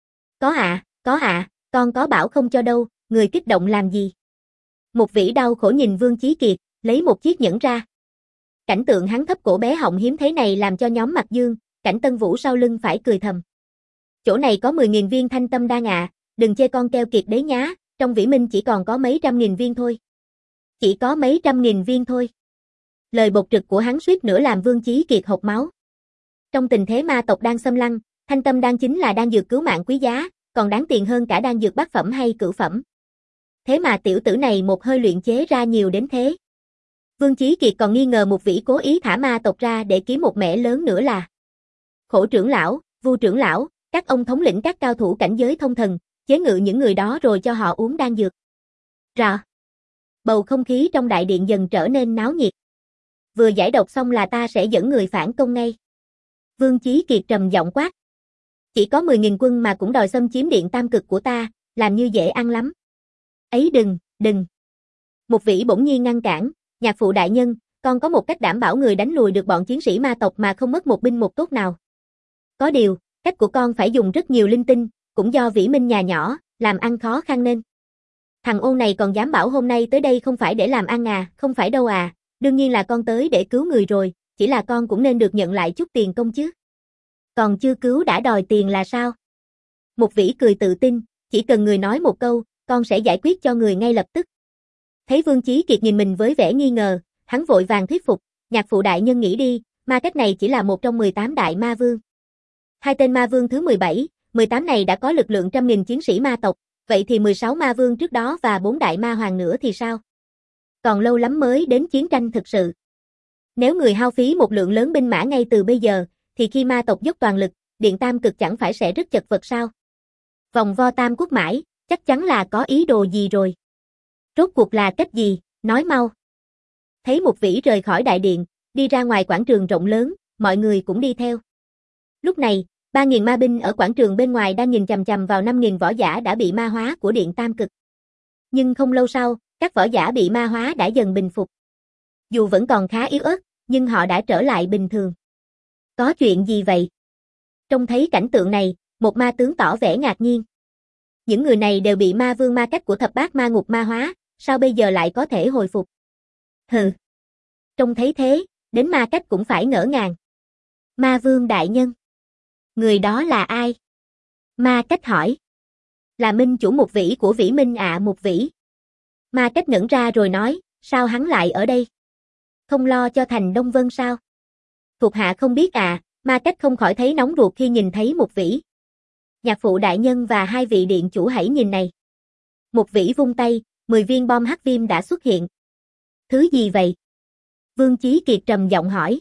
Có ạ, à, có ạ, à, con có bảo không cho đâu, người kích động làm gì? Mục Vĩ đau khổ nhìn Vương Chí Kiệt, lấy một chiếc nhẫn ra. Cảnh tượng hắn thấp cổ bé họng hiếm thấy này làm cho nhóm Mạc Dương, Cảnh Tân Vũ sau lưng phải cười thầm. Chỗ này có mười nghìn viên thanh tâm đan ạ, à, đừng chê con keo kiệt đấy nhá, trong Vĩ Minh chỉ còn có mấy trăm nghìn viên thôi. Chỉ có mấy trăm nghìn viên thôi. Lời bộc trực của hắn suýt nữa làm Vương Chí Kiệt hộc máu. Trong tình thế ma tộc đang xâm lăng, thanh tâm đan chính là đan dược cứu mạng quý giá, còn đáng tiền hơn cả đan dược bát phẩm hay cửu phẩm. Thế mà tiểu tử này một hơi luyện chế ra nhiều đến thế. Vương Chí Kiệt còn nghi ngờ Mục Vĩ cố ý thả ma tộc ra để kiếm một mẻ lớn nữa là. Khổ trưởng lão, Vu trưởng lão, các ông thống lĩnh các cao thủ cảnh giới thông thần, chế ngự những người đó rồi cho họ uống đan dược. Rà. Bầu không khí trong đại điện dần trở nên náo nhiệt. Vừa giải độc xong là ta sẽ dẫn người phản công ngay. Vương Chí Kiệt trầm giọng quát. Chỉ có mười nghìn quân mà cũng đòi xâm chiếm điện tam cực của ta, làm như dễ ăn lắm. Ấy đừng, đừng. Mục Vĩ bỗng nhiên ngăn cản, nhạc phụ đại nhân, con có một cách đảm bảo người đánh lùi được bọn chiến sĩ ma tộc mà không mất một binh một tốt nào. Có điều, cách của con phải dùng rất nhiều linh tinh, cũng do Vĩ Minh nhà nhỏ, làm ăn khó khăn nên. Thằng ôn này còn dám bảo hôm nay tới đây không phải để làm ăn à, không phải đâu à, đương nhiên là con tới để cứu người rồi, chỉ là con cũng nên được nhận lại chút tiền công chứ. Còn chưa cứu đã đòi tiền là sao? Mục Vĩ cười tự tin, chỉ cần người nói một câu, con sẽ giải quyết cho người ngay lập tức. Thấy Vương Chí Kiệt nhìn mình với vẻ nghi ngờ, hắn vội vàng thuyết phục, nhạc phụ đại nhân nghĩ đi, ma cách này chỉ là một trong mười tám đại ma vương. Hai tên ma vương thứ mười bảy, mười tám này đã có lực lượng trăm nghìn chiến sĩ ma tộc, vậy thì mười sáu ma vương trước đó và bốn đại ma hoàng nữa thì sao? Còn lâu lắm mới đến chiến tranh thực sự. Nếu người hao phí một lượng lớn binh mã ngay từ bây giờ, thì khi ma tộc dốc toàn lực, điện tam cực chẳng phải sẽ rất chật vật sao? Vòng vo tam quốc mãi, chắc chắn là có ý đồ gì rồi. Rốt cuộc là cách gì, nói mau. Thấy Mục Vĩ rời khỏi đại điện, đi ra ngoài quảng trường rộng lớn, mọi người cũng đi theo. Lúc này, ba nghìn ma binh ở quảng trường bên ngoài đang nhìn chằm chằm vào năm nghìn võ giả đã bị ma hóa của điện tam cực. Nhưng không lâu sau, các võ giả bị ma hóa đã dần bình phục. Dù vẫn còn khá yếu ớt, nhưng họ đã trở lại bình thường. Có chuyện gì vậy? Trông thấy cảnh tượng này, một ma tướng tỏ vẻ ngạc nhiên. Những người này đều bị ma vương ma cách của thập bát ma ngục ma hóa, sao bây giờ lại có thể hồi phục? Hừ. Trông thấy thế, đến ma cách cũng phải ngỡ ngàng. Ma vương đại nhân. Người đó là ai? Ma Cách hỏi. Là minh chủ Một Vĩ của Vĩ Minh ạ. À, Một Vĩ. Ma Cách ngẩn ra rồi nói, sao hắn lại ở đây? Không lo cho thành Đông Vân sao? Thuộc hạ không biết à. Ma Cách không khỏi thấy nóng ruột khi nhìn thấy Một Vĩ. Nhạc phụ đại nhân và hai vị điện chủ hãy nhìn này. Một Vĩ vung tay, mười viên bom hắc viêm đã xuất hiện. Thứ gì vậy? Vương Chí Kiệt trầm giọng hỏi.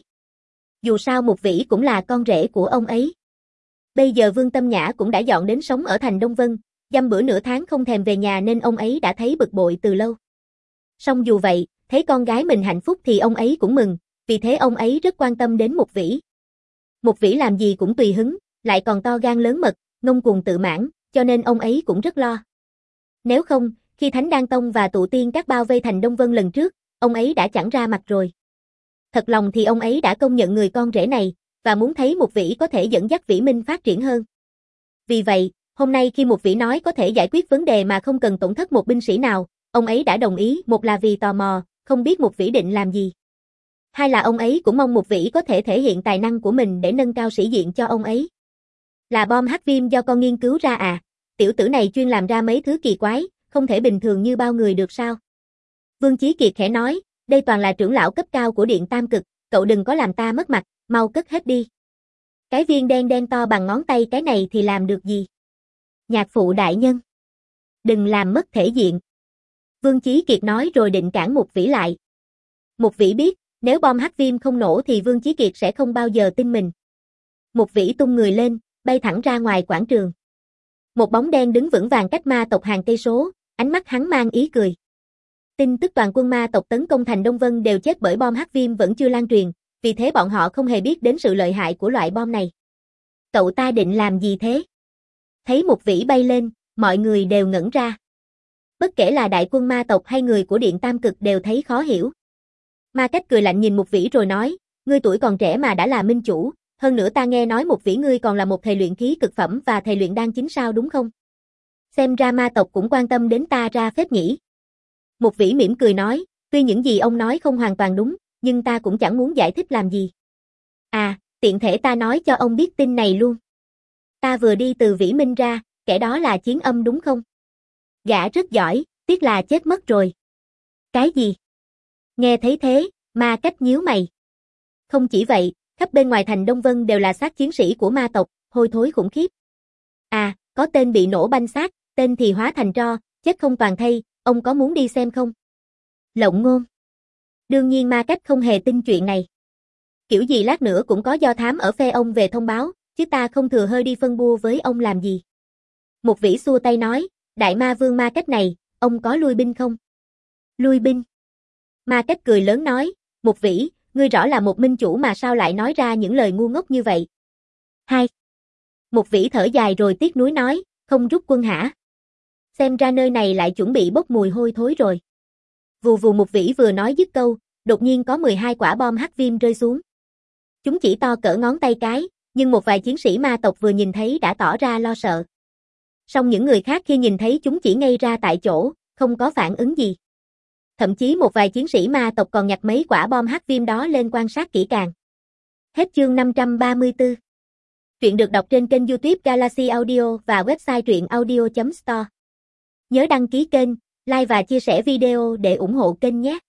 Dù sao Một Vĩ cũng là con rể của ông ấy. Bây giờ Vương Tâm Nhã cũng đã dọn đến sống ở thành Đông Vân, dăm bữa nửa tháng không thèm về nhà nên ông ấy đã thấy bực bội từ lâu. Song dù vậy, thấy con gái mình hạnh phúc thì ông ấy cũng mừng, vì thế ông ấy rất quan tâm đến Một Vĩ. Một Vĩ làm gì cũng tùy hứng, lại còn to gan lớn mật, ngông cuồng tự mãn, cho nên ông ấy cũng rất lo. Nếu không, khi Thánh Đan Tông và tụ tiên các bao vây thành Đông Vân lần trước, ông ấy đã chẳng ra mặt rồi. Thật lòng thì ông ấy đã công nhận người con rể này, và muốn thấy Một Vĩ có thể dẫn dắt Vĩ Minh phát triển hơn. Vì vậy, hôm nay khi Một Vĩ nói có thể giải quyết vấn đề mà không cần tổn thất một binh sĩ nào, ông ấy đã đồng ý, một là vì tò mò, không biết Một Vĩ định làm gì. Hai là ông ấy cũng mong Một Vĩ có thể thể hiện tài năng của mình để nâng cao sĩ diện cho ông ấy. Là bom hắc viêm do con nghiên cứu ra à? Tiểu tử này chuyên làm ra mấy thứ kỳ quái, không thể bình thường như bao người được sao? Vương Chí Kiệt khẽ nói, đây toàn là trưởng lão cấp cao của Điện Tam Cực, cậu đừng có làm ta mất mặt, mau cất hết đi. Cái viên đen đen to bằng ngón tay cái này thì làm được gì? Nhạc phụ đại nhân. Đừng làm mất thể diện. Vương Chí Kiệt nói rồi định cản Một Vĩ lại. Một Vĩ biết, nếu bom hắc viêm không nổ thì Vương Chí Kiệt sẽ không bao giờ tin mình. Một Vĩ tung người lên, bay thẳng ra ngoài quảng trường. Một bóng đen đứng vững vàng cách ma tộc hàng cây số, ánh mắt hắn mang ý cười. Tin tức toàn quân ma tộc tấn công thành Đông Vân đều chết bởi bom hắc viêm vẫn chưa lan truyền, vì thế bọn họ không hề biết đến sự lợi hại của loại bom này. Cậu ta định làm gì thế? Thấy Một Vĩ bay lên, mọi người đều ngẩn ra. Bất kể là đại quân ma tộc hay người của Điện Tam Cực đều thấy khó hiểu. Ma Cách cười lạnh nhìn Một Vĩ rồi nói, ngươi tuổi còn trẻ mà đã là minh chủ, hơn nữa ta nghe nói Một Vĩ ngươi còn là một thầy luyện khí cực phẩm và thầy luyện đan chính sao đúng không? Xem ra ma tộc cũng quan tâm đến ta ra phết nhỉ. Một Vĩ mỉm cười nói, tuy những gì ông nói không hoàn toàn đúng, nhưng ta cũng chẳng muốn giải thích làm gì. À, tiện thể ta nói cho ông biết tin này luôn. Ta vừa đi từ Vĩ Minh ra, kẻ đó là Chiến Âm đúng không? Gã rất giỏi, tiếc là chết mất rồi. Cái gì? Nghe thấy thế, Ma Cách nhíu mày. Không chỉ vậy, khắp bên ngoài thành Đông Vân đều là xác chiến sĩ của ma tộc, hôi thối khủng khiếp. À, có tên bị nổ banh xác, tên thì hóa thành tro, chết không toàn thây, ông có muốn đi xem không? Lộng ngôn. Đương nhiên Ma Cách không hề tin chuyện này. Kiểu gì lát nữa cũng có do thám ở phe ông về thông báo, chứ ta không thừa hơi đi phân bua với ông làm gì. Một Vĩ xua tay nói, đại ma vương Ma Cách này, ông có lui binh không? Lui binh. Ma Cách cười lớn nói, Một Vĩ, ngươi rõ là một minh chủ mà sao lại nói ra những lời ngu ngốc như vậy? Hai. Một Vĩ thở dài rồi tiếc nuối nói, không rút quân hả? Xem ra nơi này lại chuẩn bị bốc mùi hôi thối rồi. Vù vù Một Vĩ vừa nói dứt câu, đột nhiên có mười hai quả bom hắc viêm rơi xuống. Chúng chỉ to cỡ ngón tay cái, nhưng một vài chiến sĩ ma tộc vừa nhìn thấy đã tỏ ra lo sợ. Song những người khác khi nhìn thấy chúng chỉ ngây ra tại chỗ, không có phản ứng gì. Thậm chí một vài chiến sĩ ma tộc còn nhặt mấy quả bom hắc viêm đó lên quan sát kỹ càng. Hết chương năm trăm ba mươi tư. Truyện được đọc trên kênh YouTube Galaxy Audio và website truyện audio chấm store. Nhớ đăng ký kênh, like và chia sẻ video để ủng hộ kênh nhé.